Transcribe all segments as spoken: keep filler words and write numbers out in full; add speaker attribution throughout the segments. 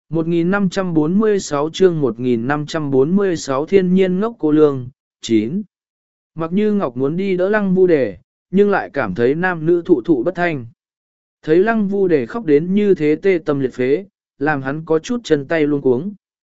Speaker 1: một nghìn năm trăm bốn mươi sáu chương một nghìn năm trăm bốn mươi sáu thiên nhiên ngốc cô lương, chín. Mặc như Ngọc muốn đi đỡ Lăng Vu Đề, nhưng lại cảm thấy nam nữ thụ thụ bất thanh. Thấy Lăng Vu Đề khóc đến như thế tê tâm liệt phế, làm hắn có chút chân tay luống cuống.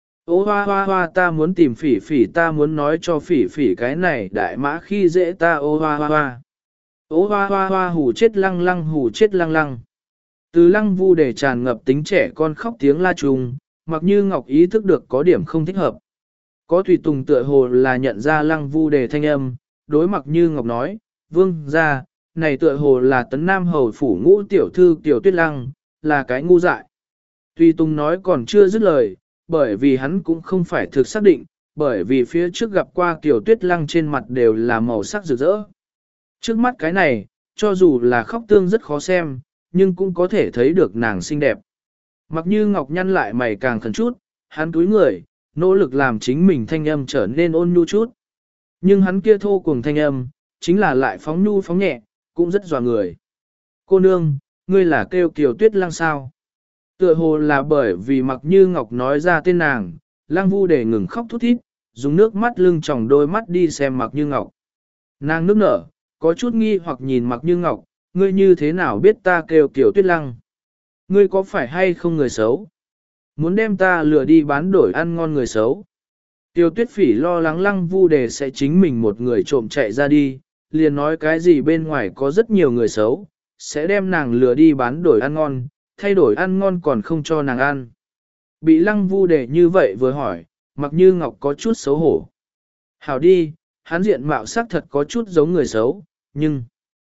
Speaker 1: Ô hoa hoa hoa ta muốn tìm phỉ phỉ ta muốn nói cho phỉ phỉ cái này đại mã khi dễ ta ô hoa hoa hoa. Ô hoa hoa hoa hù chết lăng lăng hù chết lăng lăng. Từ Lăng Vu Đề tràn ngập tính trẻ con khóc tiếng la trùng, mặc như Ngọc ý thức được có điểm không thích hợp. Có tùy tùng tựa hồ là nhận ra Lăng Vu Đề thanh âm, đối mặc như Ngọc nói, vương ra, này tựa hồ là tấn nam hầu phủ ngũ tiểu thư tiểu tuyết lăng, là cái ngu dại. Tùy tùng nói còn chưa dứt lời, bởi vì hắn cũng không phải thực xác định, bởi vì phía trước gặp qua tiểu tuyết lăng trên mặt đều là màu sắc rực rỡ. Trước mắt cái này, cho dù là khóc tương rất khó xem, nhưng cũng có thể thấy được nàng xinh đẹp. Mặc như Ngọc nhăn lại mày càng khẩn chút, hắn túi người, nỗ lực làm chính mình thanh âm trở nên ôn nhu chút. Nhưng hắn kia thô cuồng thanh âm, chính là lại phóng nhu phóng nhẹ, cũng rất dọa người. Cô nương, ngươi là kêu Kiều Tuyết Lăng sao? Tựa hồ là bởi vì Mặc Như Ngọc nói ra tên nàng, Lăng Vu Đề ngừng khóc thút thít, dùng nước mắt lưng tròng đôi mắt đi xem Mặc Như Ngọc. Nàng nước nở, có chút nghi hoặc nhìn Mặc Như Ngọc, ngươi như thế nào biết ta kêu Kiều Tuyết Lăng? Ngươi có phải hay không người xấu? Muốn đem ta lừa đi bán đổi ăn ngon người xấu? Tiêu Tuyết Phỉ lo lắng Lăng Vu Đề sẽ chính mình một người trộm chạy ra đi, liền nói cái gì bên ngoài có rất nhiều người xấu, sẽ đem nàng lừa đi bán đổi ăn ngon, thay đổi ăn ngon còn không cho nàng ăn. Bị Lăng Vu Đề như vậy vừa hỏi, Mặc Như Ngọc có chút xấu hổ. Hảo đi, hắn diện mạo sắc thật có chút giống người xấu, nhưng...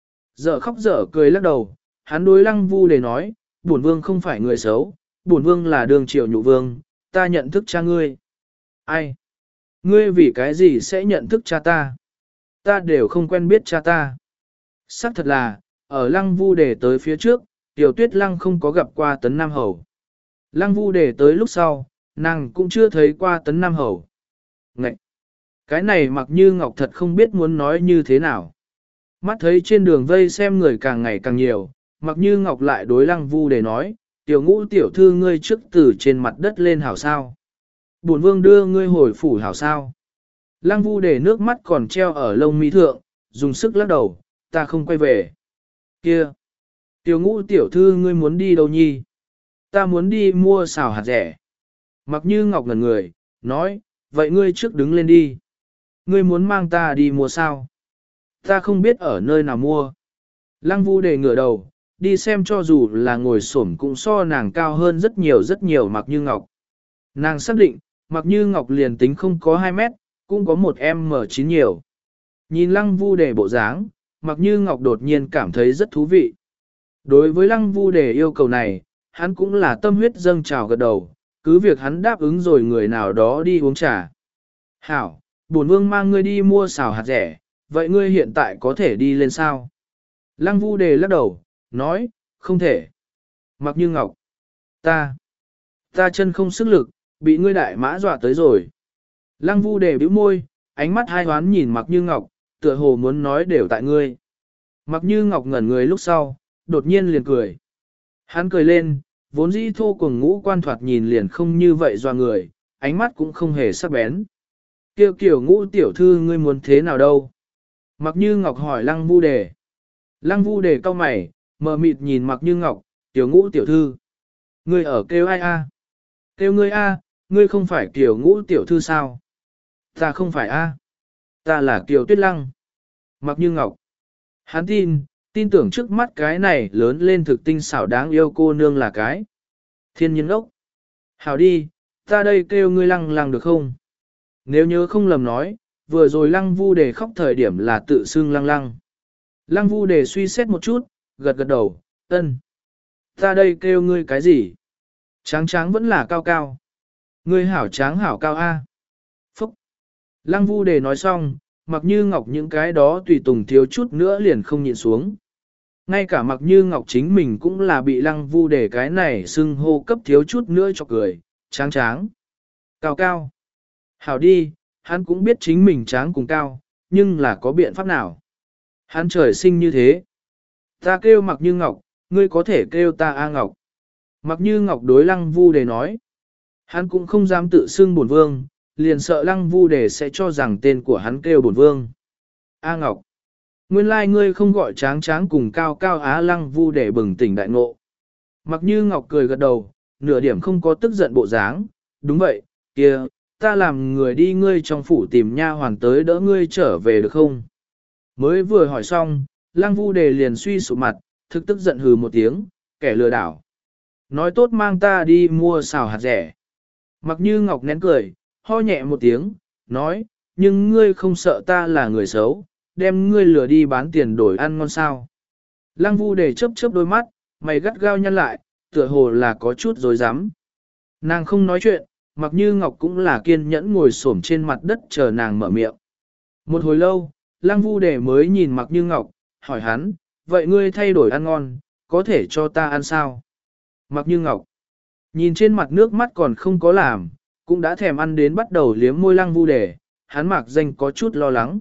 Speaker 1: Dở khóc dở cười lắc đầu, hắn đối Lăng Vu Đề nói, bổn vương không phải người xấu, bổn vương là đường triều nhụ vương, ta nhận thức cha ngươi. Ai? Ngươi vì cái gì sẽ nhận thức cha ta? Ta đều không quen biết cha ta. Sắc thật là, ở Lăng Vu Đề tới phía trước, Tiểu Tuyết Lăng không có gặp qua Tấn Nam Hầu. Lăng Vu Đề tới lúc sau, nàng cũng chưa thấy qua Tấn Nam Hầu. Ngậy! Cái này Mặc Như Ngọc thật không biết muốn nói như thế nào. Mắt thấy trên đường vây xem người càng ngày càng nhiều, Mặc Như Ngọc lại đối Lăng Vu Đề nói, tiểu ngũ tiểu thư ngươi trước từ trên mặt đất lên hảo sao. Bổn vương đưa ngươi hồi phủ hảo sao. Lăng Vu Đề nước mắt còn treo ở lông mi thượng, dùng sức lắc đầu, ta không quay về. Kia! Tiểu ngũ tiểu thư ngươi muốn đi đâu nhi? Ta muốn đi mua xào hạt rẻ. Mặc Như Ngọc ngẩn người, nói, vậy ngươi trước đứng lên đi. Ngươi muốn mang ta đi mua sao? Ta không biết ở nơi nào mua. Lăng Vu Đề ngửa đầu, đi xem cho dù là ngồi xổm cũng so nàng cao hơn rất nhiều rất nhiều Mặc Như Ngọc. Nàng xác định, Mặc Như Ngọc liền tính không có hai mét, cũng có một em chín nhiều. Nhìn Lăng Vu Đề bộ dáng, Mặc Như Ngọc đột nhiên cảm thấy rất thú vị. Đối với Lăng Vu Đề yêu cầu này, hắn cũng là tâm huyết dâng trào gật đầu, cứ việc hắn đáp ứng rồi người nào đó đi uống trà. Hảo, bổn vương mang ngươi đi mua xào hạt rẻ, vậy ngươi hiện tại có thể đi lên sao? Lăng Vu Đề lắc đầu, nói, không thể. Mặc Như Ngọc, ta, ta chân không sức lực, bị ngươi đại mã dọa tới rồi. Lăng Vu Đề bĩu môi, ánh mắt hai hoán nhìn Mặc Như Ngọc, tựa hồ muốn nói đều tại ngươi. Mặc Như Ngọc ngẩn người lúc sau, đột nhiên liền cười. Hắn cười lên, vốn dĩ thô cùng ngũ quan thoạt nhìn liền không như vậy dọa người, ánh mắt cũng không hề sắc bén. Kiều kiểu ngũ tiểu thư ngươi muốn thế nào đâu? Mặc Như Ngọc hỏi Lăng Vu Đề. Lăng Vu Đề cau mày, mờ mịt nhìn Mặc Như Ngọc, tiểu ngũ tiểu thư. Ngươi ở kêu ai a? Kêu ngươi a, ngươi không phải tiểu ngũ tiểu thư sao? Ta không phải a, ta là Kiều Tuyết Lăng. Mặc Như Ngọc. Hắn tin, tin tưởng trước mắt cái này lớn lên thực tinh xảo đáng yêu cô nương là cái. Thiên nhiên ốc. Hảo đi, ta đây kêu ngươi Lăng Lăng được không? Nếu nhớ không lầm nói, vừa rồi Lăng Vu Đề khóc thời điểm là tự xưng Lăng Lăng. Lăng Vu Đề suy xét một chút, gật gật đầu, ân. Ta đây kêu ngươi cái gì? Tráng tráng vẫn là cao cao. Ngươi hảo tráng hảo cao A. Phúc. Lăng Vu Đề nói xong, Mặc Như Ngọc những cái đó tùy tùng thiếu chút nữa liền không nhịn xuống. Ngay cả Mặc Như Ngọc chính mình cũng là bị Lăng Vu Đề cái này xưng hô cấp thiếu chút nữa cho cười, tráng tráng. Cao cao. Hảo đi, hắn cũng biết chính mình tráng cùng cao, nhưng là có biện pháp nào? Hắn trời sinh như thế. Ta kêu Mặc Như Ngọc, ngươi có thể kêu ta A Ngọc. Mặc Như Ngọc đối Lăng Vu Đề nói. Hắn cũng không dám tự xưng bổn vương, liền sợ lăng vu đề sẽ cho rằng tên của hắn kêu bổn vương. A Ngọc, nguyên lai ngươi không gọi tráng tráng cùng cao cao á lăng vu để bừng tỉnh đại ngộ. Mặc như Ngọc cười gật đầu, nửa điểm không có tức giận bộ dáng, đúng vậy, kia, ta làm người đi ngươi trong phủ tìm nha hoàn tới đỡ ngươi trở về được không? Mới vừa hỏi xong, lăng vu đề liền suy sụp mặt, thực tức giận hừ một tiếng, kẻ lừa đảo. Nói tốt mang ta đi mua xào hạt rẻ. Mặc như Ngọc nén cười, ho nhẹ một tiếng, nói, nhưng ngươi không sợ ta là người xấu, đem ngươi lừa đi bán tiền đổi ăn ngon sao. Lăng vu đề chớp chớp đôi mắt, mày gắt gao nhăn lại, tựa hồ là có chút dối rắm. Nàng không nói chuyện, Mặc như Ngọc cũng là kiên nhẫn ngồi xổm trên mặt đất chờ nàng mở miệng. Một hồi lâu, Lăng vu đề mới nhìn Mặc như Ngọc, hỏi hắn, vậy ngươi thay đổi ăn ngon, có thể cho ta ăn sao? Mặc như Ngọc, nhìn trên mặt nước mắt còn không có làm, cũng đã thèm ăn đến bắt đầu liếm môi lăng vu đề, hắn mặc danh có chút lo lắng.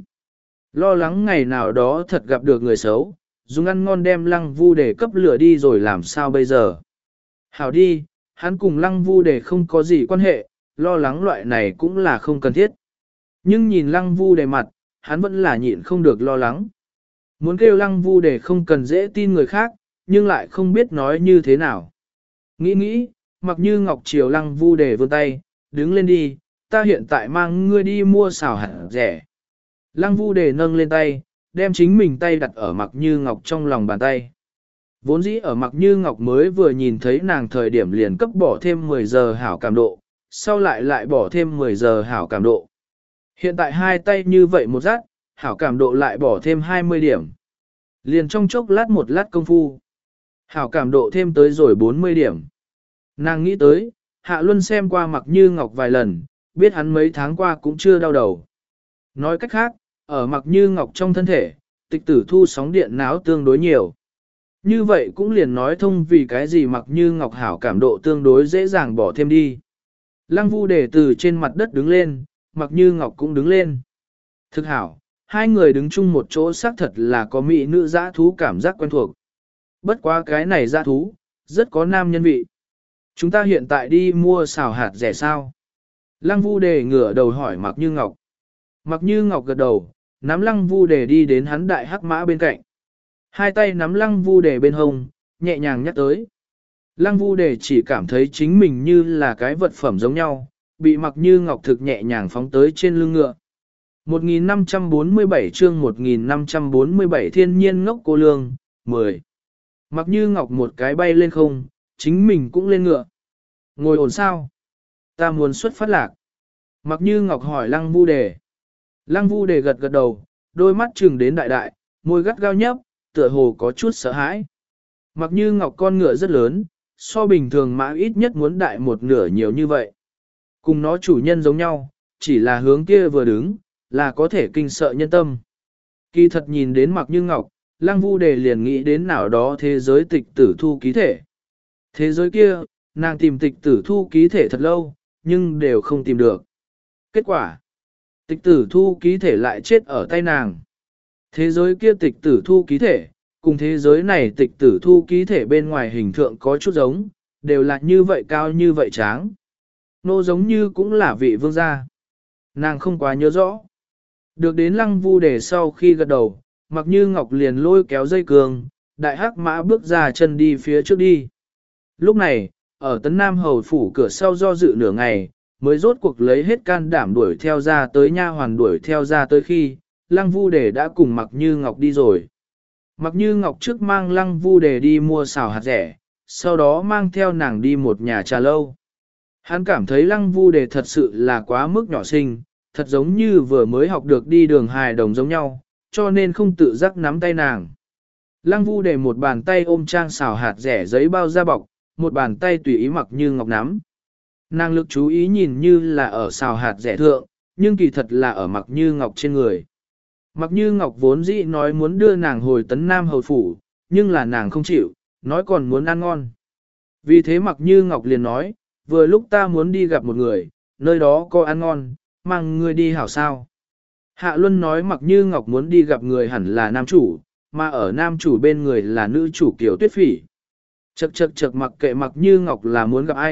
Speaker 1: Lo lắng ngày nào đó thật gặp được người xấu, dùng ăn ngon đem lăng vu đề cấp lửa đi rồi làm sao bây giờ. Hảo đi, hắn cùng lăng vu đề không có gì quan hệ, lo lắng loại này cũng là không cần thiết. Nhưng nhìn lăng vu đề mặt, hắn vẫn là nhịn không được lo lắng. Muốn kêu lăng vu đề không cần dễ tin người khác, nhưng lại không biết nói như thế nào. Nghĩ nghĩ, Mặc như Ngọc chiều lăng vu đề vươn tay, đứng lên đi, ta hiện tại mang ngươi đi mua xào hạt rẻ. Lăng vu đề nâng lên tay, đem chính mình tay đặt ở Mặc như Ngọc trong lòng bàn tay. Vốn dĩ ở Mặc như Ngọc mới vừa nhìn thấy nàng thời điểm liền cấp bỏ thêm mười giờ hảo cảm độ, sau lại lại bỏ thêm mười giờ hảo cảm độ. Hiện tại hai tay như vậy một rát, hảo cảm độ lại bỏ thêm hai mươi điểm. Liền trong chốc lát một lát công phu. Hảo cảm độ thêm tới rồi bốn mươi điểm. Nàng nghĩ tới, Hạ Luân xem qua Mặc như Ngọc vài lần, biết hắn mấy tháng qua cũng chưa đau đầu. Nói cách khác, ở Mặc như Ngọc trong thân thể, tịch tử thu sóng điện não tương đối nhiều. Như vậy cũng liền nói thông vì cái gì Mặc như Ngọc hảo cảm độ tương đối dễ dàng bỏ thêm đi. Lăng vu để từ trên mặt đất đứng lên, Mặc như Ngọc cũng đứng lên. Thực hảo, hai người đứng chung một chỗ xác thật là có mỹ nữ dã thú cảm giác quen thuộc. Bất quá cái này dã thú, rất có nam nhân vị. Chúng ta hiện tại đi mua xào hạt rẻ sao? Lăng vu đề ngửa đầu hỏi Mặc như Ngọc. Mặc như Ngọc gật đầu, nắm lăng vu đề đi đến hắn đại hắc mã bên cạnh. Hai tay nắm lăng vu đề bên hông, nhẹ nhàng nhắc tới. Lăng vu đề chỉ cảm thấy chính mình như là cái vật phẩm giống nhau, bị Mặc như Ngọc thực nhẹ nhàng phóng tới trên lưng ngựa. một nghìn năm trăm bốn mươi bảy chương một nghìn năm trăm bốn mươi bảy thiên nhiên ngốc cô lương, mười. Mặc như Ngọc một cái bay lên không, chính mình cũng lên ngựa. Ngồi ổn sao? Ta muốn xuất phát lạc. Mặc như Ngọc hỏi lăng vu đề. Lăng vu đề gật gật đầu, đôi mắt trừng đến đại đại, môi gắt gao nhấp, tựa hồ có chút sợ hãi. Mặc như Ngọc con ngựa rất lớn, so bình thường mã ít nhất muốn đại một nửa nhiều như vậy. Cùng nó chủ nhân giống nhau, chỉ là hướng kia vừa đứng, là có thể kinh sợ nhân tâm. Kỳ thật nhìn đến Mặc như Ngọc, Lăng vu đề liền nghĩ đến nào đó thế giới tịch tử thu ký thể. Thế giới kia, nàng tìm tịch tử thu ký thể thật lâu, nhưng đều không tìm được. Kết quả, tịch tử thu ký thể lại chết ở tay nàng. Thế giới kia tịch tử thu ký thể, cùng thế giới này tịch tử thu ký thể bên ngoài hình tượng có chút giống, đều là như vậy cao như vậy tráng. Nô giống như cũng là vị vương gia. Nàng không quá nhớ rõ. Được đến lăng vu đề sau khi gật đầu, Mặc như Ngọc liền lôi kéo dây cương, đại hắc mã bước ra chân đi phía trước đi. Lúc này, ở Tấn Nam Hầu phủ cửa sau do dự nửa ngày, mới rốt cuộc lấy hết can đảm đuổi theo ra tới nha hoàn đuổi theo ra tới khi, Lăng Vu Đề đã cùng Mặc Như Ngọc đi rồi. Mặc Như Ngọc trước mang Lăng Vu Đề đi mua xào hạt rẻ, sau đó mang theo nàng đi một nhà trà lâu. Hắn cảm thấy Lăng Vu Đề thật sự là quá mức nhỏ xinh, thật giống như vừa mới học được đi đường hài đồng giống nhau, cho nên không tự giác nắm tay nàng. Lăng Vu Đề một bàn tay ôm trang xào hạt rẻ giấy bao da bọc, một bàn tay tùy ý Mặc Như Ngọc nắm. Nàng lực chú ý nhìn như là ở xào hạt rẻ thượng, nhưng kỳ thật là ở Mặc Như Ngọc trên người. Mặc Như Ngọc vốn dĩ nói muốn đưa nàng hồi Tấn Nam Hầu phủ, nhưng là nàng không chịu, nói còn muốn ăn ngon. Vì thế Mặc Như Ngọc liền nói, vừa lúc ta muốn đi gặp một người, nơi đó có ăn ngon, mang ngươi đi hảo sao. Hạ Luân nói Mặc Như Ngọc muốn đi gặp người hẳn là nam chủ, mà ở nam chủ bên người là nữ chủ Kiều Tuyết Phỉ. Chậc chậc chậc mặc kệ Mặc Như Ngọc là muốn gặp ai,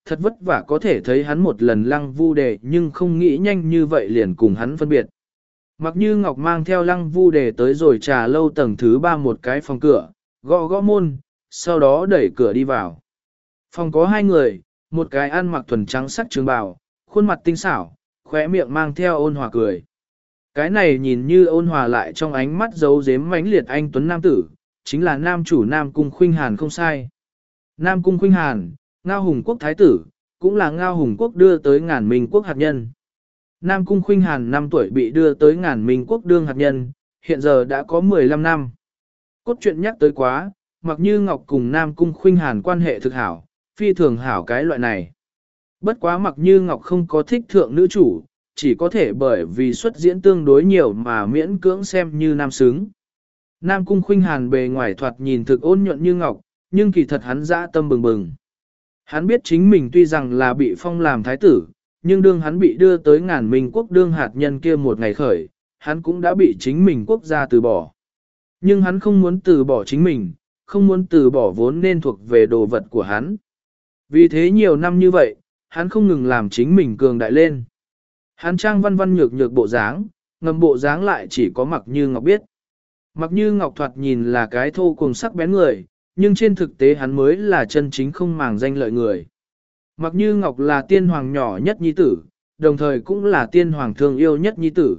Speaker 1: thật vất vả có thể thấy hắn một lần lăng vu đề nhưng không nghĩ nhanh như vậy liền cùng hắn phân biệt. Mặc như Ngọc mang theo lăng vu đề tới rồi trà lâu tầng thứ ba một cái phòng cửa, gõ gõ môn, sau đó đẩy cửa đi vào. Phòng có hai người, một cái ăn mặc thuần trắng sắc trường bào, khuôn mặt tinh xảo, khóe miệng mang theo ôn hòa cười. Cái này nhìn như ôn hòa lại trong ánh mắt giấu giếm mãnh liệt anh tuấn nam tử, chính là nam chủ Nam Cung Khuynh Hàn không sai. Nam Cung Khuynh Hàn, Ngao Hùng Quốc Thái tử, cũng là Ngao Hùng Quốc đưa tới ngàn minh quốc hạt nhân. Nam Cung Khuynh Hàn năm tuổi bị đưa tới ngàn minh quốc đương hạt nhân, hiện giờ đã có mười lăm năm. Cốt truyện nhắc tới quá, mặc như Ngọc cùng Nam Cung Khuynh Hàn quan hệ thực hảo, phi thường hảo cái loại này. Bất quá mặc như Ngọc không có thích thượng nữ chủ, chỉ có thể bởi vì xuất diễn tương đối nhiều mà miễn cưỡng xem như nam xứng. Nam Cung Khuynh Hàn bề ngoài thoạt nhìn thực ôn nhuận như ngọc, nhưng kỳ thật hắn dã tâm bừng bừng. Hắn biết chính mình tuy rằng là bị phong làm thái tử, nhưng đương hắn bị đưa tới ngàn minh quốc đương hạt nhân kia một ngày khởi, hắn cũng đã bị chính mình quốc gia từ bỏ. Nhưng hắn không muốn từ bỏ chính mình, không muốn từ bỏ vốn nên thuộc về đồ vật của hắn. Vì thế nhiều năm như vậy, hắn không ngừng làm chính mình cường đại lên. Hắn trang văn văn nhược nhược bộ dáng, ngầm bộ dáng lại chỉ có Mặc Như Ngọc biết. Mặc Như Ngọc thoạt nhìn là cái thô cùng sắc bén người, nhưng trên thực tế hắn mới là chân chính không màng danh lợi người. Mặc Như Ngọc là tiên hoàng nhỏ nhất nhi tử, đồng thời cũng là tiên hoàng thương yêu nhất nhi tử.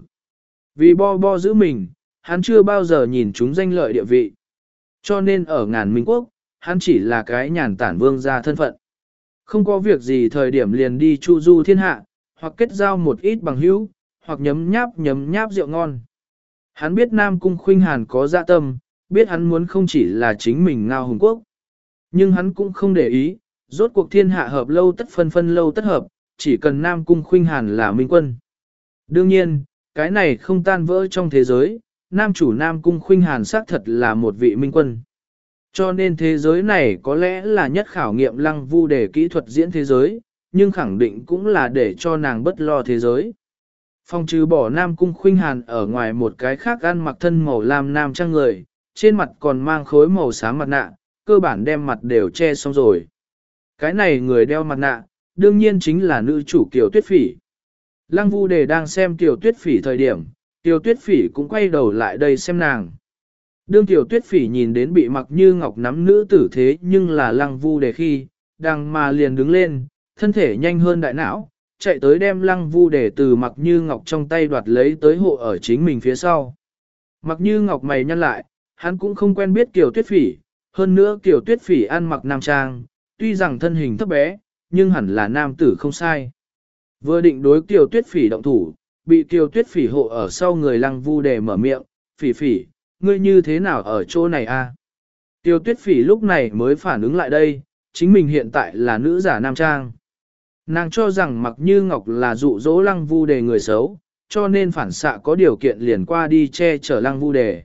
Speaker 1: Vì bo bo giữ mình, hắn chưa bao giờ nhìn chúng danh lợi địa vị. Cho nên ở ngàn minh quốc, hắn chỉ là cái nhàn tản vương gia thân phận. Không có việc gì thời điểm liền đi chu du thiên hạ, hoặc kết giao một ít bằng hữu, hoặc nhấm nháp nhấm nháp rượu ngon. Hắn biết Nam Cung Khuynh Hàn có dạ tâm, biết hắn muốn không chỉ là chính mình Ngao Hùng Quốc. Nhưng hắn cũng không để ý, rốt cuộc thiên hạ hợp lâu tất phân phân lâu tất hợp, chỉ cần Nam Cung Khuynh Hàn là minh quân. Đương nhiên, cái này không tan vỡ trong thế giới, Nam chủ Nam Cung Khuynh Hàn xác thật là một vị minh quân. Cho nên thế giới này có lẽ là nhất khảo nghiệm Lăng Vu Đề kỹ thuật diễn thế giới, nhưng khẳng định cũng là để cho nàng bất lo thế giới. Phong trừ bỏ Nam Cung Khuynh Hàn ở ngoài một cái khác ăn mặc thân màu lam nam trang người, trên mặt còn mang khối màu xám mặt nạ, cơ bản đem mặt đều che xong rồi. Cái này người đeo mặt nạ, đương nhiên chính là nữ chủ Kiều Tuyết Phỉ. Lăng Vu Đề đang xem Kiều Tuyết Phỉ thời điểm, Kiều Tuyết Phỉ cũng quay đầu lại đây xem nàng. Đương Kiều Tuyết Phỉ nhìn đến bị Mặc Như Ngọc nắm nữ tử thế nhưng là Lăng Vu Đề khi, đang mà liền đứng lên, thân thể nhanh hơn đại não, chạy tới đem Lăng Vu Đề từ Mặc Như Ngọc trong tay đoạt lấy tới hộ ở chính mình phía sau. Mặc Như Ngọc mày nhăn lại, hắn cũng không quen biết Kiều Tuyết Phỉ, hơn nữa Kiều Tuyết Phỉ ăn mặc nam trang, tuy rằng thân hình thấp bé, nhưng hẳn là nam tử không sai. Vừa định đối Kiều Tuyết Phỉ động thủ, bị Kiều Tuyết Phỉ hộ ở sau người Lăng Vu Đề mở miệng, "Phỉ Phỉ, ngươi như thế nào ở chỗ này a?" Kiều Tuyết Phỉ lúc này mới phản ứng lại đây, chính mình hiện tại là nữ giả nam trang. Nàng cho rằng Mặc Như Ngọc là dụ dỗ Lăng Vu Đề người xấu, cho nên phản xạ có điều kiện liền qua đi che chở Lăng Vu Đề.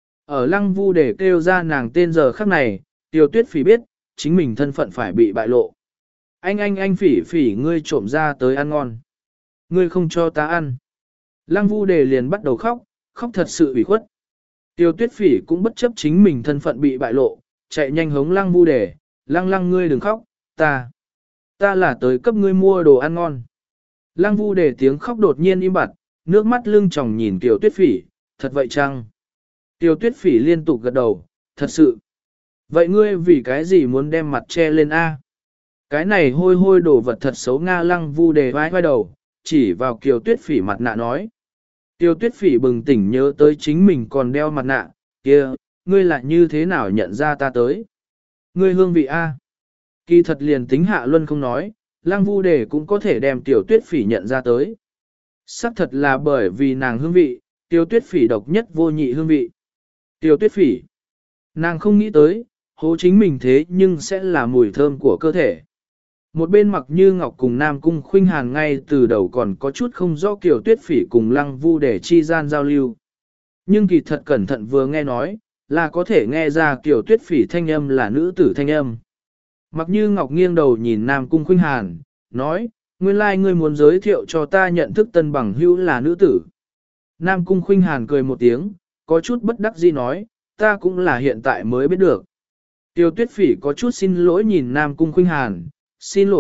Speaker 1: Ở Lăng Vu Đề kêu ra nàng tên giờ khắc này, Tiêu Tuyết Phỉ biết, chính mình thân phận phải bị bại lộ. Anh anh anh Phỉ Phỉ ngươi trộm ra tới ăn ngon. Ngươi không cho ta ăn. Lăng Vu Đề liền bắt đầu khóc, khóc thật sự ủy khuất. Tiêu Tuyết Phỉ cũng bất chấp chính mình thân phận bị bại lộ, chạy nhanh hống Lăng Vu Đề, Lăng Lăng ngươi đừng khóc, ta. Ta là tới cấp ngươi mua đồ ăn ngon. Lăng Vu Đề tiếng khóc đột nhiên im bặt, nước mắt lưng tròng nhìn Kiều Tuyết Phỉ, thật vậy chăng? Kiều Tuyết Phỉ liên tục gật đầu, thật sự. Vậy ngươi vì cái gì muốn đem mặt che lên A? Cái này hôi hôi đồ vật thật xấu Nga. Lăng Vu Đề vai vai đầu, chỉ vào Kiều Tuyết Phỉ mặt nạ nói. Kiều Tuyết Phỉ bừng tỉnh nhớ tới chính mình còn đeo mặt nạ, kia, ngươi lại như thế nào nhận ra ta tới? Ngươi hương vị A. Kỳ thật liền tính Hạ Luân không nói, Lăng Vu Đề cũng có thể đem Tiểu Tuyết Phỉ nhận ra tới. Sắc thật là bởi vì nàng hương vị, Tiểu Tuyết Phỉ độc nhất vô nhị hương vị. Tiểu Tuyết Phỉ, nàng không nghĩ tới, hố chính mình thế nhưng sẽ là mùi thơm của cơ thể. Một bên Mặc Như Ngọc cùng Nam Cung Khuynh Hàn ngay từ đầu còn có chút không rõ Kiều Tuyết Phỉ cùng Lăng Vu Đề chi gian giao lưu. Nhưng kỳ thật cẩn thận vừa nghe nói, là có thể nghe ra Kiều Tuyết Phỉ thanh âm là nữ tử thanh âm. Mặc Như Ngọc nghiêng đầu nhìn Nam Cung Khuynh Hàn, nói, nguyên lai like ngươi muốn giới thiệu cho ta nhận thức tân bằng hữu là nữ tử. Nam Cung Khuynh Hàn cười một tiếng, có chút bất đắc dĩ nói, ta cũng là hiện tại mới biết được. Tiêu Tuyết Phỉ có chút xin lỗi nhìn Nam Cung Khuynh Hàn, xin lỗi,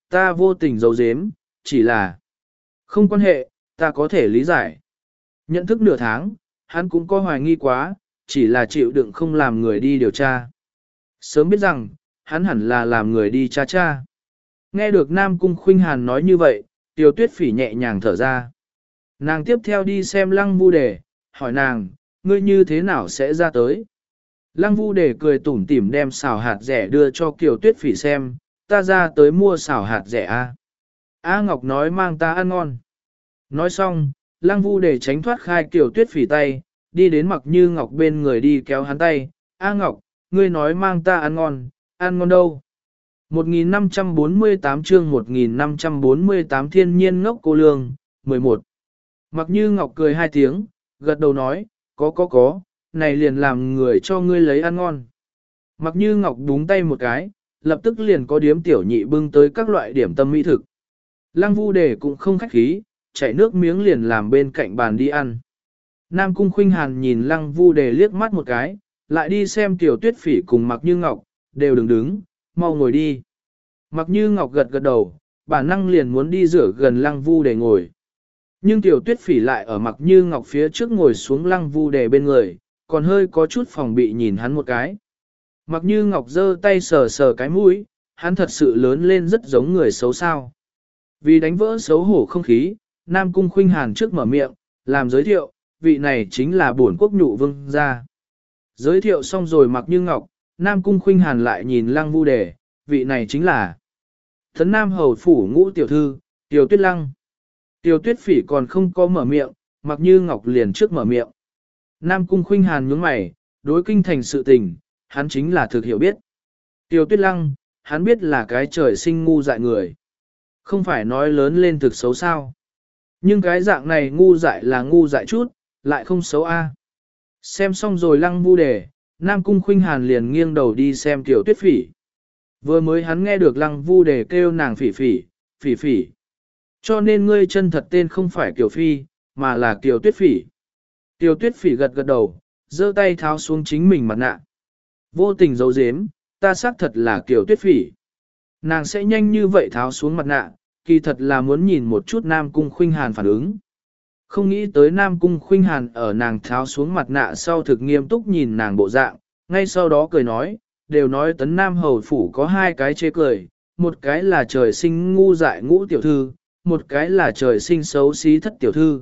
Speaker 1: ta vô tình giấu giếm, chỉ là không quan hệ, ta có thể lý giải. Nhận thức nửa tháng, hắn cũng có hoài nghi quá, chỉ là chịu đựng không làm người đi điều tra. Sớm biết rằng, hắn hẳn là làm người đi tra tra. Nghe được Nam Cung Khuynh Hàn nói như vậy, Tiêu Tuyết Phỉ nhẹ nhàng thở ra. Nàng tiếp theo đi xem Lăng Vu Đề, hỏi nàng, ngươi như thế nào sẽ ra tới? Lăng Vu Đề cười tủm tỉm đem xào hạt rẻ đưa cho Kiều Tuyết Phỉ xem, ta ra tới mua xào hạt rẻ a. A Ngọc nói mang ta ăn ngon. Nói xong, Lăng Vu Đề tránh thoát khai Kiều Tuyết Phỉ tay, đi đến Mặc Như Ngọc bên người đi kéo hắn tay. A Ngọc, ngươi nói mang ta ăn ngon, ăn ngon đâu? một nghìn năm trăm bốn mươi tám chương một nghìn năm trăm bốn mươi tám thiên nhiên ngốc cô lương, mười một. Mặc Như Ngọc cười hai tiếng, gật đầu nói, có có có, này liền làm người cho ngươi lấy ăn ngon. Mặc Như Ngọc búng tay một cái, lập tức liền có điếm tiểu nhị bưng tới các loại điểm tâm mỹ thực. Lăng Vu Đề cũng không khách khí, chảy nước miếng liền làm bên cạnh bàn đi ăn. Nam Cung Khuynh Hàn nhìn Lăng Vu Đề liếc mắt một cái, lại đi xem Tiểu Tuyết Phỉ cùng Mặc Như Ngọc, đều đừng đứng, mau ngồi đi. Mặc Như Ngọc gật gật đầu, bản năng liền muốn đi rửa gần Lăng Vu Đề ngồi. Nhưng Tiểu Tuyết Phỉ lại ở Mặc Như Ngọc phía trước ngồi xuống Lăng Vu Đề bên người, còn hơi có chút phòng bị nhìn hắn một cái. Mặc Như Ngọc giơ tay sờ sờ cái mũi, hắn thật sự lớn lên rất giống người xấu sao. Vì đánh vỡ xấu hổ không khí, Nam Cung Khuynh Hàn trước mở miệng, làm giới thiệu, vị này chính là bổn quốc nhụ vương gia. Giới thiệu xong rồi Mặc Như Ngọc, Nam Cung Khuynh Hàn lại nhìn Lăng Vu Đề, vị này chính là Thấn Nam Hầu Phủ Ngũ Tiểu Thư, Tiểu Tuyết Lăng. Tiểu Tuyết Phỉ còn không có mở miệng, Mặc Như Ngọc liền trước mở miệng. Nam Cung Khuynh Hàn nhướng mày, đối kinh thành sự tình, hắn chính là thực hiểu biết. Tiểu Tuyết Lăng, hắn biết là cái trời sinh ngu dại người. Không phải nói lớn lên thực xấu sao. Nhưng cái dạng này ngu dại là ngu dại chút, lại không xấu a. Xem xong rồi Lăng Vu Đề, Nam Cung Khuynh Hàn liền nghiêng đầu đi xem Tiểu Tuyết Phỉ. Vừa mới hắn nghe được Lăng Vu Đề kêu nàng Phỉ Phỉ, Phỉ Phỉ. Cho nên ngươi chân thật tên không phải Kiều Phi, mà là Kiều Tuyết Phỉ. Kiều Tuyết Phỉ gật gật đầu, giơ tay tháo xuống chính mình mặt nạ. Vô tình giấu giếm, ta xác thật là Kiều Tuyết Phỉ. Nàng sẽ nhanh như vậy tháo xuống mặt nạ, kỳ thật là muốn nhìn một chút Nam Cung Khuynh Hàn phản ứng. Không nghĩ tới Nam Cung Khuynh Hàn ở nàng tháo xuống mặt nạ sau thực nghiêm túc nhìn nàng bộ dạng, ngay sau đó cười nói, đều nói Tấn Nam Hầu Phủ có hai cái chê cười, một cái là trời sinh ngu dại Ngũ Tiểu Thư, một cái là trời sinh xấu xí Thất Tiểu Thư.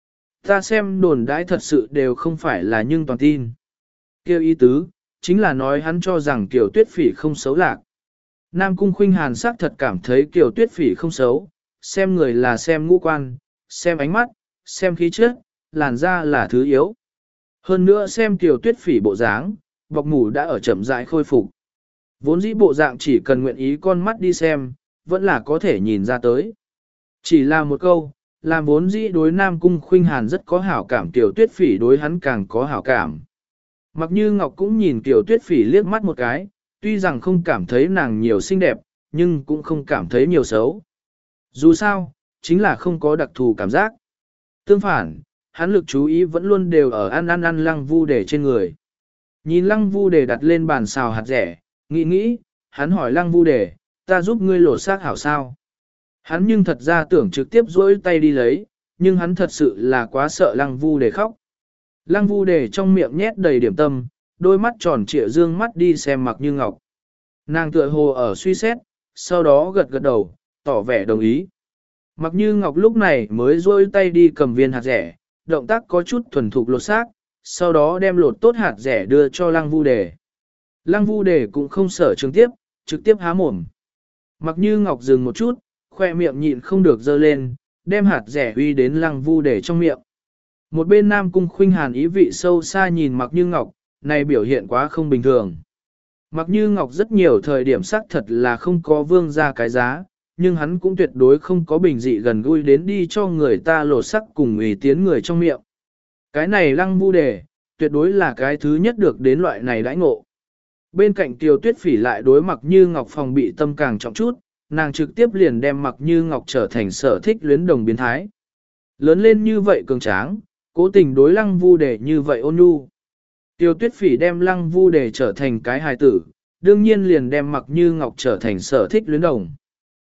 Speaker 1: Ta xem đồn đãi thật sự đều không phải là nhưng toàn tin. Kêu ý tứ, chính là nói hắn cho rằng Kiều Tuyết Phỉ không xấu lạc. Nam Cung Khuynh Hàn xác thật cảm thấy Kiều Tuyết Phỉ không xấu, xem người là xem ngũ quan, xem ánh mắt, xem khí chất, làn da là thứ yếu. Hơn nữa xem Kiều Tuyết Phỉ bộ dáng, bọc mủ đã ở chậm rãi khôi phục. Vốn dĩ bộ dạng chỉ cần nguyện ý con mắt đi xem, vẫn là có thể nhìn ra tới. Chỉ là một câu, làm vốn dĩ đối Nam Cung Khuynh Hàn rất có hảo cảm, Kiều Tuyết Phỉ đối hắn càng có hảo cảm. Mặc Như Ngọc cũng nhìn Kiều Tuyết Phỉ liếc mắt một cái, tuy rằng không cảm thấy nàng nhiều xinh đẹp, nhưng cũng không cảm thấy nhiều xấu. Dù sao, chính là không có đặc thù cảm giác. Tương phản, hắn lực chú ý vẫn luôn đều ở ăn ăn ăn Lăng Vu Đề trên người. Nhìn Lăng Vu Đề đặt lên bàn xào hạt rẻ, nghĩ nghĩ, hắn hỏi Lăng Vu Đề, ta giúp ngươi lột xác hảo sao? Hắn nhưng thật ra tưởng trực tiếp duỗi tay đi lấy, nhưng hắn thật sự là quá sợ Lăng Vu Đề khóc. Lăng Vu Đề trong miệng nhét đầy điểm tâm, đôi mắt tròn trịa dương mắt đi xem Mặc Như Ngọc. Nàng tựa hồ ở suy xét, sau đó gật gật đầu, tỏ vẻ đồng ý. Mặc Như Ngọc lúc này mới duỗi tay đi cầm viên hạt rẻ, động tác có chút thuần thục lột xác, sau đó đem lột tốt hạt rẻ đưa cho Lăng Vu Đề. Lăng Vu Đề cũng không sợ trường tiếp, trực tiếp há mồm. Mặc Như Ngọc dừng một chút, khoe miệng nhịn không được dơ lên, đem hạt rẻ uy đến Lăng Vu Đề trong miệng. Một bên Nam Cung Khuynh Hàn ý vị sâu xa nhìn Mặc Như Ngọc, này biểu hiện quá không bình thường. Mặc Như Ngọc rất nhiều thời điểm xác thật là không có vương ra cái giá, nhưng hắn cũng tuyệt đối không có bình dị gần gũi đến đi cho người ta lột sắc cùng ủy tiến người trong miệng. Cái này Lăng Vu Đề, tuyệt đối là cái thứ nhất được đến loại này đãi ngộ. Bên cạnh Kiều Tuyết Phỉ lại đối Mặc Như Ngọc phòng bị tâm càng trọng chút, nàng trực tiếp liền đem Mặc Như Ngọc trở thành sở thích luyến đồng biến thái. Lớn lên như vậy cường tráng, cố tình đối Lăng Vu Đề như vậy ôn nhu. Kiều Tuyết Phỉ đem Lăng Vu Đề trở thành cái hài tử, đương nhiên liền đem Mặc Như Ngọc trở thành sở thích luyến đồng.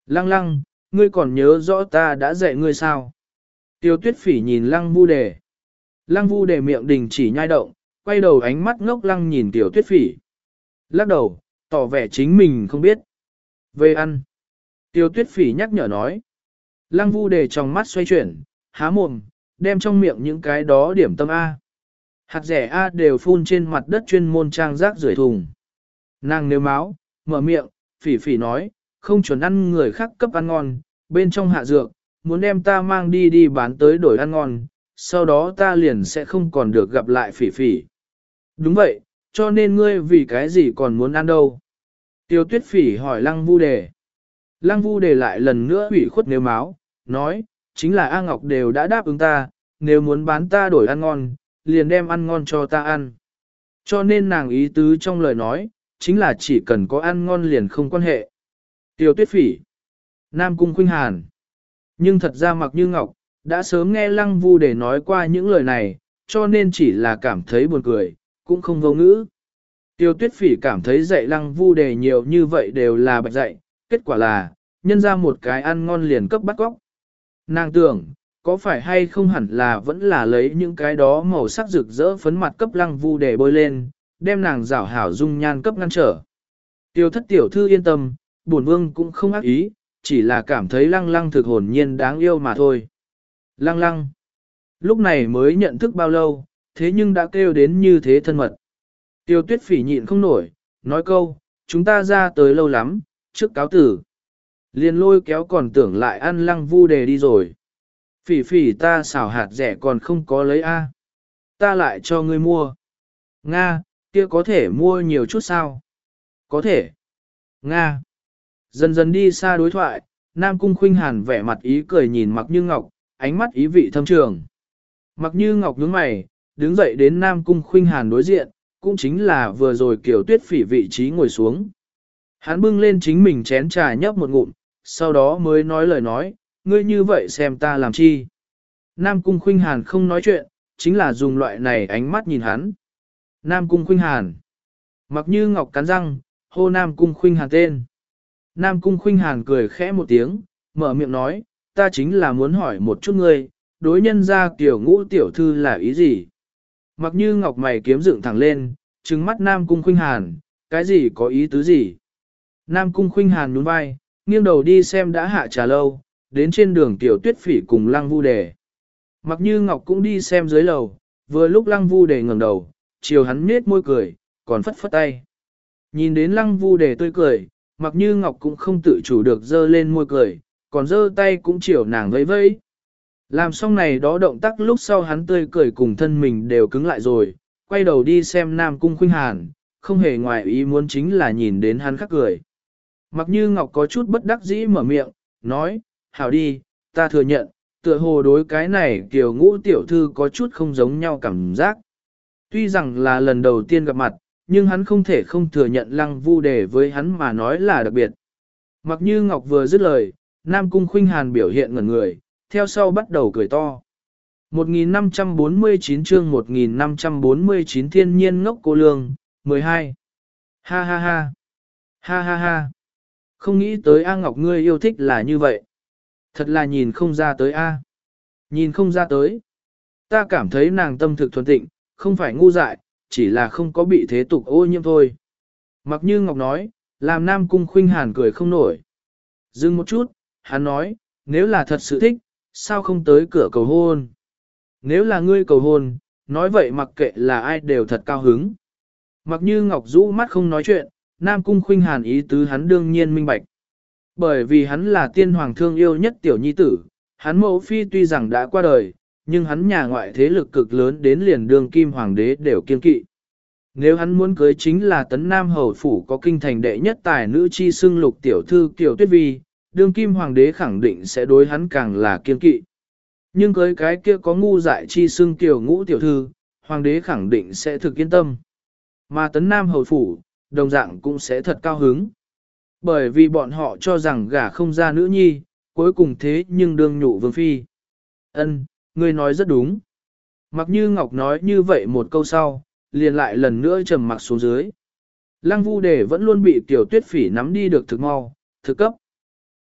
Speaker 1: Lăng lăng, ngươi còn nhớ rõ ta đã dạy ngươi sao? Tiêu tuyết phỉ nhìn lăng vu đề. Lăng vu đề miệng đình chỉ nhai động, quay đầu ánh mắt ngốc lăng nhìn tiểu tuyết phỉ. Lắc đầu, tỏ vẻ chính mình không biết. Về ăn. Tiêu tuyết phỉ nhắc nhở nói. Lăng vu đề trong mắt xoay chuyển, há mồm, đem trong miệng những cái đó điểm tâm A. Hạt rẻ A đều phun trên mặt đất chuyên môn trang rác rưởi thùng. Nàng nếu máu, mở miệng, phỉ phỉ nói, không chuẩn ăn người khác cấp ăn ngon, bên trong hạ dược, muốn đem ta mang đi đi bán tới đổi ăn ngon, sau đó ta liền sẽ không còn được gặp lại phỉ phỉ. Đúng vậy, cho nên ngươi vì cái gì còn muốn ăn đâu? Tiêu tuyết phỉ hỏi lăng vu đề. Lăng vu đề lại lần nữa ủy khuất nếu máu, nói, chính là A Ngọc đều đã đáp ứng ta, nếu muốn bán ta đổi ăn ngon, liền đem ăn ngon cho ta ăn. Cho nên nàng ý tứ trong lời nói, chính là chỉ cần có ăn ngon liền không quan hệ. Tiêu tuyết phỉ, Nam Cung Khuynh Hàn. Nhưng thật ra Mặc Như Ngọc, đã sớm nghe Lăng Vu để nói qua những lời này, cho nên chỉ là cảm thấy buồn cười, cũng không vô ngữ. Tiêu tuyết phỉ cảm thấy dạy Lăng Vu đề nhiều như vậy đều là bạch dạy, kết quả là, nhân ra một cái ăn ngon liền cấp bắt góc. Nàng tưởng, có phải hay không hẳn là vẫn là lấy những cái đó màu sắc rực rỡ phấn mặt cấp Lăng Vu để bôi lên, đem nàng rảo hảo dung nhan cấp ngăn trở. Tiêu thất tiểu thư yên tâm, bổn vương cũng không ác ý, chỉ là cảm thấy lăng lăng thực hồn nhiên đáng yêu mà thôi. Lăng lăng, lúc này mới nhận thức bao lâu, thế nhưng đã kêu đến như thế thân mật. Tiêu tuyết phỉ nhịn không nổi, nói câu, chúng ta ra tới lâu lắm, trước cáo tử. Liền lôi kéo còn tưởng lại ăn lăng vu đề đi rồi. Phỉ phỉ ta xào hạt rẻ còn không có lấy A. Ta lại cho ngươi mua. Nga, kia có thể mua nhiều chút sao? Có thể. Nga. Dần dần đi xa đối thoại, Nam Cung Khuynh Hàn vẻ mặt ý cười nhìn Mặc Như Ngọc, ánh mắt ý vị thâm trường. Mặc Như Ngọc nhướng mày, đứng dậy đến Nam Cung Khuynh Hàn đối diện, cũng chính là vừa rồi Kiều Tuyết Phỉ vị trí ngồi xuống. Hắn bưng lên chính mình chén trà nhấp một ngụm, sau đó mới nói lời nói, ngươi như vậy xem ta làm chi. Nam Cung Khuynh Hàn không nói chuyện, chính là dùng loại này ánh mắt nhìn hắn. Nam Cung Khuynh Hàn. Mặc Như Ngọc cắn răng, hô Nam Cung Khuynh Hàn tên. Nam Cung Khuynh Hàn cười khẽ một tiếng, mở miệng nói, ta chính là muốn hỏi một chút ngươi, đối nhân ra kiểu ngũ tiểu thư là ý gì? Mặc Như Ngọc mày kiếm dựng thẳng lên, trừng mắt Nam Cung Khuynh Hàn, cái gì có ý tứ gì? Nam Cung Khuynh Hàn nhún vai, nghiêng đầu đi xem đã hạ trà lâu, đến trên đường Tiểu Tuyết Phỉ cùng Lăng Vu Đề. Mặc Như Ngọc cũng đi xem dưới lầu, vừa lúc Lăng Vu Đề ngẩng đầu, chiều hắn nết môi cười, còn phất phất tay. Nhìn đến Lăng Vu Đề tươi cười, Mặc Như Ngọc cũng không tự chủ được dơ lên môi cười, còn dơ tay cũng chiều nàng vẫy vẫy. Làm xong này đó động tác lúc sau hắn tươi cười cùng thân mình đều cứng lại rồi, quay đầu đi xem Nam Cung Khuynh Hàn, không hề ngoài ý muốn chính là nhìn đến hắn khắc cười. Mặc Như Ngọc có chút bất đắc dĩ mở miệng, nói, hảo đi, ta thừa nhận, tựa hồ đối cái này kiểu ngũ tiểu thư có chút không giống nhau cảm giác. Tuy rằng là lần đầu tiên gặp mặt, nhưng hắn không thể không thừa nhận Lăng Vu Đề với hắn mà nói là đặc biệt. Mặc Như Ngọc vừa dứt lời, Nam Cung Khuynh Hàn biểu hiện ngẩn người, theo sau bắt đầu cười to. một nghìn năm trăm bốn mươi chín chương một nghìn năm trăm bốn mươi chín thiên nhiên ngốc cô lương, mười hai. Ha ha ha. Ha ha ha. Không nghĩ tới A Ngọc ngươi yêu thích là như vậy. Thật là nhìn không ra tới A. Nhìn không ra tới. Ta cảm thấy nàng tâm thực thuần tịnh, không phải ngu dại, chỉ là không có bị thế tục ô nhiễm thôi. Mặc Như Ngọc nói, làm Nam Cung Khuynh Hàn cười không nổi. Dừng một chút, hắn nói, nếu là thật sự thích, sao không tới cửa cầu hôn? Nếu là ngươi cầu hôn, nói vậy mặc kệ là ai đều thật cao hứng. Mặc Như Ngọc rũ mắt không nói chuyện, Nam Cung Khuynh Hàn ý tứ hắn đương nhiên minh bạch. Bởi vì hắn là tiên hoàng thương yêu nhất tiểu nhi tử, hắn mẫu phi tuy rằng đã qua đời, nhưng hắn nhà ngoại thế lực cực lớn đến liền đương kim hoàng đế đều kiên kỵ. Nếu hắn muốn cưới chính là tấn nam hầu phủ có kinh thành đệ nhất tài nữ chi xưng lục tiểu thư Kiều Tuyết Vi, đương kim hoàng đế khẳng định sẽ đối hắn càng là kiên kỵ. Nhưng cưới cái kia có ngu dại chi xưng Kiều ngũ tiểu thư, hoàng đế khẳng định sẽ thực yên tâm. Mà tấn nam hầu phủ, đồng dạng cũng sẽ thật cao hứng. Bởi vì bọn họ cho rằng gả không ra nữ nhi, cuối cùng thế nhưng đương nhụ vương phi. Ân, ngươi nói rất đúng. Mặc Như Ngọc nói như vậy một câu sau, liền lại lần nữa trầm mặc xuống dưới. Lăng Vu Đề vẫn luôn bị Tiểu Tuyết Phỉ nắm đi được thực mau, thực cấp.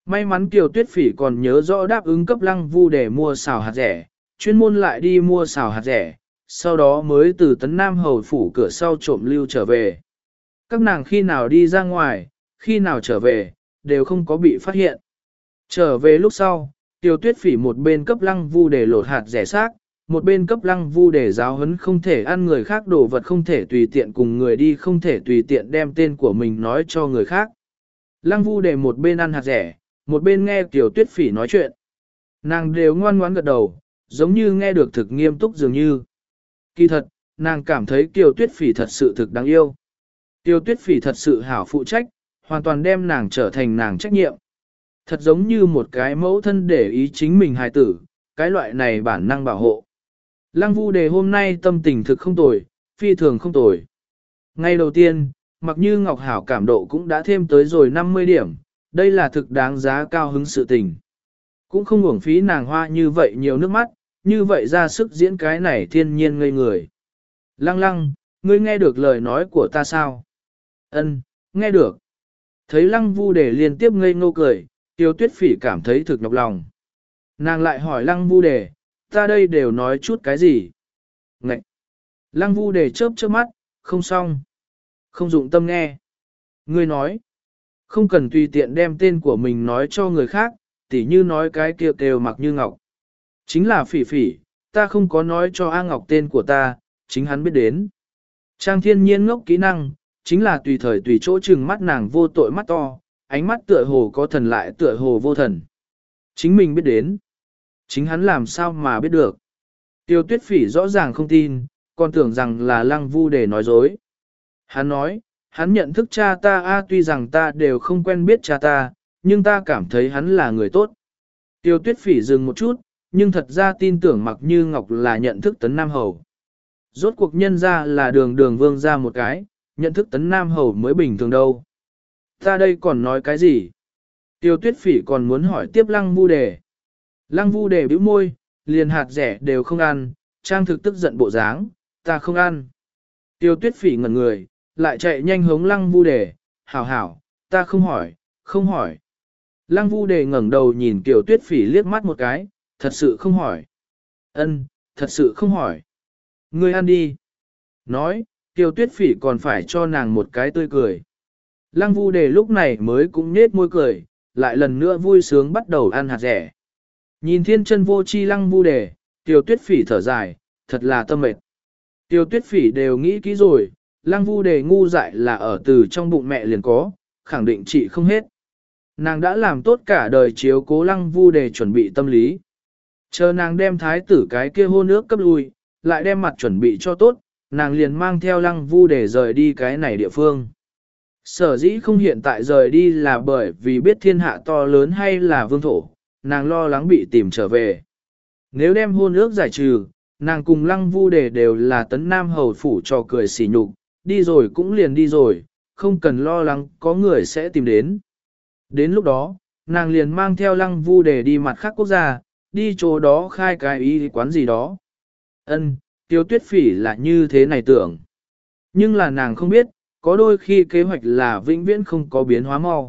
Speaker 1: May mắn Kiều Tuyết Phỉ còn nhớ rõ đáp ứng cấp Lăng Vu để mua xào hạt rẻ, chuyên môn lại đi mua xào hạt rẻ, sau đó mới từ Tấn Nam Hầu phủ cửa sau trộm lưu trở về. Các nàng khi nào đi ra ngoài, khi nào trở về, đều không có bị phát hiện. Trở về lúc sau, Tiêu Tuyết Phỉ một bên cấp Lăng Vu để lột hạt rẻ xác, một bên cấp Lăng Vu để giáo huấn không thể ăn người khác đồ vật, không thể tùy tiện cùng người đi, không thể tùy tiện đem tên của mình nói cho người khác. Lăng Vu để một bên ăn hạt rẻ, một bên nghe Tiêu Tuyết Phỉ nói chuyện. Nàng đều ngoan ngoãn gật đầu, giống như nghe được thực nghiêm túc dường như. Kỳ thật, nàng cảm thấy Tiêu Tuyết Phỉ thật sự thực đáng yêu. Tiêu Tuyết Phỉ thật sự hảo phụ trách, hoàn toàn đem nàng trở thành nàng trách nhiệm. Thật giống như một cái mẫu thân để ý chính mình hài tử, cái loại này bản năng bảo hộ. Lăng Vu Đề hôm nay tâm tình thực không tồi, phi thường không tồi. Ngay đầu tiên, mặc như Ngọc Hảo cảm độ cũng đã thêm tới rồi năm mươi điểm, đây là thực đáng giá cao hứng sự tình. Cũng không uổng phí nàng hoa như vậy nhiều nước mắt, như vậy ra sức diễn cái này thiên nhiên ngây người. Lăng lăng, ngươi nghe được lời nói của ta sao? Ân, nghe được. Thấy Lăng Vu Đề liên tiếp ngây ngô cười, Tiêu Tuyết Phỉ cảm thấy thực nhọc lòng. Nàng lại hỏi Lăng Vu Đề, ta đây đều nói chút cái gì? Ngậy! Lăng Vu Đề chớp chớp mắt, không xong. Không dụng tâm nghe. Ngươi nói, không cần tùy tiện đem tên của mình nói cho người khác, tỉ như nói cái kia kêu, kêu Mặc Như Ngọc. Chính là Phỉ Phỉ, ta không có nói cho A Ngọc tên của ta, chính hắn biết đến. Trang thiên nhiên ngốc kỹ năng, chính là tùy thời tùy chỗ chừng mắt nàng vô tội mắt to, ánh mắt tựa hồ có thần lại tựa hồ vô thần. Chính mình biết đến. Chính hắn làm sao mà biết được. Tiêu Tuyết Phỉ rõ ràng không tin, còn tưởng rằng là Lăng Vu Đề nói dối. Hắn nói, hắn nhận thức cha ta a tuy rằng ta đều không quen biết cha ta, nhưng ta cảm thấy hắn là người tốt. Tiêu Tuyết Phỉ dừng một chút, nhưng thật ra tin tưởng Mặc Như Ngọc là nhận thức Tấn Nam Hầu. Rốt cuộc nhân ra là đường đường vương ra một cái, nhận thức Tấn Nam Hầu mới bình thường đâu. Ta đây còn nói cái gì? Tiêu Tuyết Phỉ còn muốn hỏi tiếp Lăng Vu Đề. Lăng Vu Đề bĩu môi, liền hạt rẻ đều không ăn, trang thực tức giận bộ dáng, ta không ăn. Tiêu Tuyết Phỉ ngẩn người, lại chạy nhanh hống Lăng Vu Đề, hảo hảo, ta không hỏi, không hỏi. Lăng Vu Đề ngẩng đầu nhìn Tiêu Tuyết Phỉ liếc mắt một cái, thật sự không hỏi. Ân, thật sự không hỏi. Ngươi ăn đi. Nói, Tiêu Tuyết Phỉ còn phải cho nàng một cái tươi cười. Lăng Vu Đề lúc này mới cũng nết môi cười, lại lần nữa vui sướng bắt đầu ăn hạt rẻ. Nhìn thiên chân vô chi Lăng Vu Đề, Tiêu Tuyết Phỉ thở dài, thật là tâm mệt. Tiêu Tuyết Phỉ đều nghĩ kỹ rồi, Lăng Vu Đề ngu dại là ở từ trong bụng mẹ liền có, khẳng định trị không hết. Nàng đã làm tốt cả đời chiếu cố Lăng Vu Đề chuẩn bị tâm lý. Chờ nàng đem thái tử cái kia hôn ước cấp lui, lại đem mặt chuẩn bị cho tốt, nàng liền mang theo Lăng Vu Đề rời đi cái này địa phương. Sở dĩ không hiện tại rời đi là bởi vì biết thiên hạ to lớn hay là vương thổ, nàng lo lắng bị tìm trở về. Nếu đem hôn ước giải trừ, nàng cùng Lăng Vu Đề đều là Tấn Nam Hầu phủ trò cười xỉ nhục, đi rồi cũng liền đi rồi, không cần lo lắng có người sẽ tìm đến. Đến lúc đó, nàng liền mang theo Lăng Vu Đề đi mặt khác quốc gia, đi chỗ đó khai cái y quán gì đó. Ân, Tiêu Tuyết Phỉ là như thế này tưởng. Nhưng là nàng không biết, có đôi khi kế hoạch là vĩnh viễn không có biến hóa mau.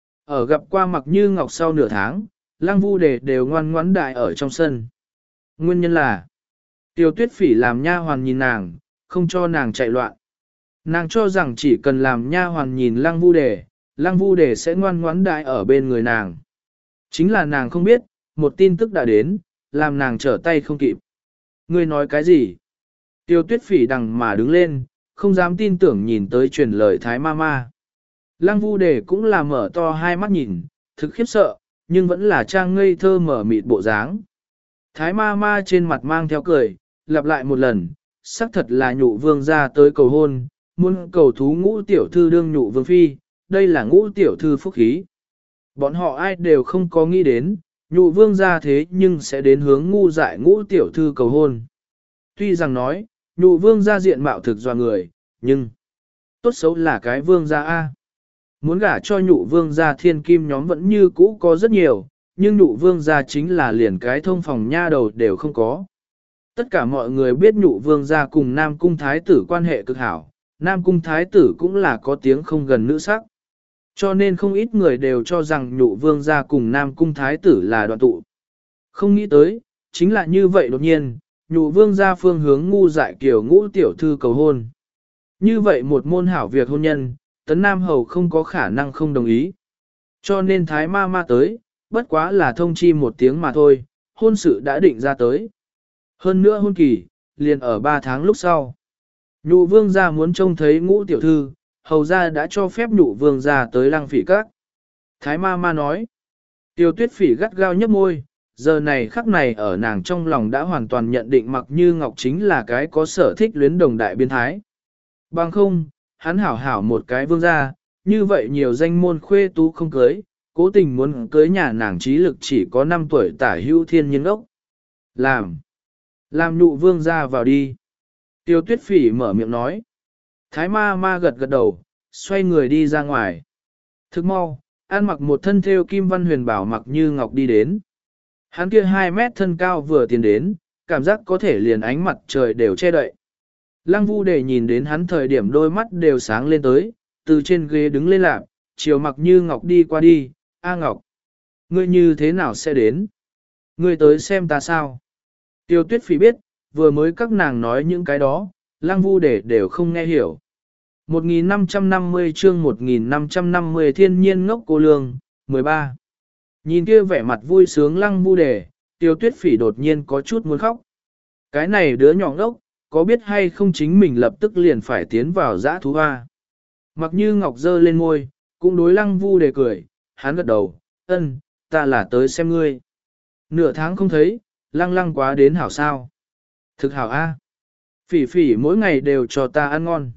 Speaker 1: Ở gặp qua Mặc Như Ngọc sau nửa tháng, Lăng Vu Đề đều ngoan ngoãn đại ở trong sân. Nguyên nhân là, Tiêu Tuyết Phỉ làm nha hoàn nhìn nàng, không cho nàng chạy loạn. Nàng cho rằng chỉ cần làm nha hoàn nhìn Lăng Vu Đề, Lăng Vu Đề sẽ ngoan ngoãn đại ở bên người nàng. Chính là nàng không biết, một tin tức đã đến, làm nàng trở tay không kịp. Ngươi nói cái gì? Tiêu Tuyết Phỉ đằng mà đứng lên, không dám tin tưởng nhìn tới truyền lời Thái Ma Ma. Lăng Vu Đề cũng là mở to hai mắt nhìn, thực khiếp sợ, nhưng vẫn là trang ngây thơ mở mịt bộ dáng. Thái Ma Ma trên mặt mang theo cười, lặp lại một lần, xác thật là nhụ vương ra tới cầu hôn, muốn cầu thú ngũ tiểu thư đương nhụ vương phi, đây là ngũ tiểu thư phúc khí. Bọn họ ai đều không có nghĩ đến, nhụ vương ra thế nhưng sẽ đến hướng ngu dại ngũ tiểu thư cầu hôn. Tuy rằng nói, nhụ vương ra diện mạo thực doa người, nhưng tốt xấu là cái vương gia A. Muốn gả cho nhụ vương gia thiên kim nhóm vẫn như cũ có rất nhiều, nhưng nhụ vương gia chính là liền cái thông phòng nha đầu đều không có. Tất cả mọi người biết nhụ vương gia cùng Nam Cung Thái tử quan hệ cực hảo, Nam Cung Thái tử cũng là có tiếng không gần nữ sắc. Cho nên không ít người đều cho rằng nhụ vương gia cùng Nam Cung Thái tử là đoạn tụ. Không nghĩ tới, chính là như vậy đột nhiên, nhụ vương gia phương hướng ngu dại kiểu ngũ tiểu thư cầu hôn. Như vậy một môn hảo việc hôn nhân, Tấn Nam Hầu không có khả năng không đồng ý. Cho nên Thái ma ma tới, bất quá là thông chi một tiếng mà thôi, hôn sự đã định ra tới. Hơn nữa hôn kỳ, liền ở ba tháng lúc sau. Nhụ vương gia muốn trông thấy ngũ tiểu thư, hầu gia đã cho phép nhụ vương gia tới lăng phỉ các. Thái ma ma nói, Tiêu Tuyết Phỉ gắt gao nhấp môi, giờ này khắc này ở nàng trong lòng đã hoàn toàn nhận định Mặc Như Ngọc chính là cái có sở thích luyến đồng đại biến thái. Bằng không, hắn hảo hảo một cái vương gia, như vậy nhiều danh môn khuê tú không cưới, cố tình muốn cưới nhà nàng trí lực chỉ có năm tuổi tả hữu thiên nhiên ốc. Làm, làm nhụ vương gia vào đi. Tiêu Tuyết Phỉ mở miệng nói. Thái ma ma gật gật đầu, xoay người đi ra ngoài. Thức mau, ăn mặc một thân thêu kim văn huyền bảo Mặc Như Ngọc đi đến. Hắn kia hai mét thân cao vừa tiến đến, cảm giác có thể liền ánh mặt trời đều che đậy. Lăng Vu Đề nhìn đến hắn thời điểm đôi mắt đều sáng lên tới, từ trên ghế đứng lên lạc, chiều Mặc Như Ngọc đi qua đi, A Ngọc, ngươi như thế nào sẽ đến? Ngươi tới xem ta sao? Tiêu Tuyết Phỉ biết, vừa mới các nàng nói những cái đó, Lăng Vu Đề đều không nghe hiểu. một nghìn năm trăm năm mươi chương một nghìn năm trăm năm mươi thiên nhiên ngốc cô lương, mười ba. Nhìn kia vẻ mặt vui sướng Lăng Vu Đề, Tiêu Tuyết Phỉ đột nhiên có chút muốn khóc. Cái này đứa nhỏ ngốc, có biết hay không chính mình lập tức liền phải tiến vào dã thú hoa. Mặc Như Ngọc giơ lên môi, cũng đối Lăng Vu Đề cười, hắn gật đầu, ân, ta là tới xem ngươi. Nửa tháng không thấy, lăng lăng quá đến hảo sao. Thực hảo A. Phỉ phỉ mỗi ngày đều cho ta ăn ngon.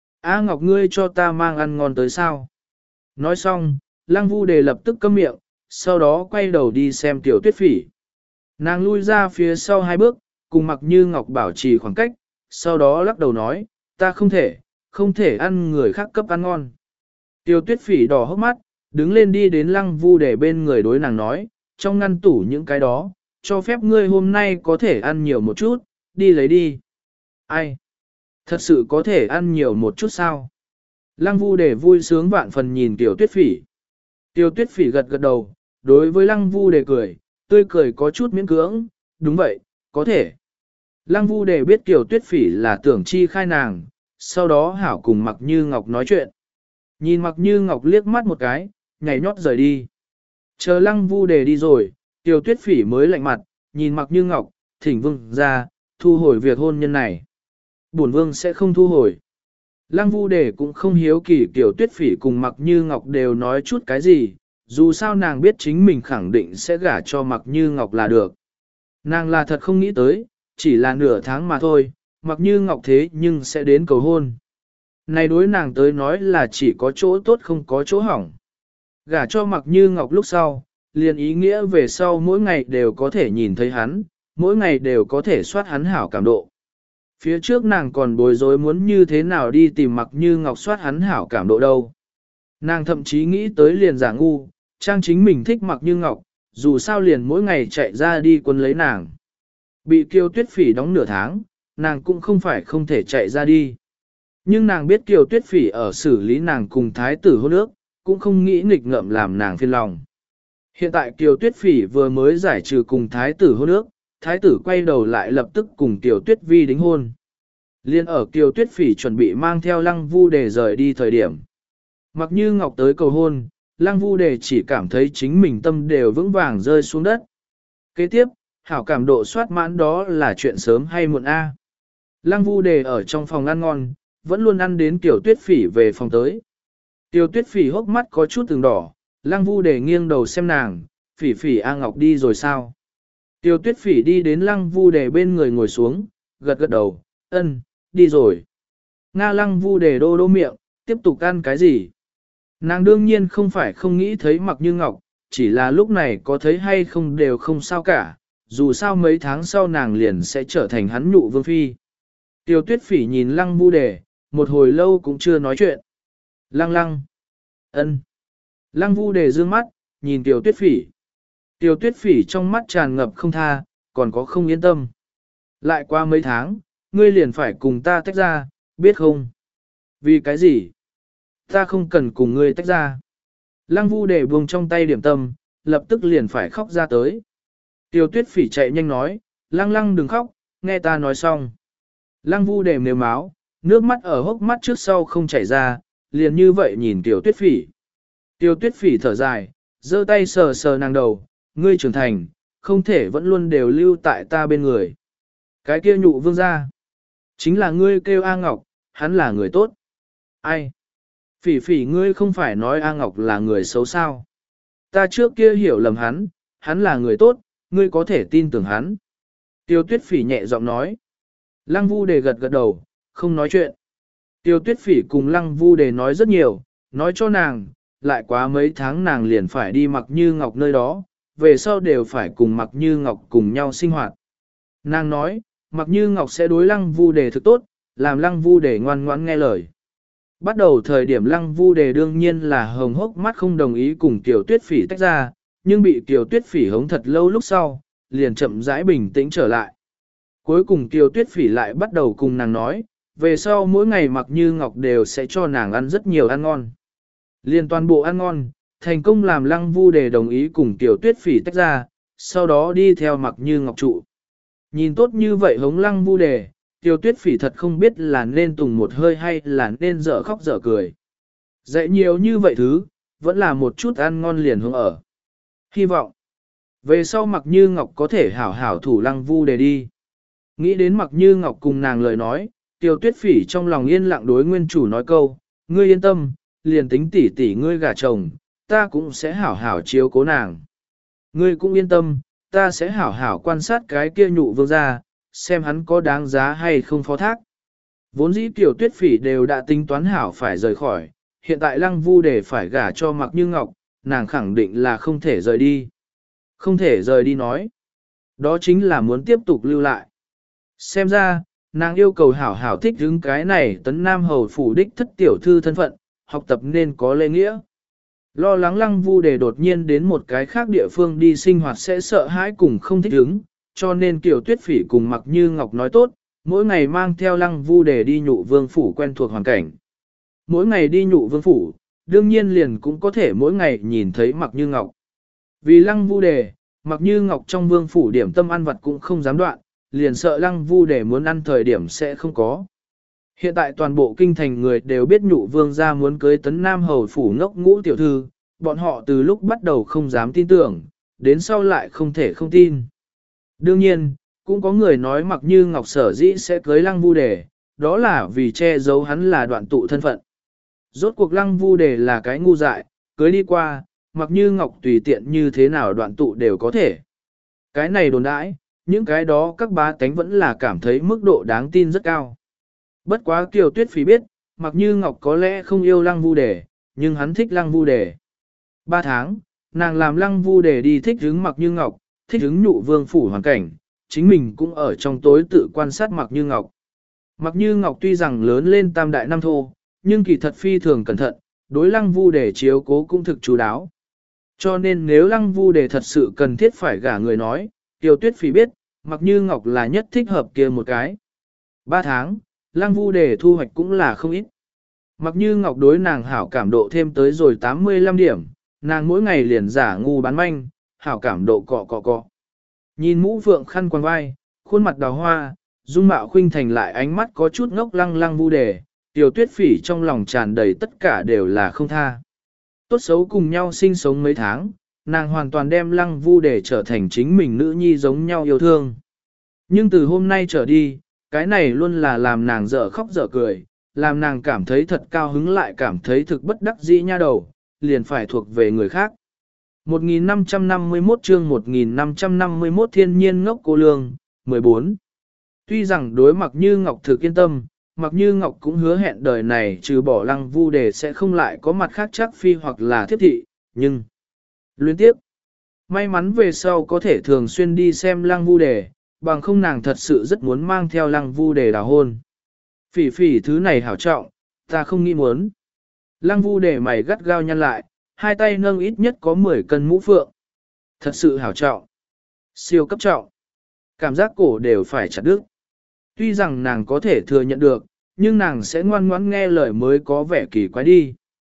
Speaker 1: A Ngọc ngươi cho ta mang ăn ngon tới sao. Nói xong, Lăng Vu Đề lập tức câm miệng, sau đó quay đầu đi xem Tiểu Tuyết Phỉ. Nàng lui ra phía sau hai bước, cùng Mặc Như Ngọc bảo trì khoảng cách, sau đó lắc đầu nói, ta không thể, không thể ăn người khác cấp ăn ngon. Tiểu Tuyết Phỉ đỏ hốc mắt, đứng lên đi đến Lăng Vu Đề bên người đối nàng nói, trong ngăn tủ những cái đó, cho phép ngươi hôm nay có thể ăn nhiều một chút, đi lấy đi. Ai? Thật sự có thể ăn nhiều một chút sao? Lăng Vu Đề vui sướng vạn phần nhìn Tiểu Tuyết Phỉ. Tiểu Tuyết Phỉ gật gật đầu, đối với Lăng Vu Đề cười, tươi cười có chút miễn cưỡng, đúng vậy, có thể. Lăng Vu Đề biết Tiểu Tuyết Phỉ là tưởng chi khai nàng, sau đó hảo cùng Mặc Như Ngọc nói chuyện. Nhìn Mặc Như Ngọc liếc mắt một cái, nhảy nhót rời đi. Chờ Lăng Vu Đề đi rồi, Tiểu Tuyết Phỉ mới lạnh mặt, nhìn Mặc Như Ngọc, thỉnh vương ra, thu hồi việc hôn nhân này. Bổn vương sẽ không thu hồi. Lăng Vu Đề cũng không hiếu kỳ Tiểu Tuyết Phỉ cùng Mặc Như Ngọc đều nói chút cái gì, dù sao nàng biết chính mình khẳng định sẽ gả cho Mặc Như Ngọc là được. Nàng là thật không nghĩ tới, chỉ là nửa tháng mà thôi, Mặc Như Ngọc thế nhưng sẽ đến cầu hôn. Này đối nàng tới nói là chỉ có chỗ tốt không có chỗ hỏng. Gả cho Mặc Như Ngọc lúc sau, liền ý nghĩa về sau mỗi ngày đều có thể nhìn thấy hắn, mỗi ngày đều có thể soát hắn hảo cảm độ. Phía trước nàng còn bối rối muốn như thế nào đi tìm Mặc Như Ngọc soát hắn hảo cảm độ đâu. Nàng thậm chí nghĩ tới liền giả ngu, trang chính mình thích Mặc Như Ngọc, dù sao liền mỗi ngày chạy ra đi quân lấy nàng. Bị Kiều Tuyết Phỉ đóng nửa tháng, nàng cũng không phải không thể chạy ra đi. Nhưng nàng biết Kiều Tuyết Phỉ ở xử lý nàng cùng thái tử hôn ước, cũng không nghĩ nghịch ngợm làm nàng phiền lòng. Hiện tại Kiều Tuyết Phỉ vừa mới giải trừ cùng thái tử hôn ước, thái tử quay đầu lại lập tức cùng Kiều Tuyết Vi đính hôn. Liên ở Kiều Tuyết Phỉ chuẩn bị mang theo Lăng Vu Đề rời đi thời điểm. Mặc Như Ngọc tới cầu hôn, Lăng Vu Đề chỉ cảm thấy chính mình tâm đều vững vàng rơi xuống đất. Kế tiếp, hảo cảm độ soát mãn đó là chuyện sớm hay muộn a. Lăng Vu Đề ở trong phòng ăn ngon, vẫn luôn ăn đến Kiều Tuyết Phỉ về phòng tới. Kiều Tuyết Phỉ hốc mắt có chút từng đỏ, Lăng Vu Đề nghiêng đầu xem nàng, Phỉ Phỉ A Ngọc đi rồi sao? Kiều Tuyết Phỉ đi đến Lăng Vu Đề bên người ngồi xuống, gật gật đầu, ân, đi rồi. Nga Lăng Vu Đề đô đô miệng, tiếp tục ăn cái gì? Nàng đương nhiên không phải không nghĩ thấy Mặc Như Ngọc, chỉ là lúc này có thấy hay không đều không sao cả, dù sao mấy tháng sau nàng liền sẽ trở thành hắn nhụ vương phi. Tiêu Tuyết Phỉ nhìn Lăng Vu Đề, một hồi lâu cũng chưa nói chuyện. Lăng lăng. Ân. Lăng Vu Đề dương mắt, nhìn Tiêu Tuyết Phỉ. Tiêu Tuyết Phỉ trong mắt tràn ngập không tha, còn có không yên tâm. Lại qua mấy tháng, ngươi liền phải cùng ta tách ra, biết không? Vì cái gì? Ta không cần cùng ngươi tách ra. Lăng Vu Đề buông trong tay điểm tâm, lập tức liền phải khóc ra tới. Tiêu Tuyết Phỉ chạy nhanh nói, Lăng Lăng đừng khóc, nghe ta nói xong. Lăng Vu Đề mềm máu, nước mắt ở hốc mắt trước sau không chảy ra, liền như vậy nhìn Tiêu Tuyết Phỉ. Tiêu Tuyết Phỉ thở dài, giơ tay sờ sờ nàng đầu, ngươi trưởng thành, không thể vẫn luôn đều lưu tại ta bên người. Cái kia nhụ vương gia, chính là ngươi kêu A Ngọc, hắn là người tốt. Ai? Phỉ Phỉ ngươi không phải nói A Ngọc là người xấu sao? Ta trước kia hiểu lầm hắn, hắn là người tốt, ngươi có thể tin tưởng hắn. Tiêu Tuyết Phỉ nhẹ giọng nói. Lăng Vu Đề gật gật đầu, không nói chuyện. Tiêu Tuyết Phỉ cùng Lăng Vu Đề nói rất nhiều, nói cho nàng, lại quá mấy tháng nàng liền phải đi Mặc Như Ngọc nơi đó, về sau đều phải cùng Mặc Như Ngọc cùng nhau sinh hoạt. Nàng nói, Mặc Như Ngọc sẽ đối Lăng Vu Đề thực tốt, làm Lăng Vu Đề ngoan ngoãn nghe lời. Bắt đầu thời điểm Lăng Vu Đề đương nhiên là hồng hốc mắt không đồng ý cùng Tiểu Tuyết Phỉ tách ra, nhưng bị Tiểu Tuyết Phỉ hống thật lâu lúc sau, liền chậm rãi bình tĩnh trở lại. Cuối cùng Tiểu Tuyết Phỉ lại bắt đầu cùng nàng nói, về sau mỗi ngày Mặc Như Ngọc đều sẽ cho nàng ăn rất nhiều ăn ngon. Liên toàn bộ ăn ngon, thành công làm Lăng Vu Đề đồng ý cùng Tiểu Tuyết Phỉ tách ra, sau đó đi theo Mặc Như Ngọc trụ. Nhìn tốt như vậy hống Lăng Vu Đề, Tiểu Tuyết Phỉ thật không biết là nên tùng một hơi hay là nên dở khóc dở cười. Dạy nhiều như vậy thứ, vẫn là một chút ăn ngon liền hướng ở. Hy vọng, về sau Mặc Như Ngọc có thể hảo hảo thủ Lăng Vu Đề đi. Nghĩ đến Mặc Như Ngọc cùng nàng lời nói, Tiểu Tuyết Phỉ trong lòng yên lặng đối nguyên chủ nói câu, ngươi yên tâm, liền tính tỷ tỷ ngươi gả chồng, ta cũng sẽ hảo hảo chiếu cố nàng. Ngươi cũng yên tâm, ta sẽ hảo hảo quan sát cái kia nhụ vương gia, xem hắn có đáng giá hay không phó thác. Vốn dĩ Tiểu Tuyết Phỉ đều đã tính toán hảo phải rời khỏi, hiện tại Lăng Vu Đề phải gả cho Mặc Như Ngọc, nàng khẳng định là không thể rời đi. Không thể rời đi nói. Đó chính là muốn tiếp tục lưu lại. Xem ra, nàng yêu cầu hảo hảo thích hứng cái này tấn nam hầu phủ đích thất tiểu thư thân phận, học tập nên có lễ nghĩa. Lo lắng Lăng Vu Đề đột nhiên đến một cái khác địa phương đi sinh hoạt sẽ sợ hãi cùng không thích hứng, cho nên Kiều Tuyết Phỉ cùng Mặc Như Ngọc nói tốt, mỗi ngày mang theo Lăng Vu Đề đi nhụ vương phủ quen thuộc hoàn cảnh. Mỗi ngày đi nhụ vương phủ, đương nhiên liền cũng có thể mỗi ngày nhìn thấy Mặc Như Ngọc. Vì Lăng Vu Đề, Mặc Như Ngọc trong vương phủ điểm tâm ăn vặt cũng không dám đoạn, liền sợ Lăng Vu Đề muốn ăn thời điểm sẽ không có. Hiện tại toàn bộ kinh thành người đều biết nhụ vương gia muốn cưới tấn nam hầu phủ ngốc ngũ tiểu thư, bọn họ từ lúc bắt đầu không dám tin tưởng, đến sau lại không thể không tin. Đương nhiên, cũng có người nói Mặc Như Ngọc sở dĩ sẽ cưới Lăng Vu Đề, đó là vì che giấu hắn là đoạn tụ thân phận. Rốt cuộc Lăng Vu Đề là cái ngu dại, cưới đi qua, Mặc Như Ngọc tùy tiện như thế nào đoạn tụ đều có thể. Cái này đồn đãi, những cái đó các bá tánh vẫn là cảm thấy mức độ đáng tin rất cao. Bất quá Kiều Tuyết Phỉ biết, Mặc Như Ngọc có lẽ không yêu Lăng Vu Đề, nhưng hắn thích Lăng Vu Đề. Ba tháng, nàng làm Lăng Vu Đề đi thích hứng Mặc Như Ngọc, thích hứng nhụ vương phủ hoàn cảnh, chính mình cũng ở trong tối tự quan sát Mặc Như Ngọc. Mặc Như Ngọc tuy rằng lớn lên tam đại năm thô, nhưng kỳ thật phi thường cẩn thận, đối Lăng Vu Đề chiếu cố cũng thực chú đáo. Cho nên nếu Lăng Vu Đề thật sự cần thiết phải gả người nói, Kiều Tuyết Phỉ biết, Mặc Như Ngọc là nhất thích hợp kia một cái. Ba tháng, Lăng Vu Đề thu hoạch cũng là không ít. Mặc Như Ngọc đối nàng hảo cảm độ thêm tới rồi tám mươi lăm điểm, nàng mỗi ngày liền giả ngu bán manh, hảo cảm độ cọ cọ cọ. Nhìn mũ phượng khăn quàng vai, khuôn mặt đào hoa, dung mạo khuynh thành lại ánh mắt có chút ngốc lăng Lăng Vu Đề, Tiểu Tuyết Phỉ trong lòng tràn đầy tất cả đều là không tha. Tốt xấu cùng nhau sinh sống mấy tháng, nàng hoàn toàn đem Lăng Vu Đề trở thành chính mình nữ nhi giống nhau yêu thương. Nhưng từ hôm nay trở đi, cái này luôn là làm nàng dở khóc dở cười, làm nàng cảm thấy thật cao hứng lại cảm thấy thực bất đắc dĩ nha đầu, liền phải thuộc về người khác. một nghìn năm trăm năm mươi mốt chương một nghìn năm trăm năm mươi mốt thiên nhiên ngốc cô lương, mười bốn. Tuy rằng đối Mặc Như Ngọc thực yên tâm, Mặc Như Ngọc cũng hứa hẹn đời này trừ bỏ Lăng Vu Đề sẽ không lại có mặt khác chắc phi hoặc là thiếp thị, nhưng luyến tiếp. May mắn về sau có thể thường xuyên đi xem Lăng Vu Đề, bằng không nàng thật sự rất muốn mang theo Lăng Vu Đề đào hôn. Phỉ Phỉ thứ này hảo trọng, ta không nghĩ muốn. Lăng Vu Đề mày gắt gao nhăn lại, hai tay nâng ít nhất có mười cân mũ phượng. Thật sự hảo trọng. Siêu cấp trọng. Cảm giác cổ đều phải chặt đứt. Tuy rằng nàng có thể thừa nhận được, nhưng nàng sẽ ngoan ngoãn nghe lời mới có vẻ kỳ quái đi.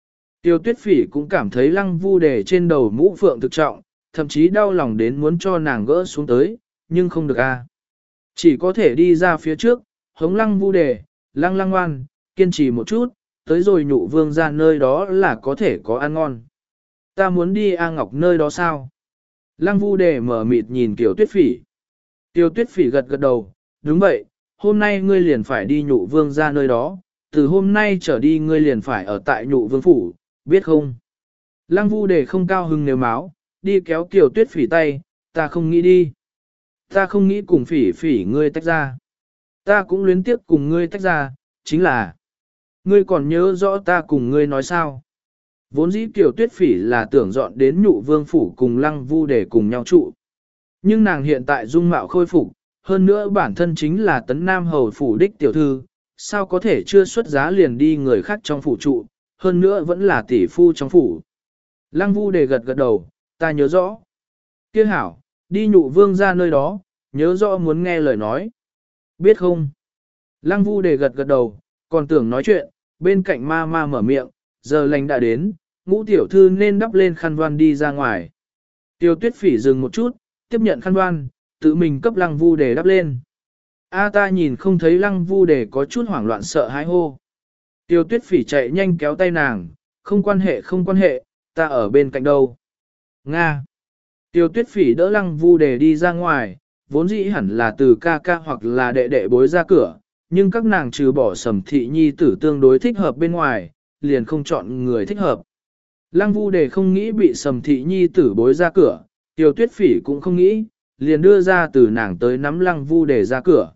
Speaker 1: Tiêu tuyết phỉ cũng cảm thấy lăng vu đề trên đầu mũ phượng thực trọng, thậm chí đau lòng đến muốn cho nàng gỡ xuống tới, nhưng không được a. Chỉ có thể đi ra phía trước, hống lăng vu đề, lăng lăng ngoan, kiên trì một chút, tới rồi nhụ vương ra nơi đó là có thể có ăn ngon. Ta muốn đi A Ngọc nơi đó sao? Lăng vu đề mở mịt nhìn Kiều tuyết phỉ. Kiều tuyết phỉ gật gật đầu, đúng vậy, hôm nay ngươi liền phải đi nhụ vương ra nơi đó, từ hôm nay trở đi ngươi liền phải ở tại nhụ vương phủ, biết không? Lăng vu đề không cao hứng nếu máu, đi kéo Kiều tuyết phỉ tay, ta không nghĩ đi. Ta không nghĩ cùng phỉ phỉ ngươi tách ra. Ta cũng luyến tiếc cùng ngươi tách ra, chính là ngươi còn nhớ rõ ta cùng ngươi nói sao. Vốn dĩ Kiều tuyết phỉ là tưởng dọn đến nhụ vương phủ cùng lăng vu để cùng nhau trụ. Nhưng nàng hiện tại dung mạo khôi phục, hơn nữa bản thân chính là tấn nam hầu phủ đích tiểu thư, sao có thể chưa xuất giá liền đi người khác trong phủ trụ, hơn nữa vẫn là tỷ phu trong phủ. Lăng vu để gật gật đầu, ta nhớ rõ. Kia hảo, đi nhụ vương ra nơi đó, nhớ rõ muốn nghe lời nói. Biết không? Lăng vu để gật gật đầu, còn tưởng nói chuyện, bên cạnh ma ma mở miệng, giờ lành đã đến, ngũ tiểu thư nên đắp lên khăn voan đi ra ngoài. Tiêu tuyết phỉ dừng một chút, tiếp nhận khăn voan, tự mình cấp lăng vu để đắp lên. A ta nhìn không thấy lăng vu để có chút hoảng loạn sợ hãi hô. Tiêu tuyết phỉ chạy nhanh kéo tay nàng, không quan hệ không quan hệ, ta ở bên cạnh đâu. Nga. Tiêu tuyết phỉ đỡ lăng vu để đi ra ngoài, vốn dĩ hẳn là từ ca ca hoặc là đệ đệ bối ra cửa, nhưng các nàng trừ bỏ Sầm Thị Nhi tử tương đối thích hợp bên ngoài, liền không chọn người thích hợp. Lăng vu đề không nghĩ bị Sầm Thị Nhi tử bối ra cửa, Tiêu tuyết phỉ cũng không nghĩ, liền đưa ra từ nàng tới nắm lăng vu đề ra cửa.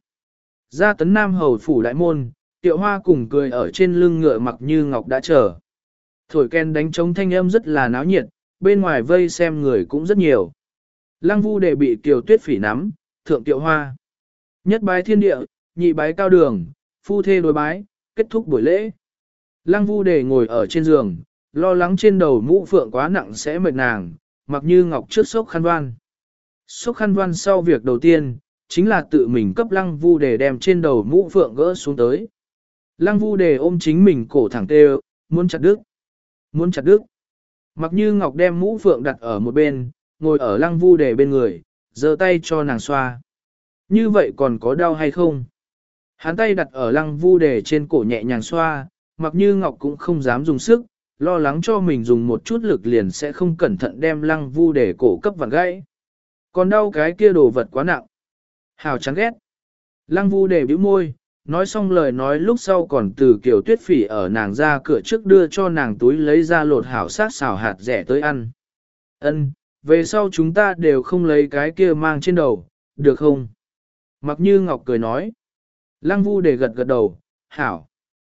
Speaker 1: Ra tấn nam hầu phủ đại môn, Tiệu Hoa cùng cười ở trên lưng ngựa Mặc Như Ngọc đã chờ. Thổi kèn đánh trống thanh âm rất là náo nhiệt, bên ngoài vây xem người cũng rất nhiều. Lăng vu đề bị Kiều tuyết phỉ nắm, thượng Tiệu Hoa. Nhất bái thiên địa, nhị bái cao đường, phu thê đối bái, kết thúc buổi lễ. Lăng vu đề ngồi ở trên giường, lo lắng trên đầu mũ phượng quá nặng sẽ mệt nàng, Mặc Như Ngọc trước sốc khăn voan. Sốc khăn voan sau việc đầu tiên, chính là tự mình cấp lăng vu đề đem trên đầu mũ phượng gỡ xuống tới. Lăng vu đề ôm chính mình cổ thẳng tê, muốn chặt đứt, muốn chặt đứt. Mặc Như Ngọc đem mũ phượng đặt ở một bên, ngồi ở lăng vu đề bên người, giơ tay cho nàng xoa. Như vậy còn có đau hay không? Hắn tay đặt ở lăng vu đề trên cổ nhẹ nhàng xoa, Mặc Như Ngọc cũng không dám dùng sức, lo lắng cho mình dùng một chút lực liền sẽ không cẩn thận đem lăng vu đề cổ cấp vặn gãy. Còn đau cái kia đồ vật quá nặng. Hào chán ghét. Lăng vu đề bĩu môi, nói xong lời nói lúc sau còn từ Kiều tuyết phỉ ở nàng ra cửa trước đưa cho nàng túi lấy ra lột hảo sát xào hạt rẻ tới ăn. Ân, về sau chúng ta đều không lấy cái kia mang trên đầu, được không? Mặc Như Ngọc cười nói. Lăng vu đề gật gật đầu, hảo.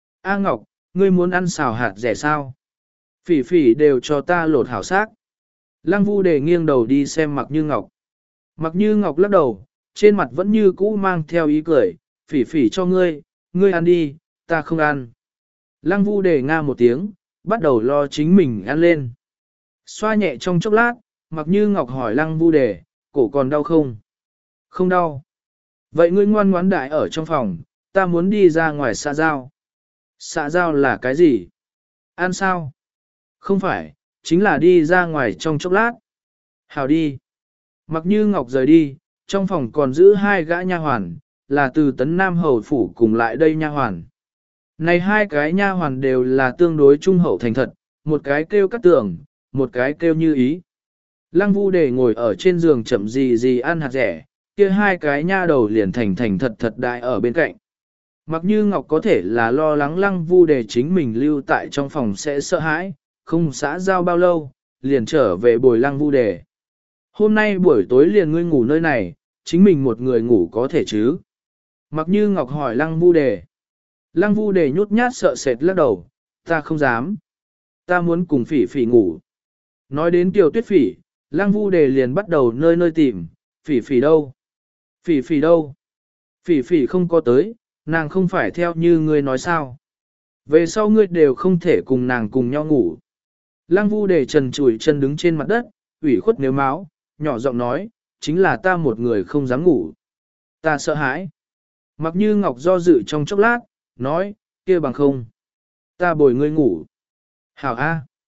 Speaker 1: A Ngọc, ngươi muốn ăn xào hạt rẻ sao? Phỉ phỉ đều cho ta lột hảo xác. Lăng vu đề nghiêng đầu đi xem Mặc Như Ngọc. Mặc Như Ngọc lắc đầu, trên mặt vẫn như cũ mang theo ý cười, phỉ phỉ cho ngươi, ngươi ăn đi, ta không ăn. Lăng vu đề nga một tiếng, bắt đầu lo chính mình ăn lên. Xoa nhẹ trong chốc lát, Mặc Như Ngọc hỏi lăng vu đề, cổ còn đau không? Không đau. Vậy ngươi ngoan ngoãn đại ở trong phòng, ta muốn đi ra ngoài xã giao. Xã giao là cái gì? Ăn sao? Không phải, chính là đi ra ngoài trong chốc lát. Hào đi. Mặc Như Ngọc rời đi, trong phòng còn giữ hai gã nha hoàn, là từ tấn nam hầu phủ cùng lại đây nha hoàn. Này hai cái nha hoàn đều là tương đối trung hậu thành thật, một cái kêu Cát Tường, một cái kêu Như Ý. Lăng vu đề ngồi ở trên giường chậm gì gì ăn hạt rẻ, kia hai cái nha đầu liền thành thành thật thật đại ở bên cạnh. Mặc Như Ngọc có thể là lo lắng lăng vu đề chính mình lưu tại trong phòng sẽ sợ hãi, không xã giao bao lâu, liền trở về bồi lăng vu đề. Hôm nay buổi tối liền ngươi ngủ nơi này, chính mình một người ngủ có thể chứ? Mặc Như Ngọc hỏi lăng vu đề. Lăng vu đề nhút nhát sợ sệt lắc đầu, ta không dám. Ta muốn cùng phỉ phỉ ngủ. Nói đến Kiều tuyết phỉ, lăng vu đề liền bắt đầu nơi nơi tìm, phỉ phỉ đâu? Phỉ phỉ đâu? Phỉ phỉ không có tới, nàng không phải theo như ngươi nói sao? Về sau ngươi đều không thể cùng nàng cùng nhau ngủ. Lăng vu đề trần trụi chân đứng trên mặt đất, ủy khuất nếu máu, nhỏ giọng nói, chính là ta một người không dám ngủ. Ta sợ hãi. Mặc Như Ngọc do dự trong chốc lát, nói, kia bằng không. Ta bồi ngươi ngủ. Hảo A.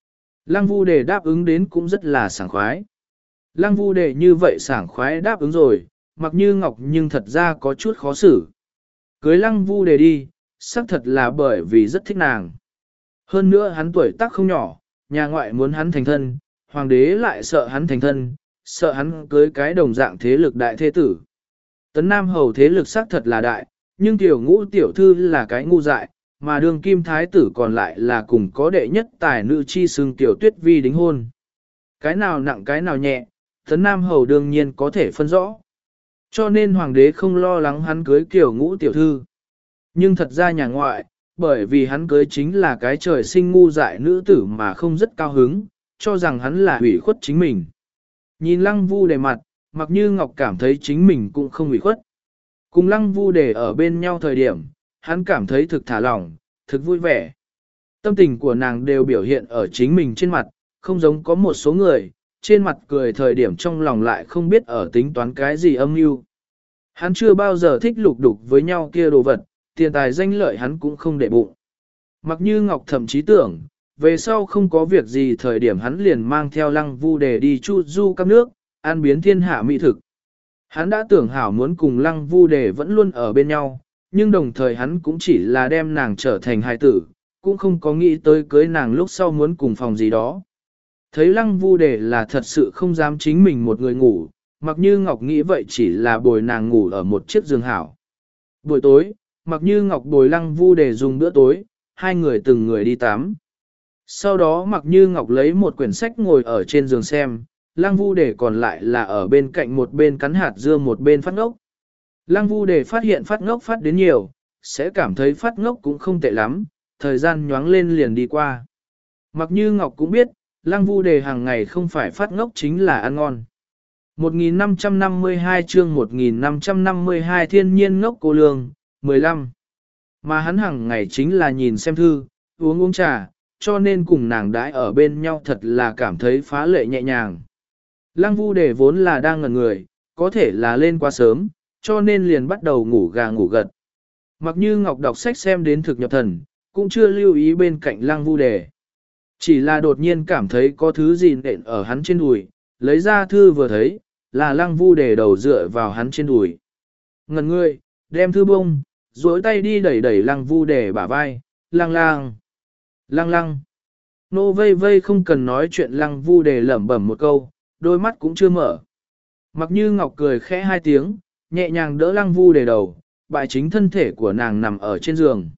Speaker 1: Lăng Vu Đề đáp ứng đến cũng rất là sảng khoái. Lăng Vu Đề như vậy sảng khoái đáp ứng rồi, Mặc Như Ngọc nhưng thật ra có chút khó xử. Cưới Lăng Vu Đề đi, xác thật là bởi vì rất thích nàng. Hơn nữa hắn tuổi tác không nhỏ, nhà ngoại muốn hắn thành thân, hoàng đế lại sợ hắn thành thân, sợ hắn cưới cái đồng dạng thế lực đại thế tử. Tấn Nam Hầu thế lực xác thật là đại, nhưng tiểu ngũ tiểu thư là cái ngu dại, mà đường kim thái tử còn lại là cùng có đệ nhất tài nữ chi xưng tiểu tuyết vi đính hôn. Cái nào nặng cái nào nhẹ, Tấn Nam Hầu đương nhiên có thể phân rõ. Cho nên hoàng đế không lo lắng hắn cưới kiểu ngũ tiểu thư. Nhưng thật ra nhà ngoại, bởi vì hắn cưới chính là cái trời sinh ngu dại nữ tử mà không rất cao hứng, cho rằng hắn là hủy khuất chính mình. Nhìn Lăng Vu Đề mặt, Mặc Như Ngọc cảm thấy chính mình cũng không hủy khuất. Cùng Lăng Vu Đề ở bên nhau thời điểm, hắn cảm thấy thực thả lỏng, thực vui vẻ. Tâm tình của nàng đều biểu hiện ở chính mình trên mặt, không giống có một số người, trên mặt cười thời điểm trong lòng lại không biết ở tính toán cái gì âm mưu. Hắn chưa bao giờ thích lục đục với nhau kia đồ vật, tiền tài danh lợi hắn cũng không để bụng. Mặc Như Ngọc thậm chí tưởng, về sau không có việc gì thời điểm hắn liền mang theo Lăng Vu Đề đi chu du các nước, ăn biến thiên hạ mỹ thực. Hắn đã tưởng hảo muốn cùng Lăng Vu Đề vẫn luôn ở bên nhau, nhưng đồng thời hắn cũng chỉ là đem nàng trở thành hài tử, cũng không có nghĩ tới cưới nàng lúc sau muốn cùng phòng gì đó. Thấy Lăng Vu Đề là thật sự không dám chính mình một người ngủ, Mặc Như Ngọc nghĩ vậy chỉ là bồi nàng ngủ ở một chiếc giường hảo. Buổi tối, Mặc Như Ngọc bồi Lăng Vu Đề dùng bữa tối, hai người từng người đi tắm. Sau đó Mặc Như Ngọc lấy một quyển sách ngồi ở trên giường xem, Lăng Vu Đề còn lại là ở bên cạnh một bên cắn hạt dưa một bên phát ngốc. Lăng Vu Đề phát hiện phát ngốc phát đến nhiều, sẽ cảm thấy phát ngốc cũng không tệ lắm, thời gian nhoáng lên liền đi qua. Mặc Như Ngọc cũng biết, Lăng Vu Đề hàng ngày không phải phát ngốc chính là ăn ngon. một nghìn năm trăm năm mươi hai chương một nghìn năm trăm năm mươi hai thiên nhiên ngốc cô lương, mười lăm. Mà hắn hàng ngày chính là nhìn xem thư, uống uống trà, cho nên cùng nàng đãi ở bên nhau thật là cảm thấy phá lệ nhẹ nhàng. Lăng Vu Đề vốn là đang ngẩn người, có thể là lên quá sớm, cho nên liền bắt đầu ngủ gà ngủ gật. Mặc Như Ngọc đọc sách xem đến thực nhập thần, cũng chưa lưu ý bên cạnh Lăng Vu Đề. Chỉ là đột nhiên cảm thấy có thứ gì nện ở hắn trên đùi, lấy ra thư vừa thấy, là Lăng Vu Đề đầu dựa vào hắn trên đùi. Ngẩn người, đem thư bông, duỗi tay đi đẩy đẩy Lăng Vu Đề bả vai, lang lang, lang lăng. Nô vây vây không cần nói chuyện Lăng Vu Đề lẩm bẩm một câu, đôi mắt cũng chưa mở. Mặc Như Ngọc cười khẽ hai tiếng, nhẹ nhàng đỡ Lăng Vu Đề đầu, bại chính thân thể của nàng nằm ở trên giường.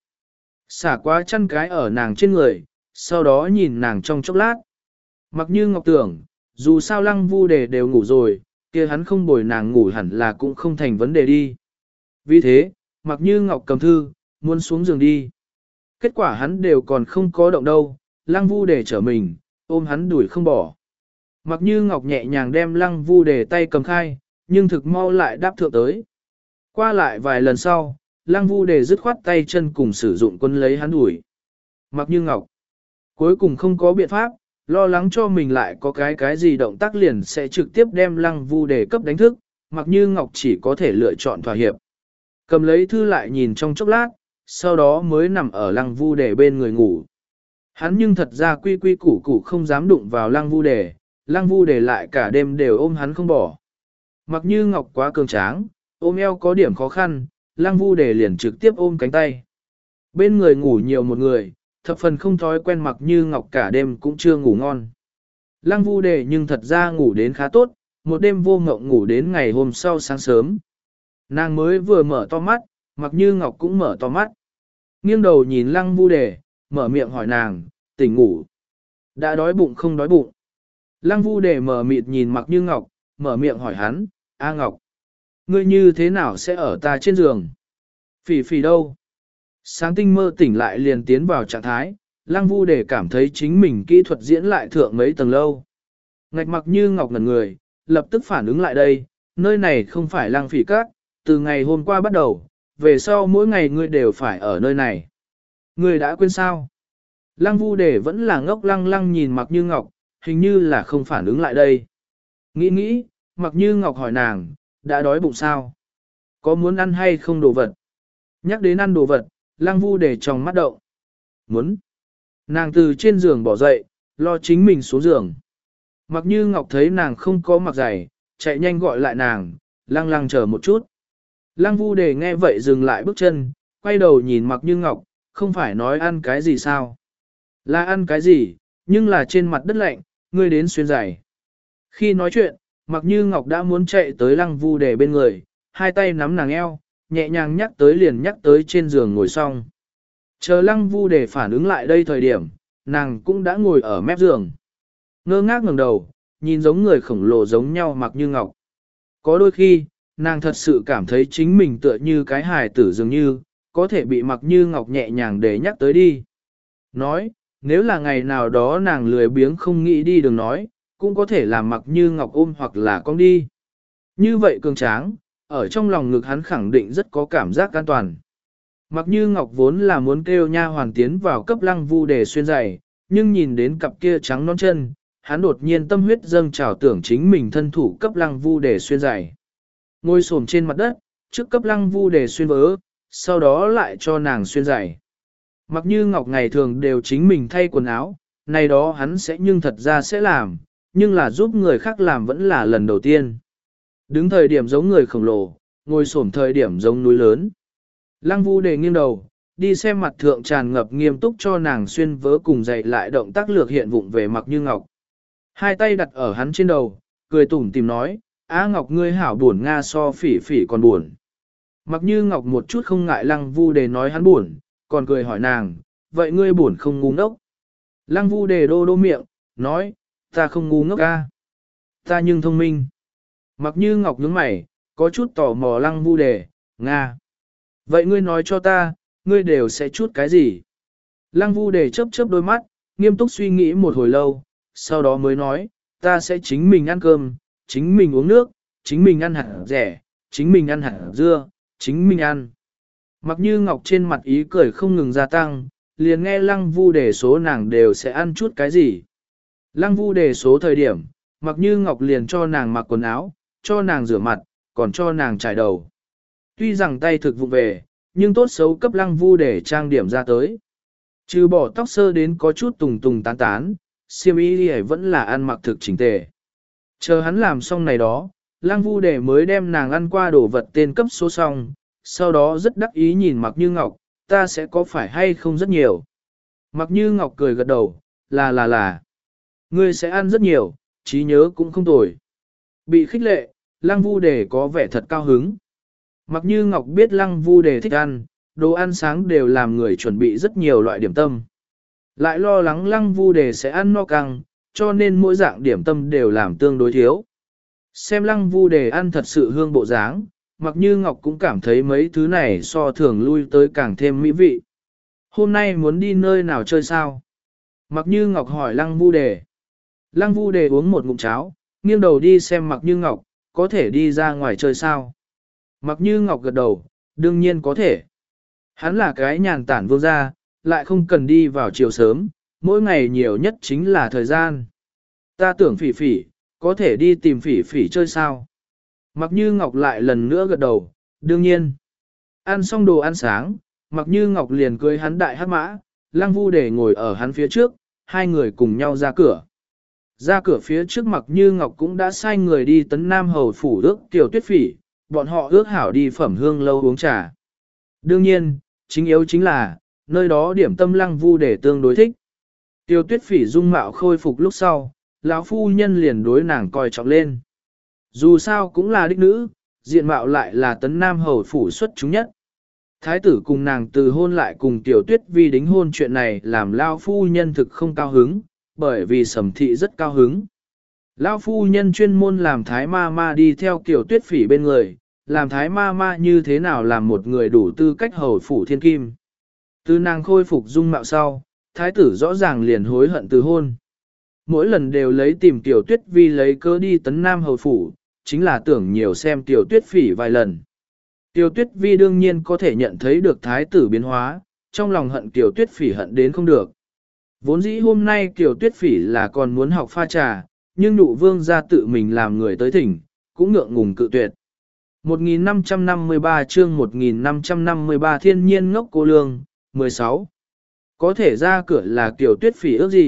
Speaker 1: Xả quá chăn cái ở nàng trên người, sau đó nhìn nàng trong chốc lát. Mặc Như Ngọc tưởng, dù sao Lăng Vu Đề đều ngủ rồi, kia hắn không bồi nàng ngủ hẳn là cũng không thành vấn đề đi. Vì thế, Mặc Như Ngọc cầm thư, muốn xuống giường đi. Kết quả hắn đều còn không có động đâu, Lăng Vu Đề trở mình, ôm hắn đuổi không bỏ. Mặc Như Ngọc nhẹ nhàng đem Lăng Vu Đề tay cầm khai, nhưng thực mau lại đáp thượng tới. Qua lại vài lần sau, Lăng Vu Đề dứt khoát tay chân cùng sử dụng quân lấy hắn đuổi. Mặc Như Ngọc cuối cùng không có biện pháp, lo lắng cho mình lại có cái cái gì động tác liền sẽ trực tiếp đem Lăng Vu Đề cấp đánh thức, Mặc Như Ngọc chỉ có thể lựa chọn thỏa hiệp. Cầm lấy thư lại nhìn trong chốc lát, sau đó mới nằm ở Lăng Vu Đề bên người ngủ. Hắn nhưng thật ra quy quy củ củ không dám đụng vào Lăng Vu Đề, Lăng Vu Đề lại cả đêm đều ôm hắn không bỏ. Mặc Như Ngọc quá cường tráng, ôm eo có điểm khó khăn, Lăng Vu Đề liền trực tiếp ôm cánh tay. Bên người ngủ nhiều một người, thập phần không thói quen Mặc Như Ngọc cả đêm cũng chưa ngủ ngon. Lăng Vu Đề nhưng thật ra ngủ đến khá tốt, một đêm vô ngộng ngủ đến ngày hôm sau sáng sớm. Nàng mới vừa mở to mắt, Mặc Như Ngọc cũng mở to mắt. Nghiêng đầu nhìn Lăng Vu Đề, mở miệng hỏi nàng, tỉnh ngủ. Đã đói bụng không đói bụng. Lăng Vu Đề mở mịt nhìn Mặc Như Ngọc, mở miệng hỏi hắn, A Ngọc, ngươi như thế nào sẽ ở ta trên giường? Phỉ phỉ đâu? Sáng tinh mơ tỉnh lại liền tiến vào trạng thái, Lăng Vu Đề cảm thấy chính mình kỹ thuật diễn lại thượng mấy tầng lâu. Ngạch Mặc Như Ngọc ngẩn người, lập tức phản ứng lại đây, nơi này không phải Lăng Phỉ Các, từ ngày hôm qua bắt đầu, về sau mỗi ngày ngươi đều phải ở nơi này. Ngươi đã quên sao? Lăng Vu Đề vẫn là ngốc lăng lăng nhìn Mặc Như Ngọc, hình như là không phản ứng lại đây. Nghĩ nghĩ, Mặc Như Ngọc hỏi nàng, đã đói bụng sao? Có muốn ăn hay không đồ vật? Nhắc đến ăn đồ vật, Lăng Vu Đề trong mắt động. Muốn. Nàng từ trên giường bỏ dậy, Lo chính mình xuống giường. Mặc Như Ngọc thấy nàng không có mặc giày, chạy nhanh gọi lại nàng, lăng lăng chờ một chút. Lăng Vu Đề nghe vậy dừng lại bước chân, quay đầu nhìn Mặc Như Ngọc, không phải nói ăn cái gì sao? Là ăn cái gì, nhưng là trên mặt đất lạnh, ngươi đến xuyên giày. Khi nói chuyện, Mặc Như Ngọc đã muốn chạy tới Lăng Vu Đề bên người, hai tay nắm nàng eo, nhẹ nhàng nhắc tới liền nhắc tới trên giường ngồi xong. Chờ Lăng Vu Đề phản ứng lại đây thời điểm, nàng cũng đã ngồi ở mép giường. Ngơ ngác ngẩng đầu, nhìn giống người khổng lồ giống nhau Mặc Như Ngọc. Có đôi khi, nàng thật sự cảm thấy chính mình tựa như cái hài tử dường như, có thể bị Mặc Như Ngọc nhẹ nhàng để nhắc tới đi. Nói, nếu là ngày nào đó nàng lười biếng không nghĩ đi đừng nói, cũng có thể làm Mặc Như Ngọc ôm hoặc là con đi. Như vậy cường tráng, ở trong lòng ngực hắn khẳng định rất có cảm giác an toàn. Mặc Như Ngọc vốn là muốn kêu nha hoàn tiến vào cấp Lăng Vu Đề xuyên giày, nhưng nhìn đến cặp kia trắng non chân, hắn đột nhiên tâm huyết dâng trào tưởng chính mình thân thủ cấp Lăng Vu Đề xuyên giày. Ngồi xổm trên mặt đất, trước cấp Lăng Vu Đề xuyên vớ, sau đó lại cho nàng xuyên giày. Mặc Như Ngọc ngày thường đều chính mình thay quần áo, này đó hắn sẽ nhưng thật ra sẽ làm, nhưng là giúp người khác làm vẫn là lần đầu tiên. Đứng thời điểm giống người khổng lồ, ngồi xổm thời điểm giống núi lớn. Lăng Vu Đề nghiêng đầu, đi xem mặt thượng tràn ngập nghiêm túc cho nàng xuyên vớ cùng dạy lại động tác lược hiện vụng về Mặc Như Ngọc. Hai tay đặt ở hắn trên đầu, cười tủm tìm nói, Á Ngọc ngươi hảo buồn Nga so phỉ phỉ còn buồn. Mặc Như Ngọc một chút không ngại Lăng Vu Đề nói hắn buồn, còn cười hỏi nàng, vậy ngươi buồn không ngu ngốc? Lăng Vu Đề đô đô miệng, nói, ta không ngu ngốc ca. Ta nhưng thông minh. Mặc Như Ngọc nhướng mày, có chút tò mò Lăng Vu Đề, Nga. Vậy ngươi nói cho ta, ngươi đều sẽ chút cái gì? Lăng Vu Đề chớp chớp đôi mắt, nghiêm túc suy nghĩ một hồi lâu, sau đó mới nói, ta sẽ chính mình ăn cơm, chính mình uống nước, chính mình ăn hạt rẻ, chính mình ăn hạt dưa, chính mình ăn. Mặc Như Ngọc trên mặt ý cười không ngừng gia tăng, liền nghe Lăng Vu Đề số nàng đều sẽ ăn chút cái gì. Lăng Vu Đề số thời điểm, Mặc Như Ngọc liền cho nàng mặc quần áo, cho nàng rửa mặt, còn cho nàng trải đầu. Tuy rằng tay thực vụ về, nhưng tốt xấu cấp Lăng Vu Đề trang điểm ra tới. Trừ bỏ tóc sơ đến có chút tùng tùng tán tán, xiêm y đi vẫn là ăn mặc thực chỉnh tề. Chờ hắn làm xong này đó, Lăng Vu Đề mới đem nàng ăn qua đồ vật tên cấp số xong, sau đó rất đắc ý nhìn Mặc Như Ngọc, ta sẽ có phải hay không rất nhiều. Mặc Như Ngọc cười gật đầu, là là là. Ngươi sẽ ăn rất nhiều, trí nhớ cũng không tồi. Bị khích lệ, Lăng Vu Đề có vẻ thật cao hứng. Mặc Như Ngọc biết Lăng Vu Đề thích ăn, đồ ăn sáng đều làm người chuẩn bị rất nhiều loại điểm tâm. Lại lo lắng Lăng Vu Đề sẽ ăn no căng, cho nên mỗi dạng điểm tâm đều làm tương đối thiếu. Xem Lăng Vu Đề ăn thật sự hương bộ dáng, Mặc Như Ngọc cũng cảm thấy mấy thứ này so thường lui tới càng thêm mỹ vị. Hôm nay muốn đi nơi nào chơi sao? Mặc Như Ngọc hỏi Lăng Vu Đề. Lăng Vu Đề uống một ngụm cháo, nghiêng đầu đi xem Mặc Như Ngọc, có thể đi ra ngoài chơi sao? Mặc Như Ngọc gật đầu, đương nhiên có thể. Hắn là cái nhàn tản vương gia, lại không cần đi vào chiều sớm, mỗi ngày nhiều nhất chính là thời gian. Ta tưởng phỉ phỉ, có thể đi tìm phỉ phỉ chơi sao? Mặc Như Ngọc lại lần nữa gật đầu, đương nhiên. Ăn xong đồ ăn sáng, Mặc Như Ngọc liền cưới hắn đại hắc mã, Lăng Vu Đề ngồi ở hắn phía trước, hai người cùng nhau ra cửa. Ra cửa phía trước Mặc Như Ngọc cũng đã sai người đi tấn Nam Hầu phủ ước Tiểu Tuyết Phỉ, bọn họ ước hảo đi Phẩm Hương lâu uống trà. Đương nhiên, chính yếu chính là, nơi đó điểm tâm Lăng Vu Đề tương đối thích. Tiểu Tuyết Phỉ dung mạo khôi phục lúc sau, lão phu nhân liền đối nàng coi trọng lên. Dù sao cũng là đích nữ, diện mạo lại là tấn Nam Hầu phủ xuất chúng nhất. Thái tử cùng nàng từ hôn lại cùng Tiểu Tuyết Vi đính hôn chuyện này làm lão phu nhân thực không cao hứng, bởi vì Sầm thị rất cao hứng. Lão phu nhân chuyên môn làm thái ma ma đi theo Tiểu Tuyết Phỉ bên người, làm thái ma ma như thế nào làm một người đủ tư cách hầu phủ thiên kim. Từ nàng khôi phục dung mạo sau, thái tử rõ ràng liền hối hận từ hôn. Mỗi lần đều lấy tìm Tiểu Tuyết Vi lấy cớ đi tấn Nam hầu phủ, chính là tưởng nhiều xem Tiểu Tuyết Phỉ vài lần. Tiểu Tuyết Vi đương nhiên có thể nhận thấy được thái tử biến hóa, trong lòng hận Tiểu Tuyết Phỉ hận đến không được. Vốn dĩ hôm nay Tiểu Tuyết Phỉ là còn muốn học pha trà, nhưng Nụ Vương ra tự mình làm người tới thỉnh, cũng ngượng ngùng cự tuyệt. một nghìn năm trăm năm mươi ba chương một nghìn năm trăm năm mươi ba Thiên nhiên ngốc cô lương, mười sáu. Có thể ra cửa là Tiểu Tuyết Phỉ ước gì,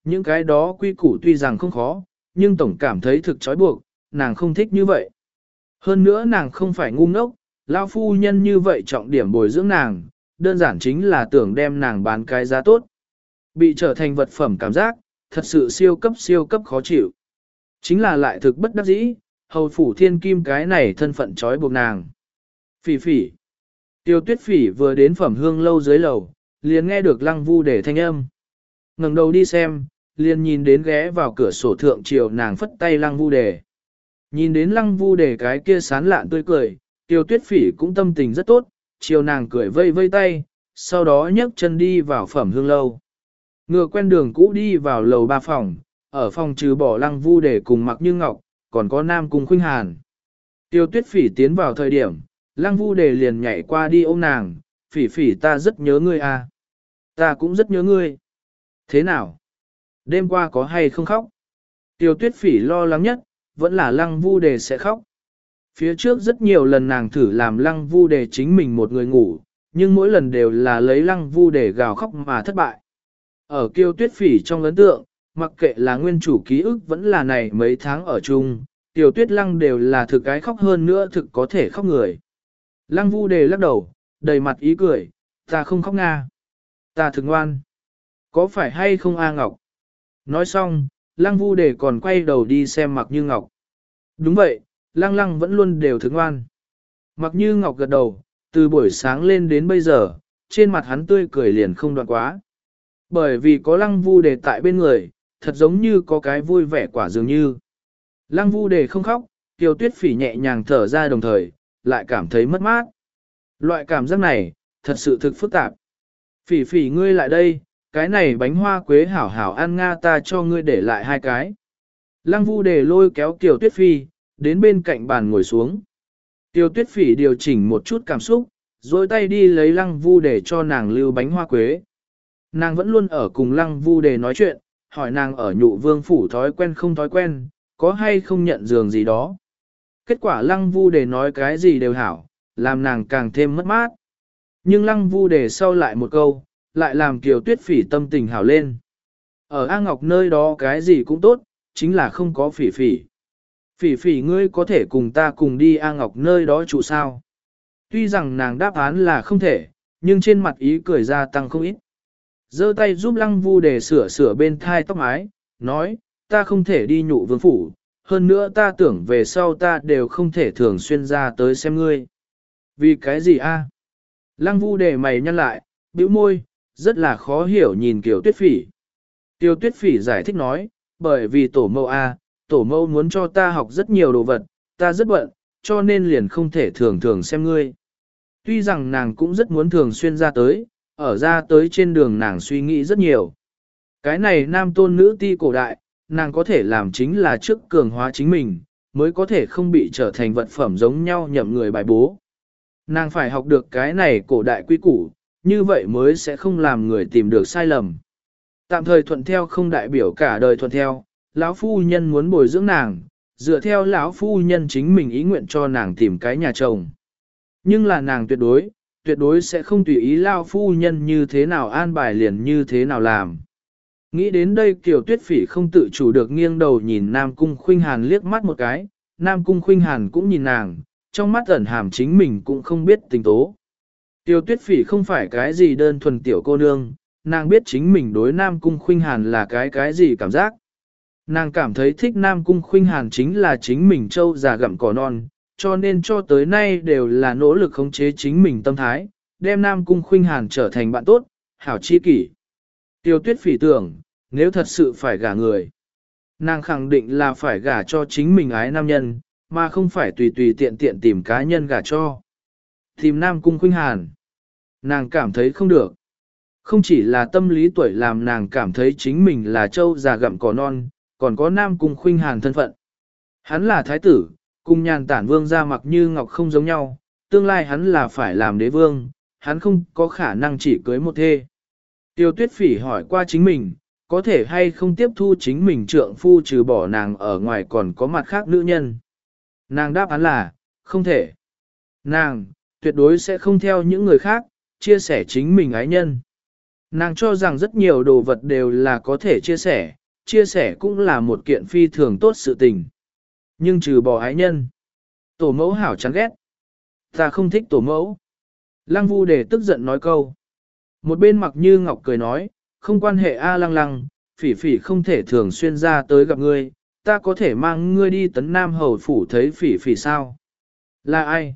Speaker 1: những cái đó quy củ tuy rằng không khó, nhưng tổng cảm thấy thực trói buộc, nàng không thích như vậy. Hơn nữa nàng không phải ngu ngốc, lão phu nhân như vậy trọng điểm bồi dưỡng nàng, đơn giản chính là tưởng đem nàng bán cái giá tốt. Bị trở thành vật phẩm cảm giác, thật sự siêu cấp siêu cấp khó chịu. Chính là lại thực bất đắc dĩ, hầu phủ thiên kim cái này thân phận trói buộc nàng. Phỉ phỉ. Tiêu tuyết phỉ vừa đến phẩm hương lâu dưới lầu, liền nghe được lăng vu để thanh âm. Ngẩng đầu đi xem, liền nhìn đến ghé vào cửa sổ thượng chiều nàng phất tay lăng vu đề. Nhìn đến lăng vu đề cái kia sán lạn tươi cười, tiêu tuyết phỉ cũng tâm tình rất tốt, chiều nàng cười vây vây tay, sau đó nhấc chân đi vào phẩm hương lâu. Ngựa quen đường cũ đi vào lầu ba phòng, ở phòng trừ bỏ lăng vu đề cùng mặc như ngọc, còn có nam cùng khuynh hàn. Tiêu tuyết phỉ tiến vào thời điểm, lăng vu đề liền nhảy qua đi ôm nàng, phỉ phỉ ta rất nhớ ngươi à. Ta cũng rất nhớ ngươi. Thế nào? Đêm qua có hay không khóc? Tiêu tuyết phỉ lo lắng nhất, vẫn là lăng vu đề sẽ khóc. Phía trước rất nhiều lần nàng thử làm lăng vu đề chính mình một người ngủ, nhưng mỗi lần đều là lấy lăng vu đề gào khóc mà thất bại. Ở kiêu tuyết phỉ trong ấn tượng, mặc kệ là nguyên chủ ký ức vẫn là này mấy tháng ở chung, tiểu tuyết lăng đều là thực cái khóc hơn nữa thực có thể khóc người. Lăng vu đề lắc đầu, đầy mặt ý cười, ta không khóc nga. Ta thực ngoan. Có phải hay không A Ngọc? Nói xong, lăng vu đề còn quay đầu đi xem mặc như Ngọc. Đúng vậy, lăng lăng vẫn luôn đều thực ngoan. Mặc như Ngọc gật đầu, từ buổi sáng lên đến bây giờ, trên mặt hắn tươi cười liền không đoạn quá. Bởi vì có lăng vu đề tại bên người, thật giống như có cái vui vẻ quả dường như. Lăng vu đề không khóc, Tiêu tuyết phỉ nhẹ nhàng thở ra đồng thời, lại cảm thấy mất mát. Loại cảm giác này, thật sự thực phức tạp. Phỉ phỉ ngươi lại đây, cái này bánh hoa quế hảo hảo ăn nga ta cho ngươi để lại hai cái. Lăng vu đề lôi kéo Kiều Tuyết Phi, đến bên cạnh bàn ngồi xuống. Kiều Tuyết Phỉ điều chỉnh một chút cảm xúc, dối tay đi lấy lăng vu để cho nàng lưu bánh hoa quế. Nàng vẫn luôn ở cùng lăng vu đề nói chuyện, hỏi nàng ở nhụ vương phủ thói quen không thói quen, có hay không nhận giường gì đó. Kết quả lăng vu đề nói cái gì đều hảo, làm nàng càng thêm mất mát. Nhưng lăng vu đề sau lại một câu, lại làm Kiều Tuyết Phỉ tâm tình hảo lên. Ở A Ngọc nơi đó cái gì cũng tốt, chính là không có phỉ phỉ. Phỉ phỉ ngươi có thể cùng ta cùng đi A Ngọc nơi đó trụ sao? Tuy rằng nàng đáp án là không thể, nhưng trên mặt ý cười gia tăng không ít. Giơ tay giúp lăng vu để sửa sửa bên thai tóc mái, nói, ta không thể đi nhụ vương phủ, hơn nữa ta tưởng về sau ta đều không thể thường xuyên ra tới xem ngươi. Vì cái gì a? Lăng vu để mày nhăn lại, bĩu môi, rất là khó hiểu nhìn Kiều Tuyết Phỉ. Kiều Tuyết Phỉ giải thích nói, bởi vì tổ mẫu a, tổ mẫu muốn cho ta học rất nhiều đồ vật, ta rất bận, cho nên liền không thể thường thường xem ngươi. Tuy rằng nàng cũng rất muốn thường xuyên ra tới, ở ra tới trên đường nàng suy nghĩ rất nhiều. Cái này nam tôn nữ ti cổ đại, nàng có thể làm chính là trước cường hóa chính mình, mới có thể không bị trở thành vật phẩm giống nhau nhậm người bài bố. Nàng phải học được cái này cổ đại quy củ, như vậy mới sẽ không làm người tìm được sai lầm. Tạm thời thuận theo không đại biểu cả đời thuận theo, lão phu nhân muốn bồi dưỡng nàng, dựa theo lão phu nhân chính mình ý nguyện cho nàng tìm cái nhà chồng. Nhưng là nàng tuyệt đối, tuyệt đối sẽ không tùy ý lão phu nhân như thế nào an bài liền như thế nào làm. Nghĩ đến đây Kiều Tuyết Phỉ không tự chủ được nghiêng đầu nhìn Nam Cung Khuynh Hàn liếc mắt một cái, Nam Cung Khuynh Hàn cũng nhìn nàng, trong mắt ẩn hàm chính mình cũng không biết tình tố. Kiều Tuyết Phỉ không phải cái gì đơn thuần tiểu cô nương, nàng biết chính mình đối Nam Cung Khuynh Hàn là cái cái gì cảm giác. Nàng cảm thấy thích Nam Cung Khuynh Hàn chính là chính mình trâu già gặm cỏ non, cho nên cho tới nay đều là nỗ lực khống chế chính mình tâm thái, đem Nam Cung Khuynh Hàn trở thành bạn tốt, hảo chi kỷ. Tiêu Tuyết Phỉ tưởng, nếu thật sự phải gả người, nàng khẳng định là phải gả cho chính mình ái nam nhân, mà không phải tùy tùy tiện tiện tìm cá nhân gả cho. Tìm Nam Cung Khuynh Hàn, nàng cảm thấy không được. Không chỉ là tâm lý tuổi làm nàng cảm thấy chính mình là trâu già gặm cỏ non, còn có Nam Cung Khuynh Hàn thân phận. Hắn là thái tử, cùng Nhàn Tản vương ra mặc như ngọc không giống nhau, tương lai hắn là phải làm đế vương, hắn không có khả năng chỉ cưới một thê. Tiêu Tuyết Phỉ hỏi qua chính mình, có thể hay không tiếp thu chính mình trượng phu trừ bỏ nàng ở ngoài còn có mặt khác nữ nhân. Nàng đáp án là, không thể. Nàng, tuyệt đối sẽ không theo những người khác, chia sẻ chính mình ái nhân. Nàng cho rằng rất nhiều đồ vật đều là có thể chia sẻ, chia sẻ cũng là một kiện phi thường tốt sự tình. Nhưng trừ bỏ ái nhân, tổ mẫu hảo chán ghét. Ta không thích tổ mẫu. Lăng Vu Đề tức giận nói câu. Một bên Mặc Như Ngọc cười nói, không quan hệ a Lăng Lăng, phỉ phỉ không thể thường xuyên ra tới gặp ngươi, ta có thể mang ngươi đi tấn Nam Hầu Phủ thấy phỉ phỉ sao? Là ai?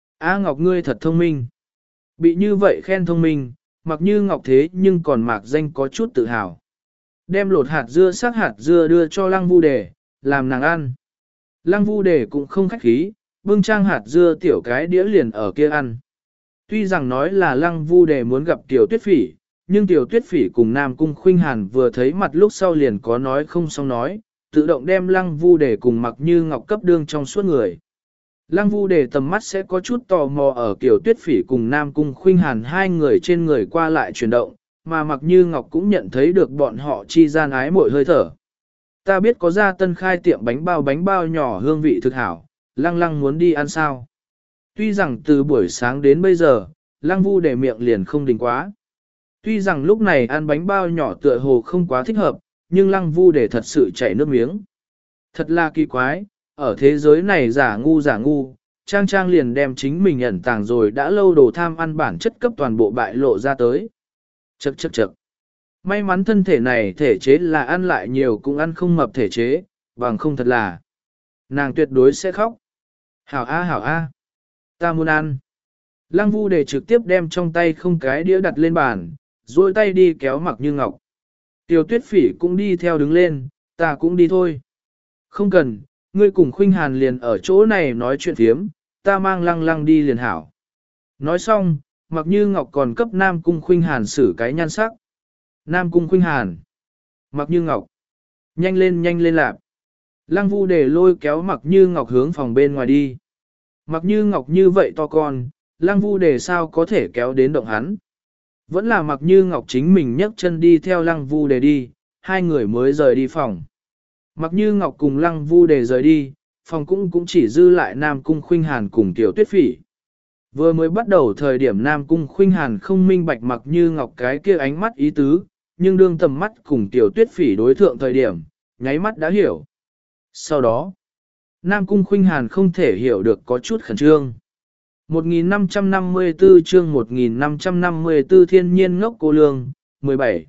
Speaker 1: A Ngọc ngươi thật thông minh. Bị như vậy khen thông minh, Mặc Như Ngọc thế nhưng còn mạc danh có chút tự hào. Đem lột hạt dưa sắc hạt dưa đưa cho Lăng Vu Đề, làm nàng ăn. Lăng Vu Đề cũng không khách khí, bưng trang hạt dưa tiểu cái đĩa liền ở kia ăn. Tuy rằng nói là Lăng Vu Đề muốn gặp Tiểu Tuyết Phỉ, nhưng Tiểu Tuyết Phỉ cùng Nam Cung Khuynh Hàn vừa thấy mặt lúc sau liền có nói không xong nói, tự động đem Lăng Vu Đề cùng Mặc Như Ngọc cấp đương trong suốt người. Lăng Vu Đề tầm mắt sẽ có chút tò mò ở Tiểu Tuyết Phỉ cùng Nam Cung Khuynh Hàn hai người trên người qua lại chuyển động, mà Mặc Như Ngọc cũng nhận thấy được bọn họ chi gian ái mội hơi thở. Ta biết có ra tân khai tiệm bánh bao bánh bao nhỏ hương vị thực hảo, Lăng Lăng muốn đi ăn sao. Tuy rằng từ buổi sáng đến bây giờ, Lăng Vu Đề miệng liền không đình quá. Tuy rằng lúc này ăn bánh bao nhỏ tựa hồ không quá thích hợp, nhưng Lăng Vu Đề thật sự chảy nước miếng. Thật là kỳ quái, ở thế giới này giả ngu giả ngu, Trang Trang liền đem chính mình ẩn tàng rồi đã lâu đồ tham ăn bản chất cấp toàn bộ bại lộ ra tới. Chậc chậc chậc. May mắn thân thể này thể chế là ăn lại nhiều cũng ăn không mập thể chế, bằng không thật là. Nàng tuyệt đối sẽ khóc. Hảo a hảo a. Ta muốn ăn. Lăng Vu Đề trực tiếp đem trong tay không cái đĩa đặt lên bàn, duỗi tay đi kéo Mặc Như Ngọc. Tiểu Tuyết Phỉ cũng đi theo đứng lên, ta cũng đi thôi. Không cần, ngươi cùng Khuynh Hàn liền ở chỗ này nói chuyện phiếm, ta mang Lăng Lăng đi liền hảo. Nói xong, Mặc Như Ngọc còn cấp Nam Cung Khuynh Hàn xử cái nhan sắc. Nam Cung Khuynh Hàn. Mặc Như Ngọc. Nhanh lên nhanh lên lạp. Lăng Vu Đề lôi kéo Mặc Như Ngọc hướng phòng bên ngoài đi. Mặc Như Ngọc như vậy to con, Lăng Vu Đề sao có thể kéo đến động hắn. Vẫn là Mặc Như Ngọc chính mình nhấc chân đi theo Lăng Vu Đề đi, hai người mới rời đi phòng. Mặc Như Ngọc cùng Lăng Vu Đề rời đi, phòng cũng cũng chỉ dư lại Nam Cung Khuynh Hàn cùng Tiểu Tuyết Phỉ. Vừa mới bắt đầu thời điểm Nam Cung Khuynh Hàn không minh bạch Mặc Như Ngọc cái kia ánh mắt ý tứ, nhưng đương tầm mắt cùng Tiểu Tuyết Phỉ đối thượng thời điểm, nháy mắt đã hiểu. Sau đó, Nam Cung Khuynh Hàn không thể hiểu được có chút khẩn trương. một nghìn năm trăm năm mươi tư chương một nghìn năm trăm năm mươi tư Thiên Nhiên Ngốc Cô Lương, mười bảy.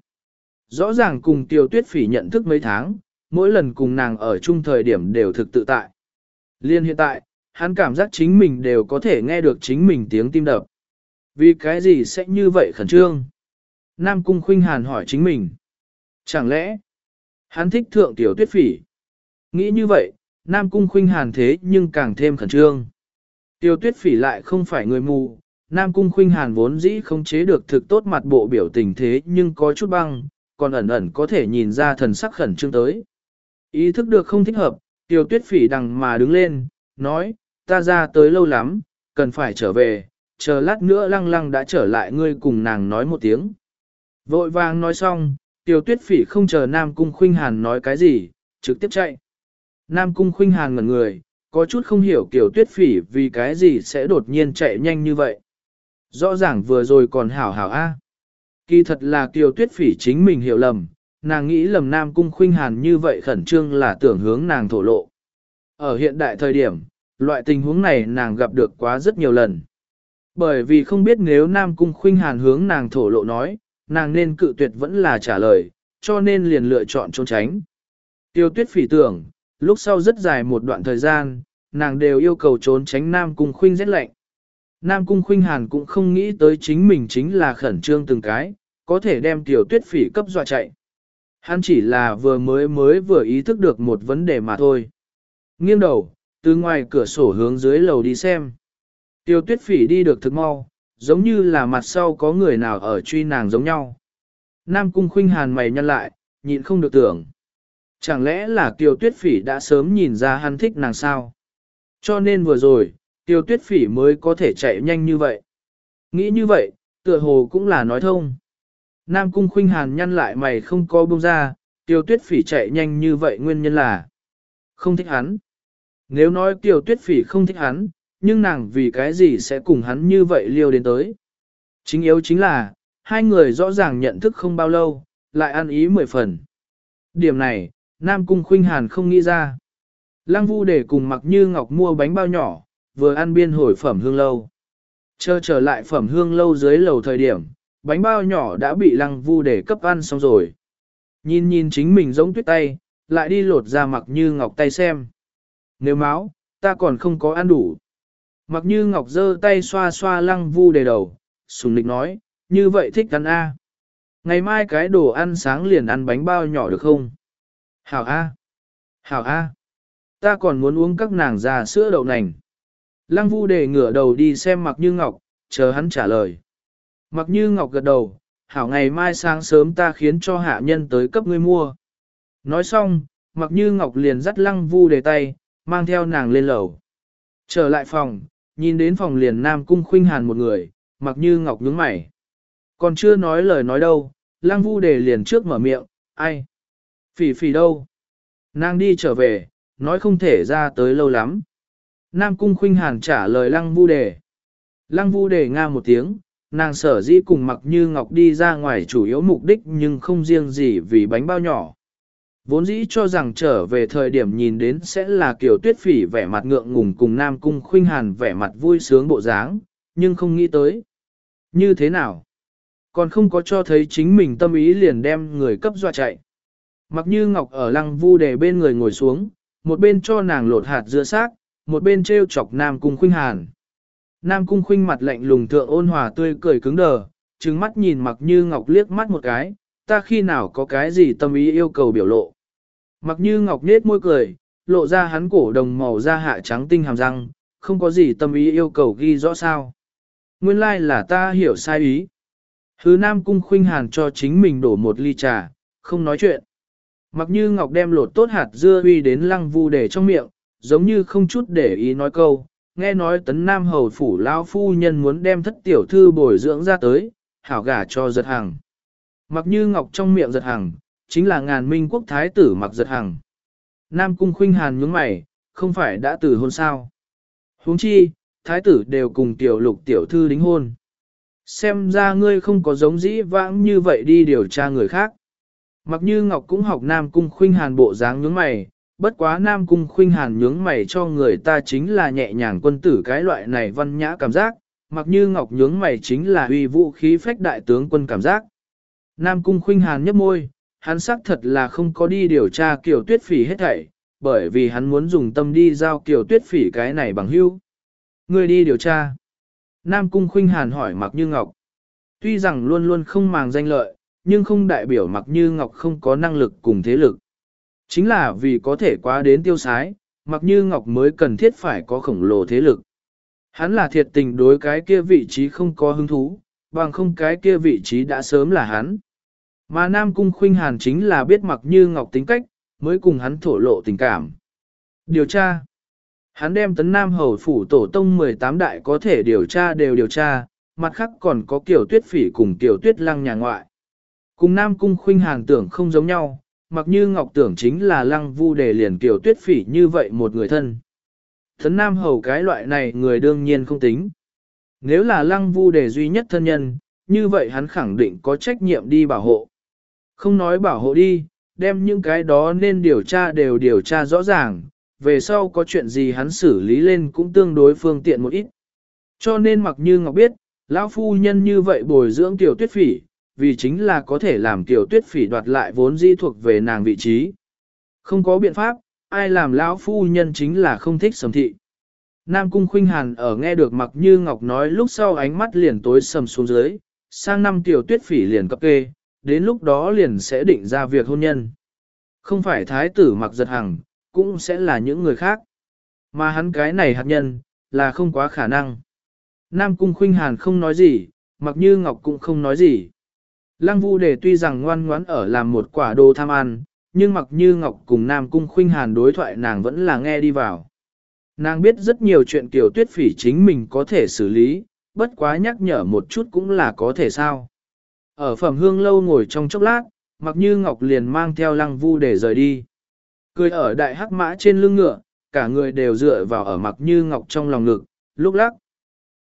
Speaker 1: Rõ ràng cùng Tiểu Tuyết Phỉ nhận thức mấy tháng, mỗi lần cùng nàng ở chung thời điểm đều thực tự tại. Liên hiện tại, hắn cảm giác chính mình đều có thể nghe được chính mình tiếng tim đập. Vì cái gì sẽ như vậy khẩn trương? Nam Cung Khuynh Hàn hỏi chính mình. Chẳng lẽ, hắn thích thượng Tiểu Tuyết Phỉ? Nghĩ như vậy, Nam Cung Khuynh Hàn thế nhưng càng thêm khẩn trương. Tiểu Tuyết Phỉ lại không phải người mù, Nam Cung Khuynh Hàn vốn dĩ không chế được thực tốt mặt bộ biểu tình thế nhưng có chút băng, còn ẩn ẩn có thể nhìn ra thần sắc khẩn trương tới. Ý thức được không thích hợp, Tiểu Tuyết Phỉ đằng mà đứng lên, nói, ta ra tới lâu lắm, cần phải trở về, chờ lát nữa Lăng Lăng đã trở lại ngươi cùng nàng nói một tiếng. Vội vàng nói xong, Tiểu Tuyết Phỉ không chờ Nam Cung Khuynh Hàn nói cái gì, trực tiếp chạy. Nam Cung Khuynh Hàn ngẩn người, có chút không hiểu Tiểu Tuyết Phỉ vì cái gì sẽ đột nhiên chạy nhanh như vậy. Rõ ràng vừa rồi còn hảo hảo a. Kỳ thật là Tiểu Tuyết Phỉ chính mình hiểu lầm, nàng nghĩ lầm Nam Cung Khuynh Hàn như vậy khẩn trương là tưởng hướng nàng thổ lộ. Ở hiện đại thời điểm, loại tình huống này nàng gặp được quá rất nhiều lần. Bởi vì không biết nếu Nam Cung Khuynh Hàn hướng nàng thổ lộ nói, nàng nên cự tuyệt vẫn là trả lời, cho nên liền lựa chọn trốn tránh. Tiêu Tuyết Phỉ tưởng, lúc sau rất dài một đoạn thời gian, nàng đều yêu cầu trốn tránh Nam Cung Khuynh rét lạnh. Nam Cung Khuynh Hàn cũng không nghĩ tới chính mình chính là khẩn trương từng cái, có thể đem Tiểu Tuyết Phỉ cấp dọa chạy. Hắn chỉ là vừa mới mới vừa ý thức được một vấn đề mà thôi. Nghiêng đầu, từ ngoài cửa sổ hướng dưới lầu đi xem. Tiểu Tuyết Phỉ đi được thực mau, giống như là mặt sau có người nào ở truy nàng giống nhau. Nam Cung Khuynh Hàn mày nhăn lại, nhịn không được tưởng. Chẳng lẽ là Tiểu Tuyết Phỉ đã sớm nhìn ra hắn thích nàng sao? Cho nên vừa rồi, Tiểu Tuyết Phỉ mới có thể chạy nhanh như vậy. Nghĩ như vậy, tựa hồ cũng là nói thông. Nam Cung Khuynh Hàn nhăn lại mày không có buông ra, Tiểu Tuyết Phỉ chạy nhanh như vậy nguyên nhân là không thích hắn. Nếu nói Tiểu Tuyết Phỉ không thích hắn, nhưng nàng vì cái gì sẽ cùng hắn như vậy liêu đến tới. Chính yếu chính là, hai người rõ ràng nhận thức không bao lâu, lại ăn ý mười phần. Điểm này, Nam Cung Khuynh Hàn không nghĩ ra. Lăng Vu để cùng Mặc Như Ngọc mua bánh bao nhỏ, vừa ăn biên hồi Phẩm Hương Lâu. Chờ trở lại Phẩm Hương Lâu dưới lầu thời điểm, bánh bao nhỏ đã bị Lăng Vu để cấp ăn xong rồi. Nhìn nhìn chính mình giống tuyết tay, lại đi lột ra Mặc Như Ngọc tay xem. Nếu máu, ta còn không có ăn đủ. Mặc Như Ngọc giơ tay xoa xoa Lăng Vu để đầu, sùng nịch nói, như vậy thích ăn a. Ngày mai cái đồ ăn sáng liền ăn bánh bao nhỏ được không? Hảo a, hảo a, ta còn muốn uống các nàng già sữa đậu nành. Lăng Vu để ngửa đầu đi xem Mặc Như Ngọc, chờ hắn trả lời. Mặc Như Ngọc gật đầu, hảo ngày mai sáng sớm ta khiến cho hạ nhân tới cấp ngươi mua. Nói xong, Mặc Như Ngọc liền dắt Lăng Vu để tay, mang theo nàng lên lầu. Trở lại phòng, nhìn đến phòng liền Nam Cung Khuynh Hàn một người, Mặc Như Ngọc nhướng mày. Còn chưa nói lời nói đâu, Lăng Vu để liền trước mở miệng, ai? Phỉ phỉ đâu? Nàng đi trở về, nói không thể ra tới lâu lắm. Nam Cung Khuynh Hàn trả lời Lăng Vu đề. Lăng Vu đề nga một tiếng, nàng sở dĩ cùng Mặc Như Ngọc đi ra ngoài chủ yếu mục đích nhưng không riêng gì vì bánh bao nhỏ. Vốn dĩ cho rằng trở về thời điểm nhìn đến sẽ là Kiều Tuyết Phỉ vẻ mặt ngượng ngùng cùng Nam Cung Khuynh Hàn vẻ mặt vui sướng bộ dáng, nhưng không nghĩ tới. Như thế nào? Còn không có cho thấy chính mình tâm ý liền đem người cấp dọa chạy. Mặc Như Ngọc ở Lăng Vu để bên người ngồi xuống, một bên cho nàng lột hạt dưa xác, một bên treo chọc Nam Cung Khuynh Hàn. Nam Cung Khuynh mặt lạnh lùng thượng ôn hòa tươi cười cứng đờ, trừng mắt nhìn Mặc Như Ngọc liếc mắt một cái, ta khi nào có cái gì tâm ý yêu cầu biểu lộ. Mặc Như Ngọc nết môi cười, lộ ra hắn cổ đồng màu da hạ trắng tinh hàm răng, không có gì tâm ý yêu cầu ghi rõ sao. Nguyên lai like là ta hiểu sai ý. Hứ Nam Cung Khuynh Hàn cho chính mình đổ một ly trà, không nói chuyện. Mặc Như Ngọc đem lột tốt hạt dưa uy đến Lăng Vu để trong miệng, giống như không chút để ý nói câu, nghe nói tấn Nam Hầu phủ lão phu nhân muốn đem thất tiểu thư bồi dưỡng ra tới, hảo gả cho Giật Hằng. Mặc Như Ngọc trong miệng Giật Hằng, chính là ngàn minh quốc thái tử Mặc Giật Hằng. Nam Cung Khuynh Hàn nhướng mày, không phải đã từ hôn sao? Huống chi, thái tử đều cùng tiểu lục tiểu thư đính hôn. Xem ra ngươi không có giống dĩ vãng như vậy đi điều tra người khác. Mặc Như Ngọc cũng học Nam Cung Khuynh Hàn bộ dáng nhướng mày, bất quá Nam Cung Khuynh Hàn nhướng mày cho người ta chính là nhẹ nhàng quân tử cái loại này văn nhã cảm giác, Mặc Như Ngọc nhướng mày chính là uy vũ khí phách đại tướng quân cảm giác. Nam Cung Khuynh Hàn nhếch môi, hắn xác thật là không có đi điều tra Kiều Tuyết Phỉ hết thảy, bởi vì hắn muốn dùng tâm đi giao Kiều Tuyết Phỉ cái này bằng hữu. Ngươi đi điều tra. Nam Cung Khuynh Hàn hỏi Mặc Như Ngọc. Tuy rằng luôn luôn không màng danh lợi, nhưng không đại biểu Mặc Như Ngọc không có năng lực cùng thế lực. Chính là vì có thể quá đến tiêu sái, Mặc Như Ngọc mới cần thiết phải có khổng lồ thế lực. Hắn là thiệt tình đối cái kia vị trí không có hứng thú, bằng không cái kia vị trí đã sớm là hắn. Mà Nam Cung Khuynh Hàn chính là biết Mặc Như Ngọc tính cách, mới cùng hắn thổ lộ tình cảm. Điều tra. Hắn đem tấn Nam Hầu phủ tổ tông mười tám đại có thể điều tra đều điều tra, mặt khác còn có Kiều Tuyết Phỉ cùng Kiều Tuyết Lăng nhà ngoại. Cùng Nam Cung Khuynh Hàn tưởng không giống nhau, Mặc Như Ngọc tưởng chính là Lăng Vu để liền Kiều Tuyết Phỉ như vậy một người thân. Tấn Nam Hầu cái loại này người đương nhiên không tính. Nếu là Lăng Vu để duy nhất thân nhân, như vậy hắn khẳng định có trách nhiệm đi bảo hộ. Không nói bảo hộ đi, đem những cái đó nên điều tra đều điều tra rõ ràng, về sau có chuyện gì hắn xử lý lên cũng tương đối phương tiện một ít. Cho nên Mặc Như Ngọc biết, lão phu nhân như vậy bồi dưỡng Kiều Tuyết Phỉ, vì chính là có thể làm Kiều Tuyết Phỉ đoạt lại vốn dĩ thuộc về nàng vị trí. Không có biện pháp, ai làm lão phu nhân chính là không thích Sầm thị. Nam Cung Khuynh Hàn ở nghe được Mặc Như Ngọc nói lúc sau ánh mắt liền tối sầm xuống dưới, sang năm Kiều Tuyết Phỉ liền cập kê, đến lúc đó liền sẽ định ra việc hôn nhân. Không phải thái tử Mặc Giật Hằng, cũng sẽ là những người khác. Mà hắn cái này hạt nhân, là không quá khả năng. Nam Cung Khuynh Hàn không nói gì, Mặc Như Ngọc cũng không nói gì. Lăng Vu Đề tuy rằng ngoan ngoãn ở làm một quả đồ tham ăn, nhưng Mặc Như Ngọc cùng Nam Cung Khuynh Hàn đối thoại nàng vẫn là nghe đi vào. Nàng biết rất nhiều chuyện Kiều Tuyết Phỉ chính mình có thể xử lý, bất quá nhắc nhở một chút cũng là có thể sao. Ở Phẩm Hương lâu ngồi trong chốc lát, Mặc Như Ngọc liền mang theo Lăng Vu để rời đi. Cười ở đại hắc mã trên lưng ngựa, cả người đều dựa vào ở Mặc Như Ngọc trong lòng ngực, lúc lắc.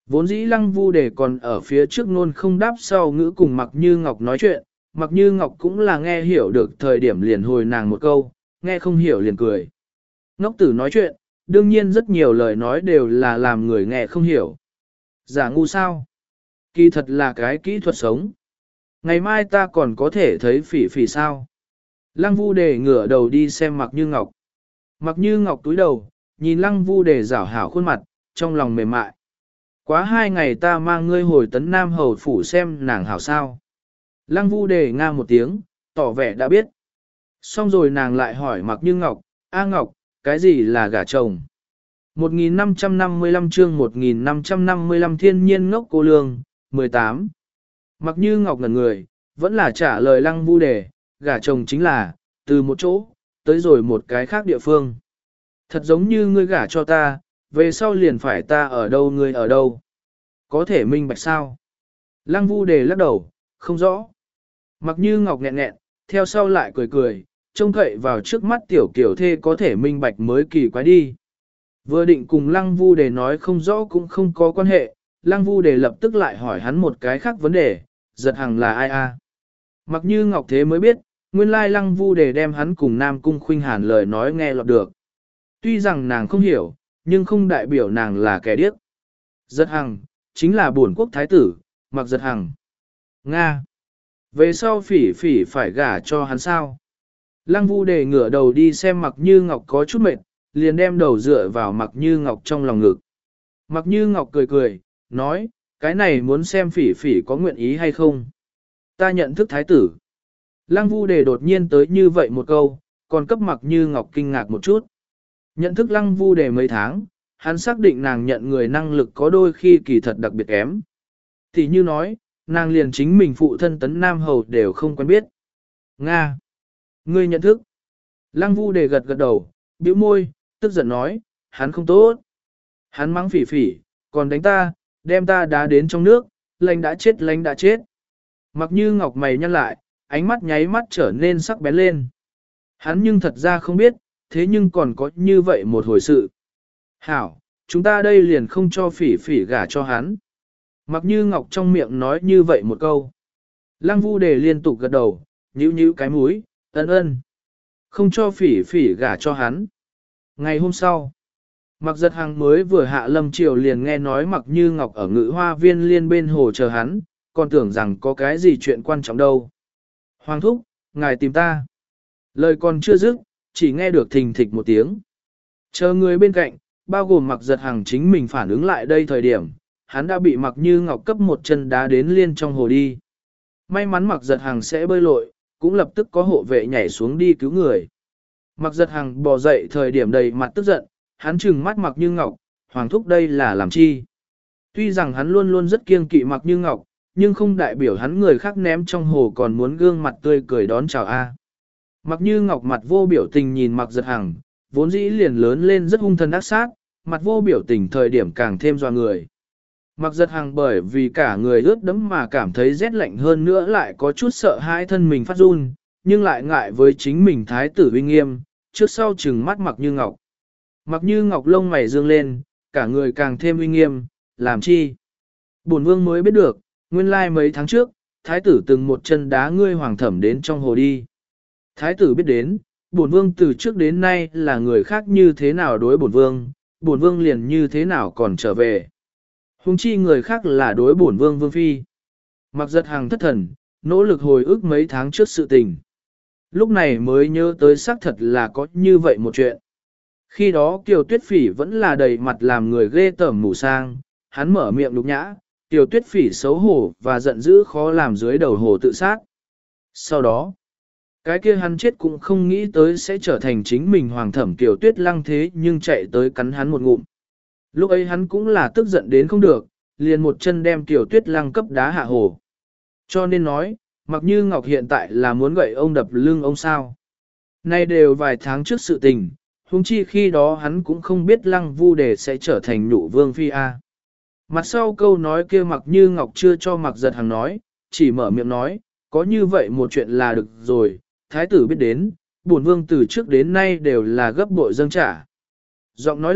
Speaker 1: Vốn dĩ lăng vu đề còn ở phía trước nôn không đáp sau ngữ cùng Mặc Như Ngọc nói chuyện, Mặc Như Ngọc cũng là nghe hiểu được thời điểm liền hồi nàng một câu, nghe không hiểu liền cười. Ngốc tử nói chuyện, đương nhiên rất nhiều lời nói đều là làm người nghe không hiểu. Giả ngu sao? Kỳ thật là cái kỹ thuật sống. Ngày mai ta còn có thể thấy phỉ phỉ sao? Lăng vu đề ngửa đầu đi xem Mặc Như Ngọc. Mặc Như Ngọc túi đầu, nhìn lăng vu đề rảo hảo khuôn mặt, trong lòng mềm mại. Quá hai ngày ta mang ngươi hồi tấn Nam Hầu phủ xem nàng hảo sao. Lăng vu đề nga một tiếng, tỏ vẻ đã biết. Xong rồi nàng lại hỏi Mặc Như Ngọc, A Ngọc, cái gì là gả chồng? một nghìn năm trăm năm mươi lăm chương một nghìn năm trăm năm mươi lăm thiên nhiên ngốc cô lương, mười tám. Mặc Như Ngọc ngẩn người, vẫn là trả lời lăng vu đề, gả chồng chính là, từ một chỗ, tới rồi một cái khác địa phương. Thật giống như ngươi gả cho ta, về sau liền phải ta ở đâu ngươi ở đâu. Có thể minh bạch sao? Lăng vu đề lắc đầu, không rõ. Mặc Như Ngọc nghẹn nghẹn, theo sau lại cười cười, trông cậy vào trước mắt tiểu kiểu thê có thể minh bạch mới kỳ quái đi. Vừa định cùng Lăng vu đề nói không rõ cũng không có quan hệ, Lăng vu đề lập tức lại hỏi hắn một cái khác vấn đề, giật hằng là ai a? Mặc Như Ngọc thế mới biết, nguyên lai Lăng vu đề đem hắn cùng Nam Cung Khuynh Hàn lời nói nghe lọt được. Tuy rằng nàng không hiểu, nhưng không đại biểu nàng là kẻ điếc. Giật hằng, chính là bổn quốc thái tử, Mặc giật hằng. Nga. Về sau phỉ phỉ phải gả cho hắn sao? Lăng vu đề ngửa đầu đi xem Mặc Như Ngọc có chút mệt, liền đem đầu dựa vào Mặc Như Ngọc trong lòng ngực. Mặc Như Ngọc cười cười, nói, cái này muốn xem phỉ phỉ có nguyện ý hay không. Ta nhận thức thái tử. Lăng vu đề đột nhiên tới như vậy một câu, còn cấp Mặc Như Ngọc kinh ngạc một chút. Nhận thức lăng vu đề mấy tháng, hắn xác định nàng nhận người năng lực có đôi khi kỳ thật đặc biệt kém. Thì như nói, nàng liền chính mình phụ thân tấn Nam Hầu đều không quen biết. Nga! Ngươi nhận thức. Lăng vu đề gật gật đầu, bĩu môi, tức giận nói, hắn không tốt. Hắn mắng phỉ phỉ, còn đánh ta, đem ta đá đến trong nước, lành đã chết lành đã chết. Mặc Như Ngọc mày nhăn lại, ánh mắt nháy mắt trở nên sắc bén lên. Hắn nhưng thật ra không biết, thế nhưng còn có như vậy một hồi sự. Hảo, chúng ta đây liền không cho phỉ phỉ gả cho hắn. Mặc Như Ngọc trong miệng nói như vậy một câu. Lăng vu đề liên tục gật đầu, nhíu nhíu cái mũi, ân ân. Không cho phỉ phỉ gả cho hắn. Ngày hôm sau, Mặc giật hằng mới vừa hạ lâm triều liền nghe nói Mặc Như Ngọc ở ngự hoa viên liên bên hồ chờ hắn, còn tưởng rằng có cái gì chuyện quan trọng đâu. Hoàng thúc, ngài tìm ta. Lời còn chưa dứt, chỉ nghe được thình thịch một tiếng. Chờ người bên cạnh, bao gồm Mặc giật hằng chính mình phản ứng lại đây thời điểm, hắn đã bị Mặc Như Ngọc cấp một chân đá đến liên trong hồ đi. May mắn Mặc giật hằng sẽ bơi lội, cũng lập tức có hộ vệ nhảy xuống đi cứu người. Mặc giật hằng bò dậy thời điểm đầy mặt tức giận, hắn trừng mắt Mặc Như Ngọc, Hoàng thúc đây là làm chi? Tuy rằng hắn luôn luôn rất kiêng kỵ Mặc Như Ngọc, nhưng không đại biểu hắn người khác ném trong hồ còn muốn gương mặt tươi cười đón chào a. Mặc Như Ngọc mặt vô biểu tình nhìn Mặc giật hằng, vốn dĩ liền lớn lên rất hung thần ác sát, mặt vô biểu tình thời điểm càng thêm dọa người. Mặc giật hằng bởi vì cả người ướt đẫm mà cảm thấy rét lạnh hơn nữa lại có chút sợ hãi thân mình phát run, nhưng lại ngại với chính mình thái tử uy nghiêm, trước sau chừng mắt Mặc Như Ngọc. Mặc Như Ngọc lông mày dương lên, cả người càng thêm uy nghiêm, làm chi? Bổn vương mới biết được, nguyên lai mấy tháng trước, thái tử từng một chân đá ngươi hoàng thẩm đến trong hồ đi. Thái tử biết đến, bổn vương từ trước đến nay là người khác như thế nào đối bổn vương, bổn vương liền như thế nào còn trở về. Hùng chi người khác là đối bổn vương vương phi. Mặc giật hằng thất thần, nỗ lực hồi ức mấy tháng trước sự tình. Lúc này mới nhớ tới xác thật là có như vậy một chuyện. Khi đó Kiều Tuyết Phỉ vẫn là đầy mặt làm người ghê tởm mù sang, hắn mở miệng đục nhã, Kiều Tuyết Phỉ xấu hổ và giận dữ khó làm dưới đầu hồ tự sát. Sau đó, cái kia hắn chết cũng không nghĩ tới sẽ trở thành chính mình hoàng thẩm Kiều Tuyết Lăng thế nhưng chạy tới cắn hắn một ngụm. Lúc ấy hắn cũng là tức giận đến không được, liền một chân đem Kiều Tuyết Lăng cấp đá hạ hồ. Cho nên nói, Mặc Như Ngọc hiện tại là muốn gậy ông đập lưng ông sao. Nay đều vài tháng trước sự tình, huống chi khi đó hắn cũng không biết Lăng Vu Đề sẽ trở thành nhụ vương phi A. Mặt sau câu nói kia Mặc Như Ngọc chưa cho Mặc giật hằng nói, chỉ mở miệng nói, có như vậy một chuyện là được rồi, thái tử biết đến, bổn vương từ trước đến nay đều là gấp bội dâng trả. Giọng nói lạc,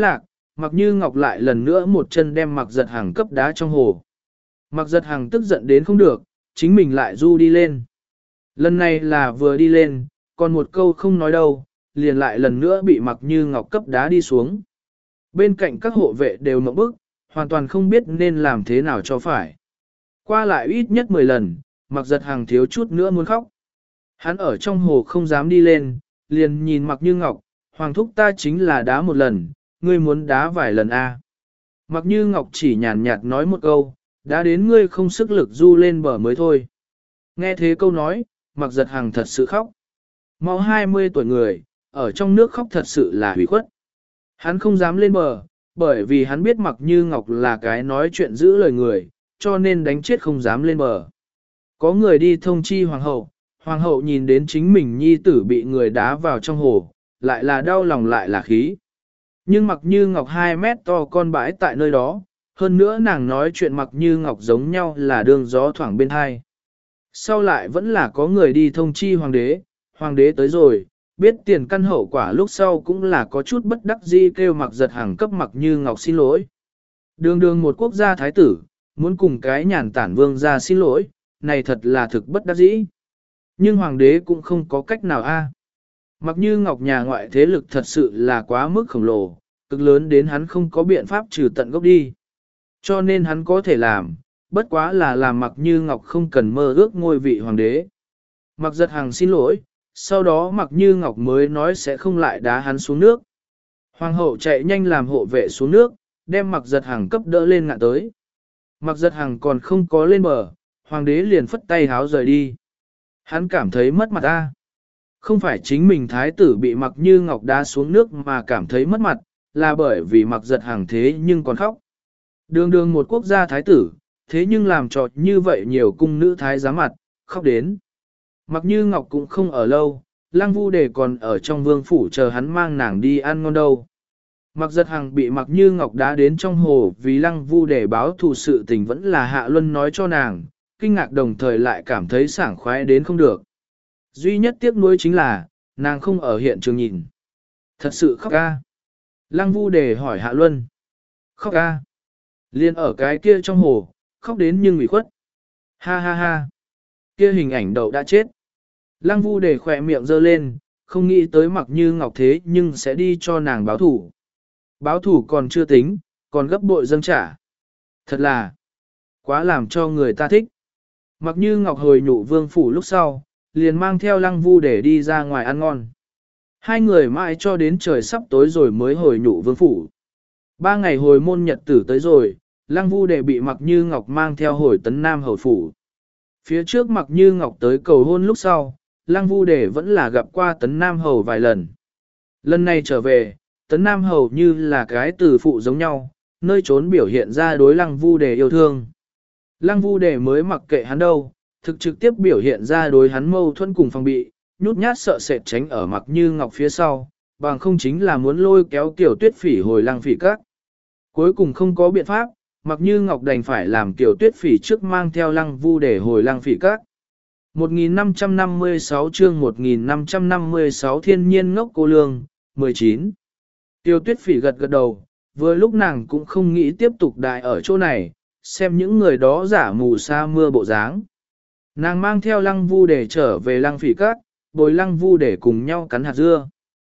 Speaker 1: Mặc Như Ngọc lại lần nữa một chân đem Mặc Giật Hằng cấp đá trong hồ. Mặc Giật Hằng tức giận đến không được, chính mình lại du đi lên. Lần này là vừa đi lên, còn một câu không nói đâu, liền lại lần nữa bị Mặc Như Ngọc cấp đá đi xuống. Bên cạnh các hộ vệ đều mộng bức, hoàn toàn không biết nên làm thế nào cho phải. Qua lại ít nhất mười lần, Mặc Giật Hằng thiếu chút nữa muốn khóc. Hắn ở trong hồ không dám đi lên, liền nhìn Mặc Như Ngọc, Hoàng thúc ta chính là đá một lần, ngươi muốn đá vài lần a? À. Mặc Như Ngọc chỉ nhàn nhạt nói một câu, đã đến ngươi không sức lực du lên bờ mới thôi. Nghe thế câu nói, Mặc Giật Hằng thật sự khóc. Mau hai mươi tuổi người, ở trong nước khóc thật sự là hủy khuất. Hắn không dám lên bờ, bởi vì hắn biết Mặc Như Ngọc là cái nói chuyện giữ lời người, cho nên đánh chết không dám lên bờ. Có người đi thông chi hoàng hậu, hoàng hậu nhìn đến chính mình nhi tử bị người đá vào trong hồ, lại là đau lòng lại là khí. Nhưng Mặc Như Ngọc hai mét to con bãi tại nơi đó, hơn nữa nàng nói chuyện Mặc Như Ngọc giống nhau là đường gió thoảng bên hai. Sau lại vẫn là có người đi thông chi hoàng đế, hoàng đế tới rồi, biết tiền căn hậu quả lúc sau cũng là có chút bất đắc dĩ kêu Mặc Giật Hằng cấp Mặc Như Ngọc xin lỗi. Đường đường một quốc gia thái tử, muốn cùng cái nhàn tản vương ra xin lỗi, này thật là thực bất đắc dĩ. Nhưng hoàng đế cũng không có cách nào a. Mặc Như Ngọc nhà ngoại thế lực thật sự là quá mức khổng lồ, cực lớn đến hắn không có biện pháp trừ tận gốc đi. Cho nên hắn có thể làm, bất quá là làm Mặc Như Ngọc không cần mơ ước ngôi vị hoàng đế. Mặc Giật Hằng xin lỗi, sau đó Mặc Như Ngọc mới nói sẽ không lại đá hắn xuống nước. Hoàng hậu chạy nhanh làm hộ vệ xuống nước, đem Mặc Giật Hằng cấp đỡ lên ngạn tới. Mặc Giật Hằng còn không có lên bờ, hoàng đế liền phất tay háo rời đi. Hắn cảm thấy mất mặt ta. Không phải chính mình thái tử bị Mặc Như Ngọc đá xuống nước mà cảm thấy mất mặt, là bởi vì Mặc Giật Hằng thế nhưng còn khóc. Đường đường một quốc gia thái tử, thế nhưng làm trò như vậy nhiều cung nữ thái giám mặt, khóc đến. Mặc Như Ngọc cũng không ở lâu, Lăng Vu Đề còn ở trong vương phủ chờ hắn mang nàng đi ăn ngon đâu. Mặc Giật Hằng bị Mặc Như Ngọc đá đến trong hồ vì Lăng Vu Đề báo thù sự tình vẫn là Hạ Luân nói cho nàng, kinh ngạc đồng thời lại cảm thấy sảng khoái đến không được. Duy nhất tiếc nuối chính là, nàng không ở hiện trường nhìn. Thật sự khóc ca. Lăng Vu Đề hỏi Hạ Luân. Khóc ca. Liên ở cái kia trong hồ, khóc đến nhưng ủy khuất. Ha ha ha. Kia hình ảnh đậu đã chết. Lăng Vu Đề khỏe miệng giơ lên, không nghĩ tới Mặc Như Ngọc thế nhưng sẽ đi cho nàng báo thủ. Báo thủ còn chưa tính, còn gấp bội dâng trả. Thật là, quá làm cho người ta thích. Mặc Như Ngọc hồi nhụ vương phủ lúc sau, liền mang theo Lăng Vu để đi ra ngoài ăn ngon. Hai người mãi cho đến trời sắp tối rồi mới hồi nhụ vương phủ. Ba ngày hồi môn nhật tử tới rồi, Lăng Vu để bị Mặc Như Ngọc mang theo hồi tấn Nam hầu phủ. Phía trước Mặc Như Ngọc tới cầu hôn lúc sau, Lăng Vu để vẫn là gặp qua tấn Nam hầu vài lần. Lần này trở về, tấn Nam hầu như là cái từ phụ giống nhau, nơi trốn biểu hiện ra đối Lăng Vu để yêu thương. Lăng Vu để mới mặc kệ hắn đâu, thực trực tiếp biểu hiện ra đối hắn mâu thuẫn cùng phòng bị, nhút nhát sợ sệt tránh ở Mặc Như Ngọc phía sau, bằng không chính là muốn lôi kéo Tiểu Tuyết Phỉ hồi Lăng Phỉ Các. Cuối cùng không có biện pháp, Mặc Như Ngọc đành phải làm Tiểu Tuyết Phỉ trước mang theo Lăng Vu để hồi Lăng Phỉ Các. một nghìn năm trăm năm mươi sáu chương một nghìn năm trăm năm mươi sáu Thiên Nhiên Ngốc Cô Lương, mười chín. Tiểu Tuyết Phỉ gật gật đầu, vừa lúc nàng cũng không nghĩ tiếp tục đại ở chỗ này, xem những người đó giả mù sa mưa bộ dáng. Nàng mang theo Lăng Vu để trở về Lăng Phỉ Các, bồi Lăng Vu để cùng nhau cắn hạt dưa.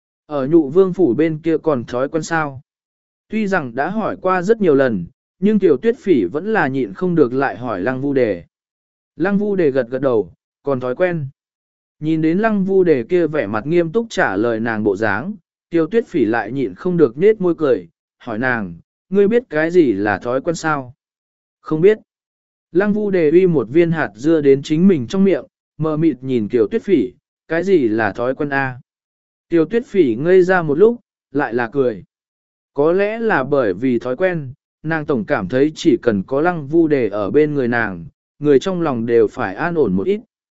Speaker 1: Ở nhụ vương phủ bên kia còn thói quen sao. Tuy rằng đã hỏi qua rất nhiều lần, nhưng Tiểu Tuyết Phỉ vẫn là nhịn không được lại hỏi Lăng Vu để. Lăng Vu để gật gật đầu, còn thói quen. Nhìn đến Lăng Vu để kia vẻ mặt nghiêm túc trả lời nàng bộ dáng, Tiểu Tuyết Phỉ lại nhịn không được nết môi cười, hỏi nàng, ngươi biết cái gì là thói quen sao? Không biết. Lăng Vu đề uy một viên hạt dưa đến chính mình trong miệng, mờ mịt nhìn Tiểu Tuyết Phỉ, cái gì là thói quen A? Tiểu Tuyết Phỉ ngây ra một lúc, lại là cười. Có lẽ là bởi vì thói quen, nàng tổng cảm thấy chỉ cần có Lăng Vu đề ở bên người nàng, người trong lòng đều phải an ổn một ít.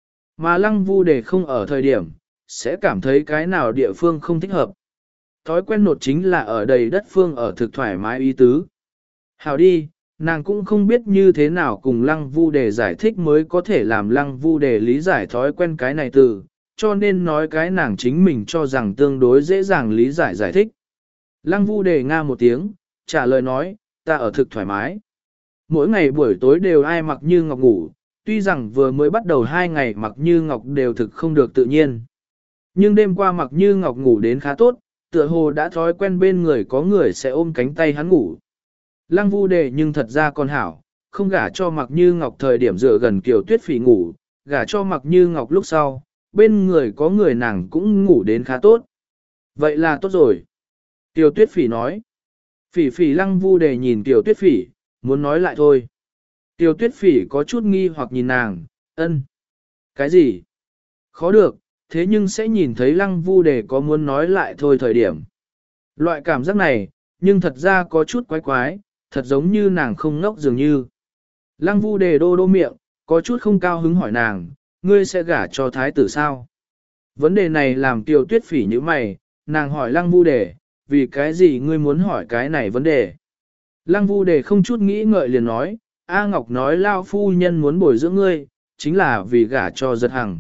Speaker 1: Mà Lăng Vu đề không ở thời điểm, sẽ cảm thấy cái nào địa phương không thích hợp. Thói quen nột chính là ở đầy đất phương ở thực thoải mái ý tứ. Hào đi, nàng cũng không biết như thế nào cùng Lăng Vu đề giải thích mới có thể làm Lăng Vu đề lý giải thói quen cái này từ, cho nên nói cái nàng chính mình cho rằng tương đối dễ dàng lý giải giải thích. Lăng Vu đề nga một tiếng, trả lời nói, ta ở thực thoải mái. Mỗi ngày buổi tối đều ai Mặc Như Ngọc ngủ, tuy rằng vừa mới bắt đầu hai ngày Mặc Như Ngọc đều thực không được tự nhiên. Nhưng đêm qua Mặc Như Ngọc ngủ đến khá tốt, tựa hồ đã thói quen bên người có người sẽ ôm cánh tay hắn ngủ. Lăng Vu Đề nhưng thật ra còn hảo, không gả cho Mặc Như Ngọc thời điểm dựa gần Kiều Tuyết Phỉ ngủ, gả cho Mặc Như Ngọc lúc sau, bên người có người nàng cũng ngủ đến khá tốt. Vậy là tốt rồi. Kiều Tuyết Phỉ nói. Phỉ Phỉ Lăng Vu Đề nhìn Kiều Tuyết Phỉ, muốn nói lại thôi. Kiều Tuyết Phỉ có chút nghi hoặc nhìn nàng, ân. Cái gì? Khó được, thế nhưng sẽ nhìn thấy Lăng Vu Đề có muốn nói lại thôi thời điểm. Loại cảm giác này, nhưng thật ra có chút quái quái, thật giống như nàng không ngốc dường như. Lăng Vu Đề đô đô miệng, có chút không cao hứng hỏi nàng, ngươi sẽ gả cho thái tử sao? Vấn đề này làm Kiều Tuyết Phỉ như mày, nàng hỏi Lăng Vu Đề, vì cái gì ngươi muốn hỏi cái này vấn đề? Lăng Vu Đề không chút nghĩ ngợi liền nói, A Ngọc nói lao phu nhân muốn bồi dưỡng ngươi, chính là vì gả cho Giật Hằng.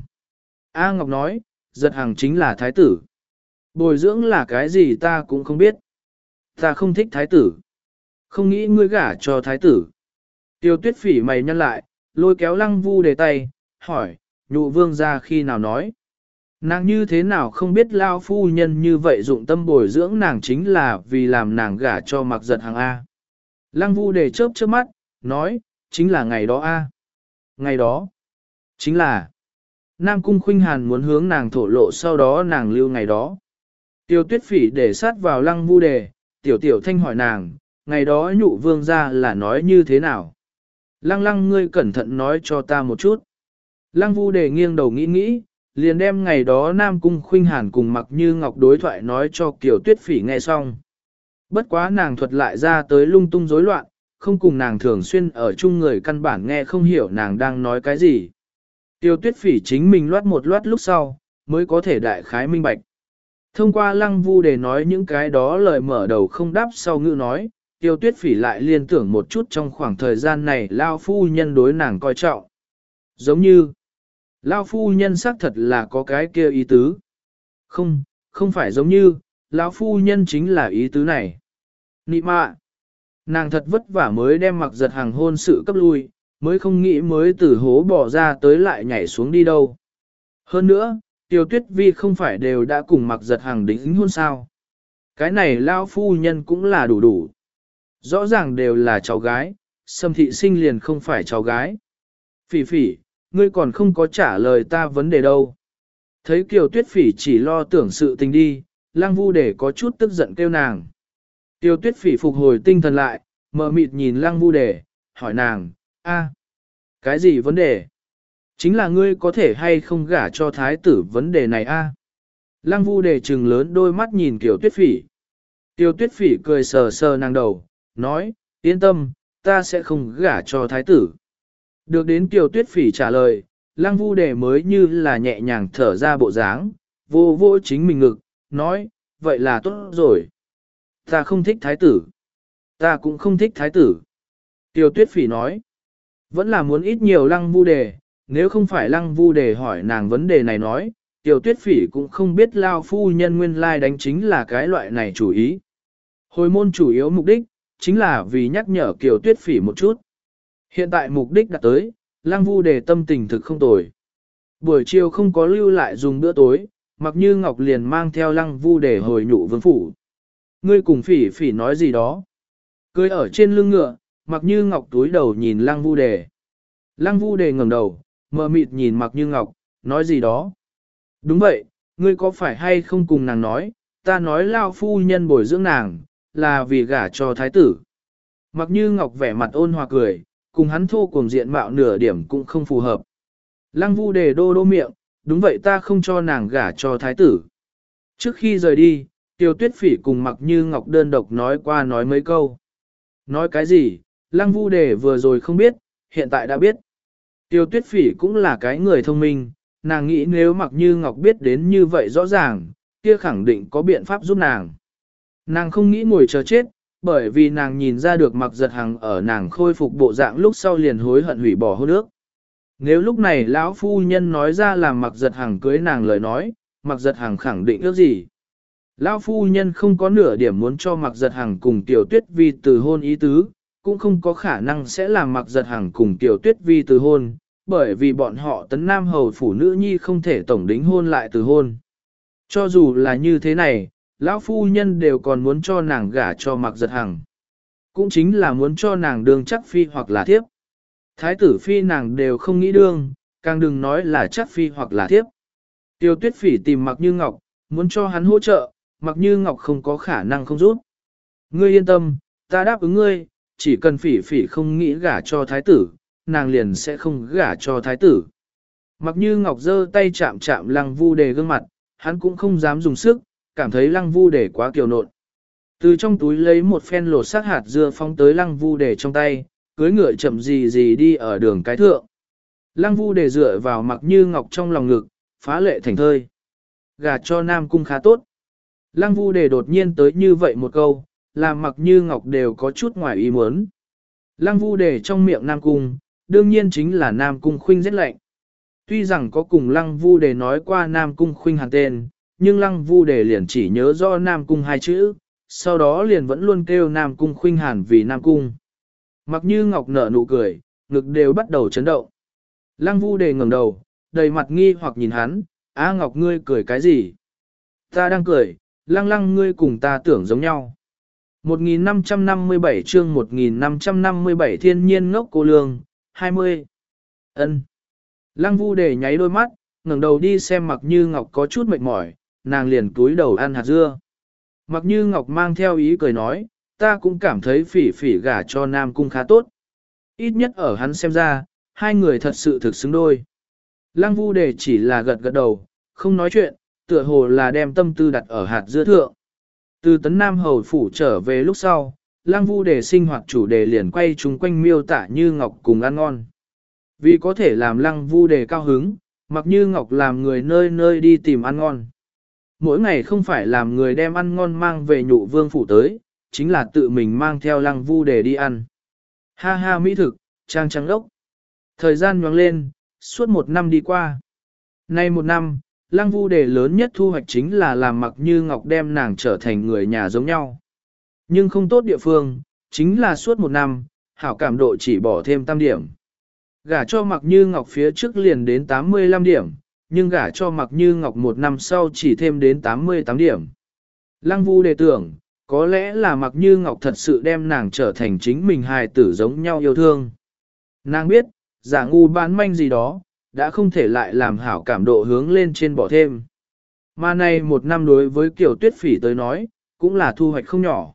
Speaker 1: A Ngọc nói, Giật Hằng chính là thái tử. Bồi dưỡng là cái gì ta cũng không biết. Ta không thích thái tử. Không nghĩ ngươi gả cho thái tử. Tiêu Tuyết Phỉ mày nhăn lại, lôi kéo Lăng Vu Đề tay, hỏi, nhụ vương ra khi nào nói. Nàng như thế nào không biết lao phu nhân như vậy dụng tâm bồi dưỡng nàng chính là vì làm nàng gả cho Mặc Giật Hằng A. Lăng Vu Đề chớp chớp mắt, nói, chính là ngày đó A. Ngày đó, chính là, Nam Cung Khuynh Hàn muốn hướng nàng thổ lộ sau đó nàng lưu ngày đó. Tiêu Tuyết Phỉ để sát vào Lăng Vu Đề, tiểu tiểu thanh hỏi nàng, ngày đó nhụ vương ra là nói như thế nào? Lăng lăng ngươi cẩn thận nói cho ta một chút. Lăng Vu Đề nghiêng đầu nghĩ nghĩ, liền đem ngày đó Nam Cung Khuynh Hàn cùng Mặc Như Ngọc đối thoại nói cho Kiều Tuyết Phỉ nghe xong. Bất quá nàng thuật lại ra tới lung tung rối loạn, không cùng nàng thường xuyên ở chung người căn bản nghe không hiểu nàng đang nói cái gì. Kiều Tuyết Phỉ chính mình loát một loát lúc sau, mới có thể đại khái minh bạch. Thông qua Lăng Vu Đề nói những cái đó lời mở đầu không đáp sau ngữ nói, Kiều Tuyết Phỉ lại liên tưởng một chút trong khoảng thời gian này lao phu nhân đối nàng coi trọng. Giống như, lao phu nhân xác thật là có cái kia ý tứ. Không, không phải giống như, lão phu nhân chính là ý tứ này. Nị mạ, nàng thật vất vả mới đem Mặc Giật Hằng hôn sự cấp lui, mới không nghĩ mới từ hố bỏ ra tới lại nhảy xuống đi đâu. Hơn nữa, Tiêu Tuyết Vi không phải đều đã cùng Mặc Giật Hằng đính hôn sao. Cái này lao phu nhân cũng là đủ đủ. Rõ ràng đều là cháu gái, Sâm Thị Sinh liền không phải cháu gái. Phỉ Phỉ, ngươi còn không có trả lời ta vấn đề đâu. Thấy Kiều Tuyết Phỉ chỉ lo tưởng sự tình đi, Lăng Vu Đề có chút tức giận kêu nàng. Kiều Tuyết Phỉ phục hồi tinh thần lại, mờ mịt nhìn Lăng Vu Đề, hỏi nàng, a, cái gì vấn đề? Chính là ngươi có thể hay không gả cho thái tử vấn đề này a? Lăng Vu Đề trừng lớn đôi mắt nhìn Kiều Tuyết Phỉ. Kiều Tuyết Phỉ cười sờ sờ nàng đầu, nói, yên tâm, ta sẽ không gả cho thái tử. Được đến Kiều Tuyết Phỉ trả lời, Lăng Vu Đề mới như là nhẹ nhàng thở ra bộ dáng, vô vô chính mình ngực, nói, vậy là tốt rồi. Ta không thích thái tử. Ta cũng không thích thái tử. Kiều Tuyết Phỉ nói, vẫn là muốn ít nhiều Lăng Vu Đề, nếu không phải Lăng Vu Đề hỏi nàng vấn đề này nói, Kiều Tuyết Phỉ cũng không biết lao phu nhân nguyên lai đánh chính là cái loại này chủ ý. Hồi môn chủ yếu mục đích, chính là vì nhắc nhở Kiều Tuyết Phỉ một chút. Hiện tại mục đích đã tới, Lăng Vu Đề tâm tình thực không tồi. Buổi chiều không có lưu lại dùng bữa tối, Mặc Như Ngọc liền mang theo Lăng Vu Đề hồi nhụ vương phủ. Ngươi cùng Phỉ Phỉ nói gì đó. Cưới ở trên lưng ngựa, Mặc Như Ngọc túi đầu nhìn Lăng Vu Đề. Lăng Vu Đề ngẩng đầu, mờ mịt nhìn Mặc Như Ngọc, nói gì đó. Đúng vậy, ngươi có phải hay không cùng nàng nói, ta nói lao phu nhân bồi dưỡng nàng, là vì gả cho thái tử. Mặc Như Ngọc vẻ mặt ôn hòa cười, cùng hắn thô cùng diện mạo nửa điểm cũng không phù hợp. Lăng Vu Đề đô đô miệng, đúng vậy ta không cho nàng gả cho thái tử. Trước khi rời đi, Tiêu Tuyết Phỉ cùng Mặc Như Ngọc đơn độc nói qua nói mấy câu. Nói cái gì, Lăng Vu Đề vừa rồi không biết, hiện tại đã biết. Tiêu Tuyết Phỉ cũng là cái người thông minh, nàng nghĩ nếu Mặc Như Ngọc biết đến như vậy rõ ràng, kia khẳng định có biện pháp giúp nàng. Nàng không nghĩ ngồi chờ chết, bởi vì nàng nhìn ra được Mặc Giật Hằng ở nàng khôi phục bộ dạng lúc sau liền hối hận hủy bỏ hôn ước. Nếu lúc này lão phu nhân nói ra làm Mặc Giật Hằng cưới nàng lời nói, Mặc Giật Hằng khẳng định ước gì. Lão phu nhân không có nửa điểm muốn cho Mạc Giật Hằng cùng Tiểu Tuyết Vi từ hôn ý tứ, cũng không có khả năng sẽ làm Mạc Giật Hằng cùng Tiểu Tuyết Vi từ hôn, bởi vì bọn họ tấn nam hầu phủ nữ nhi không thể tổng đính hôn lại từ hôn. Cho dù là như thế này, lão phu nhân đều còn muốn cho nàng gả cho Mạc Giật Hằng. Cũng chính là muốn cho nàng đương chắc phi hoặc là thiếp. Thái tử phi nàng đều không nghĩ đương, càng đừng nói là chắc phi hoặc là thiếp. Tiêu Tuyết Phỉ tìm Mạc Như Ngọc, muốn cho hắn hỗ trợ, Mạc Như Ngọc không có khả năng không giúp. Ngươi yên tâm, ta đáp ứng ngươi, chỉ cần Phỉ Phỉ không nghĩ gả cho thái tử, nàng liền sẽ không gả cho thái tử. Mạc Như Ngọc giơ tay chạm chạm Lăng Vu Đề gương mặt, hắn cũng không dám dùng sức, cảm thấy Lăng Vu Đề quá kiều nộn. Từ trong túi lấy một phen lột xác hạt dưa phóng tới Lăng Vu Đề trong tay, cưới ngựa chậm gì gì đi ở đường cái thượng. Lăng Vu Đề dựa vào Mạc Như Ngọc trong lòng ngực, phá lệ thành thơi. Gả cho Nam Cung khá tốt. Lăng Vu Đề đột nhiên tới như vậy một câu, làm Mạc Như Ngọc đều có chút ngoài ý muốn. Lăng Vu Đề trong miệng Nam Cung, đương nhiên chính là Nam Cung Khuynh rất lạnh. Tuy rằng có cùng Lăng Vu Đề nói qua Nam Cung Khuynh hàn tên, nhưng Lăng Vu Đề liền chỉ nhớ rõ Nam Cung hai chữ, sau đó liền vẫn luôn kêu Nam Cung Khuynh hàn vì Nam Cung. Mạc Như Ngọc nở nụ cười, ngực đều bắt đầu chấn động. Lăng Vu Đề ngẩng đầu, đầy mặt nghi hoặc nhìn hắn, Á Ngọc ngươi cười cái gì? Ta đang cười, Lăng Lăng ngươi cùng ta tưởng giống nhau. một nghìn năm trăm năm mươi bảy chương một nghìn năm trăm năm mươi bảy thiên nhiên ngốc cô lương, hai mươi. Ân. Lăng Vu Đề nháy đôi mắt, ngẩng đầu đi xem Mạc Như Ngọc có chút mệt mỏi, nàng liền túi đầu ăn hạt dưa. Mạc Như Ngọc mang theo ý cười nói, ta cũng cảm thấy Phỉ Phỉ gả cho Nam Cung khá tốt. Ít nhất ở hắn xem ra, hai người thật sự thực xứng đôi. Lăng Vu Đề chỉ là gật gật đầu, không nói chuyện, tựa hồ là đem tâm tư đặt ở hạt dưa thượng. Từ Tấn Nam Hầu Phủ trở về lúc sau, Lăng Vu Đề sinh hoạt chủ đề liền quay chung quanh miêu tả Như Ngọc cùng ăn ngon. Vì có thể làm Lăng Vu Đề cao hứng, Mạc Như Ngọc làm người nơi nơi đi tìm ăn ngon. Mỗi ngày không phải làm người đem ăn ngon mang về Nhụ Vương Phủ tới, chính là tự mình mang theo Lăng Vu Đề đi ăn. Ha ha mỹ thực, trang trắng đốc. Thời gian nhoáng lên, suốt một năm đi qua. Nay một năm, Lăng Vu Đề lớn nhất thu hoạch chính là làm Mạc Như Ngọc đem nàng trở thành người nhà giống nhau. Nhưng không tốt địa phương, chính là suốt một năm, hảo cảm độ chỉ bỏ thêm tam điểm. Gả cho Mạc Như Ngọc phía trước liền đến tám mươi lăm điểm, nhưng gả cho Mạc Như Ngọc một năm sau chỉ thêm đến tám mươi tám điểm. Lăng Vu Đề tưởng, có lẽ là Mạc Như Ngọc thật sự đem nàng trở thành chính mình hài tử giống nhau yêu thương. Nàng biết, giả ngu bán manh gì đó, đã không thể lại làm hảo cảm độ hướng lên trên bỏ thêm. Mà này một năm đối với Kiều Tuyết Phỉ tới nói, cũng là thu hoạch không nhỏ.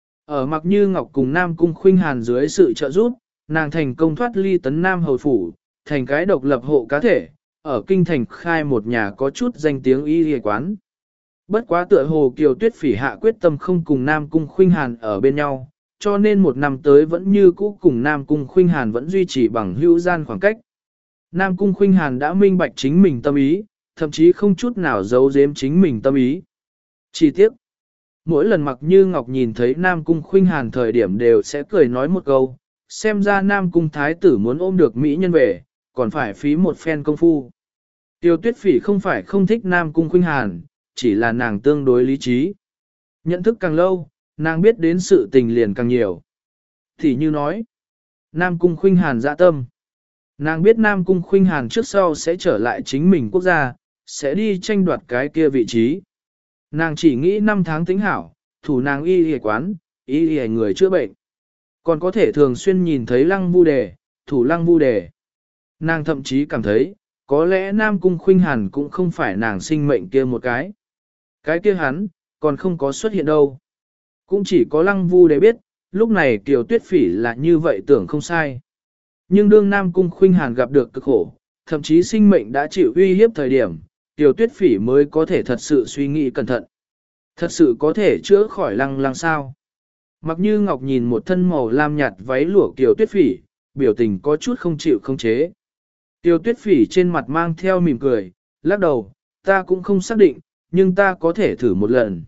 Speaker 1: Ở Mạc Như Ngọc cùng Nam Cung Khuynh hàn dưới sự trợ giúp, nàng thành công thoát ly Tấn Nam Hầu Phủ, thành cái độc lập hộ cá thể, ở kinh thành khai một nhà có chút danh tiếng y y quán. Bất quá tựa hồ Kiều Tuyết Phỉ hạ quyết tâm không cùng Nam Cung Khuynh hàn ở bên nhau, cho nên một năm tới vẫn như cũ cùng Nam Cung Khuynh hàn vẫn duy trì bằng hữu gian khoảng cách. Nam Cung Khuynh hàn đã minh bạch chính mình tâm ý, thậm chí không chút nào giấu giếm chính mình tâm ý. Chi tiết, mỗi lần Mạc Như Ngọc nhìn thấy Nam Cung Khuynh hàn thời điểm đều sẽ cười nói một câu, xem ra Nam Cung Thái tử muốn ôm được Mỹ nhân về, còn phải phí một phen công phu. Tiêu Tuyết Phỉ không phải không thích Nam Cung Khuynh hàn, chỉ là nàng tương đối lý trí. Nhận thức càng lâu, nàng biết đến sự tình liền càng nhiều. Thì như nói, Nam Cung Khuynh hàn dạ tâm. Nàng biết Nam Cung Khuynh hàn trước sau sẽ trở lại chính mình quốc gia, sẽ đi tranh đoạt cái kia vị trí. Nàng chỉ nghĩ năm tháng tính hảo, thủ nàng y y quán, y y người chữa bệnh. Còn có thể thường xuyên nhìn thấy Lăng Vu Đề, thủ Lăng Vu Đề. Nàng thậm chí cảm thấy, có lẽ Nam Cung Khuynh hàn cũng không phải nàng sinh mệnh kia một cái. Cái kia hắn, còn không có xuất hiện đâu. Cũng chỉ có Lăng Vu Đề biết, lúc này Kiều Tuyết Phỉ là như vậy tưởng không sai. Nhưng đương Nam Cung Khuynh hàn gặp được cực khổ, thậm chí sinh mệnh đã chịu uy hiếp thời điểm, Kiều Tuyết Phỉ mới có thể thật sự suy nghĩ cẩn thận. Thật sự có thể chữa khỏi Lăng Lăng sao? Mạc Như Ngọc nhìn một thân màu lam nhạt váy lụa Kiều Tuyết Phỉ, biểu tình có chút không chịu không chế. Kiều Tuyết Phỉ trên mặt mang theo mỉm cười, lắc đầu, ta cũng không xác định, nhưng ta có thể thử một lần.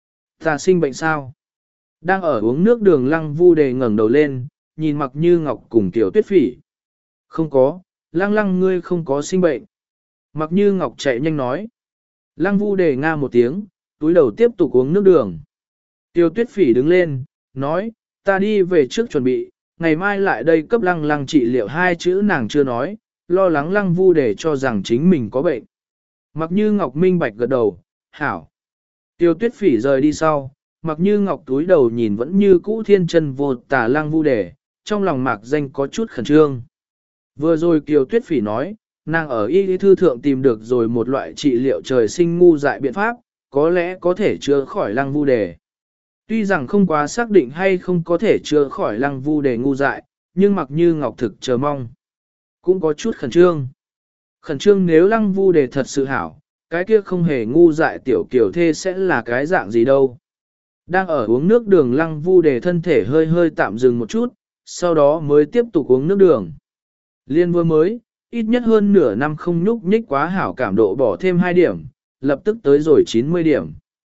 Speaker 1: Ta sinh bệnh sao? Đang ở uống nước đường Lăng Vu Đề ngẩng đầu lên, nhìn Mạc Như Ngọc cùng Kiều Tuyết Phỉ. Không có, Lăng Lăng ngươi không có sinh bệnh. Mạc Như Ngọc chạy nhanh nói. Lăng Vu Đề nga một tiếng, túi đầu tiếp tục uống nước đường. Tiêu tuyết phỉ đứng lên, nói, ta đi về trước chuẩn bị, ngày mai lại đây cấp lăng lăng trị liệu hai chữ nàng chưa nói, lo lắng lăng vu để cho rằng chính mình có bệnh. Mặc như Ngọc minh bạch gật đầu, hảo. Tiêu tuyết phỉ rời đi sau, mặc như Ngọc túi đầu nhìn vẫn như cũ thiên chân vô tà lăng vu để, trong lòng mạc danh có chút khẩn trương. Vừa rồi Kiều Tuyết Phỉ nói, nàng ở y lý thư thượng tìm được rồi một loại trị liệu trời sinh ngu dại biện pháp, có lẽ có thể chữa khỏi lăng vu đề. Tuy rằng không quá xác định hay không có thể chữa khỏi lăng vu đề ngu dại, nhưng mặc như Ngọc thực chờ mong. Cũng có chút khẩn trương. Khẩn trương nếu lăng vu đề thật sự hảo, cái kia không hề ngu dại tiểu kiểu thê sẽ là cái dạng gì đâu. Đang ở uống nước đường lăng vu đề thân thể hơi hơi tạm dừng một chút, sau đó mới tiếp tục uống nước đường. Liên vừa mới, ít nhất hơn nửa năm không nhúc nhích quá hảo cảm độ bỏ thêm hai điểm, lập tức tới rồi chín mươi điểm.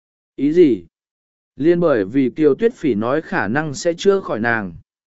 Speaker 1: Ý gì? Liên bởi vì Kiều Tuyết Phỉ nói khả năng sẽ chưa khỏi nàng.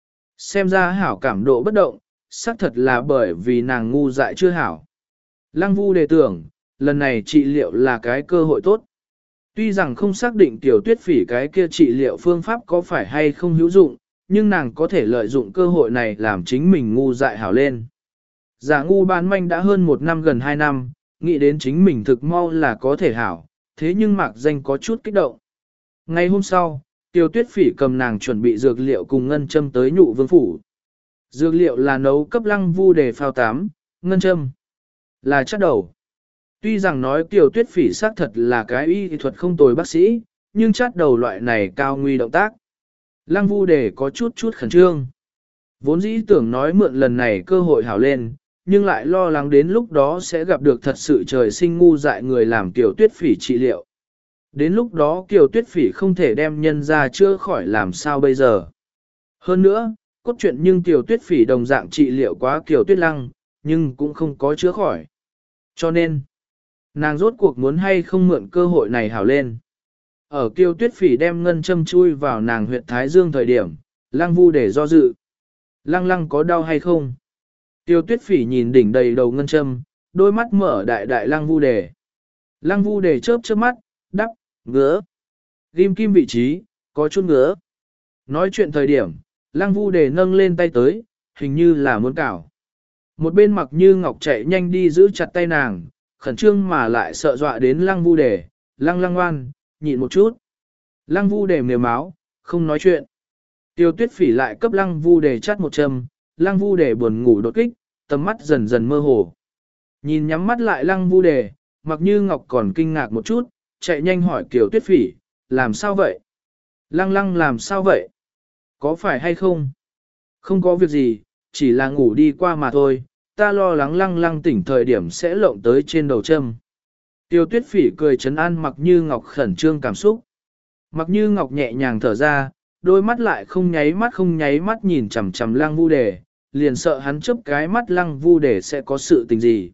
Speaker 1: Xem ra hảo cảm độ bất động, xác thật là bởi vì nàng ngu dại chưa hảo. Lăng Vu đề tưởng, lần này trị liệu là cái cơ hội tốt. Tuy rằng không xác định Kiều Tuyết Phỉ cái kia trị liệu phương pháp có phải hay không hữu dụng, nhưng nàng có thể lợi dụng cơ hội này làm chính mình ngu dại hảo lên. Giả ngu bán manh đã hơn một năm gần hai năm, nghĩ đến chính mình thực mau là có thể hảo, thế nhưng mạc danh có chút kích động. Ngày hôm sau, Tiêu Tuyết Phỉ cầm nàng chuẩn bị dược liệu cùng ngân châm tới nhụ vương phủ. Dược liệu là nấu cấp lăng vu để phao tám, ngân châm là chắc đầu. Tuy rằng nói Tiêu Tuyết Phỉ xác thật là cái y thuật không tồi bác sĩ, nhưng chát đầu loại này cao nguy động tác. Lăng vu để có chút chút khẩn trương. Vốn dĩ tưởng nói mượn lần này cơ hội hảo lên, nhưng lại lo lắng đến lúc đó sẽ gặp được thật sự trời sinh ngu dại người làm Kiều Tuyết Phỉ trị liệu. Đến lúc đó Kiều Tuyết Phỉ không thể đem nhân ra chữa khỏi làm sao bây giờ. Hơn nữa, cốt truyện nhưng Kiều Tuyết Phỉ đồng dạng trị liệu quá Kiều Tuyết Lăng, nhưng cũng không có chữa khỏi. Cho nên, nàng rốt cuộc muốn hay không mượn cơ hội này hảo lên. Ở Kiều Tuyết Phỉ đem ngân châm chui vào nàng huyệt Thái Dương thời điểm, Lăng Vu để do dự. Lăng lăng có đau hay không? Tiêu Tuyết Phỉ nhìn đỉnh đầy đầu ngân châm, đôi mắt mở đại đại Lăng Vu đề. Lăng Vu đề chớp chớp mắt, đắp, ngứa. Ghim kim vị trí, có chút ngứa. Nói chuyện thời điểm, Lăng Vu đề nâng lên tay tới, hình như là muốn cào. Một bên Mặc Như Ngọc chạy nhanh đi giữ chặt tay nàng, khẩn trương mà lại sợ dọa đến Lăng Vu đề, Lăng lăng ngoan, nhịn một chút. Lăng Vu đề mềm máu, không nói chuyện. Tiêu Tuyết Phỉ lại cấp Lăng Vu đề chắt một châm, Lăng Vu đề buồn ngủ đột kích, tầm mắt dần dần mơ hồ. Nhìn nhắm mắt lại Lăng Vu đề, Mặc Như Ngọc còn kinh ngạc một chút, chạy nhanh hỏi Kiều Tuyết Phỉ, làm sao vậy? Lăng lăng làm sao vậy? Có phải hay không? Không có việc gì, chỉ là ngủ đi qua mà thôi, ta lo lắng lăng lăng tỉnh thời điểm sẽ lộng tới trên đầu châm. Tiêu Tuyết Phỉ cười trấn an Mặc Như Ngọc khẩn trương cảm xúc. Mặc Như Ngọc nhẹ nhàng thở ra, đôi mắt lại không nháy mắt không nháy mắt nhìn chằm chằm Lăng Vu đề, liền sợ hắn chớp cái mắt Lăng Vu đề sẽ có sự tình gì.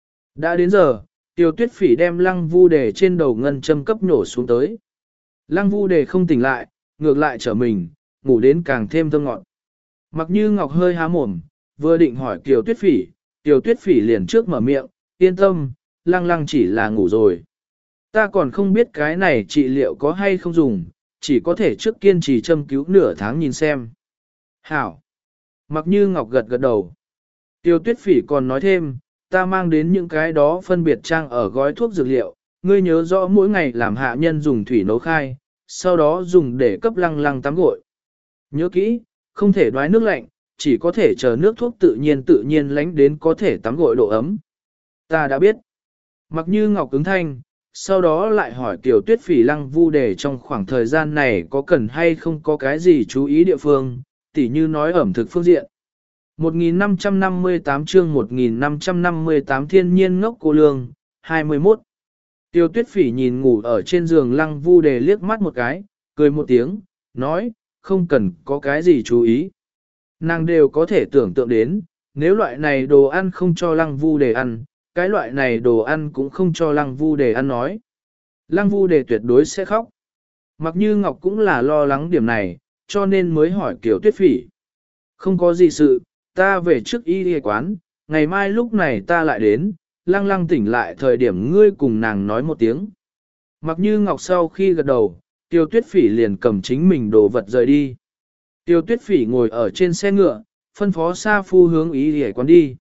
Speaker 1: Đã đến giờ, Tiêu Tuyết Phỉ đem Lăng Vu đề trên đầu ngân châm cấp nhổ xuống tới. Lăng Vu đề không tỉnh lại, ngược lại trở mình, ngủ đến càng thêm thơm ngọt. Mặc Như Ngọc hơi há mồm, vừa định hỏi Kiều Tuyết Phỉ, Kiều Tuyết Phỉ liền trước mở miệng, yên tâm, Lăng Lăng chỉ là ngủ rồi. Ta còn không biết cái này trị liệu có hay không dùng, chỉ có thể trước kiên trì châm cứu nửa tháng nhìn xem. Hảo. Mặc Như Ngọc gật gật đầu. Tiêu Tuyết Phỉ còn nói thêm, ta mang đến những cái đó phân biệt trang ở gói thuốc dược liệu, ngươi nhớ rõ mỗi ngày làm hạ nhân dùng thủy nấu khai, sau đó dùng để cấp Lăng Lăng tắm gội. Nhớ kỹ, không thể đoái nước lạnh, chỉ có thể chờ nước thuốc tự nhiên tự nhiên lánh đến có thể tắm gội độ ấm. Ta đã biết. Mặc Như Ngọc ứng thanh, sau đó lại hỏi Kiều Tuyết Phỉ Lăng Vu đề trong khoảng thời gian này có cần hay không có cái gì chú ý địa phương, tỉ như nói ẩm thực phương diện. một nghìn năm trăm năm mươi tám chương một nghìn năm trăm năm mươi tám thiên nhiên ngốc cô lương, hai mươi mốt. Tiêu Tuyết Phỉ nhìn ngủ ở trên giường Lăng Vu đề liếc mắt một cái, cười một tiếng, nói, không cần có cái gì chú ý. Nàng đều có thể tưởng tượng đến, nếu loại này đồ ăn không cho Lăng Vu đề ăn, cái loại này đồ ăn cũng không cho Lăng Vu đề ăn nói. Lăng Vu đề tuyệt đối sẽ khóc. Mặc Như Ngọc cũng là lo lắng điểm này, cho nên mới hỏi Kiều Tuyết Phỉ. Không có gì sự, ta về trước y y quán, ngày mai lúc này ta lại đến, Lăng Lăng tỉnh lại thời điểm ngươi cùng nàng nói một tiếng. Mặc như ngọc sau khi gật đầu, Tiêu Tuyết Phỉ liền cầm chính mình đồ vật rời đi. Tiêu Tuyết Phỉ ngồi ở trên xe ngựa, phân phó Sa Phu hướng ý để quán đi.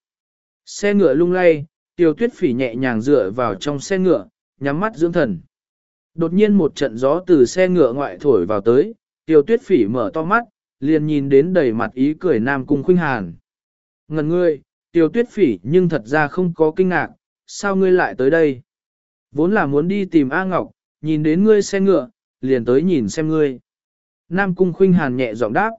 Speaker 1: Xe ngựa lung lay, Tiêu Tuyết Phỉ nhẹ nhàng dựa vào trong xe ngựa, nhắm mắt dưỡng thần. Đột nhiên một trận gió từ xe ngựa ngoại thổi vào tới, Tiêu Tuyết Phỉ mở to mắt, liền nhìn đến đầy mặt ý cười Nam Cung Khuynh Hàn. Ngần ngươi, Tiêu Tuyết Phỉ nhưng thật ra không có kinh ngạc, sao ngươi lại tới đây? Vốn là muốn đi tìm A Ngọc, nhìn đến ngươi xe ngựa, liền tới nhìn xem ngươi. Nam Cung Khuynh Hàn nhẹ giọng đáp.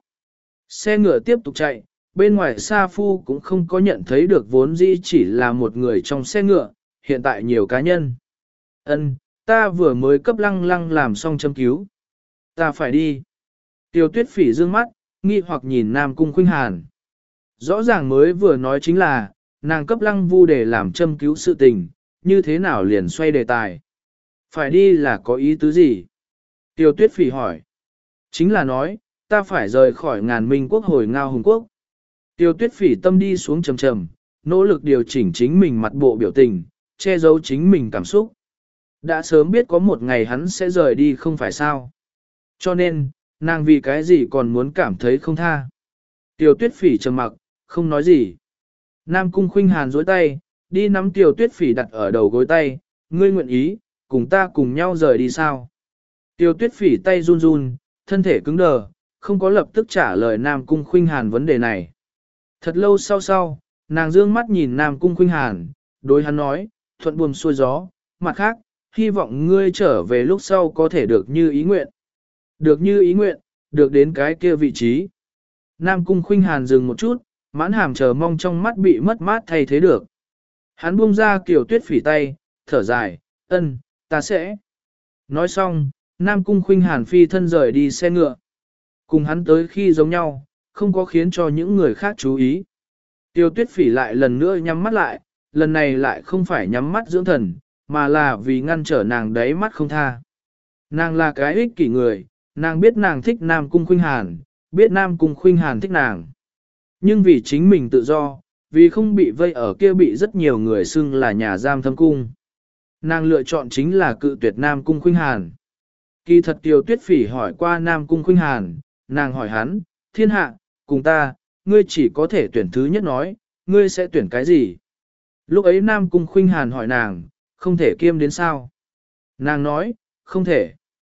Speaker 1: Xe ngựa tiếp tục chạy, bên ngoài Sa Phu cũng không có nhận thấy được vốn dĩ chỉ là một người trong xe ngựa, hiện tại nhiều cá nhân. Ân, ta vừa mới cấp lăng lăng làm xong châm cứu. Ta phải đi. Tiêu Tuyết Phỉ dương mắt, nghi hoặc nhìn Nam Cung Khuynh Hàn. Rõ ràng mới vừa nói chính là, nàng cấp lăng vu để làm châm cứu sự tình, như thế nào liền xoay đề tài. Phải đi là có ý tứ gì? Tiêu Tuyết Phỉ hỏi. Chính là nói, ta phải rời khỏi ngàn minh quốc hồi ngao hùng quốc. Tiêu Tuyết Phỉ tâm đi xuống trầm trầm, nỗ lực điều chỉnh chính mình mặt bộ biểu tình, che giấu chính mình cảm xúc. Đã sớm biết có một ngày hắn sẽ rời đi không phải sao. Cho nên, nàng vì cái gì còn muốn cảm thấy không tha. Tiêu Tuyết Phỉ trầm mặc, không nói gì. Nam Cung Khuynh Hàn duỗi tay, đi nắm Tiêu Tuyết Phỉ đặt ở đầu gối tay, ngươi nguyện ý, cùng ta cùng nhau rời đi sao? Tiêu Tuyết Phỉ tay run run, thân thể cứng đờ, không có lập tức trả lời Nam Cung Khuynh Hàn vấn đề này. Thật lâu sau sau, nàng dương mắt nhìn Nam Cung Khuynh Hàn, đối hắn nói, thuận buồm xuôi gió, mặt khác, hy vọng ngươi trở về lúc sau có thể được như ý nguyện. Được như ý nguyện, được đến cái kia vị trí. Nam Cung Khuynh Hàn dừng một chút, mãn hàm chờ mong trong mắt bị mất mát thay thế được. Hắn buông ra Kiều Tuyết Phỉ tay, thở dài, ân, ta sẽ. Nói xong, Nam Cung Khuynh Hàn phi thân rời đi xe ngựa. Cùng hắn tới khi giống nhau, không có khiến cho những người khác chú ý. Tiêu Tuyết Phỉ lại lần nữa nhắm mắt lại, lần này lại không phải nhắm mắt dưỡng thần, mà là vì ngăn trở nàng đáy mắt không tha. Nàng là cái ích kỷ người, nàng biết nàng thích Nam Cung Khuynh Hàn, biết Nam Cung Khuynh Hàn thích nàng. Nhưng vì chính mình tự do, vì không bị vây ở kia bị rất nhiều người xưng là nhà giam thâm cung. Nàng lựa chọn chính là cự tuyệt Nam Cung Khuynh Hàn. Kỳ thật Tiêu Tuyết Phỉ hỏi qua Nam Cung Khuynh Hàn, nàng hỏi hắn, thiên hạ, cùng ta, ngươi chỉ có thể tuyển thứ nhất nói, ngươi sẽ tuyển cái gì? Lúc ấy Nam Cung Khuynh Hàn hỏi nàng, không thể kiêm đến sao? Nàng nói, không thể.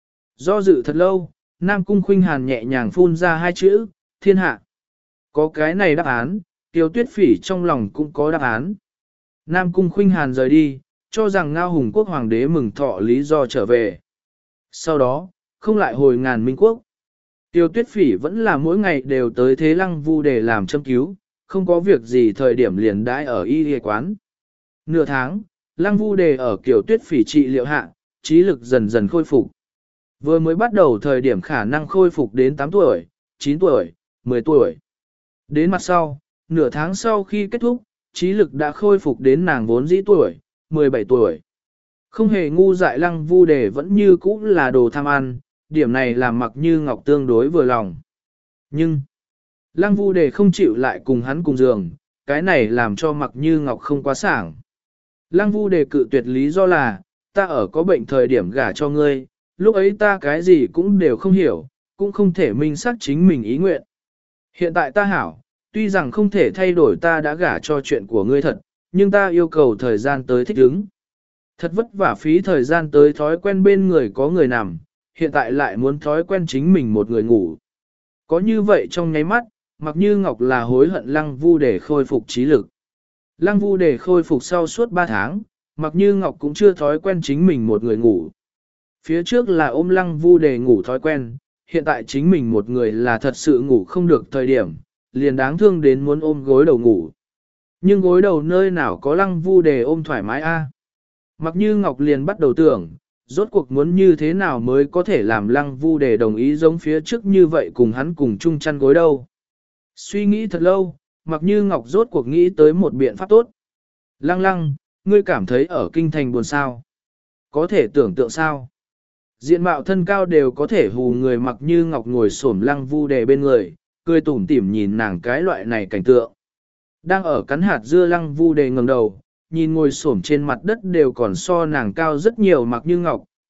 Speaker 1: Do dự thật lâu, Nam Cung Khuynh Hàn nhẹ nhàng phun ra hai chữ, thiên hạ. Có cái này đáp án, Tiêu Tuyết Phỉ trong lòng cũng có đáp án. Nam Cung Khuynh Hàn rời đi, cho rằng Ngao Hùng Quốc Hoàng đế mừng thọ lý do trở về. Sau đó, không lại hồi ngàn minh quốc. Tiêu Tuyết Phỉ vẫn là mỗi ngày đều tới Thế Lăng Vu để làm châm cứu, không có việc gì thời điểm liền đãi ở y y quán. Nửa tháng, Lăng Vu đề ở Kiều Tuyết Phỉ trị liệu hạ, trí lực dần dần khôi phục. Vừa mới bắt đầu thời điểm khả năng khôi phục đến tám tuổi, chín tuổi, mười tuổi. Đến mặt sau, nửa tháng sau khi kết thúc, trí lực đã khôi phục đến nàng vốn dĩ tuổi, mười bảy tuổi. Không hề ngu dại Lăng Vu đề vẫn như cũ là đồ tham ăn, điểm này làm Mặc Như Ngọc tương đối vừa lòng. Nhưng, Lăng Vu đề không chịu lại cùng hắn cùng giường, cái này làm cho Mặc Như Ngọc không quá sảng. Lăng Vu đề cự tuyệt lý do là, ta ở có bệnh thời điểm gả cho ngươi, lúc ấy ta cái gì cũng đều không hiểu, cũng không thể minh xác chính mình ý nguyện. Hiện tại ta hảo, tuy rằng không thể thay đổi ta đã gả cho chuyện của ngươi thật, nhưng ta yêu cầu thời gian tới thích ứng. Thật vất vả phí thời gian tới thói quen bên người có người nằm, hiện tại lại muốn thói quen chính mình một người ngủ. Có như vậy trong nháy mắt, Mặc Như Ngọc là hối hận Lăng Vu để khôi phục trí lực. Lăng Vu để khôi phục sau suốt ba tháng, Mặc Như Ngọc cũng chưa thói quen chính mình một người ngủ. Phía trước là ôm Lăng Vu để ngủ thói quen, hiện tại chính mình một người là thật sự ngủ không được thời điểm, liền đáng thương đến muốn ôm gối đầu ngủ. Nhưng gối đầu nơi nào có Lăng Vu để ôm thoải mái a? Mặc Như Ngọc liền bắt đầu tưởng, rốt cuộc muốn như thế nào mới có thể làm Lăng Vu để đồng ý giống phía trước như vậy cùng hắn cùng chung chăn gối đâu. Suy nghĩ thật lâu, Mặc Như Ngọc rốt cuộc nghĩ tới một biện pháp tốt. Lăng lăng, ngươi cảm thấy ở kinh thành buồn sao? Có thể tưởng tượng sao? Diện mạo thân cao đều có thể hù người. Mặc Như Ngọc ngồi xổm Lăng Vu đề bên người, cười tủm tỉm nhìn nàng cái loại này cảnh tượng. Đang ở cắn hạt dưa Lăng Vu đề ngẩng đầu, nhìn ngồi xổm trên mặt đất đều còn so nàng cao rất nhiều Mặc Như Ngọc,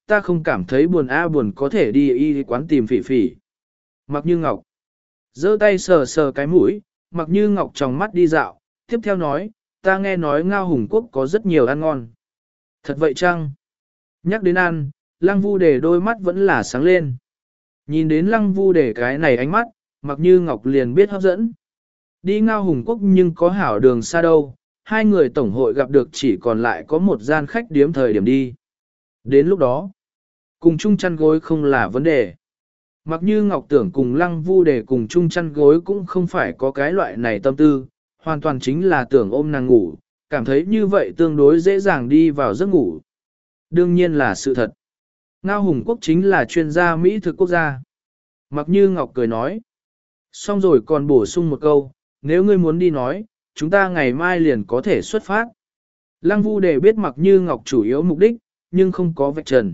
Speaker 1: ta không cảm thấy buồn a buồn có thể đi y quán tìm phỉ phỉ. Mặc Như Ngọc giơ tay sờ sờ cái mũi, Mặc Như Ngọc tròng mắt đi dạo, tiếp theo nói, ta nghe nói Ngao Hùng Quốc có rất nhiều ăn ngon. Thật vậy chăng? Nhắc đến ăn, Lăng Vu Đề đôi mắt vẫn là sáng lên. Nhìn đến Lăng Vu Đề cái này ánh mắt, Mặc Như Ngọc liền biết hấp dẫn. Đi Ngao Hùng Quốc nhưng có hảo đường xa đâu, hai người tổng hội gặp được chỉ còn lại có một gian khách điếm thời điểm đi. Đến lúc đó, cùng chung chăn gối không là vấn đề. Mặc Như Ngọc tưởng cùng Lăng Vu Đề cùng chung chăn gối cũng không phải có cái loại này tâm tư, hoàn toàn chính là tưởng ôm nàng ngủ, cảm thấy như vậy tương đối dễ dàng đi vào giấc ngủ. Đương nhiên là sự thật. Ngao Hùng Quốc chính là chuyên gia Mỹ thực quốc gia. Mặc Như Ngọc cười nói. Xong rồi còn bổ sung một câu, nếu ngươi muốn đi nói, chúng ta ngày mai liền có thể xuất phát. Lăng Vu Đề biết Mặc Như Ngọc chủ yếu mục đích, nhưng không có vạch trần.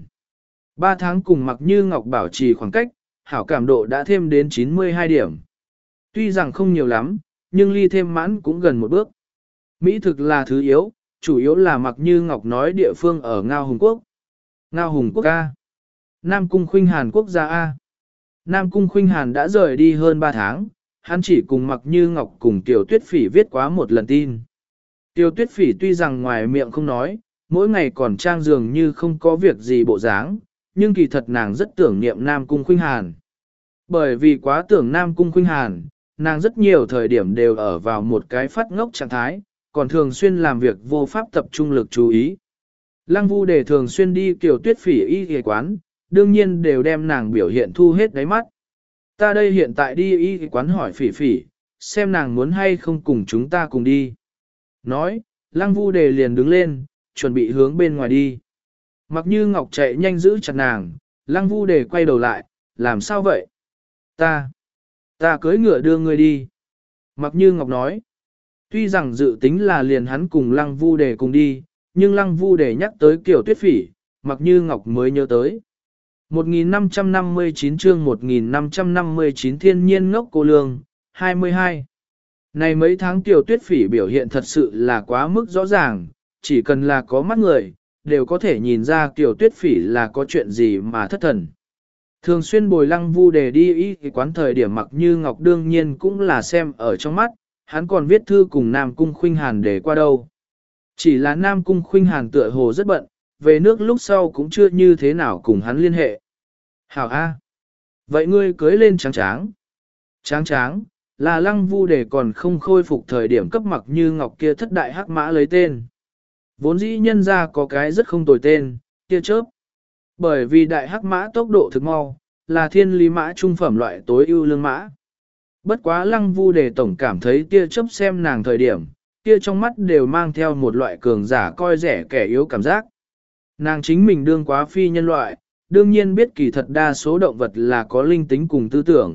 Speaker 1: Ba tháng cùng Mặc Như Ngọc bảo trì khoảng cách, hảo cảm độ đã thêm đến chín mươi hai điểm. Tuy rằng không nhiều lắm, nhưng ly thêm mãn cũng gần một bước. Mỹ thực là thứ yếu, chủ yếu là Mặc Như Ngọc nói địa phương ở Ngao Hùng Quốc. Ngao Hùng Quốc A. Nam Cung Khuynh Hàn quốc gia A. Nam Cung Khuynh Hàn đã rời đi hơn ba tháng, hắn chỉ cùng Mặc Như Ngọc cùng Tiểu Tuyết Phỉ viết quá một lần tin. Tiểu Tuyết Phỉ tuy rằng ngoài miệng không nói, mỗi ngày còn trang dường như không có việc gì bộ dáng, nhưng kỳ thật nàng rất tưởng niệm Nam Cung Khuynh Hàn. Bởi vì quá tưởng Nam Cung Khuynh Hàn, nàng rất nhiều thời điểm đều ở vào một cái phát ngốc trạng thái, còn thường xuyên làm việc vô pháp tập trung lực chú ý. Lăng Vu Đề thường xuyên đi Tiểu Tuyết Phỉ y y quán, đương nhiên đều đem nàng biểu hiện thu hết đáy mắt. Ta đây hiện tại đi y y quán hỏi Phỉ Phỉ, xem nàng muốn hay không cùng chúng ta cùng đi. Nói, Lăng Vu Đề liền đứng lên, chuẩn bị hướng bên ngoài đi. Mặc Như Ngọc chạy nhanh giữ chặt nàng, Lăng Vu Đề quay đầu lại, làm sao vậy? Ta, ta cưỡi ngựa đưa ngươi đi. Mặc Như Ngọc nói, tuy rằng dự tính là liền hắn cùng Lăng Vu Đề cùng đi, nhưng Lăng Vu Đề nhắc tới Kiều Tuyết Phỉ, Mặc Như Ngọc mới nhớ tới. một nghìn năm trăm năm mươi chín chương một nghìn năm trăm năm mươi chín thiên nhiên ngốc cô lương, hai mươi hai. Này mấy tháng Kiều Tuyết Phỉ biểu hiện thật sự là quá mức rõ ràng, chỉ cần là có mắt người, đều có thể nhìn ra Kiều Tuyết Phỉ là có chuyện gì mà thất thần. Thường xuyên bồi Lăng Vu Đề đi y quán thời điểm Mặc Như Ngọc đương nhiên cũng là xem ở trong mắt, hắn còn viết thư cùng Nam Cung Khuynh Hàn để qua đâu. Chỉ là Nam Cung Khuynh Hàn tựa hồ rất bận, về nước lúc sau cũng chưa như thế nào cùng hắn liên hệ. Hảo A. Vậy ngươi cưới lên tráng tráng. Tráng tráng, là Lăng Vu Đề còn không khôi phục thời điểm cấp Mặc Như Ngọc kia thất đại hắc mã lấy tên. Vốn dĩ nhân ra có cái rất không tồi tên, tia chớp. Bởi vì đại hắc mã tốc độ thực mau, là thiên lý mã trung phẩm loại tối ưu lương mã. Bất quá Lăng Vu Đề tổng cảm thấy tia chớp xem nàng thời điểm, tia trong mắt đều mang theo một loại cường giả coi rẻ kẻ yếu cảm giác. Nàng chính mình đương quá phi nhân loại, đương nhiên biết kỳ thật đa số động vật là có linh tính cùng tư tưởng.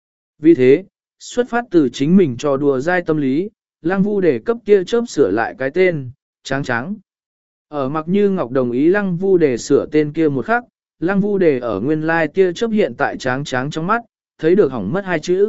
Speaker 1: Vì thế, xuất phát từ chính mình trò đùa dai tâm lý, Lăng Vu Đề cấp tia chớp sửa lại cái tên, tráng tráng. Ở Mặc Như Ngọc đồng ý Lăng Vu Đề sửa tên kia một khắc, Lăng Vu Đề ở nguyên lai tia chớp hiện tại tráng tráng trong mắt, thấy được hỏng mất hai chữ.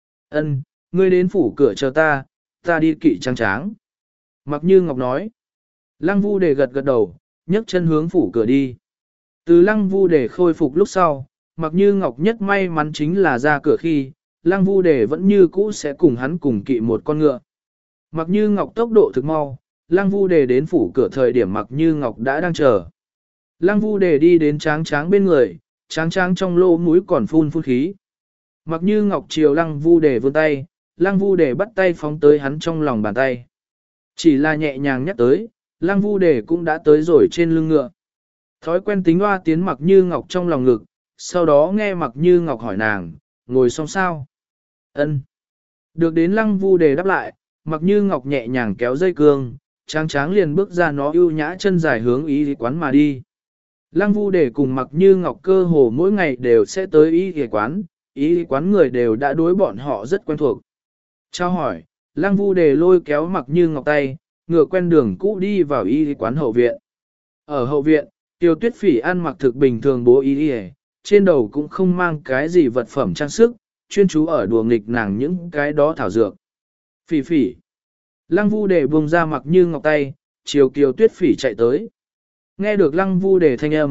Speaker 1: Ân, ngươi đến phủ cửa chờ ta, ta đi kỵ tráng tráng. Mặc Như Ngọc nói. Lăng Vu Đề gật gật đầu, nhấc chân hướng phủ cửa đi. Từ Lăng Vu Đề khôi phục lúc sau, Mặc Như Ngọc nhất may mắn chính là ra cửa khi, Lăng Vu Đề vẫn như cũ sẽ cùng hắn cùng kỵ một con ngựa. Mặc Như Ngọc tốc độ thực mau, Lăng Vu Đề đến phủ cửa thời điểm Mặc Như Ngọc đã đang chờ. Lăng Vu Đề đi đến tráng tráng bên người, tráng tráng trong lỗ mũi còn phun phun khí. Mặc Như Ngọc chiều Lăng Vu Đề vươn tay, Lăng Vu Đề bắt tay phóng tới hắn trong lòng bàn tay. Chỉ là nhẹ nhàng nhắc tới, Lăng Vu Đề cũng đã tới rồi trên lưng ngựa. Thói quen tính hoa tiến Mặc Như Ngọc trong lòng ngực, sau đó nghe Mặc Như Ngọc hỏi nàng, ngồi xong sao? Ân. Được đến Lăng Vu Đề đáp lại, Mặc Như Ngọc nhẹ nhàng kéo dây cương, tráng tráng liền bước ra nó ưu nhã chân dài hướng y quán mà đi. Lăng Vu Đề cùng Mặc Như Ngọc cơ hồ mỗi ngày đều sẽ tới y quán, y quán người đều đã đối bọn họ rất quen thuộc. Chào hỏi, Lăng Vu Đề lôi kéo Mặc Như Ngọc tay, ngựa quen đường cũ đi vào y quán hậu viện. Ở hậu viện, Tiêu Tuyết Phỉ ăn mặc thực bình thường bố y, trên đầu cũng không mang cái gì vật phẩm trang sức, chuyên chú ở đùa nghịch nàng những cái đó thảo dược. Phỉ Phỉ. Lăng Vu Đề buông ra Mặc Như Ngọc tay, chiều Kiều Tuyết Phỉ chạy tới. Nghe được Lăng Vu Đề thanh âm,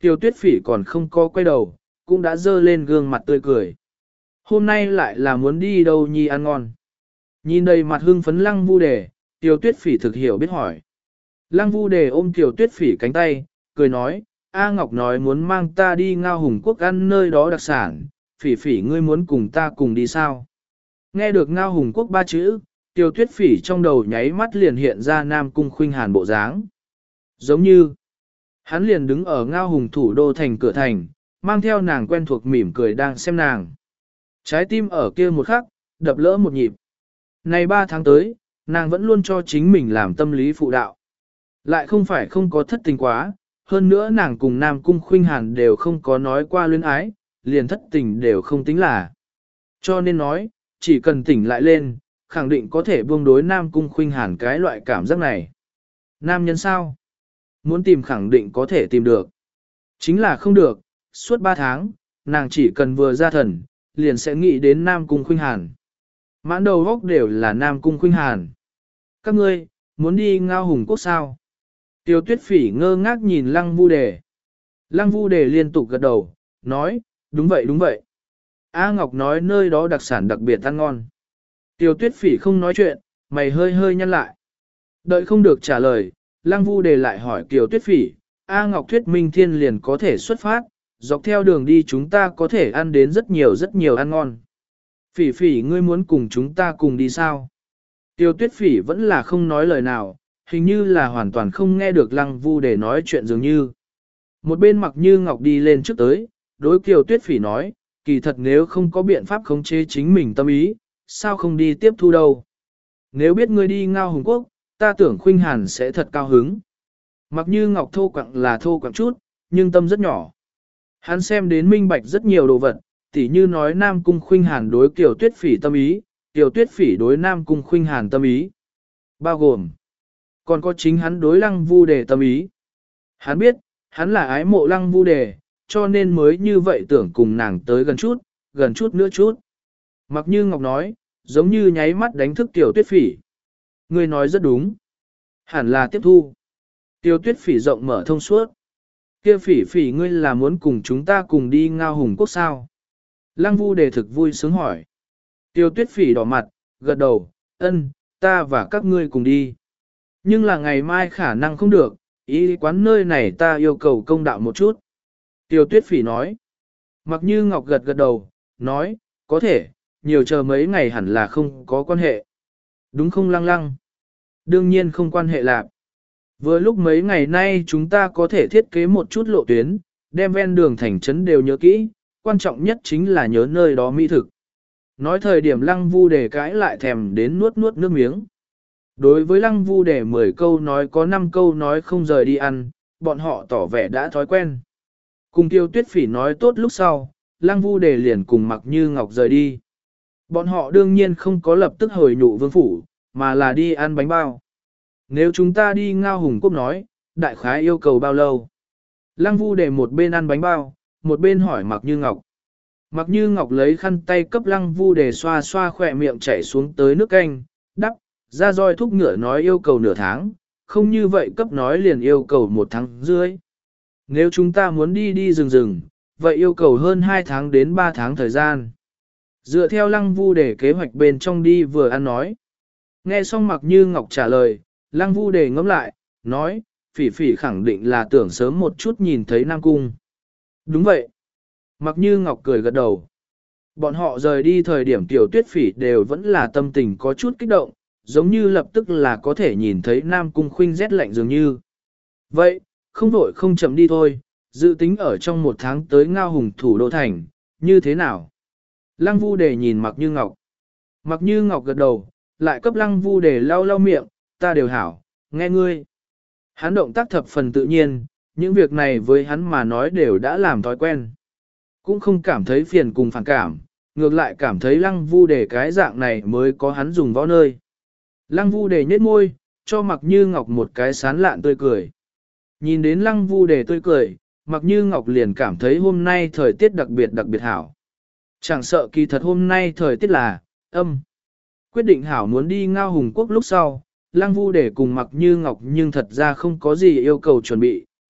Speaker 1: Tiêu tuyết phỉ còn không có quay đầu, cũng đã dơ lên gương mặt tươi cười. Hôm nay lại là muốn đi đâu nhi ăn ngon. Nhìn đầy mặt hưng phấn lăng vu đề, tiêu tuyết phỉ thực hiểu biết hỏi. Lăng vu đề ôm tiêu tuyết phỉ cánh tay, cười nói, A Ngọc nói muốn mang ta đi Ngao Hùng Quốc ăn nơi đó đặc sản, phỉ phỉ ngươi muốn cùng ta cùng đi sao? Nghe được Ngao Hùng Quốc ba chữ, tiêu tuyết phỉ trong đầu nháy mắt liền hiện ra Nam Cung Khuynh Hàn bộ dáng. Giống như, hắn liền đứng ở Ngao Hùng thủ đô thành cửa thành, mang theo nàng quen thuộc mỉm cười đang xem nàng. Trái tim ở kia một khắc, đập lỡ một nhịp. Này ba tháng tới, nàng vẫn luôn cho chính mình làm tâm lý phụ đạo. Lại không phải không có thất tình quá, hơn nữa nàng cùng Nam Cung Khuynh Hàn đều không có nói qua luyến ái, liền thất tình đều không tính là. Cho nên nói, chỉ cần tỉnh lại lên, khẳng định có thể buông đối Nam Cung Khuynh Hàn cái loại cảm giác này. Nam nhân sao? Muốn tìm khẳng định có thể tìm được. Chính là không được, suốt ba tháng, nàng chỉ cần vừa ra thần, liền sẽ nghĩ đến Nam Cung Khuynh Hàn. Mãn đầu góc đều là Nam Cung Khuynh Hàn. Các ngươi, muốn đi Ngao Hùng Quốc sao? Tiêu tuyết phỉ ngơ ngác nhìn Lăng Vu Đề. Lăng Vu Đề liên tục gật đầu, nói, đúng vậy đúng vậy. A Ngọc nói nơi đó đặc sản đặc biệt ăn ngon. Tiêu tuyết phỉ không nói chuyện, mày hơi hơi nhăn lại. Đợi không được trả lời, Lăng Vu Đề lại hỏi Tiêu tuyết phỉ, A Ngọc thuyết minh thiên liền có thể xuất phát, dọc theo đường đi chúng ta có thể ăn đến rất nhiều rất nhiều ăn ngon. Phỉ phỉ ngươi muốn cùng chúng ta cùng đi sao? Tiêu tuyết phỉ vẫn là không nói lời nào, hình như là hoàn toàn không nghe được Lăng Vu Đề nói chuyện dường như. Một bên Mặc Như Ngọc đi lên trước tới, đối Kiều tuyết phỉ nói, kỳ thật nếu không có biện pháp khống chế chính mình tâm ý, sao không đi tiếp thu đâu. Nếu biết ngươi đi Ngao Hùng Quốc, ta tưởng Khuynh Hàn sẽ thật cao hứng. Mặc Như Ngọc thô quặng là thô quặng chút, nhưng tâm rất nhỏ. Hắn xem đến minh bạch rất nhiều đồ vật, tỉ như nói Nam Cung Khuynh Hàn đối Kiều tuyết phỉ tâm ý, Kiều tuyết phỉ đối Nam Cung Khuynh Hàn tâm ý. Bao gồm, còn có chính hắn đối Lăng Vu Đề tâm ý. Hắn biết, hắn là ái mộ Lăng Vu Đề, cho nên mới như vậy tưởng cùng nàng tới gần chút, gần chút nữa chút. Mặc Như Ngọc nói, giống như nháy mắt đánh thức Tiểu Tuyết Phỉ. Ngươi nói rất đúng. Hẳn là tiếp thu. Tiểu Tuyết Phỉ rộng mở thông suốt. Kia Phỉ Phỉ ngươi là muốn cùng chúng ta cùng đi Ngao Hùng Quốc sao? Lăng Vu Đề thực vui sướng hỏi. Tiểu Tuyết Phỉ đỏ mặt, gật đầu, ân, ta và các ngươi cùng đi. Nhưng là ngày mai khả năng không được, ý quán nơi này ta yêu cầu công đạo một chút. Tiêu tuyết phỉ nói. Mặc Như Ngọc gật gật đầu, nói, có thể, nhiều chờ mấy ngày hẳn là không có quan hệ. Đúng không Lăng Lăng? Đương nhiên không quan hệ lạc. Vừa lúc mấy ngày nay chúng ta có thể thiết kế một chút lộ tuyến, đem ven đường thành trấn đều nhớ kỹ, quan trọng nhất chính là nhớ nơi đó mỹ thực. Nói thời điểm Lăng Vu Đề cãi lại thèm đến nuốt nuốt nước miếng. Đối với Lăng Vu Đề mười câu nói có năm câu nói không rời đi ăn, bọn họ tỏ vẻ đã thói quen. Cùng Tiêu Tuyết Phỉ nói tốt lúc sau, Lăng Vu Đề liền cùng Mặc Như Ngọc rời đi. Bọn họ đương nhiên không có lập tức hồi nhụ vương phủ, mà là đi ăn bánh bao. Nếu chúng ta đi Ngao Hùng Quốc nói, đại khái yêu cầu bao lâu? Lăng Vu Đề một bên ăn bánh bao, một bên hỏi Mặc Như Ngọc. Mặc Như Ngọc lấy khăn tay cấp Lăng Vu Đề xoa xoa khỏe miệng chảy xuống tới nước canh, đắp, ra roi thúc ngựa nói yêu cầu nửa tháng, không như vậy cấp nói liền yêu cầu một tháng rưỡi. Nếu chúng ta muốn đi đi rừng rừng, vậy yêu cầu hơn hai tháng đến ba tháng thời gian. Dựa theo Lăng Vu Đề kế hoạch bên trong đi vừa ăn nói. Nghe xong Mặc Như Ngọc trả lời, Lăng Vu Đề ngẫm lại, nói, Phỉ Phỉ khẳng định là tưởng sớm một chút nhìn thấy Nam Cung. Đúng vậy. Mặc Như Ngọc cười gật đầu. Bọn họ rời đi thời điểm Tiểu Tuyết Phỉ đều vẫn là tâm tình có chút kích động, giống như lập tức là có thể nhìn thấy Nam Cung Khuynh rét lạnh dường như. Vậy, không vội không chậm đi thôi, dự tính ở trong một tháng tới Ngao Hùng thủ đô thành, như thế nào? Lăng Vu Đề nhìn Mặc Như Ngọc. Mặc Như Ngọc gật đầu, lại cấp Lăng Vu Đề lau lau miệng, ta đều hảo, nghe ngươi. Hắn động tác thập phần tự nhiên, những việc này với hắn mà nói đều đã làm thói quen. Cũng không cảm thấy phiền cùng phản cảm, ngược lại cảm thấy Lăng Vu Đề cái dạng này mới có hắn dùng võ nơi. Lăng Vu Đề nhếch môi, cho Mặc Như Ngọc một cái sán lạn tươi cười. Nhìn đến Lăng Vu Đề tươi cười, Mặc Như Ngọc liền cảm thấy hôm nay thời tiết đặc biệt đặc biệt hảo. Chẳng sợ kỳ thật hôm nay thời tiết là âm. Quyết định hảo muốn đi Ngao Hùng Quốc lúc sau, Lăng Vu Đề cùng Mặc Như Ngọc nhưng thật ra không có gì yêu cầu chuẩn bị,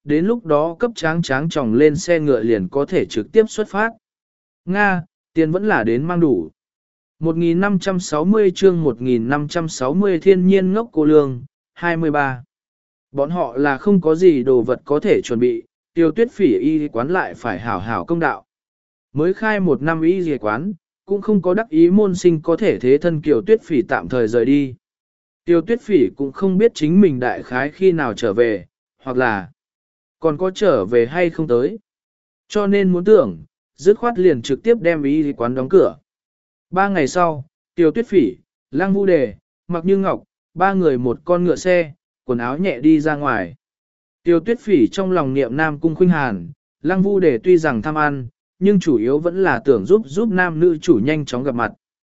Speaker 1: đến lúc đó cấp tráng tráng tròng lên xe ngựa liền có thể trực tiếp xuất phát. Nga, tiền vẫn là đến mang đủ. một nghìn năm trăm sáu mươi chương một nghìn năm trăm sáu mươi thiên nhiên ngốc cô lương, hai mươi ba. Bọn họ là không có gì đồ vật có thể chuẩn bị, Tiêu Tuyết Phỉ y quán lại phải hảo hảo công đạo. Mới khai một năm y y quán, cũng không có đắc ý môn sinh có thể thế thân Kiều Tuyết Phỉ tạm thời rời đi. Tiêu Tuyết Phỉ cũng không biết chính mình đại khái khi nào trở về, hoặc là còn có trở về hay không tới. Cho nên muốn tưởng, dứt khoát liền trực tiếp đem y quán đóng cửa. Ba ngày sau, Tiêu Tuyết Phỉ, Lăng Vu Đề, Mặc Như Ngọc, ba người một con ngựa xe, quần áo nhẹ đi ra ngoài. Tiêu Tuyết Phỉ trong lòng niệm Nam Cung Khuynh Hàn, Lăng Vu Đề tuy rằng tham ăn, nhưng chủ yếu vẫn là tưởng giúp giúp nam nữ chủ nhanh chóng gặp mặt.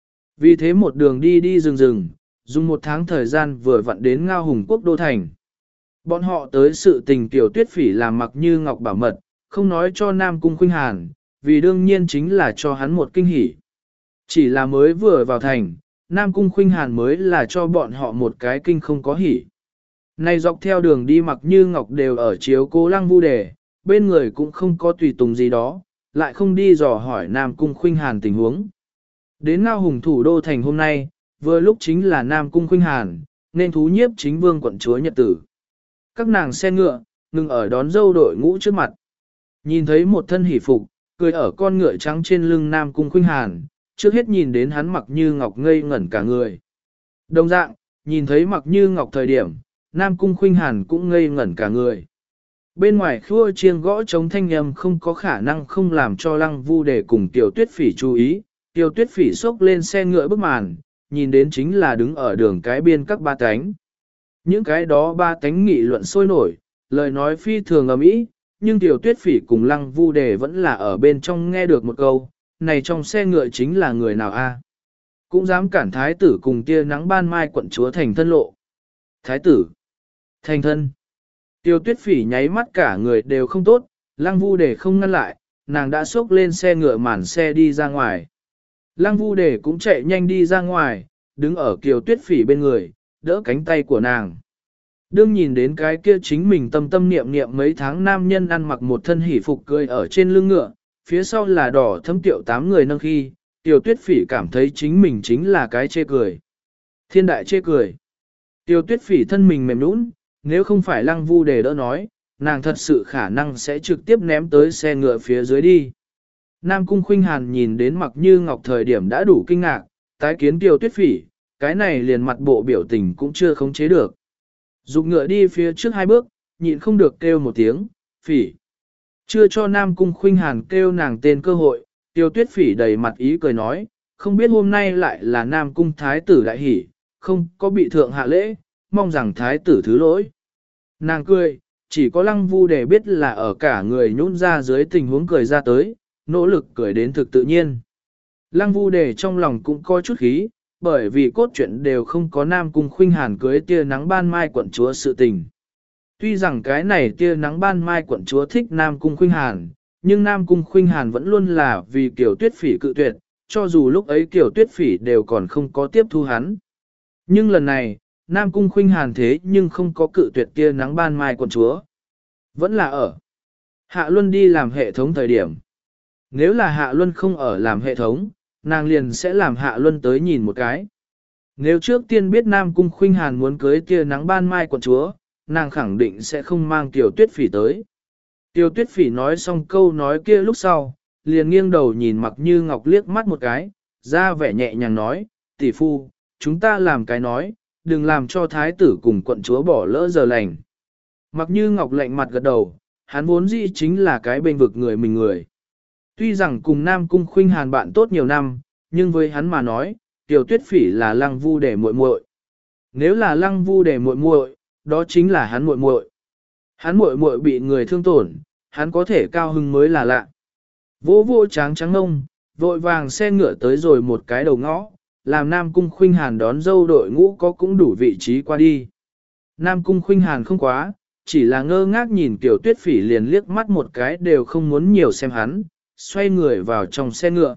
Speaker 1: Vì thế một đường đi đi rừng rừng, dùng một tháng thời gian vừa vặn đến Ngao Hùng Quốc Đô Thành. Bọn họ tới sự tình Tiểu Tuyết Phỉ làm Mặc Như Ngọc bảo mật, không nói cho Nam Cung Khuynh Hàn, vì đương nhiên chính là cho hắn một kinh hỉ. Chỉ là mới vừa vào thành, Nam Cung Khuynh Hàn mới là cho bọn họ một cái kinh không có hỉ. Này dọc theo đường đi Mặc Như Ngọc đều ở chiếu cố Lăng Vu Đề, bên người cũng không có tùy tùng gì đó, lại không đi dò hỏi Nam Cung Khuynh Hàn tình huống. Đến Ngao Hùng thủ đô thành hôm nay, vừa lúc chính là Nam Cung Khuynh Hàn, nên thú nhiếp chính vương quận chúa nhật tử. Các nàng xe ngựa, ngừng ở đón dâu đội ngũ trước mặt. Nhìn thấy một thân hỷ phục, cười ở con ngựa trắng trên lưng Nam Cung Khuynh Hàn, trước hết nhìn đến hắn Mặc Như Ngọc ngây ngẩn cả người. Đồng dạng, nhìn thấy Mặc Như Ngọc thời điểm, Nam Cung Khuynh Hàn cũng ngây ngẩn cả người. Bên ngoài khua chiêng gõ chống thanh âm không có khả năng không làm cho Lăng Vu Đề cùng Tiểu Tuyết Phỉ chú ý. Tiểu Tuyết Phỉ xốc lên xe ngựa bức màn, nhìn đến chính là đứng ở đường cái biên các ba cánh. Những cái đó ba cánh nghị luận sôi nổi, lời nói phi thường ầm ĩ, nhưng Tiểu Tuyết Phỉ cùng Lăng Vu Đề vẫn là ở bên trong nghe được một câu, này trong xe ngựa chính là người nào a? Cũng dám cản thái tử cùng tia nắng ban mai quận chúa thành thân lộ. Thái tử, thành thân. Tiêu Tuyết Phỉ nháy mắt cả người đều không tốt, Lăng Vu Đề không ngăn lại, nàng đã xốc lên xe ngựa màn xe đi ra ngoài. Lăng Vu Đề cũng chạy nhanh đi ra ngoài, đứng ở Kiều Tuyết Phỉ bên người, đỡ cánh tay của nàng. Đương nhìn đến cái kia chính mình tâm tâm niệm niệm mấy tháng nam nhân ăn mặc một thân hỷ phục cười ở trên lưng ngựa, phía sau là đỏ thâm tiệu tám người nâng khi, Tiêu Tuyết Phỉ cảm thấy chính mình chính là cái chê cười. Thiên đại chê cười. Tiêu Tuyết Phỉ thân mình mềm nũng, nếu không phải Lăng Vu Đề đỡ nói, nàng thật sự khả năng sẽ trực tiếp ném tới xe ngựa phía dưới đi. Nam Cung Khuynh Hàn nhìn đến Mặc Như Ngọc thời điểm đã đủ kinh ngạc, tái kiến Tiêu Tuyết Phỉ, cái này liền mặt bộ biểu tình cũng chưa khống chế được. Dục ngựa đi phía trước hai bước, nhịn không được kêu một tiếng, Phỉ. Chưa cho Nam Cung Khuynh Hàn kêu nàng tên cơ hội, Tiêu Tuyết Phỉ đầy mặt ý cười nói, không biết hôm nay lại là Nam Cung Thái tử đại hỷ, không có bị thượng hạ lễ, mong rằng Thái tử thứ lỗi. Nàng cười, chỉ có Lăng Vu Đề biết là ở cả người nhũn ra dưới tình huống cười ra tới, nỗ lực cười đến thực tự nhiên. Lăng Vu Đề trong lòng cũng có chút khí, bởi vì cốt truyện đều không có Nam Cung Khuynh Hàn cưới tia nắng ban mai quận chúa sự tình. Tuy rằng cái này tia nắng ban mai quận chúa thích Nam Cung Khuynh Hàn, nhưng Nam Cung Khuynh Hàn vẫn luôn là vì Kiều Tuyết Phỉ cự tuyệt, cho dù lúc ấy Kiều Tuyết Phỉ đều còn không có tiếp thu hắn. Nhưng lần này, Nam Cung Khuynh Hàn thế nhưng không có cự tuyệt tia nắng ban mai quận chúa. Vẫn là ở Hạ Luân đi làm hệ thống thời điểm. Nếu là Hạ Luân không ở làm hệ thống, nàng liền sẽ làm Hạ Luân tới nhìn một cái. Nếu trước tiên biết Nam Cung Khuynh Hàn muốn cưới tia nắng ban mai quận chúa, nàng khẳng định sẽ không mang Tiểu Tuyết Phỉ tới. Tiểu Tuyết Phỉ nói xong câu nói kia lúc sau, liền nghiêng đầu nhìn Mặc Như Ngọc liếc mắt một cái, ra vẻ nhẹ nhàng nói, tỷ phu, chúng ta làm cái nói, đừng làm cho thái tử cùng quận chúa bỏ lỡ giờ lành. Mặc Như Ngọc lạnh mặt gật đầu, hắn vốn dĩ chính là cái bên vực người mình người. Tuy rằng cùng Nam Cung Khuynh Hàn bạn tốt nhiều năm, nhưng với hắn mà nói, Tiểu Tuyết Phỉ là Lăng Vu Đề muội muội. Nếu là Lăng Vu Đề muội muội, đó chính là hắn muội muội. Hắn muội muội bị người thương tổn, hắn có thể cao hứng mới là lạ. Vô vô tráng trắng ngông, vội vàng xe ngựa tới rồi một cái đầu ngõ, làm Nam Cung Khuynh Hàn đón dâu đội ngũ có cũng đủ vị trí qua đi. Nam Cung Khuynh Hàn không quá, chỉ là ngơ ngác nhìn Tiểu Tuyết Phỉ liền liếc mắt một cái đều không muốn nhiều xem hắn, xoay người vào trong xe ngựa.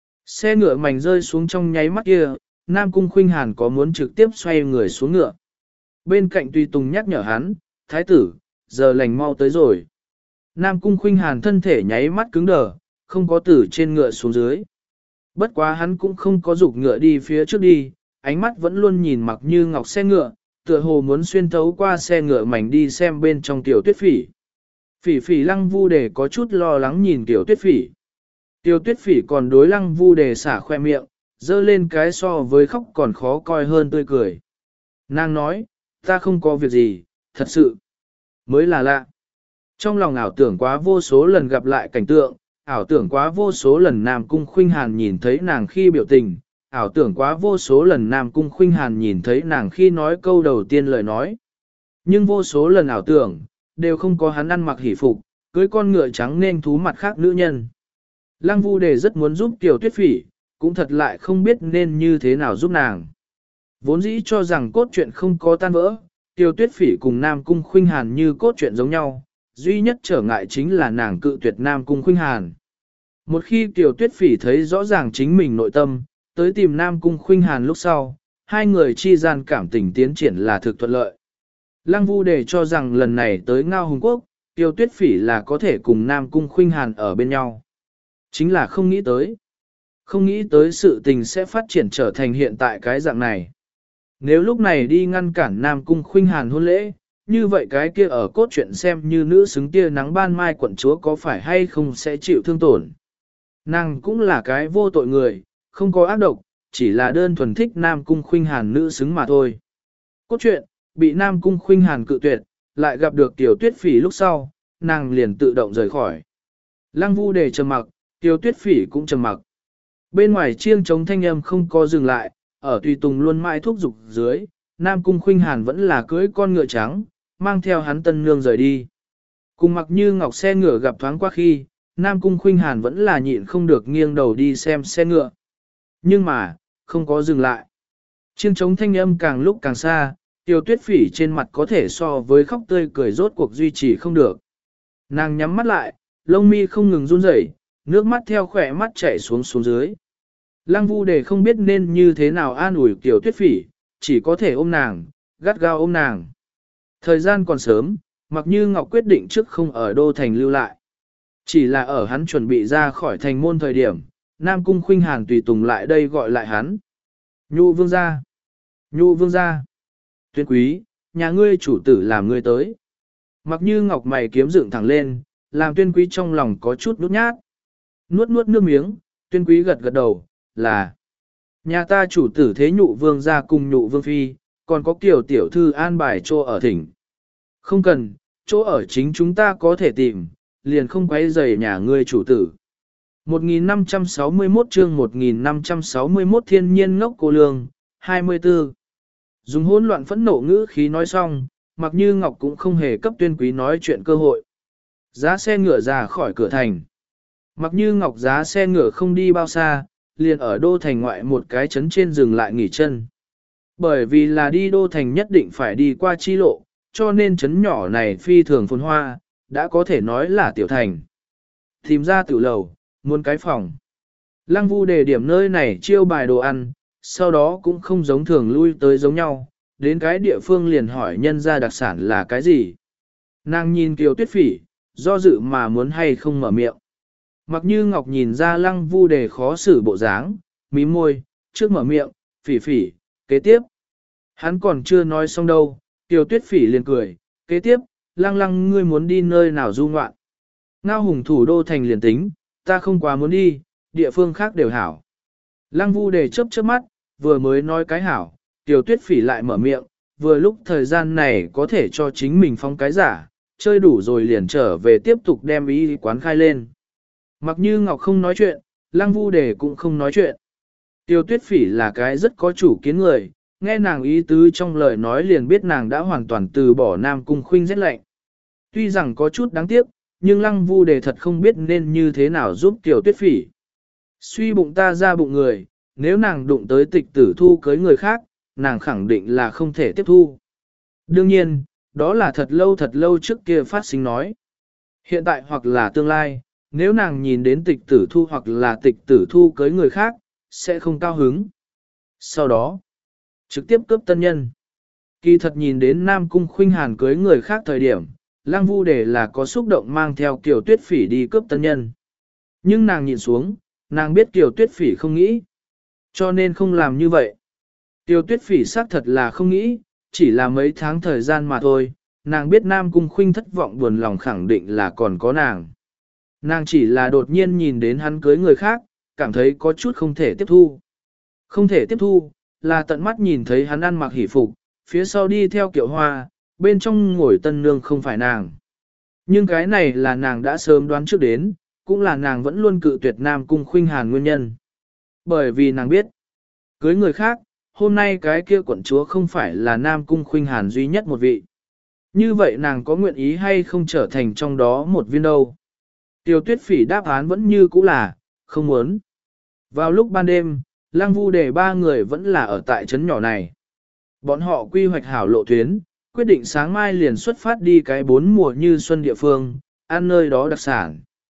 Speaker 1: Xe ngựa mảnh rơi xuống trong nháy mắt kia, Nam Cung Khuynh Hàn có muốn trực tiếp xoay người xuống ngựa. Bên cạnh tùy tùng nhắc nhở hắn, thái tử, giờ lành mau tới rồi. Nam Cung Khuynh Hàn thân thể nháy mắt cứng đờ, không có từ trên ngựa xuống dưới. Bất quá hắn cũng không có dục ngựa đi phía trước đi, ánh mắt vẫn luôn nhìn Mặc Như Ngọc xe ngựa, tựa hồ muốn xuyên thấu qua xe ngựa mảnh đi xem bên trong Tiểu Tuyết Phỉ. Phỉ Phỉ Lăng Vu Đề có chút lo lắng nhìn Tiểu Tuyết Phỉ. Tiểu Tuyết Phỉ còn đối Lăng Vu Đề xả khoe miệng, dơ lên cái so với khóc còn khó coi hơn tươi cười. Nàng nói, ta không có việc gì, thật sự, mới là lạ. Trong lòng ảo tưởng quá vô số lần gặp lại cảnh tượng, ảo tưởng quá vô số lần Nam Cung Khuynh Hàn nhìn thấy nàng khi biểu tình, ảo tưởng quá vô số lần Nam Cung Khuynh Hàn nhìn thấy nàng khi nói câu đầu tiên lời nói. Nhưng vô số lần ảo tưởng, đều không có hắn ăn mặc hỉ phục, cưới con ngựa trắng nên thú mặt khác nữ nhân. Lăng Vu Đề rất muốn giúp Tiểu Tuyết Phỉ, cũng thật lại không biết nên như thế nào giúp nàng. Vốn dĩ cho rằng cốt truyện không có tan vỡ, Tiểu Tuyết Phỉ cùng Nam Cung Khuynh Hàn như cốt truyện giống nhau, duy nhất trở ngại chính là nàng cự tuyệt Nam Cung Khuynh Hàn. Một khi Tiểu Tuyết Phỉ thấy rõ ràng chính mình nội tâm, tới tìm Nam Cung Khuynh Hàn lúc sau, hai người chi gian cảm tình tiến triển là thực thuận lợi. Lăng Vu Đề cho rằng lần này tới Ngao Hùng Quốc, Tiểu Tuyết Phỉ là có thể cùng Nam Cung Khuynh Hàn ở bên nhau. Chính là không nghĩ tới. Không nghĩ tới sự tình sẽ phát triển trở thành hiện tại cái dạng này. Nếu lúc này đi ngăn cản Nam Cung Khuynh Hàn hôn lễ, như vậy cái kia ở cốt truyện xem như nữ xứng tia nắng ban mai quận chúa có phải hay không sẽ chịu thương tổn. Nàng cũng là cái vô tội người, không có ác độc, chỉ là đơn thuần thích Nam Cung Khuynh Hàn nữ xứng mà thôi. Cốt truyện, bị Nam Cung Khuynh Hàn cự tuyệt, lại gặp được Tiểu Tuyết Phỉ lúc sau, nàng liền tự động rời khỏi. Lăng Vu Đề trầm mặc, Tiểu Tuyết Phỉ cũng trầm mặc. Bên ngoài chiêng trống thanh âm không có dừng lại, ở tùy tùng luôn mãi thúc giục dưới, Nam Cung Khuynh Hàn vẫn là cưới con ngựa trắng, mang theo hắn tân nương rời đi. Cùng Mặc Như Ngọc xe ngựa gặp thoáng qua khi, Nam Cung Khuynh Hàn vẫn là nhịn không được nghiêng đầu đi xem xe ngựa. Nhưng mà, không có dừng lại. Chiêng trống thanh âm càng lúc càng xa, Tiểu Tuyết Phỉ trên mặt có thể so với khóc tươi cười rốt cuộc duy trì không được. Nàng nhắm mắt lại, lông mi không ngừng run rẩy, nước mắt theo khỏe mắt chảy xuống xuống dưới. Lăng Vu Đề không biết nên như thế nào an ủi Tiểu Tuyết Phỉ, chỉ có thể ôm nàng, gắt gao ôm nàng. Thời gian còn sớm, Mặc Như Ngọc quyết định trước không ở Đô Thành lưu lại. Chỉ là ở hắn chuẩn bị ra khỏi thành môn thời điểm, Nam Cung Khuynh Hàn tùy tùng lại đây gọi lại hắn. Nhu vương gia, Nhu vương gia, Tuyên quý, nhà ngươi chủ tử làm ngươi tới. Mặc Như Ngọc mày kiếm dựng thẳng lên, làm Tuyên quý trong lòng có chút nút nhát. Nuốt nuốt nước miếng, Tuyên quý gật gật đầu, là nhà ta chủ tử thế Nhụ vương gia cùng Nhụ vương phi, còn có kiểu tiểu thư an bài chỗ ở thỉnh. Không cần, chỗ ở chính chúng ta có thể tìm, liền không quấy rầy nhà ngươi chủ tử. một nghìn năm trăm sáu mươi mốt chương một nghìn năm trăm sáu mươi mốt thiên nhiên ngốc cô lương, hai mươi tư. Dùng hỗn loạn phẫn nộ ngữ khí nói xong, Mặc Như Ngọc cũng không hề cấp Tuyên quý nói chuyện cơ hội. Giá xe ngựa ra khỏi cửa thành. Mặc Như Ngọc giá xe ngựa không đi bao xa, liền ở Đô Thành ngoại một cái trấn trên dừng lại nghỉ chân. Bởi vì là đi Đô Thành nhất định phải đi qua chi lộ, cho nên trấn nhỏ này phi thường phồn hoa, đã có thể nói là tiểu thành. Tìm ra tiểu lầu, muốn cái phòng. Lăng Vu Đề điểm nơi này chiêu bài đồ ăn, sau đó cũng không giống thường lui tới giống nhau, đến cái địa phương liền hỏi nhân ra đặc sản là cái gì. Nàng nhìn Kiều Tuyết Phỉ, do dự mà muốn hay không mở miệng. Mặc Như Ngọc nhìn ra Lăng Vu Đề khó xử bộ dáng, mím môi, trước mở miệng, Phỉ Phỉ, kế tiếp. Hắn còn chưa nói xong đâu, Kiều Tuyết Phỉ liền cười, kế tiếp, Lăng Lăng ngươi muốn đi nơi nào du ngoạn. Ngao Hùng thủ đô thành liền tính, ta không quá muốn đi, địa phương khác đều hảo. Lăng Vu Đề chớp chớp mắt, vừa mới nói cái hảo, Kiều Tuyết Phỉ lại mở miệng, vừa lúc thời gian này có thể cho chính mình phong cái giả, chơi đủ rồi liền trở về tiếp tục đem ý quán khai lên. Mặc Như Ngọc không nói chuyện, Lăng Vu Đề cũng không nói chuyện. Tiêu Tuyết Phỉ là cái rất có chủ kiến người, nghe nàng ý tứ trong lời nói liền biết nàng đã hoàn toàn từ bỏ Nam Cung Khuynh rét lạnh. Tuy rằng có chút đáng tiếc, nhưng Lăng Vu Đề thật không biết nên như thế nào giúp Tiêu Tuyết Phỉ. Suy bụng ta ra bụng người, nếu nàng đụng tới Tịch Tử Thu cưới người khác, nàng khẳng định là không thể tiếp thu. Đương nhiên, đó là thật lâu thật lâu trước kia phát sinh nói. Hiện tại hoặc là tương lai, nếu nàng nhìn đến Tịch Tử Thu hoặc là Tịch Tử Thu cưới người khác, sẽ không cao hứng. Sau đó, trực tiếp cướp tân nhân. Kỳ thật nhìn đến Nam Cung Khuynh Hàn cưới người khác thời điểm, Lăng Vu Đề là có xúc động mang theo Kiều Tuyết Phỉ đi cướp tân nhân. Nhưng nàng nhìn xuống, nàng biết Kiều Tuyết Phỉ không nghĩ, cho nên không làm như vậy. Kiều Tuyết Phỉ xác thật là không nghĩ, chỉ là mấy tháng thời gian mà thôi, nàng biết Nam Cung Khuynh thất vọng buồn lòng khẳng định là còn có nàng. Nàng chỉ là đột nhiên nhìn đến hắn cưới người khác, cảm thấy có chút không thể tiếp thu. Không thể tiếp thu, là tận mắt nhìn thấy hắn ăn mặc hỉ phục, phía sau đi theo Kiệu Hoa, bên trong ngồi tân nương không phải nàng. Nhưng cái này là nàng đã sớm đoán trước đến, cũng là nàng vẫn luôn cự tuyệt Nam Cung Khuynh Hàn nguyên nhân. Bởi vì nàng biết, cưới người khác, hôm nay cái kia quận chúa không phải là Nam Cung Khuynh Hàn duy nhất một vị. Như vậy nàng có nguyện ý hay không trở thành trong đó một viên đâu? Tiêu Tuyết Phỉ đáp án vẫn như cũ là, không muốn. Vào lúc ban đêm, Lăng Vu Đề ba người vẫn là ở tại trấn nhỏ này. Bọn họ quy hoạch hảo lộ tuyến, quyết định sáng mai liền xuất phát đi cái bốn mùa như xuân địa phương, ăn nơi đó đặc sản.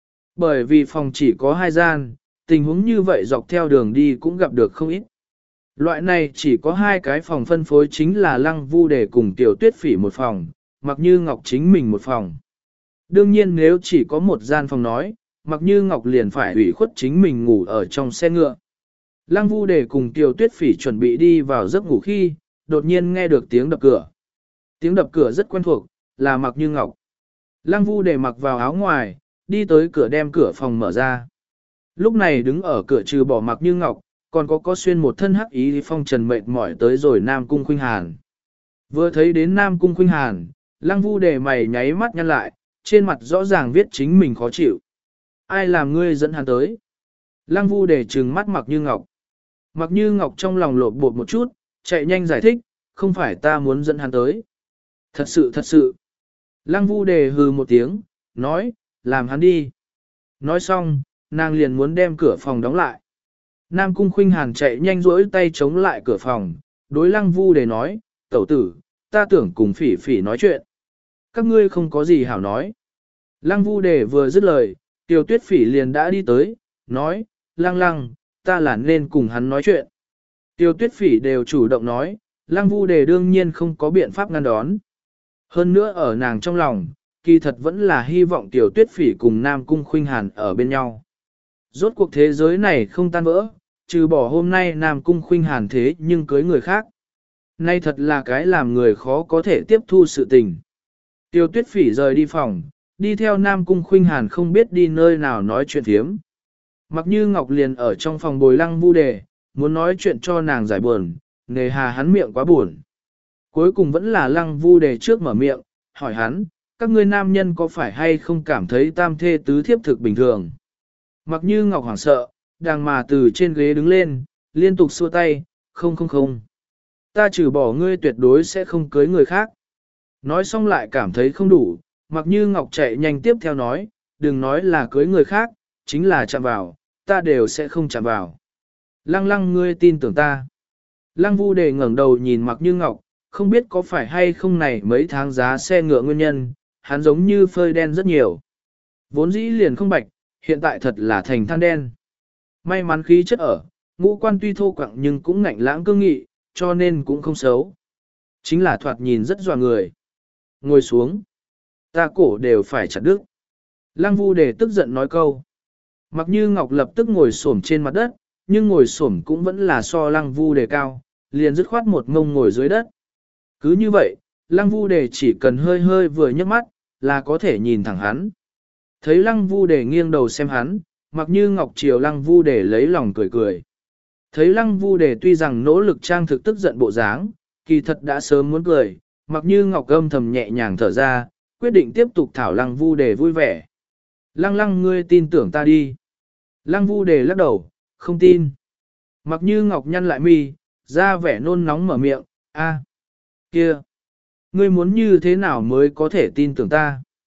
Speaker 1: Bởi vì phòng chỉ có hai gian, tình huống như vậy dọc theo đường đi cũng gặp được không ít. Loại này chỉ có hai cái phòng phân phối chính là Lăng Vu Đề cùng Tiểu Tuyết Phỉ một phòng, Mặc Như Ngọc chính mình một phòng. Đương nhiên nếu chỉ có một gian phòng nói, Mặc Như Ngọc liền phải ủy khuất chính mình ngủ ở trong xe ngựa. Lăng Vu Đề cùng Tiểu Tuyết Phỉ chuẩn bị đi vào giấc ngủ khi, đột nhiên nghe được tiếng đập cửa. Tiếng đập cửa rất quen thuộc, là Mặc Như Ngọc. Lăng Vu Đề mặc vào áo ngoài, đi tới cửa đem cửa phòng mở ra. Lúc này đứng ở cửa trừ bỏ Mặc Như Ngọc, còn có có xuyên một thân hắc ý phong trần mệt mỏi tới rồi Nam Cung Khuynh Hàn. Vừa thấy đến Nam Cung Khuynh Hàn, Lăng Vu Đề mày nháy mắt nhăn lại, trên mặt rõ ràng viết chính mình khó chịu. Ai làm ngươi dẫn hắn tới? Lăng Vu Đề trừng mắt Mặc Như Ngọc. Mặc Như Ngọc trong lòng lột bột một chút, chạy nhanh giải thích, không phải ta muốn dẫn hắn tới. Thật sự thật sự. Lăng Vu Đề hừ một tiếng, nói, làm hắn đi. Nói xong, nàng liền muốn đem cửa phòng đóng lại. Nam Cung Khuynh Hàn chạy nhanh rỗi tay chống lại cửa phòng, đối Lăng Vu Đề nói, tẩu tử, ta tưởng cùng Phỉ Phỉ nói chuyện. Các ngươi không có gì hảo nói. Lăng Vu Đề vừa dứt lời, Tiêu Tuyết Phỉ liền đã đi tới, nói, Lăng Lăng, ta là nên cùng hắn nói chuyện. Tiêu Tuyết Phỉ đều chủ động nói, Lăng Vu Đề đương nhiên không có biện pháp ngăn đón. Hơn nữa ở nàng trong lòng, kỳ thật vẫn là hy vọng Tiêu Tuyết Phỉ cùng Nam Cung Khuynh Hàn ở bên nhau. Rốt cuộc thế giới này không tan vỡ, trừ bỏ hôm nay Nam Cung Khuynh Hàn thế nhưng cưới người khác. Nay thật là cái làm người khó có thể tiếp thu sự tình. Tiêu Tuyết Phỉ rời đi phòng, đi theo Nam Cung Khuynh Hàn không biết đi nơi nào nói chuyện thiếm. Mặc Như Ngọc liền ở trong phòng bồi Lăng Vu Đề, muốn nói chuyện cho nàng giải buồn, nề hà hắn miệng quá buồn. Cuối cùng vẫn là Lăng Vu Đề trước mở miệng, hỏi hắn, các ngươi nam nhân có phải hay không cảm thấy tam thê tứ thiếp thực bình thường? Mặc Như Ngọc hoảng sợ, đang mà từ trên ghế đứng lên, liên tục xua tay, không không không. Ta trừ bỏ ngươi tuyệt đối sẽ không cưới người khác. Nói xong lại cảm thấy không đủ, Mặc Như Ngọc chạy nhanh tiếp theo nói, đừng nói là cưới người khác, chính là chạm vào, ta đều sẽ không chạm vào. Lăng Lăng ngươi tin tưởng ta. Lăng Vu Đề ngẩng đầu nhìn Mặc Như Ngọc, không biết có phải hay không này mấy tháng giá xe ngựa nguyên nhân, hắn giống như phơi đen rất nhiều. Vốn dĩ liền không bạch, hiện tại thật là thành than đen. May mắn khí chất ở, ngũ quan tuy thô quặng nhưng cũng ngạnh lãng cương nghị, cho nên cũng không xấu. Chính là thoạt nhìn rất dọa người. Ngồi xuống. Ta cổ đều phải chặt đứt. Lăng Vu Đề tức giận nói câu. Mặc Như Ngọc lập tức ngồi xổm trên mặt đất, nhưng ngồi xổm cũng vẫn là so Lăng Vu Đề cao, liền dứt khoát một ngông ngồi dưới đất. Cứ như vậy, Lăng Vu Đề chỉ cần hơi hơi vừa nhấc mắt, là có thể nhìn thẳng hắn. Thấy Lăng Vu Đề nghiêng đầu xem hắn, Mặc Như Ngọc chiều Lăng Vu Đề lấy lòng cười cười. Thấy Lăng Vu Đề tuy rằng nỗ lực trang thực tức giận bộ dáng, kỳ thật đã sớm muốn cười, Mặc Như Ngọc âm thầm nhẹ nhàng thở ra, quyết định tiếp tục thảo Lăng Vu Đề vui vẻ. Lăng Lăng ngươi tin tưởng ta đi. Lăng Vu Đề lắc đầu, không tin. Mặc Như Ngọc nhăn lại mi, ra vẻ nôn nóng mở miệng, a, kia, ngươi muốn như thế nào mới có thể tin tưởng ta?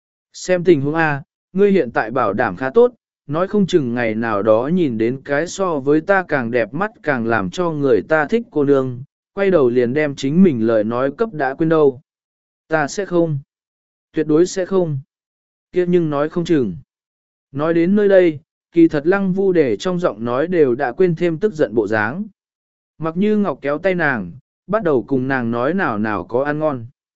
Speaker 1: Xem tình huống a, ngươi hiện tại bảo đảm khá tốt, nói không chừng ngày nào đó nhìn đến cái so với ta càng đẹp mắt càng làm cho người ta thích cô nương, quay đầu liền đem chính mình lời nói cấp đã quên đâu. Ta sẽ không. Tuyệt đối sẽ không. Kia nhưng nói không chừng. Nói đến nơi đây, kỳ thật Lăng Vu Đề trong giọng nói đều đã quên thêm tức giận bộ dáng. Mặc Như Ngọc kéo tay nàng, bắt đầu cùng nàng nói nào nào có ăn ngon.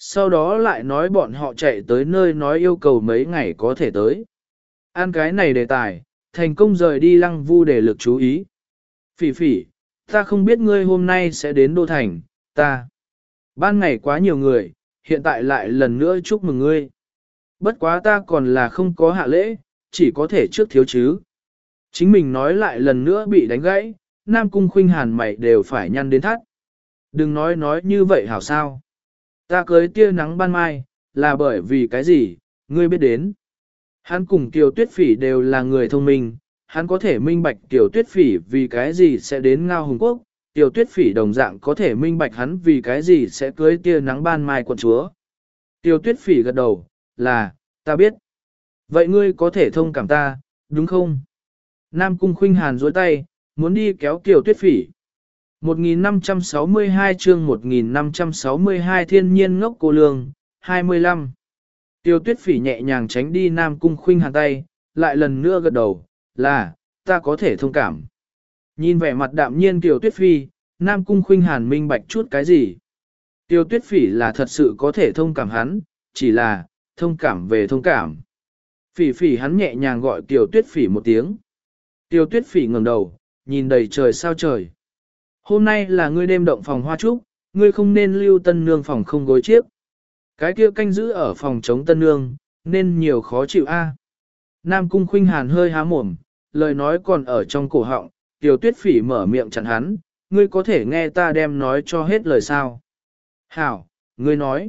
Speaker 1: Sau đó lại nói bọn họ chạy tới nơi nói yêu cầu mấy ngày có thể tới. Ăn cái này đề tài, thành công rời đi Lăng Vu để lực chú ý. Phỉ phỉ, ta không biết ngươi hôm nay sẽ đến Đô Thành, ta. Ban ngày quá nhiều người, hiện tại lại lần nữa chúc mừng ngươi. Bất quá ta còn là không có hạ lễ, chỉ có thể trước thiếu chứ. Chính mình nói lại lần nữa bị đánh gãy, Nam Cung Khuynh Hàn mày đều phải nhăn đến thắt. Đừng nói nói như vậy hảo sao. Ta cưới tia nắng ban mai, là bởi vì cái gì, ngươi biết đến. Hắn cùng Kiều Tuyết Phỉ đều là người thông minh, hắn có thể minh bạch Kiều Tuyết Phỉ vì cái gì sẽ đến Ngao Hùng Quốc, Kiều Tuyết Phỉ đồng dạng có thể minh bạch hắn vì cái gì sẽ cưới tia nắng ban mai quận chúa. Kiều Tuyết Phỉ gật đầu, là, ta biết. Vậy ngươi có thể thông cảm ta, đúng không? Nam Cung Khuynh Hàn duỗi tay, muốn đi kéo Kiều Tuyết Phỉ. một nghìn năm trăm sáu mươi hai chương một nghìn năm trăm sáu mươi hai thiên nhiên ngốc cô lương, hai mươi lăm. Tiêu Tuyết Phỉ nhẹ nhàng tránh đi Nam Cung Khuynh Hàn tay, lại lần nữa gật đầu, là, ta có thể thông cảm. Nhìn vẻ mặt đạm nhiên Tiêu Tuyết Phi, Nam Cung Khuynh Hàn minh bạch chút cái gì. Tiêu Tuyết Phỉ là thật sự có thể thông cảm hắn, chỉ là, thông cảm về thông cảm. Phỉ phỉ hắn nhẹ nhàng gọi Tiêu Tuyết Phỉ một tiếng. Tiêu Tuyết Phỉ ngẩng đầu, nhìn đầy trời sao trời. Hôm nay là ngươi đêm động phòng hoa trúc, ngươi không nên lưu tân nương phòng không gối chiếc. Cái kia canh giữ ở phòng chống tân nương, nên nhiều khó chịu a. Nam Cung Khuynh Hàn hơi há mồm, lời nói còn ở trong cổ họng, Tiêu Tuyết Phỉ mở miệng chặn hắn, ngươi có thể nghe ta đem nói cho hết lời sao. Hảo, ngươi nói.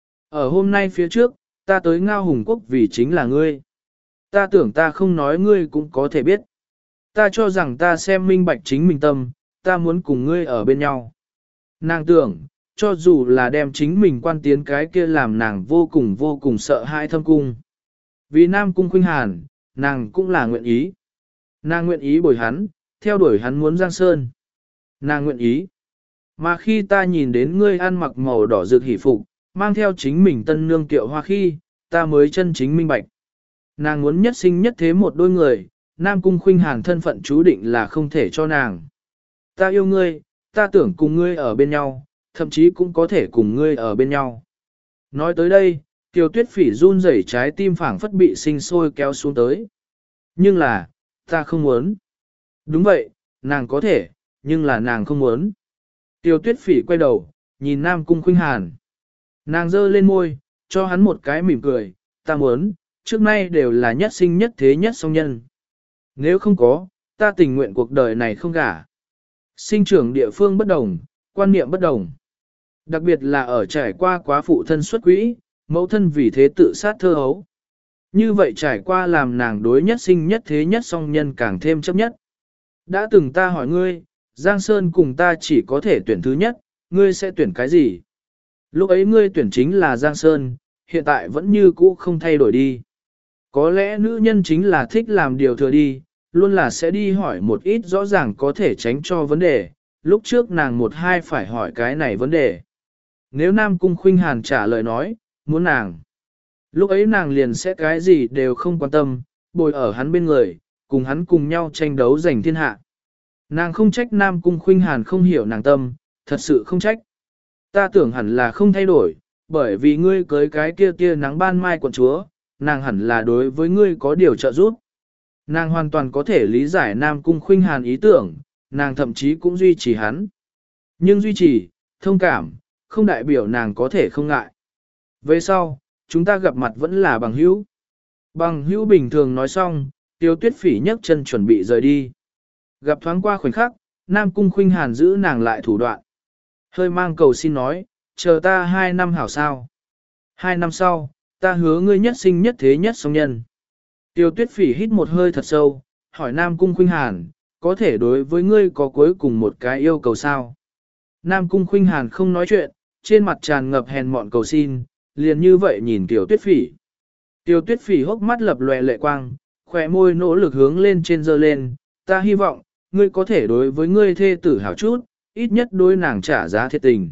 Speaker 1: Ở hôm nay phía trước, ta tới Ngao Hùng Quốc vì chính là ngươi. Ta tưởng ta không nói ngươi cũng có thể biết. Ta cho rằng ta xem minh bạch chính mình tâm, ta muốn cùng ngươi ở bên nhau. Nàng tưởng, cho dù là đem chính mình quan tiến cái kia làm nàng vô cùng vô cùng sợ hãi thâm cung. Vì Nam Cung Khuynh Hàn, nàng cũng là nguyện ý. Nàng nguyện ý bồi hắn, theo đuổi hắn muốn Giang Sơn. Nàng nguyện ý. Mà khi ta nhìn đến ngươi ăn mặc màu đỏ rực hỷ phục, mang theo chính mình tân nương tiệu hoa khi, ta mới chân chính minh bạch. Nàng muốn nhất sinh nhất thế một đôi người, Nam Cung Khuynh Hàn thân phận chú định là không thể cho nàng. Ta yêu ngươi, ta tưởng cùng ngươi ở bên nhau, thậm chí cũng có thể cùng ngươi ở bên nhau. Nói tới đây, Kiều Tuyết Phỉ run rẩy trái tim phảng phất bị sinh sôi kéo xuống tới. Nhưng là, ta không muốn. Đúng vậy, nàng có thể, nhưng là nàng không muốn. Kiều Tuyết Phỉ quay đầu, nhìn Nam Cung Khuynh Hàn. Nàng giơ lên môi, cho hắn một cái mỉm cười, ta muốn, trước nay đều là nhất sinh nhất thế nhất song nhân. Nếu không có, ta tình nguyện cuộc đời này không gả. Sinh trưởng địa phương bất đồng, quan niệm bất đồng. Đặc biệt là ở trải qua quá phụ thân xuất quỹ, mẫu thân vì thế tự sát thơ hấu. Như vậy trải qua làm nàng đối nhất sinh nhất thế nhất song nhân càng thêm chấp nhất. Đã từng ta hỏi ngươi, Giang Sơn cùng ta chỉ có thể tuyển thứ nhất, ngươi sẽ tuyển cái gì? Lúc ấy ngươi tuyển chính là Giang Sơn, hiện tại vẫn như cũ không thay đổi đi. Có lẽ nữ nhân chính là thích làm điều thừa đi, luôn là sẽ đi hỏi một ít rõ ràng có thể tránh cho vấn đề, lúc trước nàng một hai phải hỏi cái này vấn đề. Nếu Nam Cung Khuynh Hàn trả lời nói, muốn nàng, lúc ấy nàng liền sẽ cái gì đều không quan tâm, bồi ở hắn bên người, cùng hắn cùng nhau tranh đấu giành thiên hạ. Nàng không trách Nam Cung Khuynh Hàn không hiểu nàng tâm, thật sự không trách. Ta tưởng hẳn là không thay đổi, bởi vì ngươi cưới cái kia kia nắng ban mai quận chúa, nàng hẳn là đối với ngươi có điều trợ giúp. Nàng hoàn toàn có thể lý giải Nam Cung Khuynh Hàn ý tưởng, nàng thậm chí cũng duy trì hắn. Nhưng duy trì, thông cảm, không đại biểu nàng có thể không ngại. Về sau, chúng ta gặp mặt vẫn là bằng hữu. Bằng hữu bình thường nói xong, Tiêu Tuyết Phỉ nhấc chân chuẩn bị rời đi. Gặp thoáng qua khoảnh khắc, Nam Cung Khuynh Hàn giữ nàng lại thủ đoạn. Hơi mang cầu xin nói, chờ ta hai năm hảo sao. Hai năm sau, ta hứa ngươi nhất sinh nhất thế nhất song nhân. Tiêu Tuyết Phỉ hít một hơi thật sâu, hỏi Nam Cung Khuynh Hàn, có thể đối với ngươi có cuối cùng một cái yêu cầu sao? Nam Cung Khuynh Hàn không nói chuyện, trên mặt tràn ngập hèn mọn cầu xin, liền như vậy nhìn Tiêu Tuyết Phỉ. Tiêu Tuyết Phỉ hốc mắt lập lòe lệ quang, khỏe môi nỗ lực hướng lên trên dơ lên, ta hy vọng, ngươi có thể đối với ngươi thê tử hảo chút, ít nhất đối nàng trả giá thiệt tình.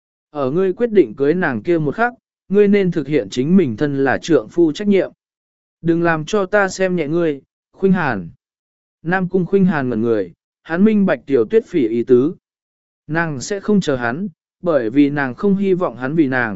Speaker 1: Ở ngươi quyết định cưới nàng kia một khắc, ngươi nên thực hiện chính mình thân là trượng phu trách nhiệm. Đừng làm cho ta xem nhẹ ngươi, Khuynh Hàn. Nam Cung Khuynh Hàn ngẩn người, hắn minh bạch Tiểu Tuyết Phỉ ý tứ. Nàng sẽ không chờ hắn, bởi vì nàng không hy vọng hắn vì nàng,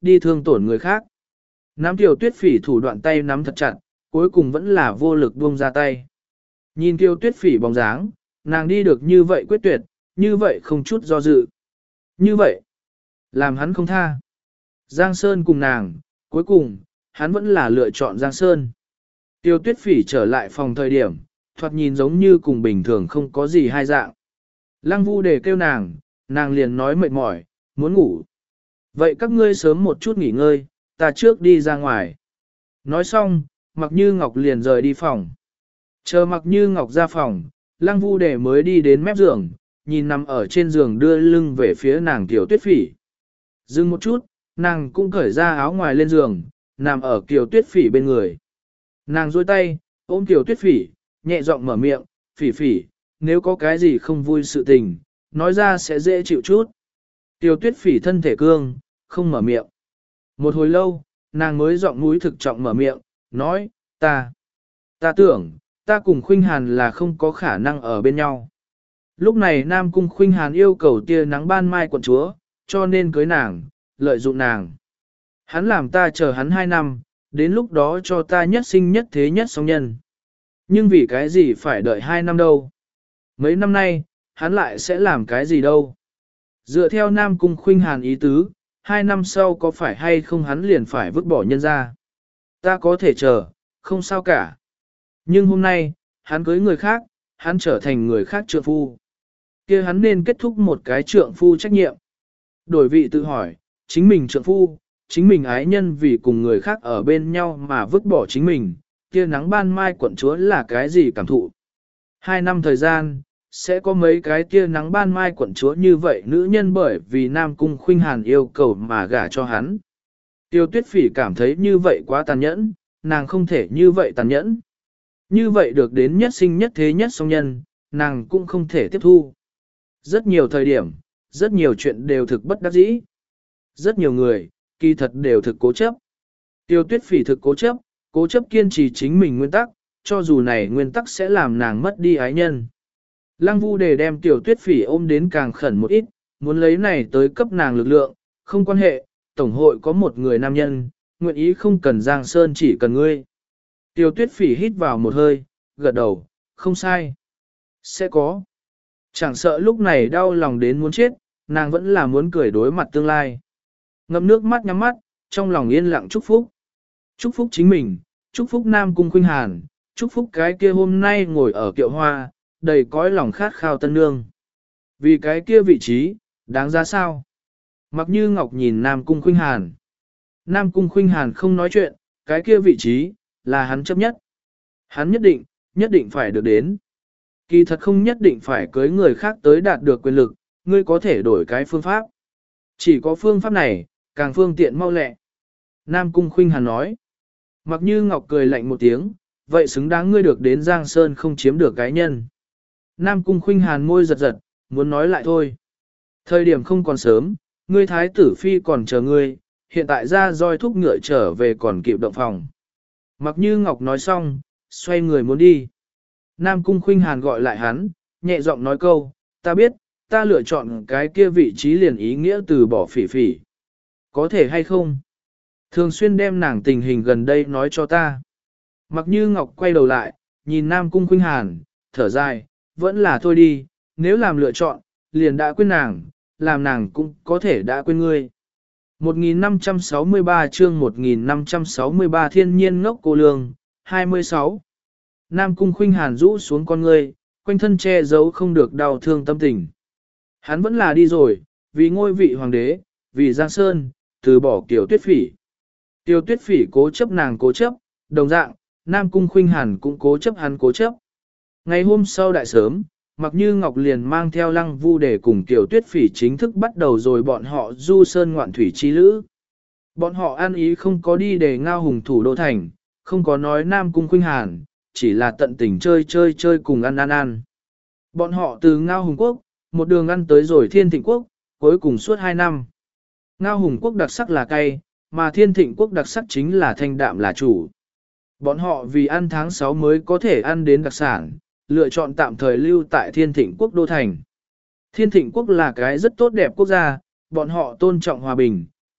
Speaker 1: đi thương tổn người khác. Nắm Kiều Tuyết Phỉ thủ đoạn tay nắm thật chặt, cuối cùng vẫn là vô lực buông ra tay. Nhìn Kiều Tuyết Phỉ bóng dáng, nàng đi được như vậy quyết tuyệt, như vậy không chút do dự. Như vậy, làm hắn không tha. Giang Sơn cùng nàng, cuối cùng, hắn vẫn là lựa chọn Giang Sơn. Tiêu Tuyết Phỉ trở lại phòng thời điểm, thoạt nhìn giống như cùng bình thường không có gì hai dạng. Lăng Vu Đề kêu nàng, nàng liền nói mệt mỏi, muốn ngủ. Vậy các ngươi sớm một chút nghỉ ngơi, ta trước đi ra ngoài. Nói xong, Mặc Như Ngọc liền rời đi phòng. Chờ Mặc Như Ngọc ra phòng, Lăng Vu Đề mới đi đến mép giường, nhìn nằm ở trên giường đưa lưng về phía nàng Kiều Tuyết Phỉ. Dừng một chút, nàng cũng cởi ra áo ngoài lên giường, nằm ở Kiều Tuyết Phỉ bên người. Nàng duỗi tay, ôm Kiều Tuyết Phỉ, nhẹ giọng mở miệng, Phỉ Phỉ, nếu có cái gì không vui sự tình, nói ra sẽ dễ chịu chút. Kiều Tuyết Phỉ thân thể cương, không mở miệng. Một hồi lâu, nàng mới giọng mũi thực trọng mở miệng, nói, ta, ta tưởng, ta cùng Khuynh Hàn là không có khả năng ở bên nhau. Lúc này Nam Cung Khuynh Hàn yêu cầu tia nắng ban mai quận chúa, cho nên cưới nàng, lợi dụng nàng. Hắn làm ta chờ hắn hai năm, đến lúc đó cho ta nhất sinh nhất thế nhất song nhân. Nhưng vì cái gì phải đợi hai năm đâu? Mấy năm nay, hắn lại sẽ làm cái gì đâu? Dựa theo Nam Cung Khuynh Hàn ý tứ, hai năm sau có phải hay không hắn liền phải vứt bỏ nhân ra? Ta có thể chờ, không sao cả. Nhưng hôm nay, hắn cưới người khác, hắn trở thành người khác trượng phu. Kia hắn nên kết thúc một cái trượng phu trách nhiệm. Đổi vị tự hỏi, chính mình trượng phu, chính mình ái nhân vì cùng người khác ở bên nhau mà vứt bỏ chính mình, kia nắng ban mai quận chúa là cái gì cảm thụ. Hai năm thời gian, sẽ có mấy cái kia nắng ban mai quận chúa như vậy nữ nhân bởi vì Nam Cung Khuynh Hàn yêu cầu mà gả cho hắn. Tiêu Tuyết Phỉ cảm thấy như vậy quá tàn nhẫn, nàng không thể như vậy tàn nhẫn. Như vậy được đến nhất sinh nhất thế nhất song nhân, nàng cũng không thể tiếp thu. Rất nhiều thời điểm, rất nhiều chuyện đều thực bất đắc dĩ. Rất nhiều người, kỳ thật đều thực cố chấp. Tiêu Tuyết Phỉ thực cố chấp, cố chấp kiên trì chính mình nguyên tắc, cho dù này nguyên tắc sẽ làm nàng mất đi ái nhân. Lăng Vu Đề đem Tiểu Tuyết Phỉ ôm đến càng khẩn một ít, muốn lấy này tới cấp nàng lực lượng, không quan hệ, Tổng hội có một người nam nhân, nguyện ý không cần Giang Sơn chỉ cần ngươi. Tiêu Tuyết Phỉ hít vào một hơi, gật đầu, không sai. Sẽ có. Chẳng sợ lúc này đau lòng đến muốn chết, nàng vẫn là muốn cười đối mặt tương lai. Ngậm nước mắt nhắm mắt, trong lòng yên lặng chúc phúc. Chúc phúc chính mình, chúc phúc Nam Cung Khuynh Hàn, chúc phúc cái kia hôm nay ngồi ở kiệu hoa, đầy cõi lòng khát khao tân nương. Vì cái kia vị trí, đáng giá sao? Mặc Như Ngọc nhìn Nam Cung Khuynh Hàn. Nam Cung Khuynh Hàn không nói chuyện, cái kia vị trí, là hắn chấp nhất. Hắn nhất định, nhất định phải được đến. Kỳ thật không nhất định phải cưới người khác tới đạt được quyền lực, ngươi có thể đổi cái phương pháp. Chỉ có phương pháp này, càng phương tiện mau lẹ. Nam Cung Khuynh Hàn nói. Mặc Như Ngọc cười lạnh một tiếng, vậy xứng đáng ngươi được đến Giang Sơn không chiếm được cái nhân. Nam Cung Khuynh Hàn môi giật giật, muốn nói lại thôi. Thời điểm không còn sớm, ngươi thái tử phi còn chờ ngươi, hiện tại ra roi thúc ngựa trở về còn kịp động phòng. Mặc Như Ngọc nói xong, xoay người muốn đi. Nam Cung Khuynh Hàn gọi lại hắn, nhẹ giọng nói câu, ta biết, ta lựa chọn cái kia vị trí liền ý nghĩa từ bỏ Phỉ Phỉ. Có thể hay không? Thường xuyên đem nàng tình hình gần đây nói cho ta. Mặc Như Ngọc quay đầu lại, nhìn Nam Cung Khuynh Hàn, thở dài, vẫn là thôi đi, nếu làm lựa chọn, liền đã quên nàng, làm nàng cũng có thể đã quên ngươi. một nghìn năm trăm sáu mươi ba chương một nghìn năm trăm sáu mươi ba thiên nhiên ngốc cô lương, hai mươi sáu. Nam Cung Khuynh Hàn rũ xuống con ngươi, quanh thân che giấu không được đau thương tâm tình. Hắn vẫn là đi rồi, vì ngôi vị hoàng đế, vì Giang Sơn, từ bỏ Kiều Tuyết Phỉ. Kiều Tuyết Phỉ cố chấp nàng cố chấp, đồng dạng, Nam Cung Khuynh Hàn cũng cố chấp hắn cố chấp. Ngày hôm sau đại sớm, Mặc Như Ngọc liền mang theo Lăng Vu để cùng Kiều Tuyết Phỉ chính thức bắt đầu rồi bọn họ du sơn ngoạn thủy chi lữ. Bọn họ an ý không có đi để ngao hùng thủ đô thành, không có nói Nam Cung Khuynh Hàn, chỉ là tận tình chơi chơi chơi cùng ăn ăn ăn. Bọn họ từ Ngao Hùng Quốc, một đường ăn tới rồi Thiên Thịnh Quốc, cuối cùng suốt hai năm. Ngao Hùng Quốc đặc sắc là cay, mà Thiên Thịnh Quốc đặc sắc chính là thanh đạm là chủ. Bọn họ vì ăn tháng sáu mới có thể ăn đến đặc sản, lựa chọn tạm thời lưu tại Thiên Thịnh Quốc đô thành. Thiên Thịnh Quốc là cái rất tốt đẹp quốc gia, bọn họ tôn trọng hòa bình,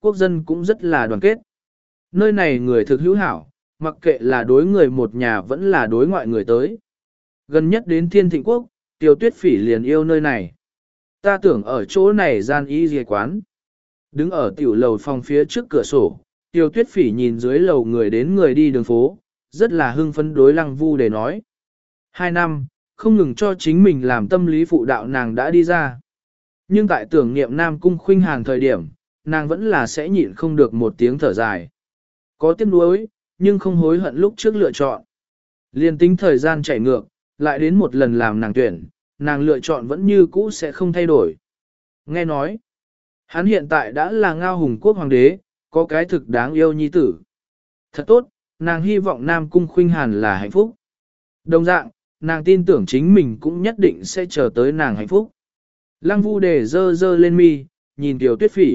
Speaker 1: quốc dân cũng rất là đoàn kết. Nơi này người thực hữu hảo, mặc kệ là đối người một nhà vẫn là đối ngoại người tới. Gần nhất đến Thiên Thịnh Quốc, Tiêu Tuyết Phỉ liền yêu nơi này. Ta tưởng ở chỗ này gian y dì quán. Đứng ở tiểu lầu phòng phía trước cửa sổ, Tiêu Tuyết Phỉ nhìn dưới lầu người đến người đi đường phố, rất là hưng phấn đối Lăng Vu để nói. Hai năm, không ngừng cho chính mình làm tâm lý phụ đạo nàng đã đi ra. Nhưng tại tưởng niệm Nam Cung Khuynh Hàn thời điểm, nàng vẫn là sẽ nhịn không được một tiếng thở dài. Có tiếc nuối, nhưng không hối hận lúc trước lựa chọn. Liên tính thời gian chạy ngược, lại đến một lần làm nàng tuyển, nàng lựa chọn vẫn như cũ sẽ không thay đổi. Nghe nói, hắn hiện tại đã là Ngao Hùng Quốc hoàng đế, có cái thực đáng yêu nhi tử. Thật tốt, nàng hy vọng Nam Cung Khuynh Hàn là hạnh phúc. Đồng dạng, nàng tin tưởng chính mình cũng nhất định sẽ chờ tới nàng hạnh phúc. Lăng Vu Đề dơ dơ lên mi, nhìn Kiều Tuyết Phỉ.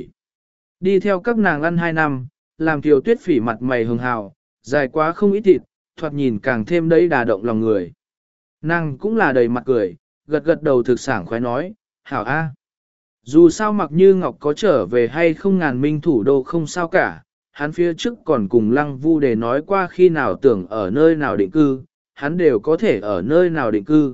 Speaker 1: Đi theo các nàng ăn hai năm, làm Kiều Tuyết Phỉ mặt mày hường hào, dài quá không ít thịt, thoạt nhìn càng thêm đấy đà động lòng người. Nàng cũng là đầy mặt cười, gật gật đầu thực sảng khoái nói, hảo a. Dù sao Mặc Như Ngọc có trở về hay không ngàn minh thủ đô không sao cả, hắn phía trước còn cùng Lăng Vu Đề nói qua khi nào tưởng ở nơi nào định cư, hắn đều có thể ở nơi nào định cư.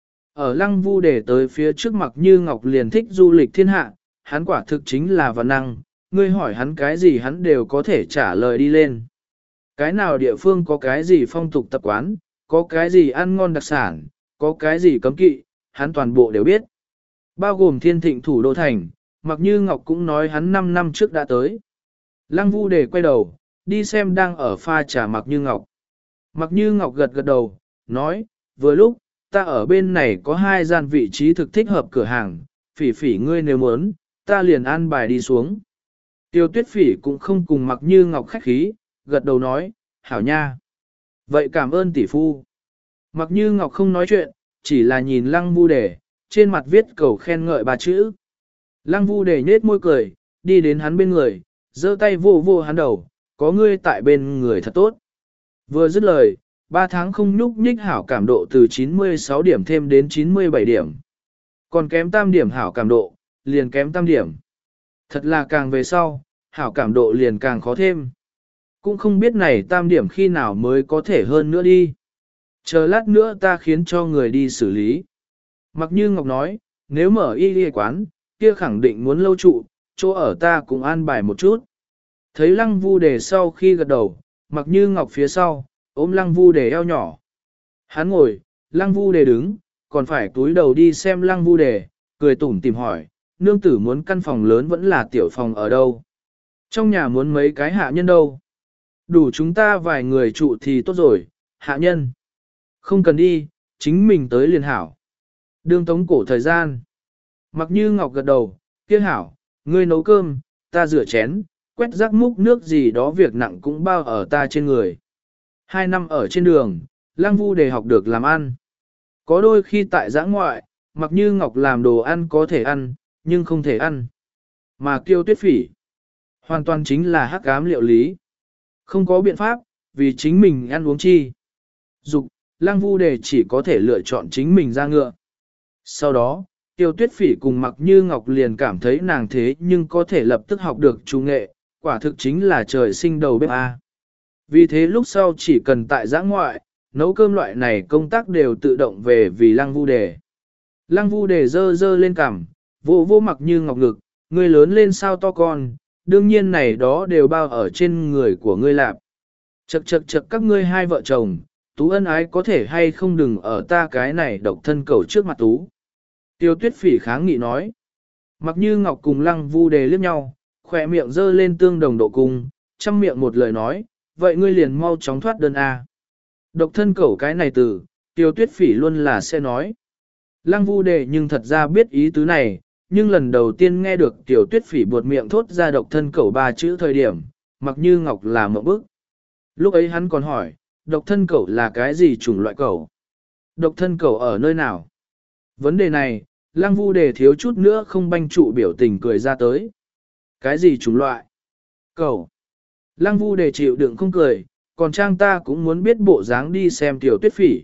Speaker 1: Ở Lăng Vu Đề tới phía trước Mặc Như Ngọc liền thích du lịch thiên hạ, hắn quả thực chính là văn năng, ngươi hỏi hắn cái gì hắn đều có thể trả lời đi lên. Cái nào địa phương có cái gì phong tục tập quán, có cái gì ăn ngon đặc sản, có cái gì cấm kỵ, hắn toàn bộ đều biết. Bao gồm Thiên Thịnh thủ đô thành, Mặc Như Ngọc cũng nói hắn năm năm trước đã tới. Lăng Vu Đề quay đầu, đi xem đang ở pha trà Mặc Như Ngọc. Mặc Như Ngọc gật gật đầu, nói, vừa lúc, ta ở bên này có hai gian vị trí thực thích hợp cửa hàng, Phỉ Phỉ ngươi nếu muốn, ta liền an bài đi xuống. Tiêu Tuyết Phỉ cũng không cùng Mặc Như Ngọc khách khí, gật đầu nói, hảo nha. Vậy cảm ơn tỷ phu. Mặc Như Ngọc không nói chuyện, chỉ là nhìn Lăng Vu Đề, trên mặt viết cầu khen ngợi ba chữ. Lăng Vu Đề nhếch môi cười, đi đến hắn bên người, giơ tay vô vô hắn đầu, có ngươi tại bên người thật tốt. Vừa dứt lời, ba tháng không nhúc nhích hảo cảm độ từ chín mươi sáu điểm thêm đến chín mươi bảy điểm. Còn kém tam điểm hảo cảm độ, liền kém tam điểm. Thật là càng về sau, hảo cảm độ liền càng khó thêm. Cũng không biết này tam điểm khi nào mới có thể hơn nữa đi. Chờ lát nữa ta khiến cho người đi xử lý. Mặc Như Ngọc nói, nếu mở y y quán, kia khẳng định muốn lâu trụ, chỗ ở ta cũng an bài một chút. Thấy Lăng Vu Đề sau khi gật đầu, Mặc Như Ngọc phía sau, ôm Lăng Vu Đề eo nhỏ. Hắn ngồi, Lăng Vu Đề đứng, còn phải túi đầu đi xem Lăng Vu Đề, cười tủm tìm hỏi, nương tử muốn căn phòng lớn vẫn là tiểu phòng ở đâu. Trong nhà muốn mấy cái hạ nhân đâu. Đủ chúng ta vài người trụ thì tốt rồi, hạ nhân. Không cần đi, chính mình tới liền hảo. Đương tống cổ thời gian. Mặc Như Ngọc gật đầu, kia hảo, ngươi nấu cơm, ta rửa chén, quét rác múc nước gì đó việc nặng cũng bao ở ta trên người. Hai năm ở trên đường, Lăng Vu Đề học được làm ăn. Có đôi khi tại giã ngoại, Mặc Như Ngọc làm đồ ăn có thể ăn, nhưng không thể ăn. Mà Kiều Tuyết Phỉ, hoàn toàn chính là hắc ám liệu lý. Không có biện pháp, vì chính mình ăn uống chi. Dục, Lăng Vu Đề chỉ có thể lựa chọn chính mình ra ngựa. Sau đó, Tiêu Tuyết Phỉ cùng Mặc Như Ngọc liền cảm thấy nàng thế nhưng có thể lập tức học được chủ nghệ, quả thực chính là trời sinh đầu bếp A. Vì thế lúc sau chỉ cần tại giã ngoại, nấu cơm loại này công tác đều tự động về vì Lăng Vu Đề. Lăng Vu Đề dơ dơ lên cằm, vô vô Mặc Như Ngọc ngực, ngươi lớn lên sao to con, đương nhiên này đó đều bao ở trên người của ngươi lạp. Chậc chậc chậc các ngươi hai vợ chồng, Tú ân ái có thể hay không đừng ở ta cái này độc thân cầu trước mặt Tú. Tiêu Tuyết Phỉ kháng nghị nói. Mặc Như Ngọc cùng Lăng Vu Đề liếc nhau, khỏe miệng dơ lên tương đồng độ cung, chăm miệng một lời nói, vậy ngươi liền mau chóng thoát đơn A. Độc thân cầu cái này từ, Tiêu Tuyết Phỉ luôn là sẽ nói. Lăng Vu Đề nhưng thật ra biết ý tứ này, nhưng lần đầu tiên nghe được Tiêu Tuyết Phỉ buột miệng thốt ra độc thân cầu ba chữ thời điểm, Mặc Như Ngọc là mộng bức. Lúc ấy hắn còn hỏi, độc thân cẩu là cái gì chủng loại cẩu? Độc thân cẩu ở nơi nào? Vấn đề này, Lăng Vu Đề thiếu chút nữa không banh trụ biểu tình cười ra tới. Cái gì chủng loại? Cẩu. Lăng Vu Đề chịu đựng không cười, còn trang ta cũng muốn biết bộ dáng đi xem Tiểu Tuyết Phỉ.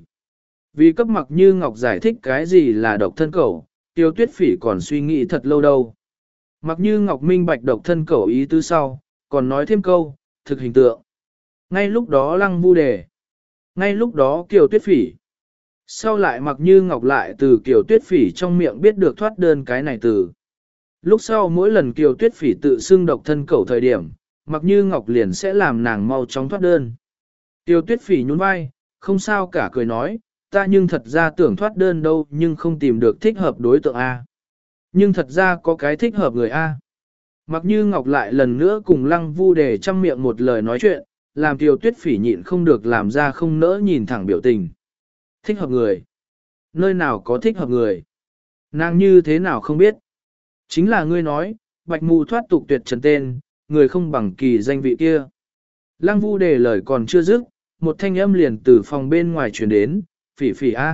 Speaker 1: Vì cấp Mặc Như Ngọc giải thích cái gì là độc thân cẩu, Tiểu Tuyết Phỉ còn suy nghĩ thật lâu đâu. Mặc Như Ngọc minh bạch độc thân cẩu ý tứ sau, còn nói thêm câu, thực hình tượng. Ngay lúc đó Lăng Vu Đề, ngay lúc đó Kiều Tuyết Phỉ. Sau lại Mặc Như Ngọc lại từ Kiều Tuyết Phỉ trong miệng biết được thoát đơn cái này từ. Lúc sau mỗi lần Kiều Tuyết Phỉ tự xưng độc thân cẩu thời điểm, Mặc Như Ngọc liền sẽ làm nàng mau chóng thoát đơn. Kiều Tuyết Phỉ nhún vai, không sao cả cười nói, ta nhưng thật ra tưởng thoát đơn đâu nhưng không tìm được thích hợp đối tượng A. Nhưng thật ra có cái thích hợp người A. Mặc Như Ngọc lại lần nữa cùng Lăng Vu Đề chăm miệng một lời nói chuyện, làm Kiều Tuyết Phỉ nhịn không được làm ra không nỡ nhìn thẳng biểu tình. Thích hợp người? Nơi nào có thích hợp người? Nàng như thế nào không biết? Chính là ngươi nói, bạch mù thoát tục tuyệt trần tên, người không bằng kỳ danh vị kia. Lăng Vu Đề lời còn chưa dứt, một thanh âm liền từ phòng bên ngoài truyền đến, Phỉ Phỉ A.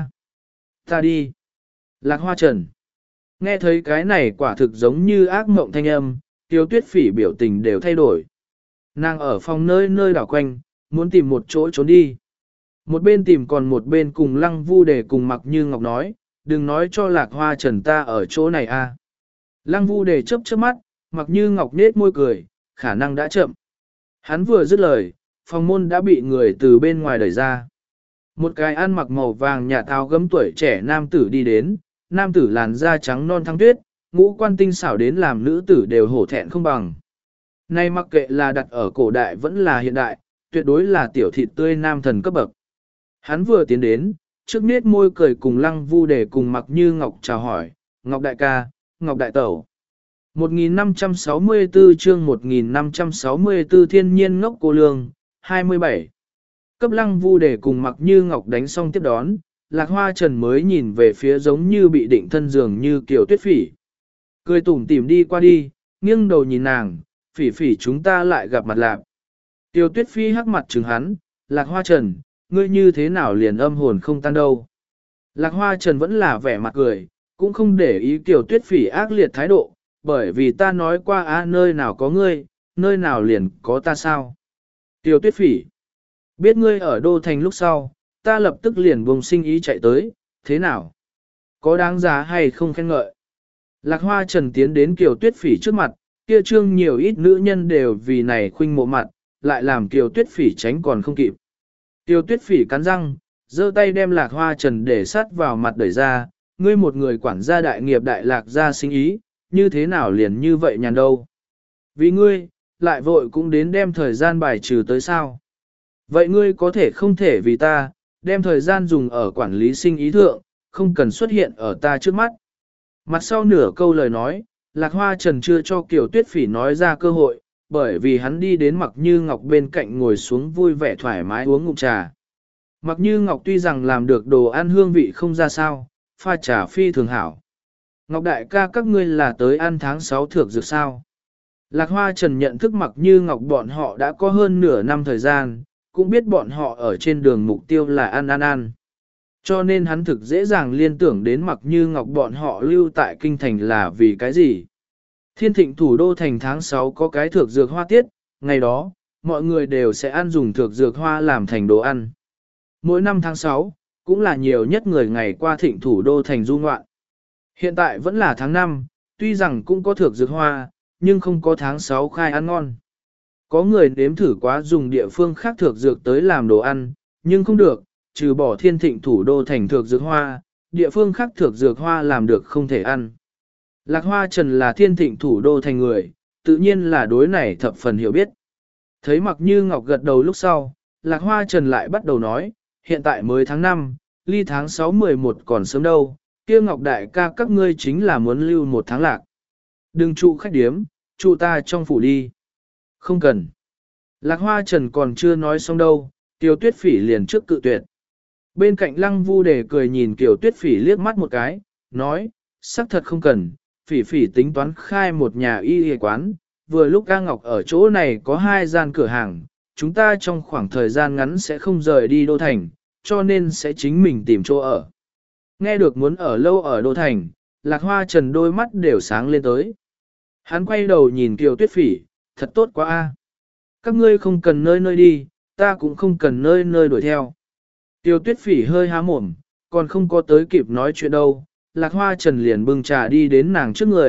Speaker 1: Ta đi. Lạc Hoa Trần. Nghe thấy cái này quả thực giống như ác mộng thanh âm, Tiêu Tuyết Phỉ biểu tình đều thay đổi. Nàng ở phòng nơi nơi đảo quanh, muốn tìm một chỗ trốn đi. Một bên tìm còn một bên cùng Lăng Vu Đề cùng Mặc Như Ngọc nói, đừng nói cho Lạc Hoa Trần ta ở chỗ này a. Lăng Vu Đề chớp chớp mắt, Mặc Như Ngọc nết môi cười, khả năng đã chậm. Hắn vừa dứt lời, phòng môn đã bị người từ bên ngoài đẩy ra. Một cái ăn mặc màu vàng nhà tháo gấm tuổi trẻ nam tử đi đến, nam tử làn da trắng non thăng tuyết, ngũ quan tinh xảo đến làm nữ tử đều hổ thẹn không bằng. Nay mặc kệ là đặt ở cổ đại vẫn là hiện đại, tuyệt đối là tiểu thịt tươi nam thần cấp bậc. Hắn vừa tiến đến, trước nết môi cười cùng Lăng Vu Đề cùng Mặc Như Ngọc chào hỏi, Ngọc đại ca, Ngọc đại tẩu. một nghìn năm trăm sáu mươi tư chương một nghìn năm trăm sáu mươi tư thiên nhiên ngốc cô lương, hai mươi bảy. Cấp Lăng Vu Đề cùng Mặc Như Ngọc đánh xong tiếp đón, Lạc Hoa Trần mới nhìn về phía giống như bị định thân giường như Kiều Tuyết Phỉ. Cười tủm tỉm đi qua đi, nghiêng đầu nhìn nàng, Phỉ Phỉ chúng ta lại gặp mặt lạc. Kiều Tuyết Phi hắc mặt trừng hắn, Lạc Hoa Trần, ngươi như thế nào liền âm hồn không tan đâu. Lạc Hoa Trần vẫn là vẻ mặt cười, cũng không để ý Kiều Tuyết Phỉ ác liệt thái độ, bởi vì ta nói qua a nơi nào có ngươi, nơi nào liền có ta sao. Kiều Tuyết Phỉ, biết ngươi ở Đô Thành lúc sau, ta lập tức liền buông sinh ý chạy tới, thế nào? Có đáng giá hay không khen ngợi? Lạc Hoa Trần tiến đến Kiều Tuyết Phỉ trước mặt, kia trương nhiều ít nữ nhân đều vì này khuynh mộ mặt, lại làm Kiều Tuyết Phỉ tránh còn không kịp. Kiều Tuyết Phỉ cắn răng, giơ tay đem Lạc Hoa Trần để sát vào mặt đẩy ra, ngươi một người quản gia đại nghiệp đại lạc gia sinh ý, như thế nào liền như vậy nhàn đâu. Vì ngươi, lại vội cũng đến đem thời gian bài trừ tới sao. Vậy ngươi có thể không thể vì ta, đem thời gian dùng ở quản lý sinh ý thượng, không cần xuất hiện ở ta trước mắt. Mặt sau nửa câu lời nói, Lạc Hoa Trần chưa cho Kiều Tuyết Phỉ nói ra cơ hội, bởi vì hắn đi đến Mặc Như Ngọc bên cạnh ngồi xuống vui vẻ thoải mái uống ngụm trà. Mặc Như Ngọc tuy rằng làm được đồ ăn hương vị không ra sao, pha trà phi thường hảo. Ngọc đại ca các ngươi là tới ăn tháng sáu thược dược sao. Lạc Hoa Trần nhận thức Mặc Như Ngọc bọn họ đã có hơn nửa năm thời gian, cũng biết bọn họ ở trên đường mục tiêu là ăn ăn ăn. Cho nên hắn thực dễ dàng liên tưởng đến Mặc Như Ngọc bọn họ lưu tại kinh thành là vì cái gì. Thiên thịnh thủ đô thành tháng sáu có cái thược dược hoa tiết, ngày đó, mọi người đều sẽ ăn dùng thược dược hoa làm thành đồ ăn. Mỗi năm tháng sáu, cũng là nhiều nhất người ngày qua thịnh thủ đô thành du ngoạn. Hiện tại vẫn là tháng năm, tuy rằng cũng có thược dược hoa, nhưng không có tháng sáu khai ăn ngon. Có người nếm thử quá dùng địa phương khác thược dược tới làm đồ ăn, nhưng không được, trừ bỏ thiên thịnh thủ đô thành thược dược hoa, địa phương khác thược dược hoa làm được không thể ăn. Lạc Hoa Trần là thiên thịnh thủ đô thành người, tự nhiên là đối này thập phần hiểu biết. Thấy Mặc Như Ngọc gật đầu lúc sau, Lạc Hoa Trần lại bắt đầu nói, hiện tại mới tháng năm, ly tháng sáu mười một còn sớm đâu, kia Ngọc đại ca các ngươi chính là muốn lưu một tháng lạc. Đừng trụ khách điếm, trụ ta trong phủ đi. Không cần. Lạc Hoa Trần còn chưa nói xong đâu, Kiều Tuyết Phỉ liền trước cự tuyệt. Bên cạnh Lăng Vu Đề cười nhìn Kiều Tuyết Phỉ liếc mắt một cái, nói, xác thật không cần, Phỉ Phỉ tính toán khai một nhà y y quán, vừa lúc A Ngọc ở chỗ này có hai gian cửa hàng, chúng ta trong khoảng thời gian ngắn sẽ không rời đi Đô Thành, cho nên sẽ chính mình tìm chỗ ở. Nghe được muốn ở lâu ở Đô Thành, Lạc Hoa Trần đôi mắt đều sáng lên tới. Hắn quay đầu nhìn Kiều Tuyết Phỉ, thật tốt quá a. Các ngươi không cần nơi nơi đi, ta cũng không cần nơi nơi đuổi theo. Kiều Tuyết Phỉ hơi há mồm, còn không có tới kịp nói chuyện đâu, Lạc Hoa Trần liền bưng trà đi đến nàng trước người,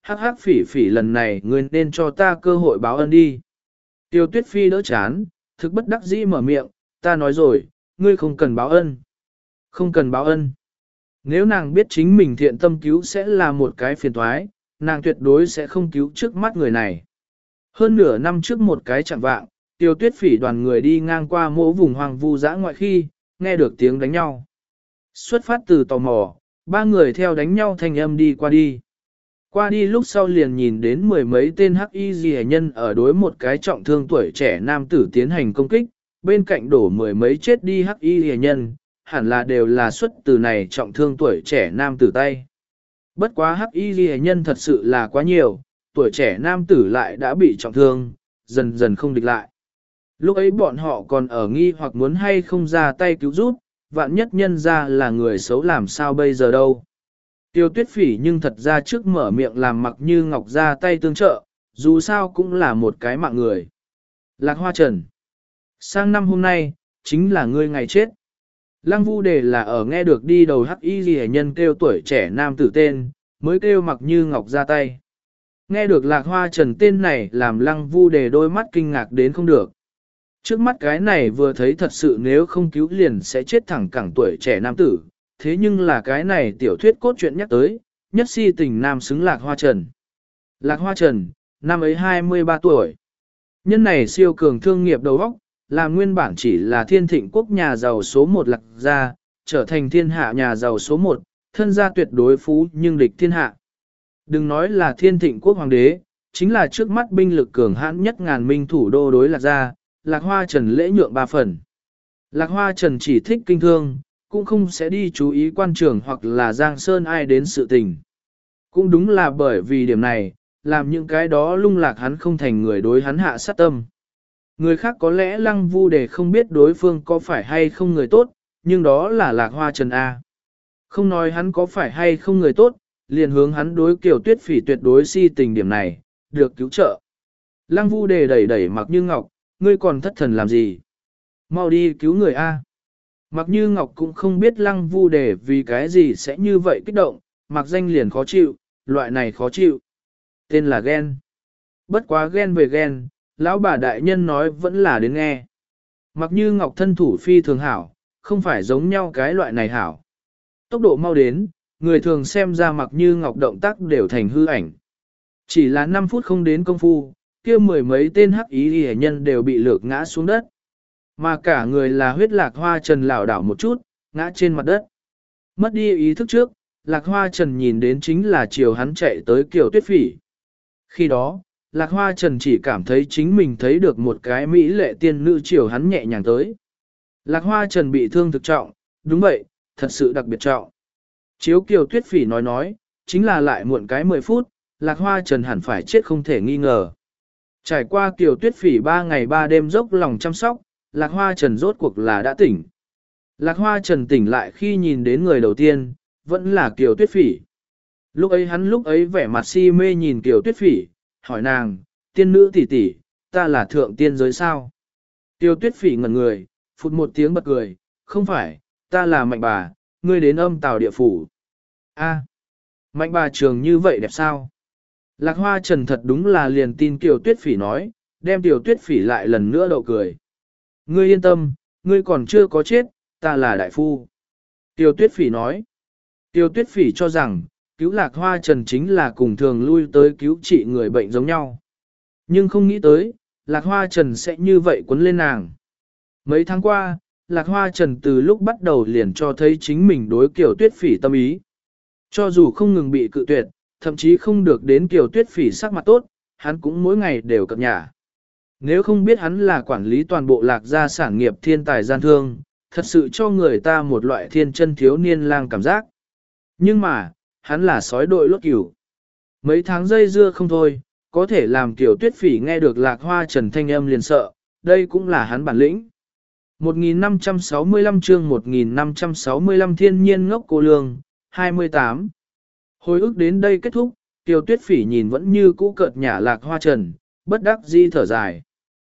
Speaker 1: hắc hắc phỉ phỉ lần này ngươi nên cho ta cơ hội báo ân đi. Tiêu tuyết phi đỡ chán, thực bất đắc dĩ mở miệng, ta nói rồi, ngươi không cần báo ân. Không cần báo ân. Nếu nàng biết chính mình thiện tâm cứu sẽ là một cái phiền toái, nàng tuyệt đối sẽ không cứu trước mắt người này. Hơn nửa năm trước một cái chẳng vạng, tiêu tuyết phỉ đoàn người đi ngang qua mỗi vùng hoang vu dã ngoại khi, nghe được tiếng đánh nhau. Xuất phát từ tò mò, ba người theo đánh nhau thanh âm đi qua đi. Qua đi lúc sau liền nhìn đến mười mấy tên hắc y rìa nhân ở đối một cái trọng thương tuổi trẻ nam tử tiến hành công kích, bên cạnh đổ mười mấy chết đi hắc y rìa nhân, hẳn là đều là xuất từ này trọng thương tuổi trẻ nam tử tay. Bất quá hắc y rìa nhân thật sự là quá nhiều, tuổi trẻ nam tử lại đã bị trọng thương, dần dần không địch lại. Lúc ấy bọn họ còn ở nghi hoặc muốn hay không ra tay cứu giúp, vạn nhất nhân ra là người xấu làm sao bây giờ đâu. Tiêu tuyết phỉ nhưng thật ra trước mở miệng làm Mặc Như Ngọc ra tay tương trợ, dù sao cũng là một cái mạng người. Lạc Hoa Trần. Sang năm hôm nay, chính là ngươi ngày chết. Lăng Vu Đề là ở nghe được đi đầu hắc y ghi nhân kêu tuổi trẻ nam tử tên, mới kêu Mặc Như Ngọc ra tay. Nghe được Lạc Hoa Trần tên này làm Lăng Vu Đề đôi mắt kinh ngạc đến không được. Trước mắt cái này vừa thấy thật sự nếu không cứu liền sẽ chết thẳng cẳng tuổi trẻ nam tử, thế nhưng là cái này tiểu thuyết cốt truyện nhắc tới, nhất si tình nam xứng Lạc Hoa Trần. Lạc Hoa Trần, năm ấy hai mươi ba tuổi. Nhân này siêu cường thương nghiệp đầu óc, là nguyên bản chỉ là thiên thịnh quốc nhà giàu số một Lạc gia, trở thành thiên hạ nhà giàu số một, thân gia tuyệt đối phú nhưng địch thiên hạ. Đừng nói là thiên thịnh quốc hoàng đế, chính là trước mắt binh lực cường hãn nhất ngàn minh thủ đô đối Lạc gia, Lạc Hoa Trần lễ nhượng ba phần. Lạc Hoa Trần chỉ thích kinh thương, cũng không sẽ đi chú ý quan trường hoặc là Giang Sơn ai đến sự tình. Cũng đúng là bởi vì điểm này, làm những cái đó lung lạc hắn không thành người đối hắn hạ sát tâm. Người khác có lẽ Lăng Vu Đề không biết đối phương có phải hay không người tốt, nhưng đó là Lạc Hoa Trần A. Không nói hắn có phải hay không người tốt, liền hướng hắn đối Kiều Tuyết Phỉ tuyệt đối si tình điểm này, được cứu trợ. Lăng Vu Đề đẩy đẩy Mặc Như Ngọc, ngươi còn thất thần làm gì? Mau đi cứu người A. Mặc Như Ngọc cũng không biết Lăng Vu Đề vì cái gì sẽ như vậy kích động, mặc danh liền khó chịu, loại này khó chịu. Tên là ghen. Bất quá ghen về ghen, lão bà đại nhân nói vẫn là đến nghe. Mặc Như Ngọc thân thủ phi thường hảo, không phải giống nhau cái loại này hảo. Tốc độ mau đến, người thường xem ra Mặc Như Ngọc động tác đều thành hư ảnh. Chỉ là năm phút không đến công phu, kia mười mấy tên hắc ý hề nhân đều bị lược ngã xuống đất. Mà cả người là huyết Lạc Hoa Trần lảo đảo một chút, ngã trên mặt đất. Mất đi ý thức trước, Lạc Hoa Trần nhìn đến chính là chiều hắn chạy tới Kiều Tuyết Phỉ. Khi đó, Lạc Hoa Trần chỉ cảm thấy chính mình thấy được một cái mỹ lệ tiên nữ chiều hắn nhẹ nhàng tới. Lạc Hoa Trần bị thương thực trọng, đúng vậy, thật sự đặc biệt trọng. Chiếu Kiều Tuyết Phỉ nói nói, chính là lại muộn cái mười phút, Lạc Hoa Trần hẳn phải chết không thể nghi ngờ. Trải qua Kiều Tuyết Phỉ ba ngày ba đêm dốc lòng chăm sóc, Lạc Hoa Trần rốt cuộc là đã tỉnh. Lạc Hoa Trần tỉnh lại khi nhìn đến người đầu tiên, vẫn là Kiều Tuyết Phỉ. Lúc ấy hắn lúc ấy vẻ mặt si mê nhìn Kiều Tuyết Phỉ, hỏi nàng, tiên nữ tỷ tỷ, ta là thượng tiên giới sao? Kiều Tuyết Phỉ ngẩn người, phụt một tiếng bật cười, không phải, ta là Mạnh bà, ngươi đến âm tào địa phủ. A, Mạnh bà trường như vậy đẹp sao? Lạc Hoa Trần thật đúng là liền tin Kiều Tuyết Phỉ nói, đem Kiều Tuyết Phỉ lại lần nữa đậu cười. Ngươi yên tâm, ngươi còn chưa có chết, ta là đại phu. Tiêu Tuyết Phỉ nói. Tiêu Tuyết Phỉ cho rằng, cứu Lạc Hoa Trần chính là cùng thường lui tới cứu trị người bệnh giống nhau. Nhưng không nghĩ tới, Lạc Hoa Trần sẽ như vậy quấn lên nàng. Mấy tháng qua, Lạc Hoa Trần từ lúc bắt đầu liền cho thấy chính mình đối Kiều Tuyết Phỉ tâm ý. Cho dù không ngừng bị cự tuyệt, thậm chí không được đến Kiều Tuyết Phỉ sắc mặt tốt, hắn cũng mỗi ngày đều cập nhả. Nếu không biết hắn là quản lý toàn bộ Lạc gia sản nghiệp thiên tài gian thương, thật sự cho người ta một loại thiên chân thiếu niên lang cảm giác. Nhưng mà, hắn là sói đội lốt cửu. Mấy tháng dây dưa không thôi, có thể làm Kiều Tuyết Phỉ nghe được Lạc Hoa Trần thanh âm liền sợ, đây cũng là hắn bản lĩnh. một nghìn năm trăm sáu mươi lăm chương một nghìn năm trăm sáu mươi lăm thiên nhiên ngốc cô lương, hai mươi tám. Hồi ức đến đây kết thúc, Kiều Tuyết Phỉ nhìn vẫn như cũ cợt nhả Lạc Hoa Trần, bất đắc dĩ thở dài.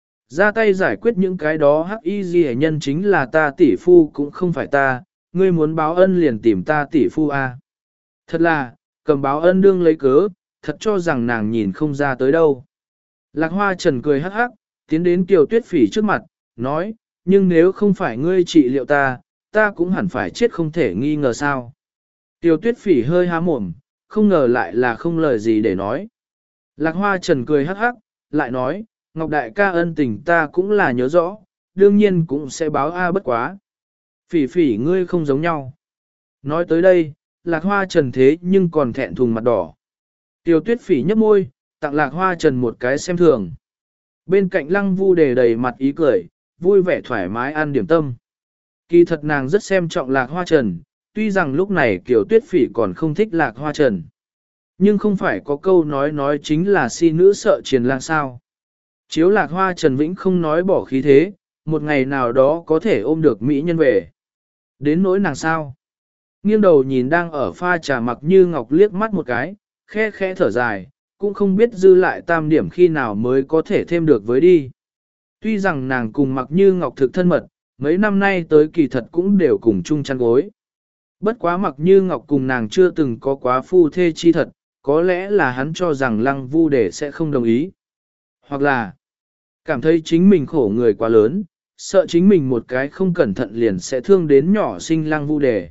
Speaker 1: Ra tay giải quyết những cái đó hắc y gì nhân chính là ta tỷ phu cũng không phải ta, ngươi muốn báo ân liền tìm ta tỷ phu a. Thật là, cầm báo ân đương lấy cớ, thật cho rằng nàng nhìn không ra tới đâu. Lạc Hoa Trần cười hắc hắc, tiến đến Kiều Tuyết Phỉ trước mặt, nói, nhưng nếu không phải ngươi trị liệu ta, ta cũng hẳn phải chết không thể nghi ngờ sao. Kiều Tuyết Phỉ hơi há mồm, không ngờ lại là không lời gì để nói. Lạc Hoa Trần cười hắc hắc, lại nói, Ngọc Đại ca ân tình ta cũng là nhớ rõ, đương nhiên cũng sẽ báo A bất quá. Phỉ Phỉ ngươi không giống nhau. Nói tới đây, Lạc Hoa Trần thế nhưng còn thẹn thùng mặt đỏ. Tiêu Tuyết Phỉ nhấp môi, tặng Lạc Hoa Trần một cái xem thường. Bên cạnh Lăng Vu Đề đầy mặt ý cười, vui vẻ thoải mái ăn điểm tâm. Kỳ thật nàng rất xem trọng Lạc Hoa Trần, tuy rằng lúc này Kiều Tuyết Phỉ còn không thích Lạc Hoa Trần. Nhưng không phải có câu nói nói chính là si nữ sợ triền lang sao. Chiếu Lạc Hoa Trần Vĩnh không nói bỏ khí thế, một ngày nào đó có thể ôm được mỹ nhân về. Đến nỗi nàng sao? Nghiêng đầu nhìn đang ở pha trà Mặc Như Ngọc liếc mắt một cái, khẽ khẽ thở dài, cũng không biết dư lại tam điểm khi nào mới có thể thêm được với đi. Tuy rằng nàng cùng Mặc Như Ngọc thực thân mật, mấy năm nay tới kỳ thật cũng đều cùng chung chăn gối. Bất quá Mặc Như Ngọc cùng nàng chưa từng có quá phu thê chi thật, có lẽ là hắn cho rằng Lăng Vu Đề sẽ không đồng ý. Hoặc là cảm thấy chính mình khổ người quá lớn, sợ chính mình một cái không cẩn thận liền sẽ thương đến nhỏ sinh Lăng Vu Đề.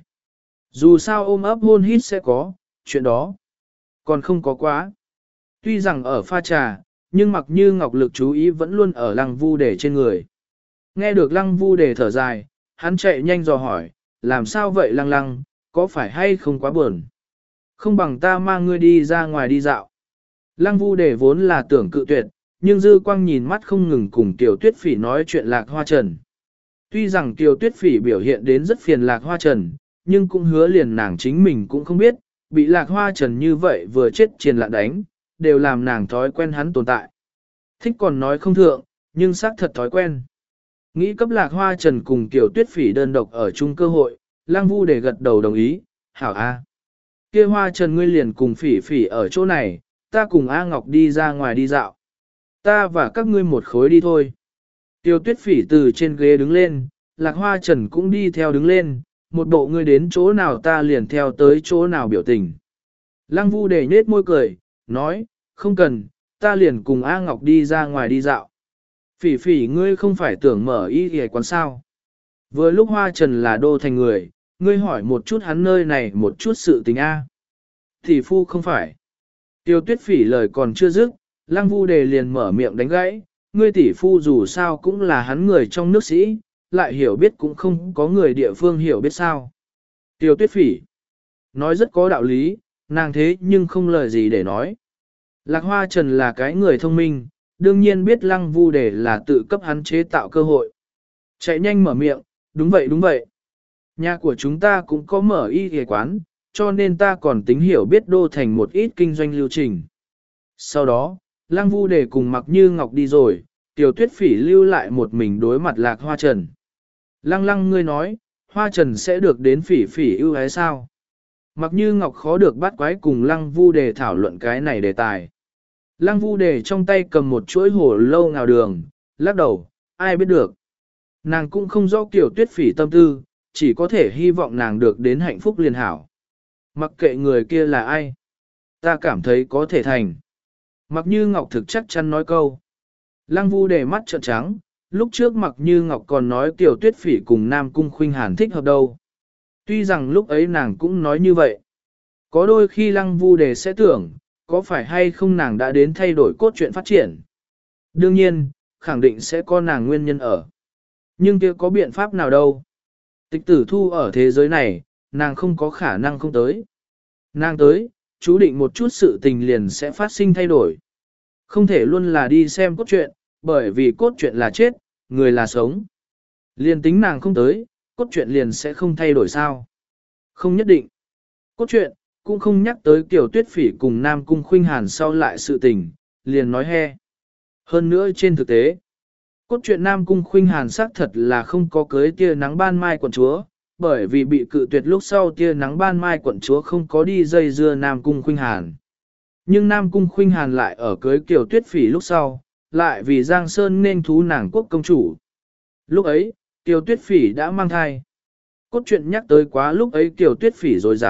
Speaker 1: Dù sao ôm ấp hôn hít sẽ có, chuyện đó còn không có quá. Tuy rằng ở pha trà, nhưng Mặc Như Ngọc lực chú ý vẫn luôn ở Lăng Vu Đề trên người. Nghe được Lăng Vu Đề thở dài, hắn chạy nhanh dò hỏi, làm sao vậy Lăng Lăng, có phải hay không quá buồn? Không bằng ta mang ngươi đi ra ngoài đi dạo. Lăng Vu Đề vốn là tưởng cự tuyệt, nhưng Dư Quang nhìn mắt không ngừng cùng Kiều Tuyết Phỉ nói chuyện Lạc Hoa Trần. Tuy rằng Kiều Tuyết Phỉ biểu hiện đến rất phiền Lạc Hoa Trần, nhưng cũng hứa liền nàng chính mình cũng không biết, bị Lạc Hoa Trần như vậy vừa chết triền lạ đánh, đều làm nàng thói quen hắn tồn tại. Thích còn nói không thượng, nhưng xác thật thói quen. Nghĩ cấp Lạc Hoa Trần cùng Kiều Tuyết Phỉ đơn độc ở chung cơ hội, Lăng Vu Đề gật đầu đồng ý, hảo a. Kia Hoa Trần ngươi liền cùng Phỉ Phỉ ở chỗ này, ta cùng A Ngọc đi ra ngoài đi dạo. Ta và các ngươi một khối đi thôi. Tiêu Tuyết Phỉ từ trên ghế đứng lên, Lạc Hoa Trần cũng đi theo đứng lên, một bộ ngươi đến chỗ nào ta liền theo tới chỗ nào biểu tình. Lăng Vu Đề nết môi cười, nói, không cần, ta liền cùng A Ngọc đi ra ngoài đi dạo. Phỉ Phỉ ngươi không phải tưởng mở y y quán sao. Vừa lúc Hoa Trần là đô thành người, ngươi hỏi một chút hắn nơi này một chút sự tình A. Thì phu không phải. Tiêu Tuyết Phỉ lời còn chưa dứt, Lăng Vu Đề liền mở miệng đánh gãy, ngươi tỷ phu dù sao cũng là hắn người trong nước sĩ, lại hiểu biết cũng không có người địa phương hiểu biết sao. Tiêu Tuyết Phỉ nói rất có đạo lý, nàng thế nhưng không lời gì để nói. Lạc Hoa Trần là cái người thông minh, đương nhiên biết Lăng Vu Đề là tự cấp hắn chế tạo cơ hội. Chạy nhanh mở miệng, đúng vậy đúng vậy. Nhà của chúng ta cũng có mở y y quán, cho nên ta còn tính hiểu biết đô thành một ít kinh doanh lưu trình. Sau đó, Lăng Vu Đề cùng Mặc Như Ngọc đi rồi, Tiểu Tuyết Phỉ lưu lại một mình đối mặt Lạc Hoa Trần. Lăng Lăng ngươi nói, Hoa Trần sẽ được đến Phỉ Phỉ ưu ái sao? Mặc Như Ngọc khó được bắt quái cùng Lăng Vu Đề thảo luận cái này đề tài. Lăng Vu Đề trong tay cầm một chuỗi hổ lâu ngào đường, lắc đầu, ai biết được. Nàng cũng không rõ Tiểu Tuyết Phỉ tâm tư, chỉ có thể hy vọng nàng được đến hạnh phúc liền hảo. Mặc kệ người kia là ai, ta cảm thấy có thể thành. Mặc Như Ngọc thực chắc chắn nói câu. Lăng Vu Đề mắt trợn trắng, lúc trước Mặc Như Ngọc còn nói Tiểu Tuyết Phỉ cùng Nam Cung Khuynh Hàn thích hợp đâu. Tuy rằng lúc ấy nàng cũng nói như vậy. Có đôi khi Lăng Vu Đề sẽ tưởng, có phải hay không nàng đã đến thay đổi cốt truyện phát triển. Đương nhiên, khẳng định sẽ có nàng nguyên nhân ở. Nhưng kia có biện pháp nào đâu. Tịch Tử Thu ở thế giới này, nàng không có khả năng không tới. Nàng tới, chú định một chút sự tình liền sẽ phát sinh thay đổi. Không thể luôn là đi xem cốt truyện, bởi vì cốt truyện là chết, người là sống. Liền tính nàng không tới, cốt truyện liền sẽ không thay đổi sao. Không nhất định. Cốt truyện, cũng không nhắc tới Kiều Tuyết Phỉ cùng Nam Cung Khuynh Hàn sau lại sự tình, liền nói he. Hơn nữa trên thực tế, cốt truyện Nam Cung Khuynh Hàn xác thật là không có cưới tia nắng ban mai quận chúa, bởi vì bị cự tuyệt lúc sau tia nắng ban mai quận chúa không có đi dây dưa Nam Cung Khuynh Hàn. Nhưng Nam Cung Khuynh Hàn lại ở cưới Kiều Tuyết Phỉ lúc sau, lại vì Giang Sơn nên thú nàng quốc công chủ. Lúc ấy, Kiều Tuyết Phỉ đã mang thai. Cốt truyện nhắc tới quá lúc ấy Kiều Tuyết Phỉ rồi dám,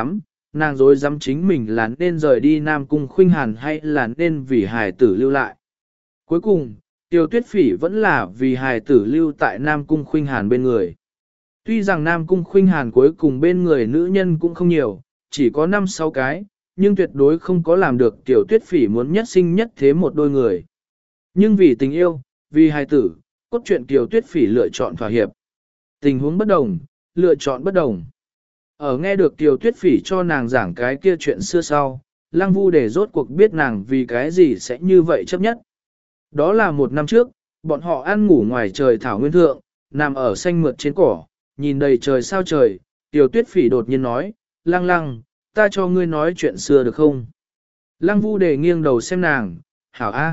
Speaker 1: nàng dối dám chính mình là nên rời đi Nam Cung Khuynh Hàn hay là nên vì hài tử lưu lại. Cuối cùng, Tiêu Tuyết Phỉ vẫn là vì hài tử lưu tại Nam Cung Khuynh Hàn bên người. Tuy rằng Nam Cung Khuynh Hàn cuối cùng bên người nữ nhân cũng không nhiều, chỉ có năm sáu cái, nhưng tuyệt đối không có làm được Tiểu Tuyết Phỉ muốn nhất sinh nhất thế một đôi người. Nhưng vì tình yêu, vì hài tử, cốt truyện Tiểu Tuyết Phỉ lựa chọn thỏa hiệp. Tình huống bất đồng, lựa chọn bất đồng. Ở nghe được Tiểu Tuyết Phỉ cho nàng giảng cái kia chuyện xưa sau, Lăng Vu để rốt cuộc biết nàng vì cái gì sẽ như vậy chấp nhất. Đó là một năm trước, bọn họ ăn ngủ ngoài trời thảo nguyên thượng, nằm ở xanh mượt trên cỏ, nhìn đầy trời sao trời, Tiểu Tuyết Phỉ đột nhiên nói, Lăng Lăng, ta cho ngươi nói chuyện xưa được không? Lăng Vu để nghiêng đầu xem nàng, hảo a.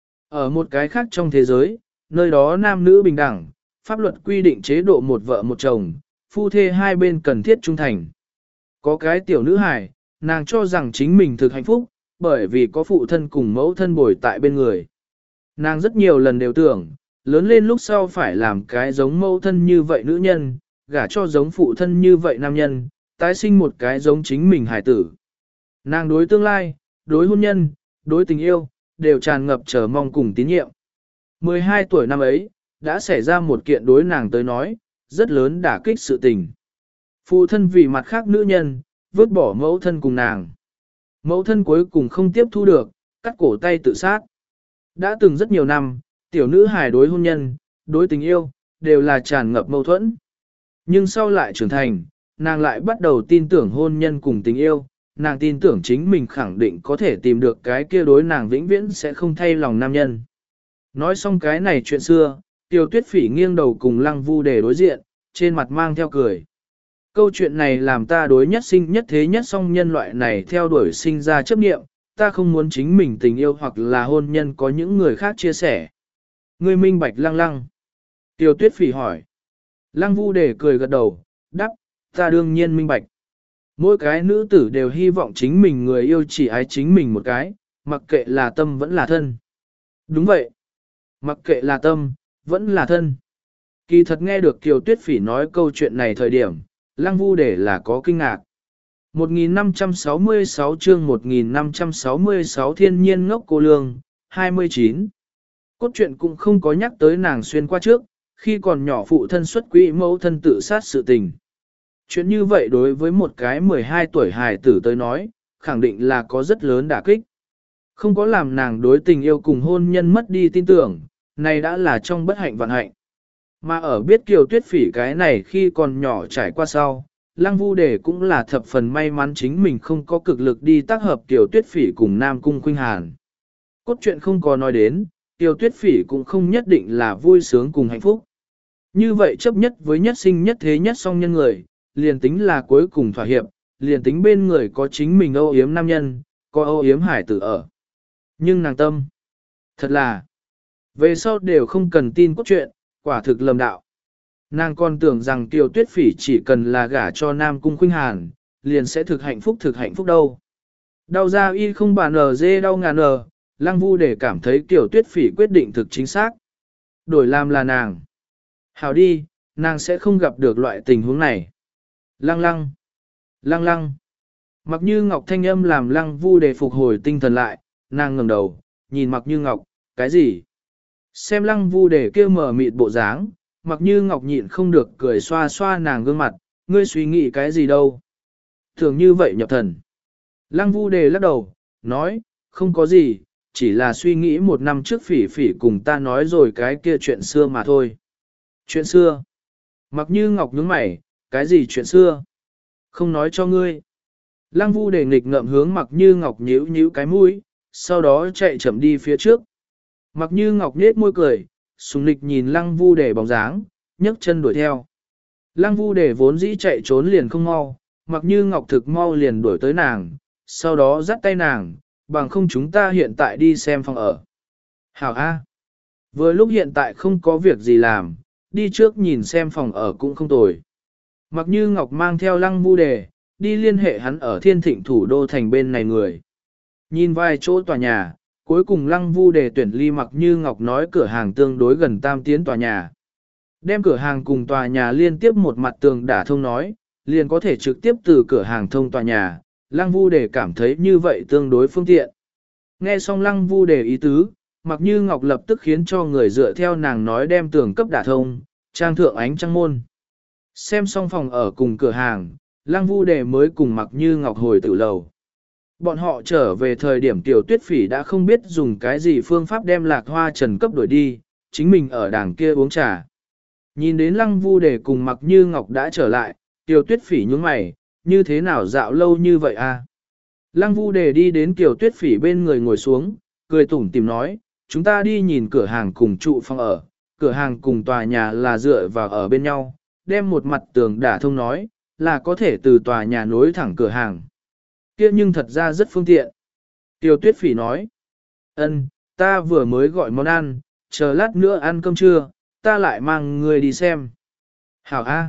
Speaker 1: Ở một cái khác trong thế giới, nơi đó nam nữ bình đẳng, pháp luật quy định chế độ một vợ một chồng, phu thê hai bên cần thiết trung thành. Có cái tiểu nữ hài, nàng cho rằng chính mình thực hạnh phúc, bởi vì có phụ thân cùng mẫu thân bồi tại bên người. Nàng rất nhiều lần đều tưởng, lớn lên lúc sau phải làm cái giống mẫu thân như vậy nữ nhân, gả cho giống phụ thân như vậy nam nhân, tái sinh một cái giống chính mình hài tử. Nàng đối tương lai, đối hôn nhân, đối tình yêu, đều tràn ngập chờ mong cùng tín nhiệm. mười hai tuổi năm ấy, đã xảy ra một kiện đối nàng tới nói, rất lớn đả kích sự tình. Phụ thân vì mặt khác nữ nhân, vứt bỏ mẫu thân cùng nàng. Mẫu thân cuối cùng không tiếp thu được, cắt cổ tay tự sát. Đã từng rất nhiều năm, tiểu nữ hài đối hôn nhân, đối tình yêu, đều là tràn ngập mâu thuẫn. Nhưng sau lại trưởng thành, nàng lại bắt đầu tin tưởng hôn nhân cùng tình yêu, nàng tin tưởng chính mình khẳng định có thể tìm được cái kia đối nàng vĩnh viễn sẽ không thay lòng nam nhân. Nói xong cái này chuyện xưa, Tiêu Tuyết Phỉ nghiêng đầu cùng Lăng Vu để đối diện, trên mặt mang theo cười. Câu chuyện này làm ta đối nhất sinh nhất thế nhất song nhân loại này theo đuổi sinh ra chấp niệm, ta không muốn chính mình tình yêu hoặc là hôn nhân có những người khác chia sẻ. Ngươi minh bạch Lăng Lăng. Tiêu Tuyết Phỉ hỏi. Lăng Vu để cười gật đầu, đáp, ta đương nhiên minh bạch. Mỗi cái nữ tử đều hy vọng chính mình người yêu chỉ ái chính mình một cái, mặc kệ là tâm vẫn là thân. Đúng vậy. Mặc kệ là tâm, vẫn là thân. Kỳ thật nghe được Kiều Tuyết Phỉ nói câu chuyện này thời điểm, Lăng Vu để là có kinh ngạc. một nghìn năm trăm sáu mươi sáu chương một nghìn năm trăm sáu mươi sáu thiên nhiên ngốc cô lương, hai mươi chín. Cốt truyện cũng không có nhắc tới nàng xuyên qua trước, khi còn nhỏ phụ thân xuất quỹ mẫu thân tự sát sự tình. Chuyện như vậy đối với một cái mười hai tuổi hài tử tới nói, khẳng định là có rất lớn đả kích. Không có làm nàng đối tình yêu cùng hôn nhân mất đi tin tưởng, này đã là trong bất hạnh vạn hạnh. Mà ở biết Kiều Tuyết Phỉ cái này khi còn nhỏ trải qua sau, Lăng Vu Đề cũng là thập phần may mắn chính mình không có cực lực đi tác hợp Kiều Tuyết Phỉ cùng Nam Cung Khuynh Hàn. Cốt truyện không có nói đến, Kiều Tuyết Phỉ cũng không nhất định là vui sướng cùng hạnh phúc. Như vậy chấp nhất với nhất sinh nhất thế nhất song nhân người, liền tính là cuối cùng thỏa hiệp, liền tính bên người có chính mình âu yếm nam nhân, có âu yếm hải tử ở. Nhưng nàng tâm, thật là, về sau đều không cần tin cốt truyện, quả thực lầm đạo. Nàng còn tưởng rằng Kiều Tuyết Phỉ chỉ cần là gả cho Nam Cung Khuynh Hàn, liền sẽ thực hạnh phúc thực hạnh phúc đâu. Đau ra y không bàn ở dê đau ngàn ở, Lăng Vu để cảm thấy Kiều Tuyết Phỉ quyết định thực chính xác. Đổi làm là nàng. Hảo đi, nàng sẽ không gặp được loại tình huống này. Lăng lăng, lăng lăng. Mặc Như Ngọc thanh âm làm Lăng Vu để phục hồi tinh thần lại, nàng ngẩng đầu, nhìn Mặc Như Ngọc, cái gì? Xem Lăng Vu để kêu mở mịt bộ dáng, Mặc Như Ngọc nhịn không được cười xoa xoa nàng gương mặt, ngươi suy nghĩ cái gì đâu? Thường như vậy nhập thần. Lăng Vu đề lắc đầu, nói, không có gì, chỉ là suy nghĩ một năm trước Phỉ Phỉ cùng ta nói rồi cái kia chuyện xưa mà thôi. Chuyện xưa? Mặc Như Ngọc nhướng mày, cái gì chuyện xưa? Không nói cho ngươi. Lăng Vu đề nghịch ngợm hướng Mặc Như Ngọc nhíu nhíu cái mũi, sau đó chạy chậm đi phía trước. Mặc Như Ngọc nhếch môi cười, sùng nịch nhìn Lăng Vu để bóng dáng, nhấc chân đuổi theo. Lăng Vu để vốn dĩ chạy trốn liền không mau, Mặc Như Ngọc thực mau liền đuổi tới nàng, sau đó dắt tay nàng, bằng không chúng ta hiện tại đi xem phòng ở. Hảo A. Vừa lúc hiện tại không có việc gì làm, đi trước nhìn xem phòng ở cũng không tồi. Mặc Như Ngọc mang theo Lăng Vu đề, đi liên hệ hắn ở Thiên Thịnh thủ đô thành bên này người. Nhìn vài chỗ tòa nhà, cuối cùng Lăng Vu đề tuyển ly Mặc Như Ngọc nói cửa hàng tương đối gần tam tiến tòa nhà. Đem cửa hàng cùng tòa nhà liên tiếp một mặt tường đả thông nói, liền có thể trực tiếp từ cửa hàng thông tòa nhà, Lăng Vu Đề cảm thấy như vậy tương đối phương tiện. Nghe xong Lăng Vu Đề ý tứ, Mặc Như Ngọc lập tức khiến cho người dựa theo nàng nói đem tường cấp đả thông, trang thượng ánh trăng môn. Xem xong phòng ở cùng cửa hàng, Lăng Vu Đề mới cùng Mặc Như Ngọc hồi tử lầu. Bọn họ trở về thời điểm Tiểu Tuyết Phỉ đã không biết dùng cái gì phương pháp đem Lạc Hoa Trần cấp đuổi đi, chính mình ở đàng kia uống trà. Nhìn đến Lăng Vu Đề cùng Mặc Như Ngọc đã trở lại, Tiểu Tuyết Phỉ nhướng mày, như thế nào dạo lâu như vậy à? Lăng Vu Đề đi đến Tiểu Tuyết Phỉ bên người ngồi xuống, cười tủm tỉm nói, chúng ta đi nhìn cửa hàng cùng trụ phòng ở, cửa hàng cùng tòa nhà là dựa vào ở bên nhau, đem một mặt tường đả thông nói, là có thể từ tòa nhà nối thẳng cửa hàng. Kia nhưng thật ra rất phương tiện. Tiểu Tuyết Phỉ nói, ân, ta vừa mới gọi món ăn, chờ lát nữa ăn cơm trưa, ta lại mang người đi xem. Hảo A.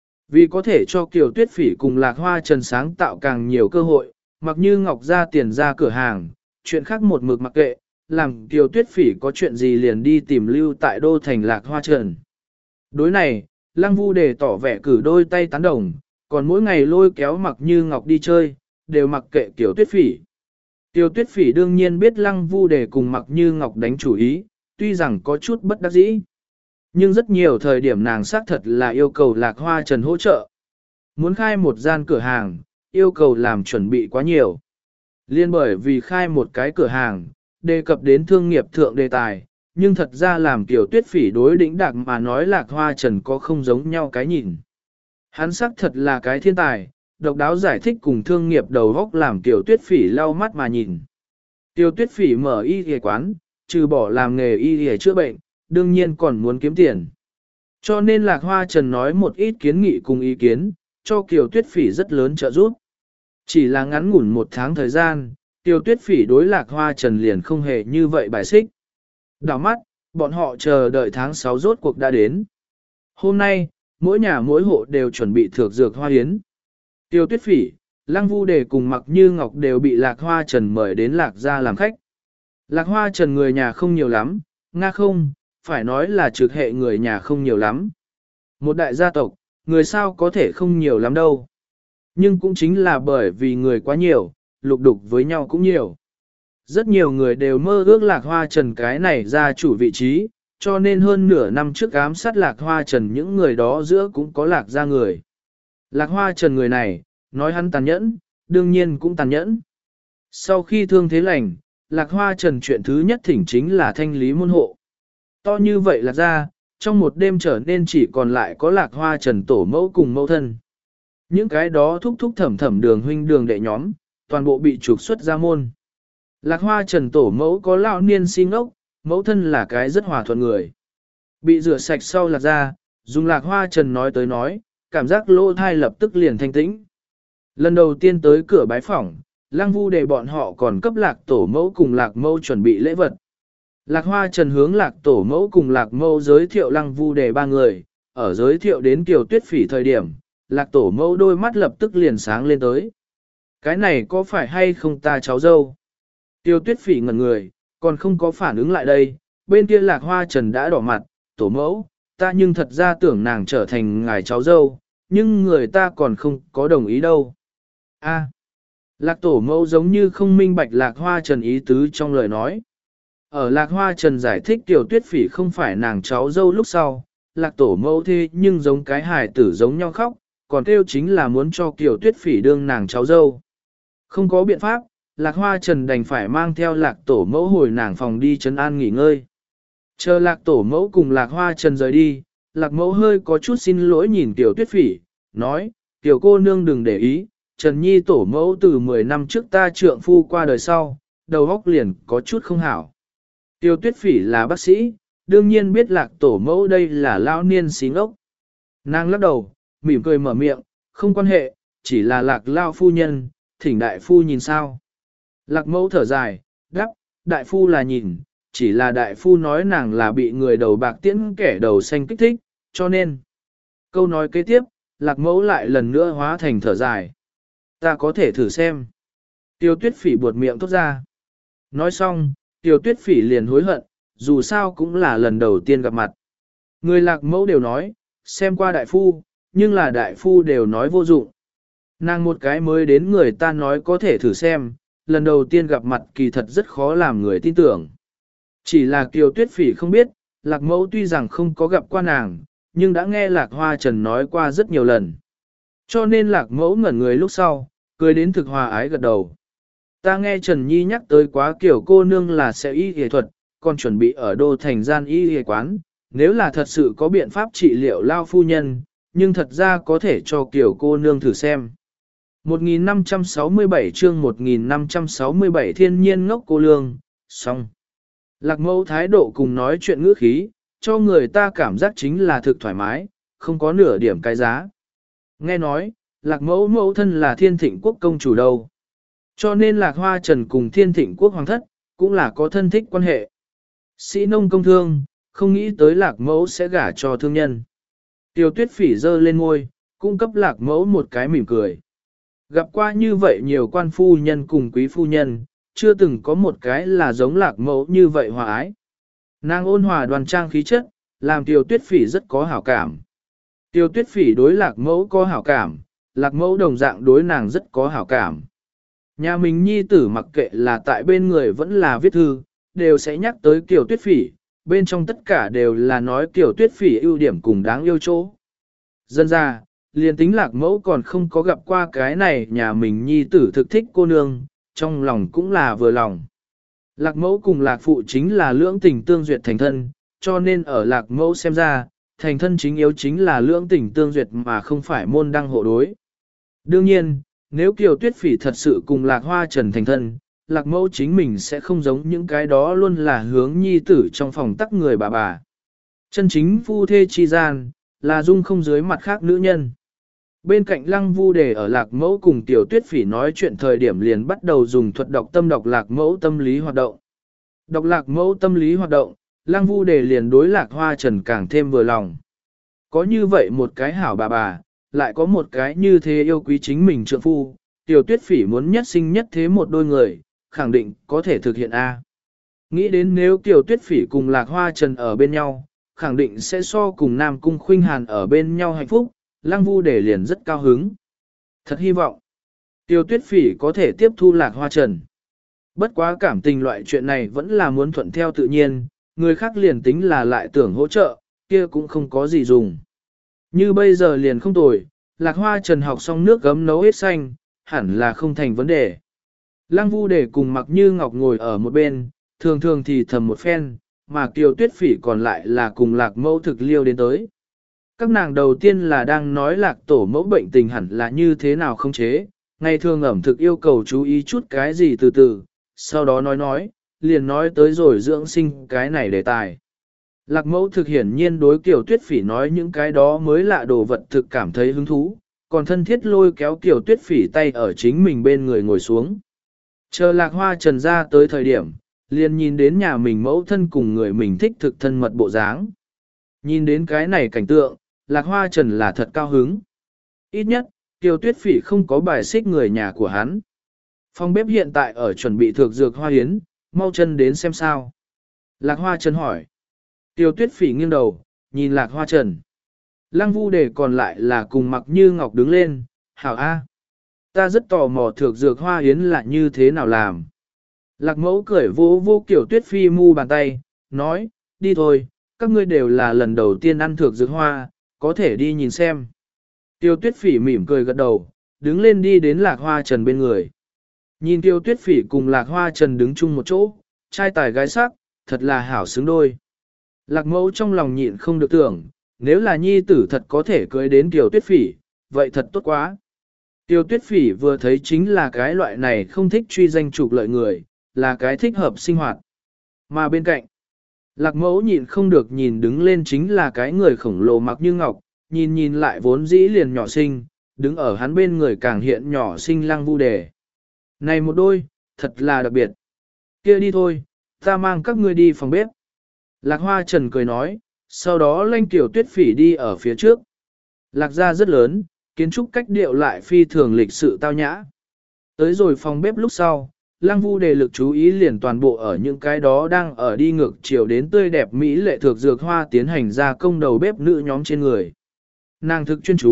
Speaker 1: Vì có thể cho Kiều Tuyết Phỉ cùng Lạc Hoa Trần sáng tạo càng nhiều cơ hội, Mặc Như Ngọc ra tiền ra cửa hàng, chuyện khác một mực mặc kệ, làm Kiều Tuyết Phỉ có chuyện gì liền đi tìm lưu tại đô thành Lạc Hoa Trần. Đối này, Lăng Vu Đề tỏ vẻ cử đôi tay tán đồng, còn mỗi ngày lôi kéo Mặc Như Ngọc đi chơi, đều mặc kệ Kiều Tuyết Phỉ. Kiều Tuyết Phỉ đương nhiên biết Lăng Vu Đề cùng Mặc Như Ngọc đánh chủ ý, tuy rằng có chút bất đắc dĩ. Nhưng rất nhiều thời điểm nàng xác thật là yêu cầu Lạc Hoa Trần hỗ trợ. Muốn khai một gian cửa hàng, yêu cầu làm chuẩn bị quá nhiều. Liên bởi vì khai một cái cửa hàng, đề cập đến thương nghiệp thượng đề tài, nhưng thật ra làm Kiều Tuyết Phỉ đối đỉnh đạc mà nói Lạc Hoa Trần có không giống nhau cái nhìn. Hắn xác thật là cái thiên tài, độc đáo giải thích cùng thương nghiệp đầu góc làm Kiều Tuyết Phỉ lau mắt mà nhìn. Kiều Tuyết Phỉ mở y y quán, trừ bỏ làm nghề y y chữa bệnh, đương nhiên còn muốn kiếm tiền. Cho nên Lạc Hoa Trần nói một ít kiến nghị cùng ý kiến, cho Kiều Tuyết Phỉ rất lớn trợ giúp. Chỉ là ngắn ngủn một tháng thời gian, Kiều Tuyết Phỉ đối Lạc Hoa Trần liền không hề như vậy bài xích. Đảo mắt, bọn họ chờ đợi tháng sáu rốt cuộc đã đến. Hôm nay, mỗi nhà mỗi hộ đều chuẩn bị thược dược hoa yến. Kiều Tuyết Phỉ, Lăng Vu Đề cùng Mặc Như Ngọc đều bị Lạc Hoa Trần mời đến Lạc gia làm khách. Lạc Hoa Trần người nhà không nhiều lắm, nga không, phải nói là trực hệ người nhà không nhiều lắm. Một đại gia tộc, người sao có thể không nhiều lắm đâu. Nhưng cũng chính là bởi vì người quá nhiều, lục đục với nhau cũng nhiều. Rất nhiều người đều mơ ước Lạc Hoa Trần cái này ra chủ vị trí, cho nên hơn nửa năm trước ám sát Lạc Hoa Trần những người đó giữa cũng có Lạc gia người. Lạc Hoa Trần người này, nói hắn tàn nhẫn, đương nhiên cũng tàn nhẫn. Sau khi thương thế lành, Lạc Hoa Trần chuyện thứ nhất thỉnh chính là thanh lý môn hộ. To như vậy là ra, trong một đêm trở nên chỉ còn lại có Lạc Hoa Trần tổ mẫu cùng mẫu thân. Những cái đó thúc thúc thẩm thẩm đường huynh đường đệ nhóm, toàn bộ bị trục xuất ra môn. Lạc Hoa Trần tổ mẫu có lão niên si ngốc, mẫu thân là cái rất hòa thuận người. Bị rửa sạch sau Lạc ra, dùng Lạc Hoa Trần nói tới nói, cảm giác lỗ thai lập tức liền thanh tĩnh. Lần đầu tiên tới cửa bái phỏng, Lăng Vu Đề bọn họ còn cấp Lạc tổ mẫu cùng Lạc mẫu chuẩn bị lễ vật. Lạc Hoa Trần hướng Lạc tổ mẫu cùng Lạc mẫu giới thiệu Lăng Vu Đề ba người, ở giới thiệu đến Kiều Tuyết Phỉ thời điểm, Lạc tổ mẫu đôi mắt lập tức liền sáng lên tới. Cái này có phải hay không ta cháu dâu? Kiều Tuyết Phỉ ngẩn người, còn không có phản ứng lại đây, bên kia Lạc Hoa Trần đã đỏ mặt, tổ mẫu, ta nhưng thật ra tưởng nàng trở thành ngài cháu dâu, nhưng người ta còn không có đồng ý đâu. A. Lạc tổ mẫu giống như không minh bạch Lạc Hoa Trần ý tứ trong lời nói. Ở Lạc Hoa Trần giải thích Kiều Tuyết Phỉ không phải nàng cháu dâu lúc sau, Lạc tổ mẫu thế nhưng giống cái hài tử giống nhau khóc, còn kêu chính là muốn cho Kiều Tuyết Phỉ đương nàng cháu dâu. Không có biện pháp, Lạc Hoa Trần đành phải mang theo Lạc tổ mẫu hồi nàng phòng đi trấn an nghỉ ngơi. Chờ Lạc tổ mẫu cùng Lạc Hoa Trần rời đi, Lạc mẫu hơi có chút xin lỗi nhìn Kiều Tuyết Phỉ, nói, Kiều cô nương đừng để ý, Trần Nhi tổ mẫu từ mười năm trước ta trượng phu qua đời sau, đầu óc liền có chút không hảo. Kiều Tuyết Phỉ là bác sĩ, đương nhiên biết Lạc tổ mẫu đây là lão niên xí ngốc. Nàng lắc đầu, mỉm cười mở miệng, không quan hệ, chỉ là Lạc lao phu nhân, thỉnh đại phu nhìn sao. Lạc mẫu thở dài, đáp, đại phu là nhìn, chỉ là đại phu nói nàng là bị người đầu bạc tiễn kẻ đầu xanh kích thích, cho nên. Câu nói kế tiếp, Lạc mẫu lại lần nữa hóa thành thở dài. Ta có thể thử xem. Tiêu Tuyết Phỉ buột miệng thốt ra. Nói xong, Tiêu Tuyết Phỉ liền hối hận, dù sao cũng là lần đầu tiên gặp mặt. Người Lạc mẫu đều nói, xem qua đại phu, nhưng là đại phu đều nói vô dụng. Nàng một cái mới đến người ta nói có thể thử xem, lần đầu tiên gặp mặt kỳ thật rất khó làm người tin tưởng. Chỉ là Kiều Tuyết Phỉ không biết, Lạc Mẫu tuy rằng không có gặp qua nàng, nhưng đã nghe Lạc Hoa Trần nói qua rất nhiều lần. Cho nên Lạc Mẫu ngẩn người lúc sau, cười đến thực hòa ái gật đầu. Ta nghe Trần Nhi nhắc tới quá kiểu cô nương là sẽ y y thuật, còn chuẩn bị ở đô thành gian y y quán, nếu là thật sự có biện pháp trị liệu lao phu nhân, nhưng thật ra có thể cho kiểu cô nương thử xem. một nghìn năm trăm sáu mươi bảy chương một nghìn năm trăm sáu mươi bảy thiên nhiên ngốc cô lương, xong. Lạc Mẫu thái độ cùng nói chuyện ngữ khí, cho người ta cảm giác chính là thực thoải mái, không có nửa điểm cái giá. Nghe nói, Lạc Mẫu mẫu thân là Thiên Thịnh Quốc công chủ đâu. Cho nên Lạc Hoa Trần cùng Thiên Thịnh Quốc hoàng thất, cũng là có thân thích quan hệ. Sĩ nông công thương, không nghĩ tới Lạc Mẫu sẽ gả cho thương nhân. Tiêu Tuyết Phỉ giơ lên ngôi, cung cấp Lạc Mẫu một cái mỉm cười. Gặp qua như vậy nhiều quan phu nhân cùng quý phu nhân, chưa từng có một cái là giống Lạc Mẫu như vậy hòa ái. Nàng ôn hòa đoan trang khí chất, làm Tiêu Tuyết Phỉ rất có hảo cảm. Tiêu Tuyết Phỉ đối Lạc Mẫu có hảo cảm, Lạc Mẫu đồng dạng đối nàng rất có hảo cảm. Nhà mình nhi tử mặc kệ là tại bên người vẫn là viết thư, đều sẽ nhắc tới Kiều Tuyết Phỉ, bên trong tất cả đều là nói Kiều Tuyết Phỉ ưu điểm cùng đáng yêu chỗ. Dân ra, liền tính Lạc Mẫu còn không có gặp qua cái này nhà mình nhi tử thực thích cô nương, trong lòng cũng là vừa lòng. Lạc Mẫu cùng Lạc Phụ chính là lưỡng tình tương duyệt thành thân, cho nên ở Lạc Mẫu xem ra, thành thân chính yếu chính là lưỡng tình tương duyệt mà không phải môn đăng hộ đối. Đương nhiên, nếu Kiều Tuyết Phỉ thật sự cùng Lạc Hoa Trần thành thân, Lạc Mẫu chính mình sẽ không giống những cái đó luôn là hướng nhi tử trong phòng tắc người bà bà. Chân chính phu thê chi gian, là dung không dưới mặt khác nữ nhân. Bên cạnh Lăng Vu Đề ở Lạc Mẫu cùng Tiểu Tuyết Phỉ nói chuyện thời điểm liền bắt đầu dùng thuật đọc tâm đọc Lạc Mẫu tâm lý hoạt động. Đọc Lạc Mẫu tâm lý hoạt động, Lăng Vu Đề liền đối Lạc Hoa Trần càng thêm vừa lòng. Có như vậy một cái hảo bà bà, lại có một cái như thế yêu quý chính mình trượng phu, Tiểu Tuyết Phỉ muốn nhất sinh nhất thế một đôi người, khẳng định có thể thực hiện A. Nghĩ đến nếu Tiểu Tuyết Phỉ cùng Lạc Hoa Trần ở bên nhau, khẳng định sẽ so cùng Nam Cung Khuynh Hàn ở bên nhau hạnh phúc, Lăng Vu Đề liền rất cao hứng. Thật hy vọng, Tiểu Tuyết Phỉ có thể tiếp thu Lạc Hoa Trần. Bất quá cảm tình loại chuyện này vẫn là muốn thuận theo tự nhiên, người khác liền tính là lại tưởng hỗ trợ, kia cũng không có gì dùng. Như bây giờ liền không tồi, Lạc Hoa Trần học xong nước gấm nấu hết xanh, hẳn là không thành vấn đề. Lăng Vu Đề cùng Mặc Như Ngọc ngồi ở một bên, thường thường thì thầm một phen, mà Kiều Tuyết Phỉ còn lại là cùng Lạc Mẫu thực liêu đến tới. Các nàng đầu tiên là đang nói Lạc tổ mẫu bệnh tình hẳn là như thế nào không chế, ngày thường ẩm thực yêu cầu chú ý chút cái gì từ từ, sau đó nói nói, liền nói tới rồi dưỡng sinh cái này đề tài. Lạc Mẫu thực hiển nhiên đối Kiều Tuyết Phỉ nói những cái đó mới lạ đồ vật thực cảm thấy hứng thú, còn thân thiết lôi kéo Kiều Tuyết Phỉ tay ở chính mình bên người ngồi xuống. Chờ Lạc Hoa Trần ra tới thời điểm, liền nhìn đến nhà mình mẫu thân cùng người mình thích thực thân mật bộ dáng. Nhìn đến cái này cảnh tượng, Lạc Hoa Trần là thật cao hứng. Ít nhất, Kiều Tuyết Phỉ không có bài xích người nhà của hắn. Phòng bếp hiện tại ở chuẩn bị thược dược hoa hiến, mau chân đến xem sao. Lạc Hoa Trần hỏi. Kiều Tuyết Phỉ nghiêng đầu, nhìn Lạc Hoa Trần. Lăng Vu Đề còn lại là cùng Mặc Như Ngọc đứng lên, hảo A. Ta rất tò mò thược dược hoa hiến là như thế nào làm. Lạc Mẫu cười vô vô Kiều Tuyết Phi mu bàn tay, nói, đi thôi, các ngươi đều là lần đầu tiên ăn thược dược hoa, có thể đi nhìn xem. Kiều Tuyết Phỉ mỉm cười gật đầu, đứng lên đi đến Lạc Hoa Trần bên người. Nhìn Kiều Tuyết Phỉ cùng Lạc Hoa Trần đứng chung một chỗ, trai tài gái sắc, thật là hảo xứng đôi. Lạc Mẫu trong lòng nhịn không được tưởng, nếu là nhi tử thật có thể cưới đến Kiều Tuyết Phỉ, vậy thật tốt quá. Kiều Tuyết Phỉ vừa thấy chính là cái loại này không thích truy danh trục lợi người, là cái thích hợp sinh hoạt. Mà bên cạnh, Lạc Mẫu nhịn không được nhìn đứng lên chính là cái người khổng lồ Mặc Như Ngọc, nhìn nhìn lại vốn dĩ liền nhỏ xinh, đứng ở hắn bên người càng hiện nhỏ xinh Lăng Vu Đề. Này một đôi, thật là đặc biệt. Kia đi thôi, ta mang các ngươi đi phòng bếp. Lạc Hoa Trần cười nói, sau đó lanh Tiểu Tuyết Phỉ đi ở phía trước. Lạc gia rất lớn, kiến trúc cách điệu lại phi thường lịch sự tao nhã. Tới rồi phòng bếp lúc sau, Lăng Vu Đề lực chú ý liền toàn bộ ở những cái đó đang ở đi ngược chiều đến tươi đẹp mỹ lệ thược dược hoa tiến hành ra công đầu bếp nữ nhóm trên người. Nàng thực chuyên chú,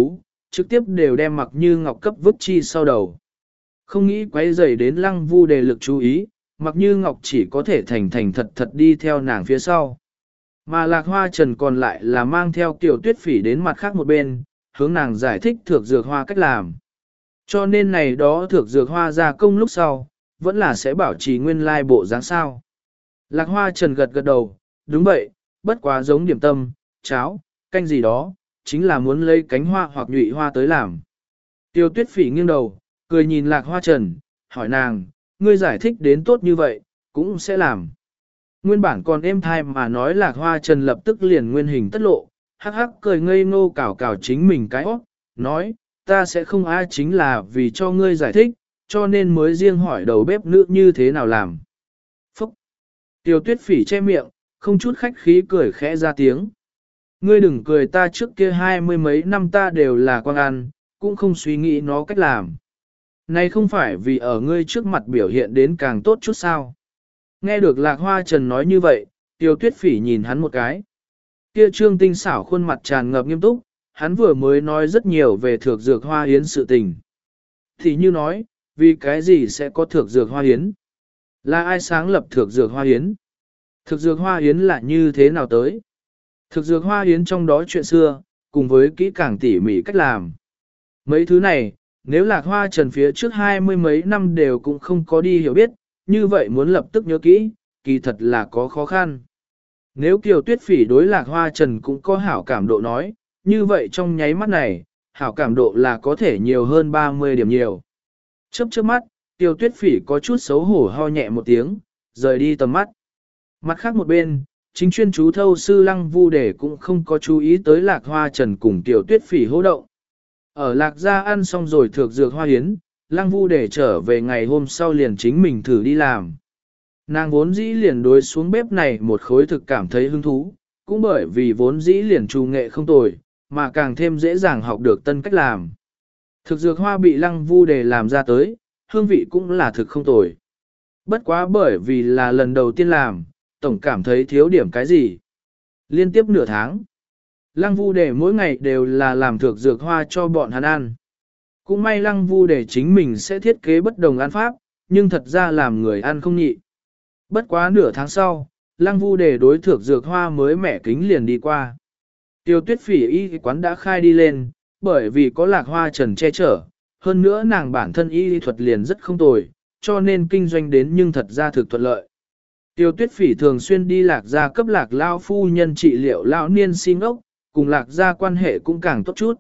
Speaker 1: trực tiếp đều đem Mặc Như Ngọc cấp vứt chi sau đầu. Không nghĩ quấy rầy đến Lăng Vu Đề lực chú ý, Mặc Như Ngọc chỉ có thể thành thành thật thật đi theo nàng phía sau. Mà Lạc Hoa Trần còn lại là mang theo Kiều Tuyết Phỉ đến mặt khác một bên, hướng nàng giải thích thược dược hoa cách làm. Cho nên này đó thược dược hoa ra công lúc sau, vẫn là sẽ bảo trì nguyên lai bộ dáng sao. Lạc Hoa Trần gật gật đầu, đúng vậy, bất quá giống điểm tâm, cháo, canh gì đó, chính là muốn lấy cánh hoa hoặc nhụy hoa tới làm. Tiêu Tuyết Phỉ nghiêng đầu, cười nhìn Lạc Hoa Trần, hỏi nàng, ngươi giải thích đến tốt như vậy, cũng sẽ làm. Nguyên bản còn êm thai mà nói Lạc Hoa Trần lập tức liền nguyên hình tất lộ, hắc hắc cười ngây ngô cào cào chính mình cái óc, nói, ta sẽ không ai chính là vì cho ngươi giải thích, cho nên mới riêng hỏi đầu bếp nữ như thế nào làm. Phúc! Tiêu Tuyết Phỉ che miệng, không chút khách khí cười khẽ ra tiếng. Ngươi đừng cười, ta trước kia hai mươi mấy năm ta đều là quan ăn, cũng không suy nghĩ nó cách làm. Này không phải vì ở ngươi trước mặt biểu hiện đến càng tốt chút sao. Nghe được Lạc Hoa Trần nói như vậy, Tiêu Tuyết Phỉ nhìn hắn một cái. Kia trương tinh xảo khuôn mặt tràn ngập nghiêm túc, hắn vừa mới nói rất nhiều về thược dược hoa hiến sự tình. Thì như nói, vì cái gì sẽ có thược dược hoa hiến? Là ai sáng lập thược dược hoa hiến? Thực dược hoa hiến là như thế nào tới? Thực dược hoa hiến trong đó chuyện xưa, cùng với kỹ càng tỉ mỉ cách làm. Mấy thứ này, nếu Lạc Hoa Trần phía trước hai mươi mấy năm đều cũng không có đi hiểu biết, như vậy muốn lập tức nhớ kỹ, kỳ thật là có khó khăn. Nếu Kiều Tuyết Phỉ đối Lạc Hoa Trần cũng có hảo cảm độ nói, như vậy trong nháy mắt này, hảo cảm độ là có thể nhiều hơn ba mươi điểm nhiều. Chớp chớp mắt, Kiều Tuyết Phỉ có chút xấu hổ ho nhẹ một tiếng, rời đi tầm mắt. Mặt khác một bên, chính chuyên chú thâu sư Lăng Vu Đề cũng không có chú ý tới Lạc Hoa Trần cùng Kiều Tuyết Phỉ hô động. Ở Lạc gia ăn xong rồi thược dược hoa hiến, Lăng Vu Đề trở về ngày hôm sau liền chính mình thử đi làm. Nàng vốn dĩ liền đối xuống bếp này một khối thực cảm thấy hứng thú, cũng bởi vì vốn dĩ liền trù nghệ không tồi, mà càng thêm dễ dàng học được tân cách làm. Thực dược hoa bị Lăng Vu Đề làm ra tới, hương vị cũng là thực không tồi. Bất quá bởi vì là lần đầu tiên làm, tổng cảm thấy thiếu điểm cái gì. Liên tiếp nửa tháng, Lăng Vu Đề mỗi ngày đều là làm thực dược hoa cho bọn hắn ăn. Cũng may Lăng Vu Đề chính mình sẽ thiết kế bất đồng ăn pháp, nhưng thật ra làm người ăn không nhị. Bất quá nửa tháng sau, Lăng Vu Đề đối thược dược hoa mới mẻ kính liền đi qua. Tiêu Tuyết Phỉ y quán đã khai đi lên, bởi vì có Lạc Hoa Trần che chở, hơn nữa nàng bản thân y thuật liền rất không tồi, cho nên kinh doanh đến nhưng thật ra thực thuận lợi. Tiêu Tuyết Phỉ thường xuyên đi Lạc gia cấp Lạc lao phu nhân trị liệu lão niên si ngốc, cùng Lạc gia quan hệ cũng càng tốt chút.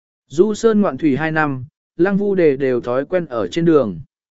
Speaker 1: Du sơn ngoạn thủy hai năm, Lăng Vu Đề đều thói quen ở trên đường.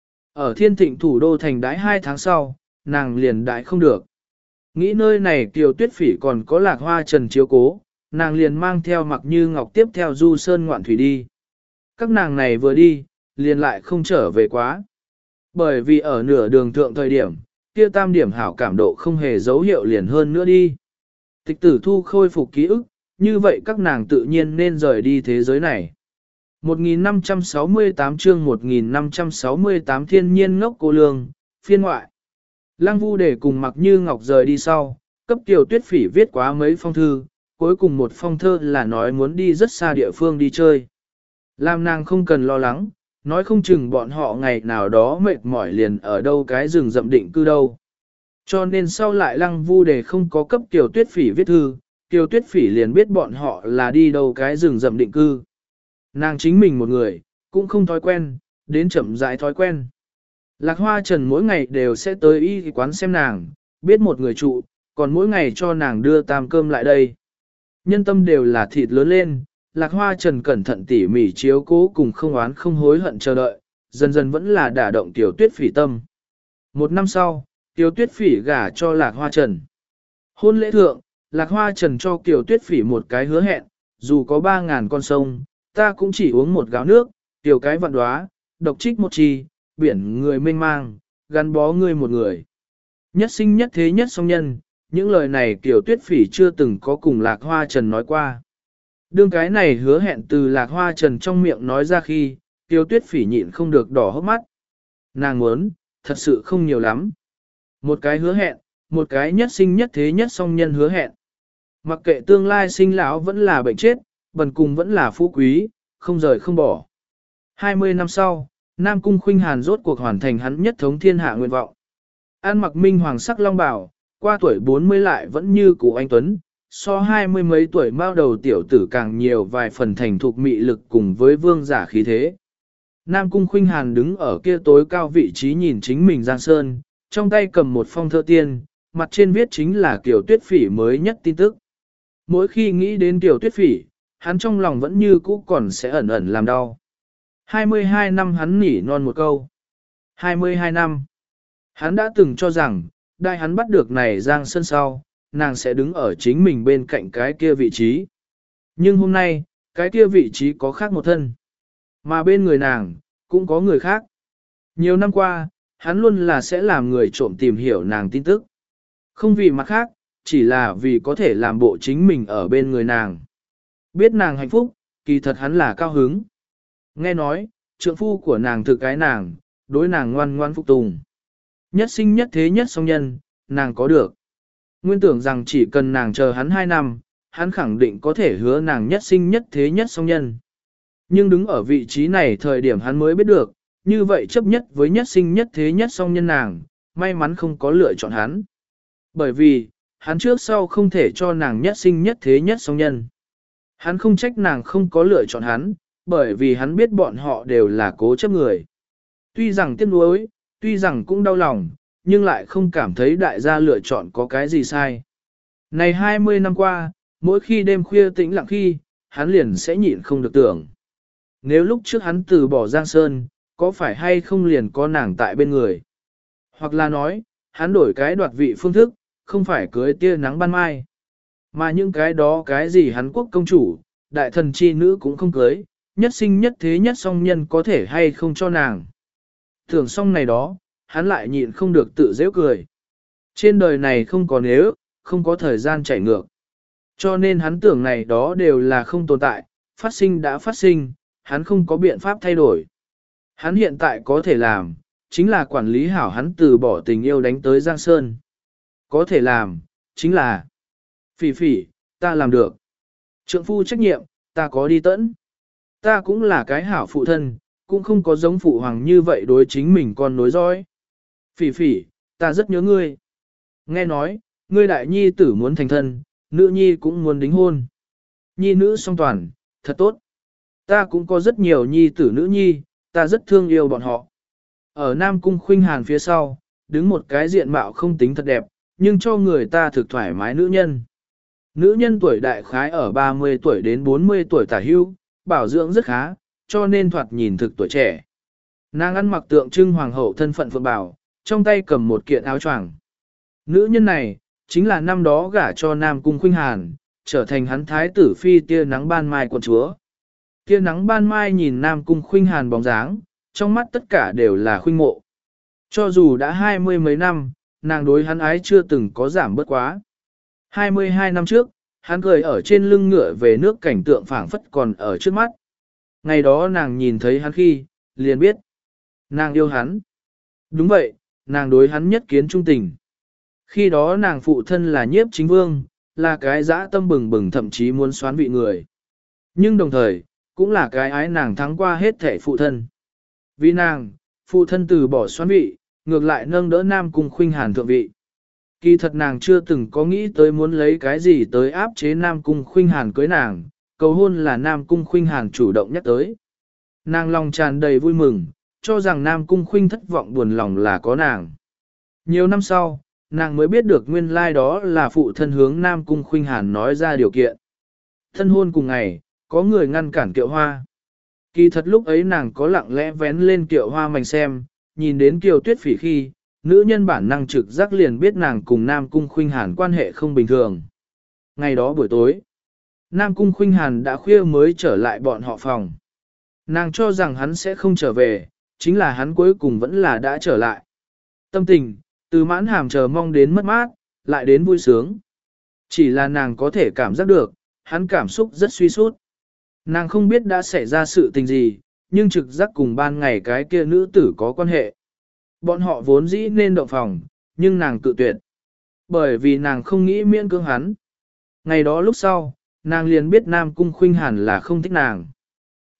Speaker 1: Ở thiên thịnh thủ đô thành đái hai tháng sau, nàng liền đái không được. Nghĩ nơi này Kiều Tuyết Phỉ còn có Lạc Hoa Trần chiếu cố, nàng liền mang theo Mặc Như Ngọc tiếp theo du sơn ngoạn thủy đi. Các nàng này vừa đi, liền lại không trở về quá. Bởi vì ở nửa đường thượng thời điểm, kia tam điểm hảo cảm độ không hề dấu hiệu liền hơn nữa đi. Tịch Tử Thu khôi phục ký ức, như vậy các nàng tự nhiên nên rời đi thế giới này. một nghìn năm trăm sáu mươi tám chương một nghìn năm trăm sáu mươi tám thiên nhiên ngốc cô lương, phiên ngoại. Lăng Vu Đề cùng Mặc Như Ngọc rời đi sau, cấp Kiều Tuyết Phỉ viết quá mấy phong thư, cuối cùng một phong thơ là nói muốn đi rất xa địa phương đi chơi. Làm nàng không cần lo lắng, nói không chừng bọn họ ngày nào đó mệt mỏi liền ở đâu cái rừng rậm định cư đâu. Cho nên sau lại Lăng Vu Đề không có cấp Kiều Tuyết Phỉ viết thư, Kiều Tuyết Phỉ liền biết bọn họ là đi đâu cái rừng rậm định cư. Nàng chính mình một người, cũng không thói quen, đến chậm rãi thói quen. Lạc Hoa Trần mỗi ngày đều sẽ tới y quán xem nàng, biết một người trụ, còn mỗi ngày cho nàng đưa tam cơm lại đây. Nhân tâm đều là thịt lớn lên, Lạc Hoa Trần cẩn thận tỉ mỉ chiếu cố cùng không oán không hối hận chờ đợi, dần dần vẫn là đả động Tiểu Tuyết Phỉ tâm. Một năm sau, Tiểu Tuyết Phỉ gả cho Lạc Hoa Trần. Hôn lễ thượng, Lạc Hoa Trần cho Tiểu Tuyết Phỉ một cái hứa hẹn, dù có ba ngàn con sông, ta cũng chỉ uống một gáo nước, tiểu cái vạn đóa, độc trích một chi, biển người mênh mang, gắn bó ngươi một người. Nhất sinh nhất thế nhất song nhân, những lời này Tiểu Tuyết Phỉ chưa từng có cùng Lạc Hoa Trần nói qua. Đương cái này hứa hẹn từ Lạc Hoa Trần trong miệng nói ra khi, Tiểu Tuyết Phỉ nhịn không được đỏ hốc mắt. Nàng muốn, thật sự không nhiều lắm. Một cái hứa hẹn, một cái nhất sinh nhất thế nhất song nhân hứa hẹn. Mặc kệ tương lai sinh lão vẫn là bệnh chết, bần cùng vẫn là phú quý, không rời không bỏ. hai mươi năm sau, Nam Cung Khuynh Hàn rốt cuộc hoàn thành hắn nhất thống thiên hạ nguyện vọng. An mặc minh hoàng sắc long bào, qua tuổi bốn mươi lại vẫn như cũ anh tuấn, so hai mươi mấy tuổi mao đầu tiểu tử càng nhiều vài phần thành thục mị lực cùng với vương giả khí thế. Nam Cung Khuynh Hàn đứng ở kia tối cao vị trí nhìn chính mình Giang Sơn, trong tay cầm một phong thơ tiên, mặt trên viết chính là Kiều Tuyết Phỉ mới nhất tin tức. Mỗi khi nghĩ đến Kiều Tuyết Phỉ, hắn trong lòng vẫn như cũ còn sẽ ẩn ẩn làm đau. hai mươi hai năm hắn nỉ non một câu. hai mươi hai năm. Hắn đã từng cho rằng, đại hắn bắt được này Giang Sơn sau, nàng sẽ đứng ở chính mình bên cạnh cái kia vị trí. Nhưng hôm nay, cái kia vị trí có khác một thân. Mà bên người nàng, cũng có người khác. Nhiều năm qua, hắn luôn là sẽ làm người trộm tìm hiểu nàng tin tức. Không vì mặt khác, chỉ là vì có thể làm bộ chính mình ở bên người nàng. Biết nàng hạnh phúc, kỳ thật hắn là cao hứng. Nghe nói, trượng phu của nàng thực cái nàng, đối nàng ngoan ngoan phục tùng. Nhất sinh nhất thế nhất song nhân, nàng có được. Nguyên tưởng rằng chỉ cần nàng chờ hắn hai năm, hắn khẳng định có thể hứa nàng nhất sinh nhất thế nhất song nhân. Nhưng đứng ở vị trí này thời điểm hắn mới biết được, như vậy chấp nhất với nhất sinh nhất thế nhất song nhân nàng, may mắn không có lựa chọn hắn. Bởi vì, hắn trước sau không thể cho nàng nhất sinh nhất thế nhất song nhân. Hắn không trách nàng không có lựa chọn hắn, bởi vì hắn biết bọn họ đều là cố chấp người. Tuy rằng tiếc nuối, tuy rằng cũng đau lòng, nhưng lại không cảm thấy đại gia lựa chọn có cái gì sai. Này hai mươi năm qua, mỗi khi đêm khuya tĩnh lặng khi, hắn liền sẽ nhịn không được tưởng. Nếu lúc trước hắn từ bỏ Giang Sơn, có phải hay không liền có nàng tại bên người? Hoặc là nói, hắn đổi cái đoạt vị phương thức, không phải cưới tia nắng ban mai. Mà những cái đó cái gì hắn quốc công chủ, đại thần chi nữ cũng không cưới, nhất sinh nhất thế nhất song nhân có thể hay không cho nàng. Tưởng xong này đó, hắn lại nhịn không được tự dễ cười. Trên đời này không có nếu, không có thời gian chảy ngược. Cho nên hắn tưởng này đó đều là không tồn tại, phát sinh đã phát sinh, hắn không có biện pháp thay đổi. Hắn hiện tại có thể làm, chính là quản lý hảo hắn từ bỏ tình yêu đánh tới Giang Sơn. Có thể làm, chính là Phỉ Phỉ, ta làm được. Trượng phu trách nhiệm, ta có đi tẫn. Ta cũng là cái hảo phụ thân, cũng không có giống phụ hoàng như vậy đối chính mình con nối dõi. Phỉ Phỉ, ta rất nhớ ngươi. Nghe nói, ngươi đại nhi tử muốn thành thân, nữ nhi cũng muốn đính hôn. Nhi nữ song toàn, thật tốt. Ta cũng có rất nhiều nhi tử nữ nhi, ta rất thương yêu bọn họ. Ở Nam Cung Khuynh Hàn phía sau, đứng một cái diện mạo không tính thật đẹp, nhưng cho người ta thực thoải mái nữ nhân. Nữ nhân tuổi đại khái ở ba mươi tuổi đến bốn mươi tuổi tả hưu, bảo dưỡng rất khá, cho nên thoạt nhìn thực tuổi trẻ. Nàng ăn mặc tượng trưng hoàng hậu thân phận phượng bảo, trong tay cầm một kiện áo choàng. Nữ nhân này, chính là năm đó gả cho Nam Cung Khuynh Hàn, trở thành hắn thái tử phi tia nắng ban mai quận chúa. Tia nắng ban mai nhìn Nam Cung Khuynh Hàn bóng dáng, trong mắt tất cả đều là khuynh mộ. Cho dù đã hai mươi mấy năm, nàng đối hắn ái chưa từng có giảm bớt quá. hai mươi hai năm trước, hắn cười ở trên lưng ngựa về nước cảnh tượng phảng phất còn ở trước mắt. Ngày đó nàng nhìn thấy hắn khi, liền biết. Nàng yêu hắn. Đúng vậy, nàng đối hắn nhất kiến trung tình. Khi đó nàng phụ thân là nhiếp chính vương, là cái dã tâm bừng bừng thậm chí muốn xoán vị người. Nhưng đồng thời, cũng là cái ái nàng thắng qua hết thể phụ thân. Vì nàng, phụ thân từ bỏ xoán vị, ngược lại nâng đỡ Nam Cung Khuynh Hàn thượng vị. Kỳ thật nàng chưa từng có nghĩ tới muốn lấy cái gì tới áp chế Nam Cung Khuynh Hàn cưới nàng, cầu hôn là Nam Cung Khuynh Hàn chủ động nhắc tới. Nàng lòng tràn đầy vui mừng, cho rằng Nam Cung Khuynh thất vọng buồn lòng là có nàng. Nhiều năm sau, nàng mới biết được nguyên lai like đó là phụ thân hướng Nam Cung Khuynh Hàn nói ra điều kiện. Thân hôn cùng ngày, có người ngăn cản Kiệu Hoa. Kỳ thật lúc ấy nàng có lặng lẽ vén lên Kiệu Hoa mảnh xem, nhìn đến Kiều Tuyết Phỉ khi, nữ nhân bản năng trực giác liền biết nàng cùng Nam Cung Khuynh Hàn quan hệ không bình thường. Ngày đó buổi tối, Nam Cung Khuynh Hàn đã khuya mới trở lại bọn họ phòng. Nàng cho rằng hắn sẽ không trở về, chính là hắn cuối cùng vẫn là đã trở lại. Tâm tình, từ mãn hàm chờ mong đến mất mát, lại đến vui sướng. Chỉ là nàng có thể cảm giác được, hắn cảm xúc rất suy sút. Nàng không biết đã xảy ra sự tình gì, nhưng trực giác cùng ban ngày cái kia nữ tử có quan hệ. Bọn họ vốn dĩ nên động phòng, nhưng nàng cự tuyệt. Bởi vì nàng không nghĩ miễn cưỡng hắn. Ngày đó lúc sau, nàng liền biết Nam Cung Khuynh Hàn là không thích nàng.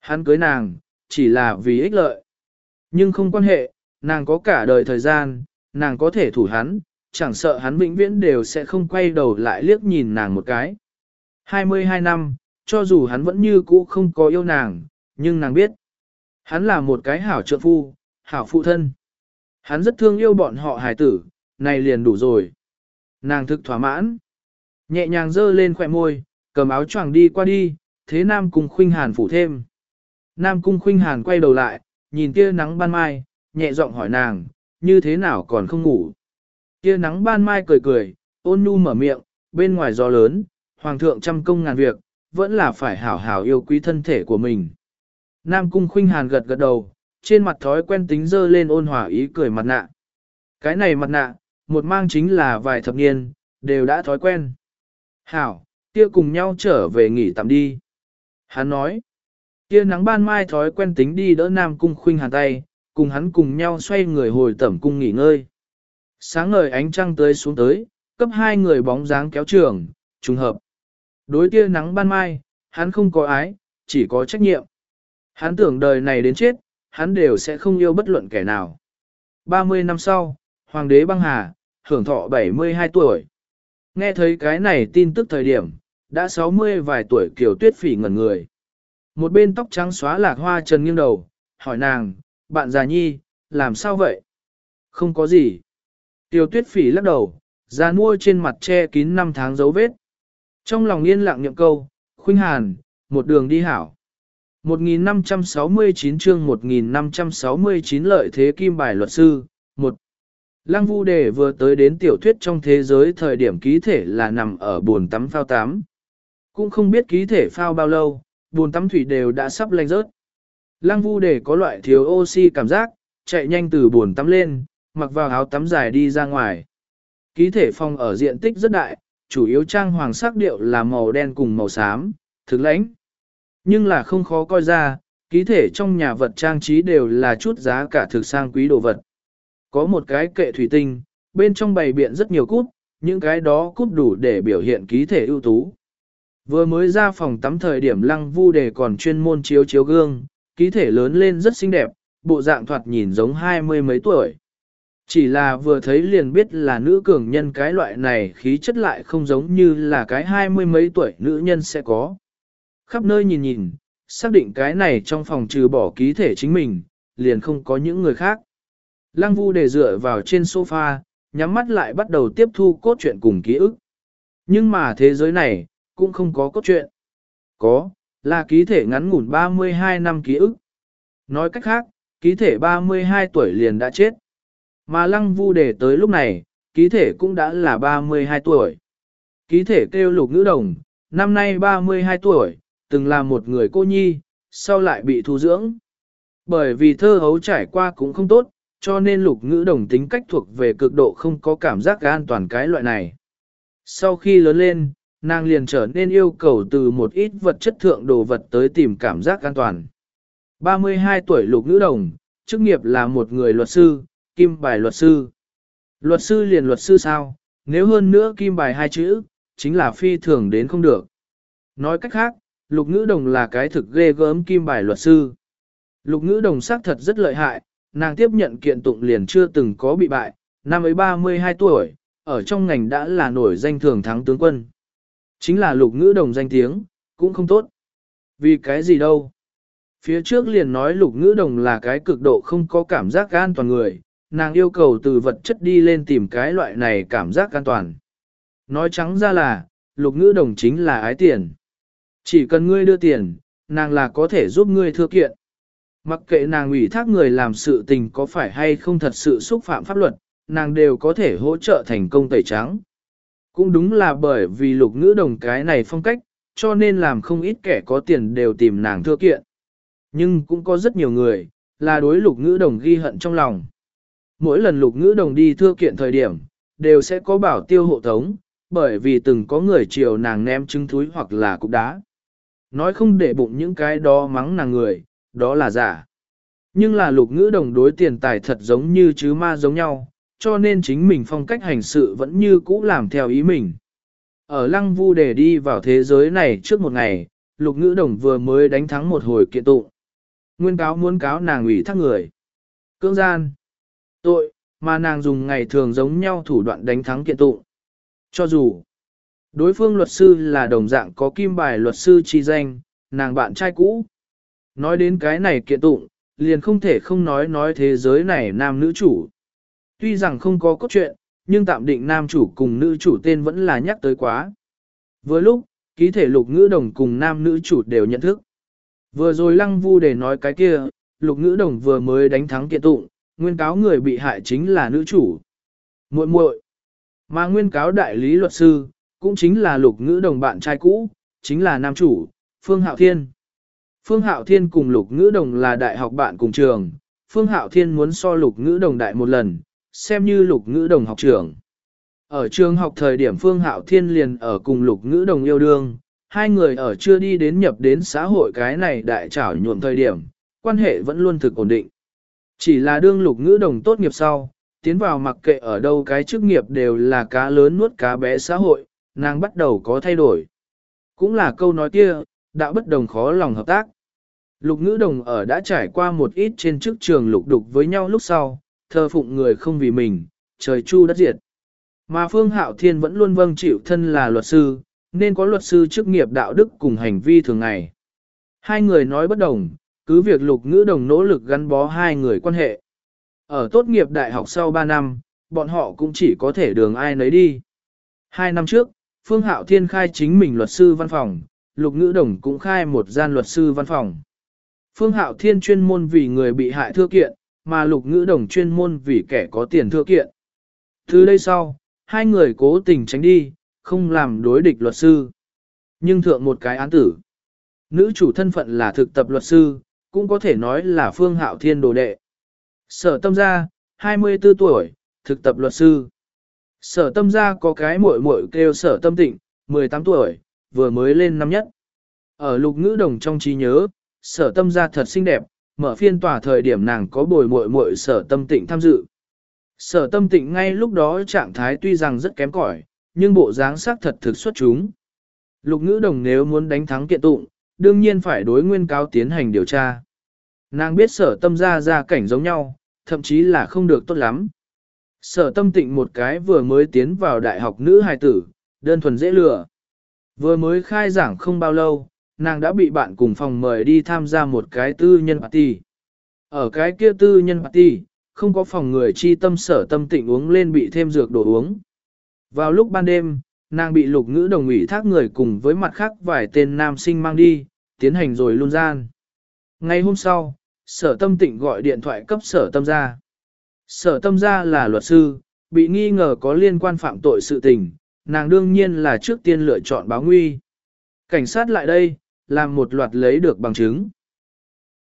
Speaker 1: Hắn cưới nàng, chỉ là vì ích lợi. Nhưng không quan hệ, nàng có cả đời thời gian, nàng có thể thủ hắn, chẳng sợ hắn vĩnh viễn đều sẽ không quay đầu lại liếc nhìn nàng một cái. hai mươi hai năm, cho dù hắn vẫn như cũ không có yêu nàng, nhưng nàng biết, hắn là một cái hảo trợ phu, hảo phụ thân. Hắn rất thương yêu bọn họ hài tử, này liền đủ rồi. Nàng thực thỏa mãn. Nhẹ nhàng dơ lên khỏe môi, cầm áo choàng đi qua đi, thế Nam Cung Khuynh Hàn phủ thêm. Nam Cung Khuynh Hàn quay đầu lại, nhìn tia nắng ban mai, nhẹ giọng hỏi nàng, như thế nào còn không ngủ. Tia nắng ban mai cười cười, ôn nhu mở miệng, bên ngoài gió lớn, hoàng thượng trăm công ngàn việc, vẫn là phải hảo hảo yêu quý thân thể của mình. Nam Cung Khuynh Hàn gật gật đầu, trên mặt thói quen tính dơ lên ôn hòa ý cười mặt nạ. Cái này mặt nạ, một mang chính là vài thập niên, đều đã thói quen. Hảo, kia cùng nhau trở về nghỉ tạm đi. Hắn nói, kia nắng ban mai thói quen tính đi đỡ Nam Cung Khuynh Hàn tay, cùng hắn cùng nhau xoay người hồi tẩm cung nghỉ ngơi. Sáng ngời ánh trăng tới xuống tới, cấp hai người bóng dáng kéo trường, trùng hợp. Đối tia nắng ban mai, hắn không có ái, chỉ có trách nhiệm. Hắn tưởng đời này đến chết, hắn đều sẽ không yêu bất luận kẻ nào. ba mươi năm sau, Hoàng đế băng hà, hưởng thọ bảy mươi hai tuổi. Nghe thấy cái này tin tức thời điểm, đã sáu mươi vài tuổi Kiều Tuyết Phỉ ngẩn người. Một bên tóc trắng xóa lạc hoa trần nghiêng đầu, hỏi nàng, bạn già nhi, làm sao vậy? Không có gì. Kiều Tuyết Phỉ lắc đầu, già nua trên mặt che kín năm tháng dấu vết. Trong lòng yên lặng niệm câu, Khuynh Hàn, một đường đi hảo. một nghìn năm trăm sáu mươi chín chương một nghìn năm trăm sáu mươi chín lợi thế kim bài luật sư, một. Lăng Vu Đề vừa tới đến tiểu thuyết trong thế giới thời điểm ký thể là nằm ở bồn tắm phao tắm. Cũng không biết ký thể phao bao lâu, bồn tắm thủy đều đã sắp lanh rớt. Lăng Vu Đề có loại thiếu oxy cảm giác, chạy nhanh từ bồn tắm lên, mặc vào áo tắm dài đi ra ngoài. Ký thể phòng ở diện tích rất đại, chủ yếu trang hoàng sắc điệu là màu đen cùng màu xám, thực lãnh. Nhưng là không khó coi ra, ký thể trong nhà vật trang trí đều là chút giá cả thực sang quý đồ vật. Có một cái kệ thủy tinh, bên trong bày biện rất nhiều cúp, những cái đó cúp đủ để biểu hiện ký thể ưu tú. Vừa mới ra phòng tắm thời điểm Lăng Vu Đề còn chuyên môn chiếu chiếu gương, ký thể lớn lên rất xinh đẹp, bộ dạng thoạt nhìn giống hai mươi mấy tuổi. Chỉ là vừa thấy liền biết là nữ cường nhân cái loại này khí chất lại không giống như là cái hai mươi mấy tuổi nữ nhân sẽ có. Khắp nơi nhìn nhìn, xác định cái này trong phòng trừ bỏ ký thể chính mình, liền không có những người khác. Lăng Vu Đề dựa vào trên sofa, nhắm mắt lại bắt đầu tiếp thu cốt truyện cùng ký ức. Nhưng mà thế giới này, cũng không có cốt truyện. Có, là ký thể ngắn ngủn ba mươi hai năm ký ức. Nói cách khác, ký thể ba mươi hai tuổi liền đã chết. Mà Lăng Vu Đề tới lúc này, ký thể cũng đã là ba mươi hai tuổi. Ký thể kêu Lục Ngữ Đồng, năm nay ba mươi hai tuổi, từng là một người cô nhi, sau lại bị thu dưỡng. Bởi vì thơ hấu trải qua cũng không tốt, cho nên Lục Ngữ Đồng tính cách thuộc về cực độ không có cảm giác an toàn cái loại này. Sau khi lớn lên, nàng liền trở nên yêu cầu từ một ít vật chất thượng đồ vật tới tìm cảm giác an toàn. ba mươi hai tuổi Lục Ngữ Đồng, chức nghiệp là một người luật sư, kim bài luật sư. Luật sư liền luật sư sao, nếu hơn nữa kim bài hai chữ, chính là phi thường đến không được. Nói cách khác, Lục Ngữ Đồng là cái thực ghê gớm kim bài luật sư. Lục Ngữ Đồng xác thật rất lợi hại, nàng tiếp nhận kiện tụng liền chưa từng có bị bại, năm ấy ba mươi hai tuổi, ở trong ngành đã là nổi danh thường thắng tướng quân. Chính là Lục Ngữ Đồng danh tiếng, cũng không tốt. Vì cái gì đâu? Phía trước liền nói Lục Ngữ Đồng là cái cực độ không có cảm giác an toàn người, nàng yêu cầu từ vật chất đi lên tìm cái loại này cảm giác an toàn. Nói trắng ra là, Lục Ngữ Đồng chính là ái tiền. Chỉ cần ngươi đưa tiền, nàng là có thể giúp ngươi thưa kiện. Mặc kệ nàng ủy thác người làm sự tình có phải hay không thật sự xúc phạm pháp luật, nàng đều có thể hỗ trợ thành công tẩy trắng. Cũng đúng là bởi vì Lục Ngữ Đồng cái này phong cách, cho nên làm không ít kẻ có tiền đều tìm nàng thưa kiện. Nhưng cũng có rất nhiều người, là đối Lục Ngữ Đồng ghi hận trong lòng. Mỗi lần Lục Ngữ Đồng đi thưa kiện thời điểm, đều sẽ có bảo tiêu hộ tống, bởi vì từng có người chiều nàng ném trứng thúi hoặc là cục đá. Nói không để bụng những cái đó mắng nàng người, đó là giả. Nhưng là Lục Ngữ Đồng đối tiền tài thật giống như chứ ma giống nhau, cho nên chính mình phong cách hành sự vẫn như cũ làm theo ý mình. Ở Lăng Vu Đề đi vào thế giới này trước một ngày, Lục Ngữ Đồng vừa mới đánh thắng một hồi kiện tụng. Nguyên cáo muốn cáo nàng ủy thác người. Cưỡng gian. Tội, mà nàng dùng ngày thường giống nhau thủ đoạn đánh thắng kiện tụng. Cho dù, đối phương luật sư là đồng dạng có kim bài luật sư chi danh, nàng bạn trai cũ. Nói đến cái này kiện tụng, liền không thể không nói nói thế giới này nam nữ chủ. Tuy rằng không có cốt truyện, nhưng tạm định nam chủ cùng nữ chủ tên vẫn là nhắc tới quá. Với lúc, ký thể lục ngữ đồng cùng nam nữ chủ đều nhận thức. Vừa rồi lăng vu để nói cái kia, lục ngữ đồng vừa mới đánh thắng kiện tụng, nguyên cáo người bị hại chính là nữ chủ. Muội muội, mà nguyên cáo đại lý luật sư, cũng chính là lục ngữ đồng bạn trai cũ, chính là nam chủ, Phương Hạo Thiên. Phương Hạo Thiên cùng lục ngữ đồng là đại học bạn cùng trường, Phương Hạo Thiên muốn so lục ngữ đồng đại một lần, xem như lục ngữ đồng học trưởng. Ở trường học thời điểm Phương Hạo Thiên liền ở cùng lục ngữ đồng yêu đương, hai người ở chưa đi đến nhập đến xã hội cái này đại trảo nhuộm thời điểm, quan hệ vẫn luôn thực ổn định. Chỉ là đương lục ngữ đồng tốt nghiệp sau, tiến vào mặc kệ ở đâu cái chức nghiệp đều là cá lớn nuốt cá bé xã hội, nàng bắt đầu có thay đổi. Cũng là câu nói kia, đạo bất đồng khó lòng hợp tác. Lục ngữ đồng ở đã trải qua một ít trên chức trường lục đục với nhau lúc sau, thờ phụng người không vì mình, trời chu đất diệt. Mà Phương Hạo Thiên vẫn luôn vâng chịu thân là luật sư, nên có luật sư chức nghiệp đạo đức cùng hành vi thường ngày. Hai người nói bất đồng, cứ việc lục ngữ đồng nỗ lực gắn bó hai người quan hệ. Ở tốt nghiệp đại học sau ba năm, bọn họ cũng chỉ có thể đường ai nấy đi. Hai năm trước, Phương Hạo Thiên khai chính mình luật sư văn phòng, lục ngữ đồng cũng khai một gian luật sư văn phòng. Phương Hạo Thiên chuyên môn vì người bị hại thưa kiện, mà lục ngữ đồng chuyên môn vì kẻ có tiền thưa kiện. Từ đây sau, hai người cố tình tránh đi, không làm đối địch luật sư. Nhưng thượng một cái án tử. Nữ chủ thân phận là thực tập luật sư, cũng có thể nói là Phương Hạo Thiên đồ đệ. Sở Tâm Gia, hai mươi tư tuổi, thực tập luật sư. Sở Tâm Gia có cái muội muội kêu Sở Tâm Tịnh, mười tám tuổi, vừa mới lên năm nhất. Ở lục ngữ đồng trong trí nhớ, Sở Tâm Gia thật xinh đẹp, mở phiên tòa thời điểm nàng có bồi muội muội Sở Tâm Tịnh tham dự. Sở Tâm Tịnh ngay lúc đó trạng thái tuy rằng rất kém cỏi, nhưng bộ dáng sắc thật thực xuất chúng. Lục ngữ đồng nếu muốn đánh thắng kiện tụng, đương nhiên phải đối nguyên cáo tiến hành điều tra. Nàng biết Sở Tâm Gia gia cảnh giống nhau, thậm chí là không được tốt lắm. Sở Tâm Tịnh một cái vừa mới tiến vào đại học nữ hài tử, đơn thuần dễ lừa. Vừa mới khai giảng không bao lâu, nàng đã bị bạn cùng phòng mời đi tham gia một cái tư nhân party. Ở cái kia tư nhân party, không có phòng người chi tâm Sở Tâm Tịnh uống lên bị thêm dược đồ uống. Vào lúc ban đêm, nàng bị lục ngữ đồng ủy thác người cùng với mặt khác vài tên nam sinh mang đi, tiến hành rồi luôn gian. Ngày hôm sau, Sở Tâm Tịnh gọi điện thoại cấp Sở Tâm Gia. Sở Tâm Gia là luật sư, bị nghi ngờ có liên quan phạm tội sự tình, nàng đương nhiên là trước tiên lựa chọn báo nguy. Cảnh sát lại đây, làm một loạt lấy được bằng chứng.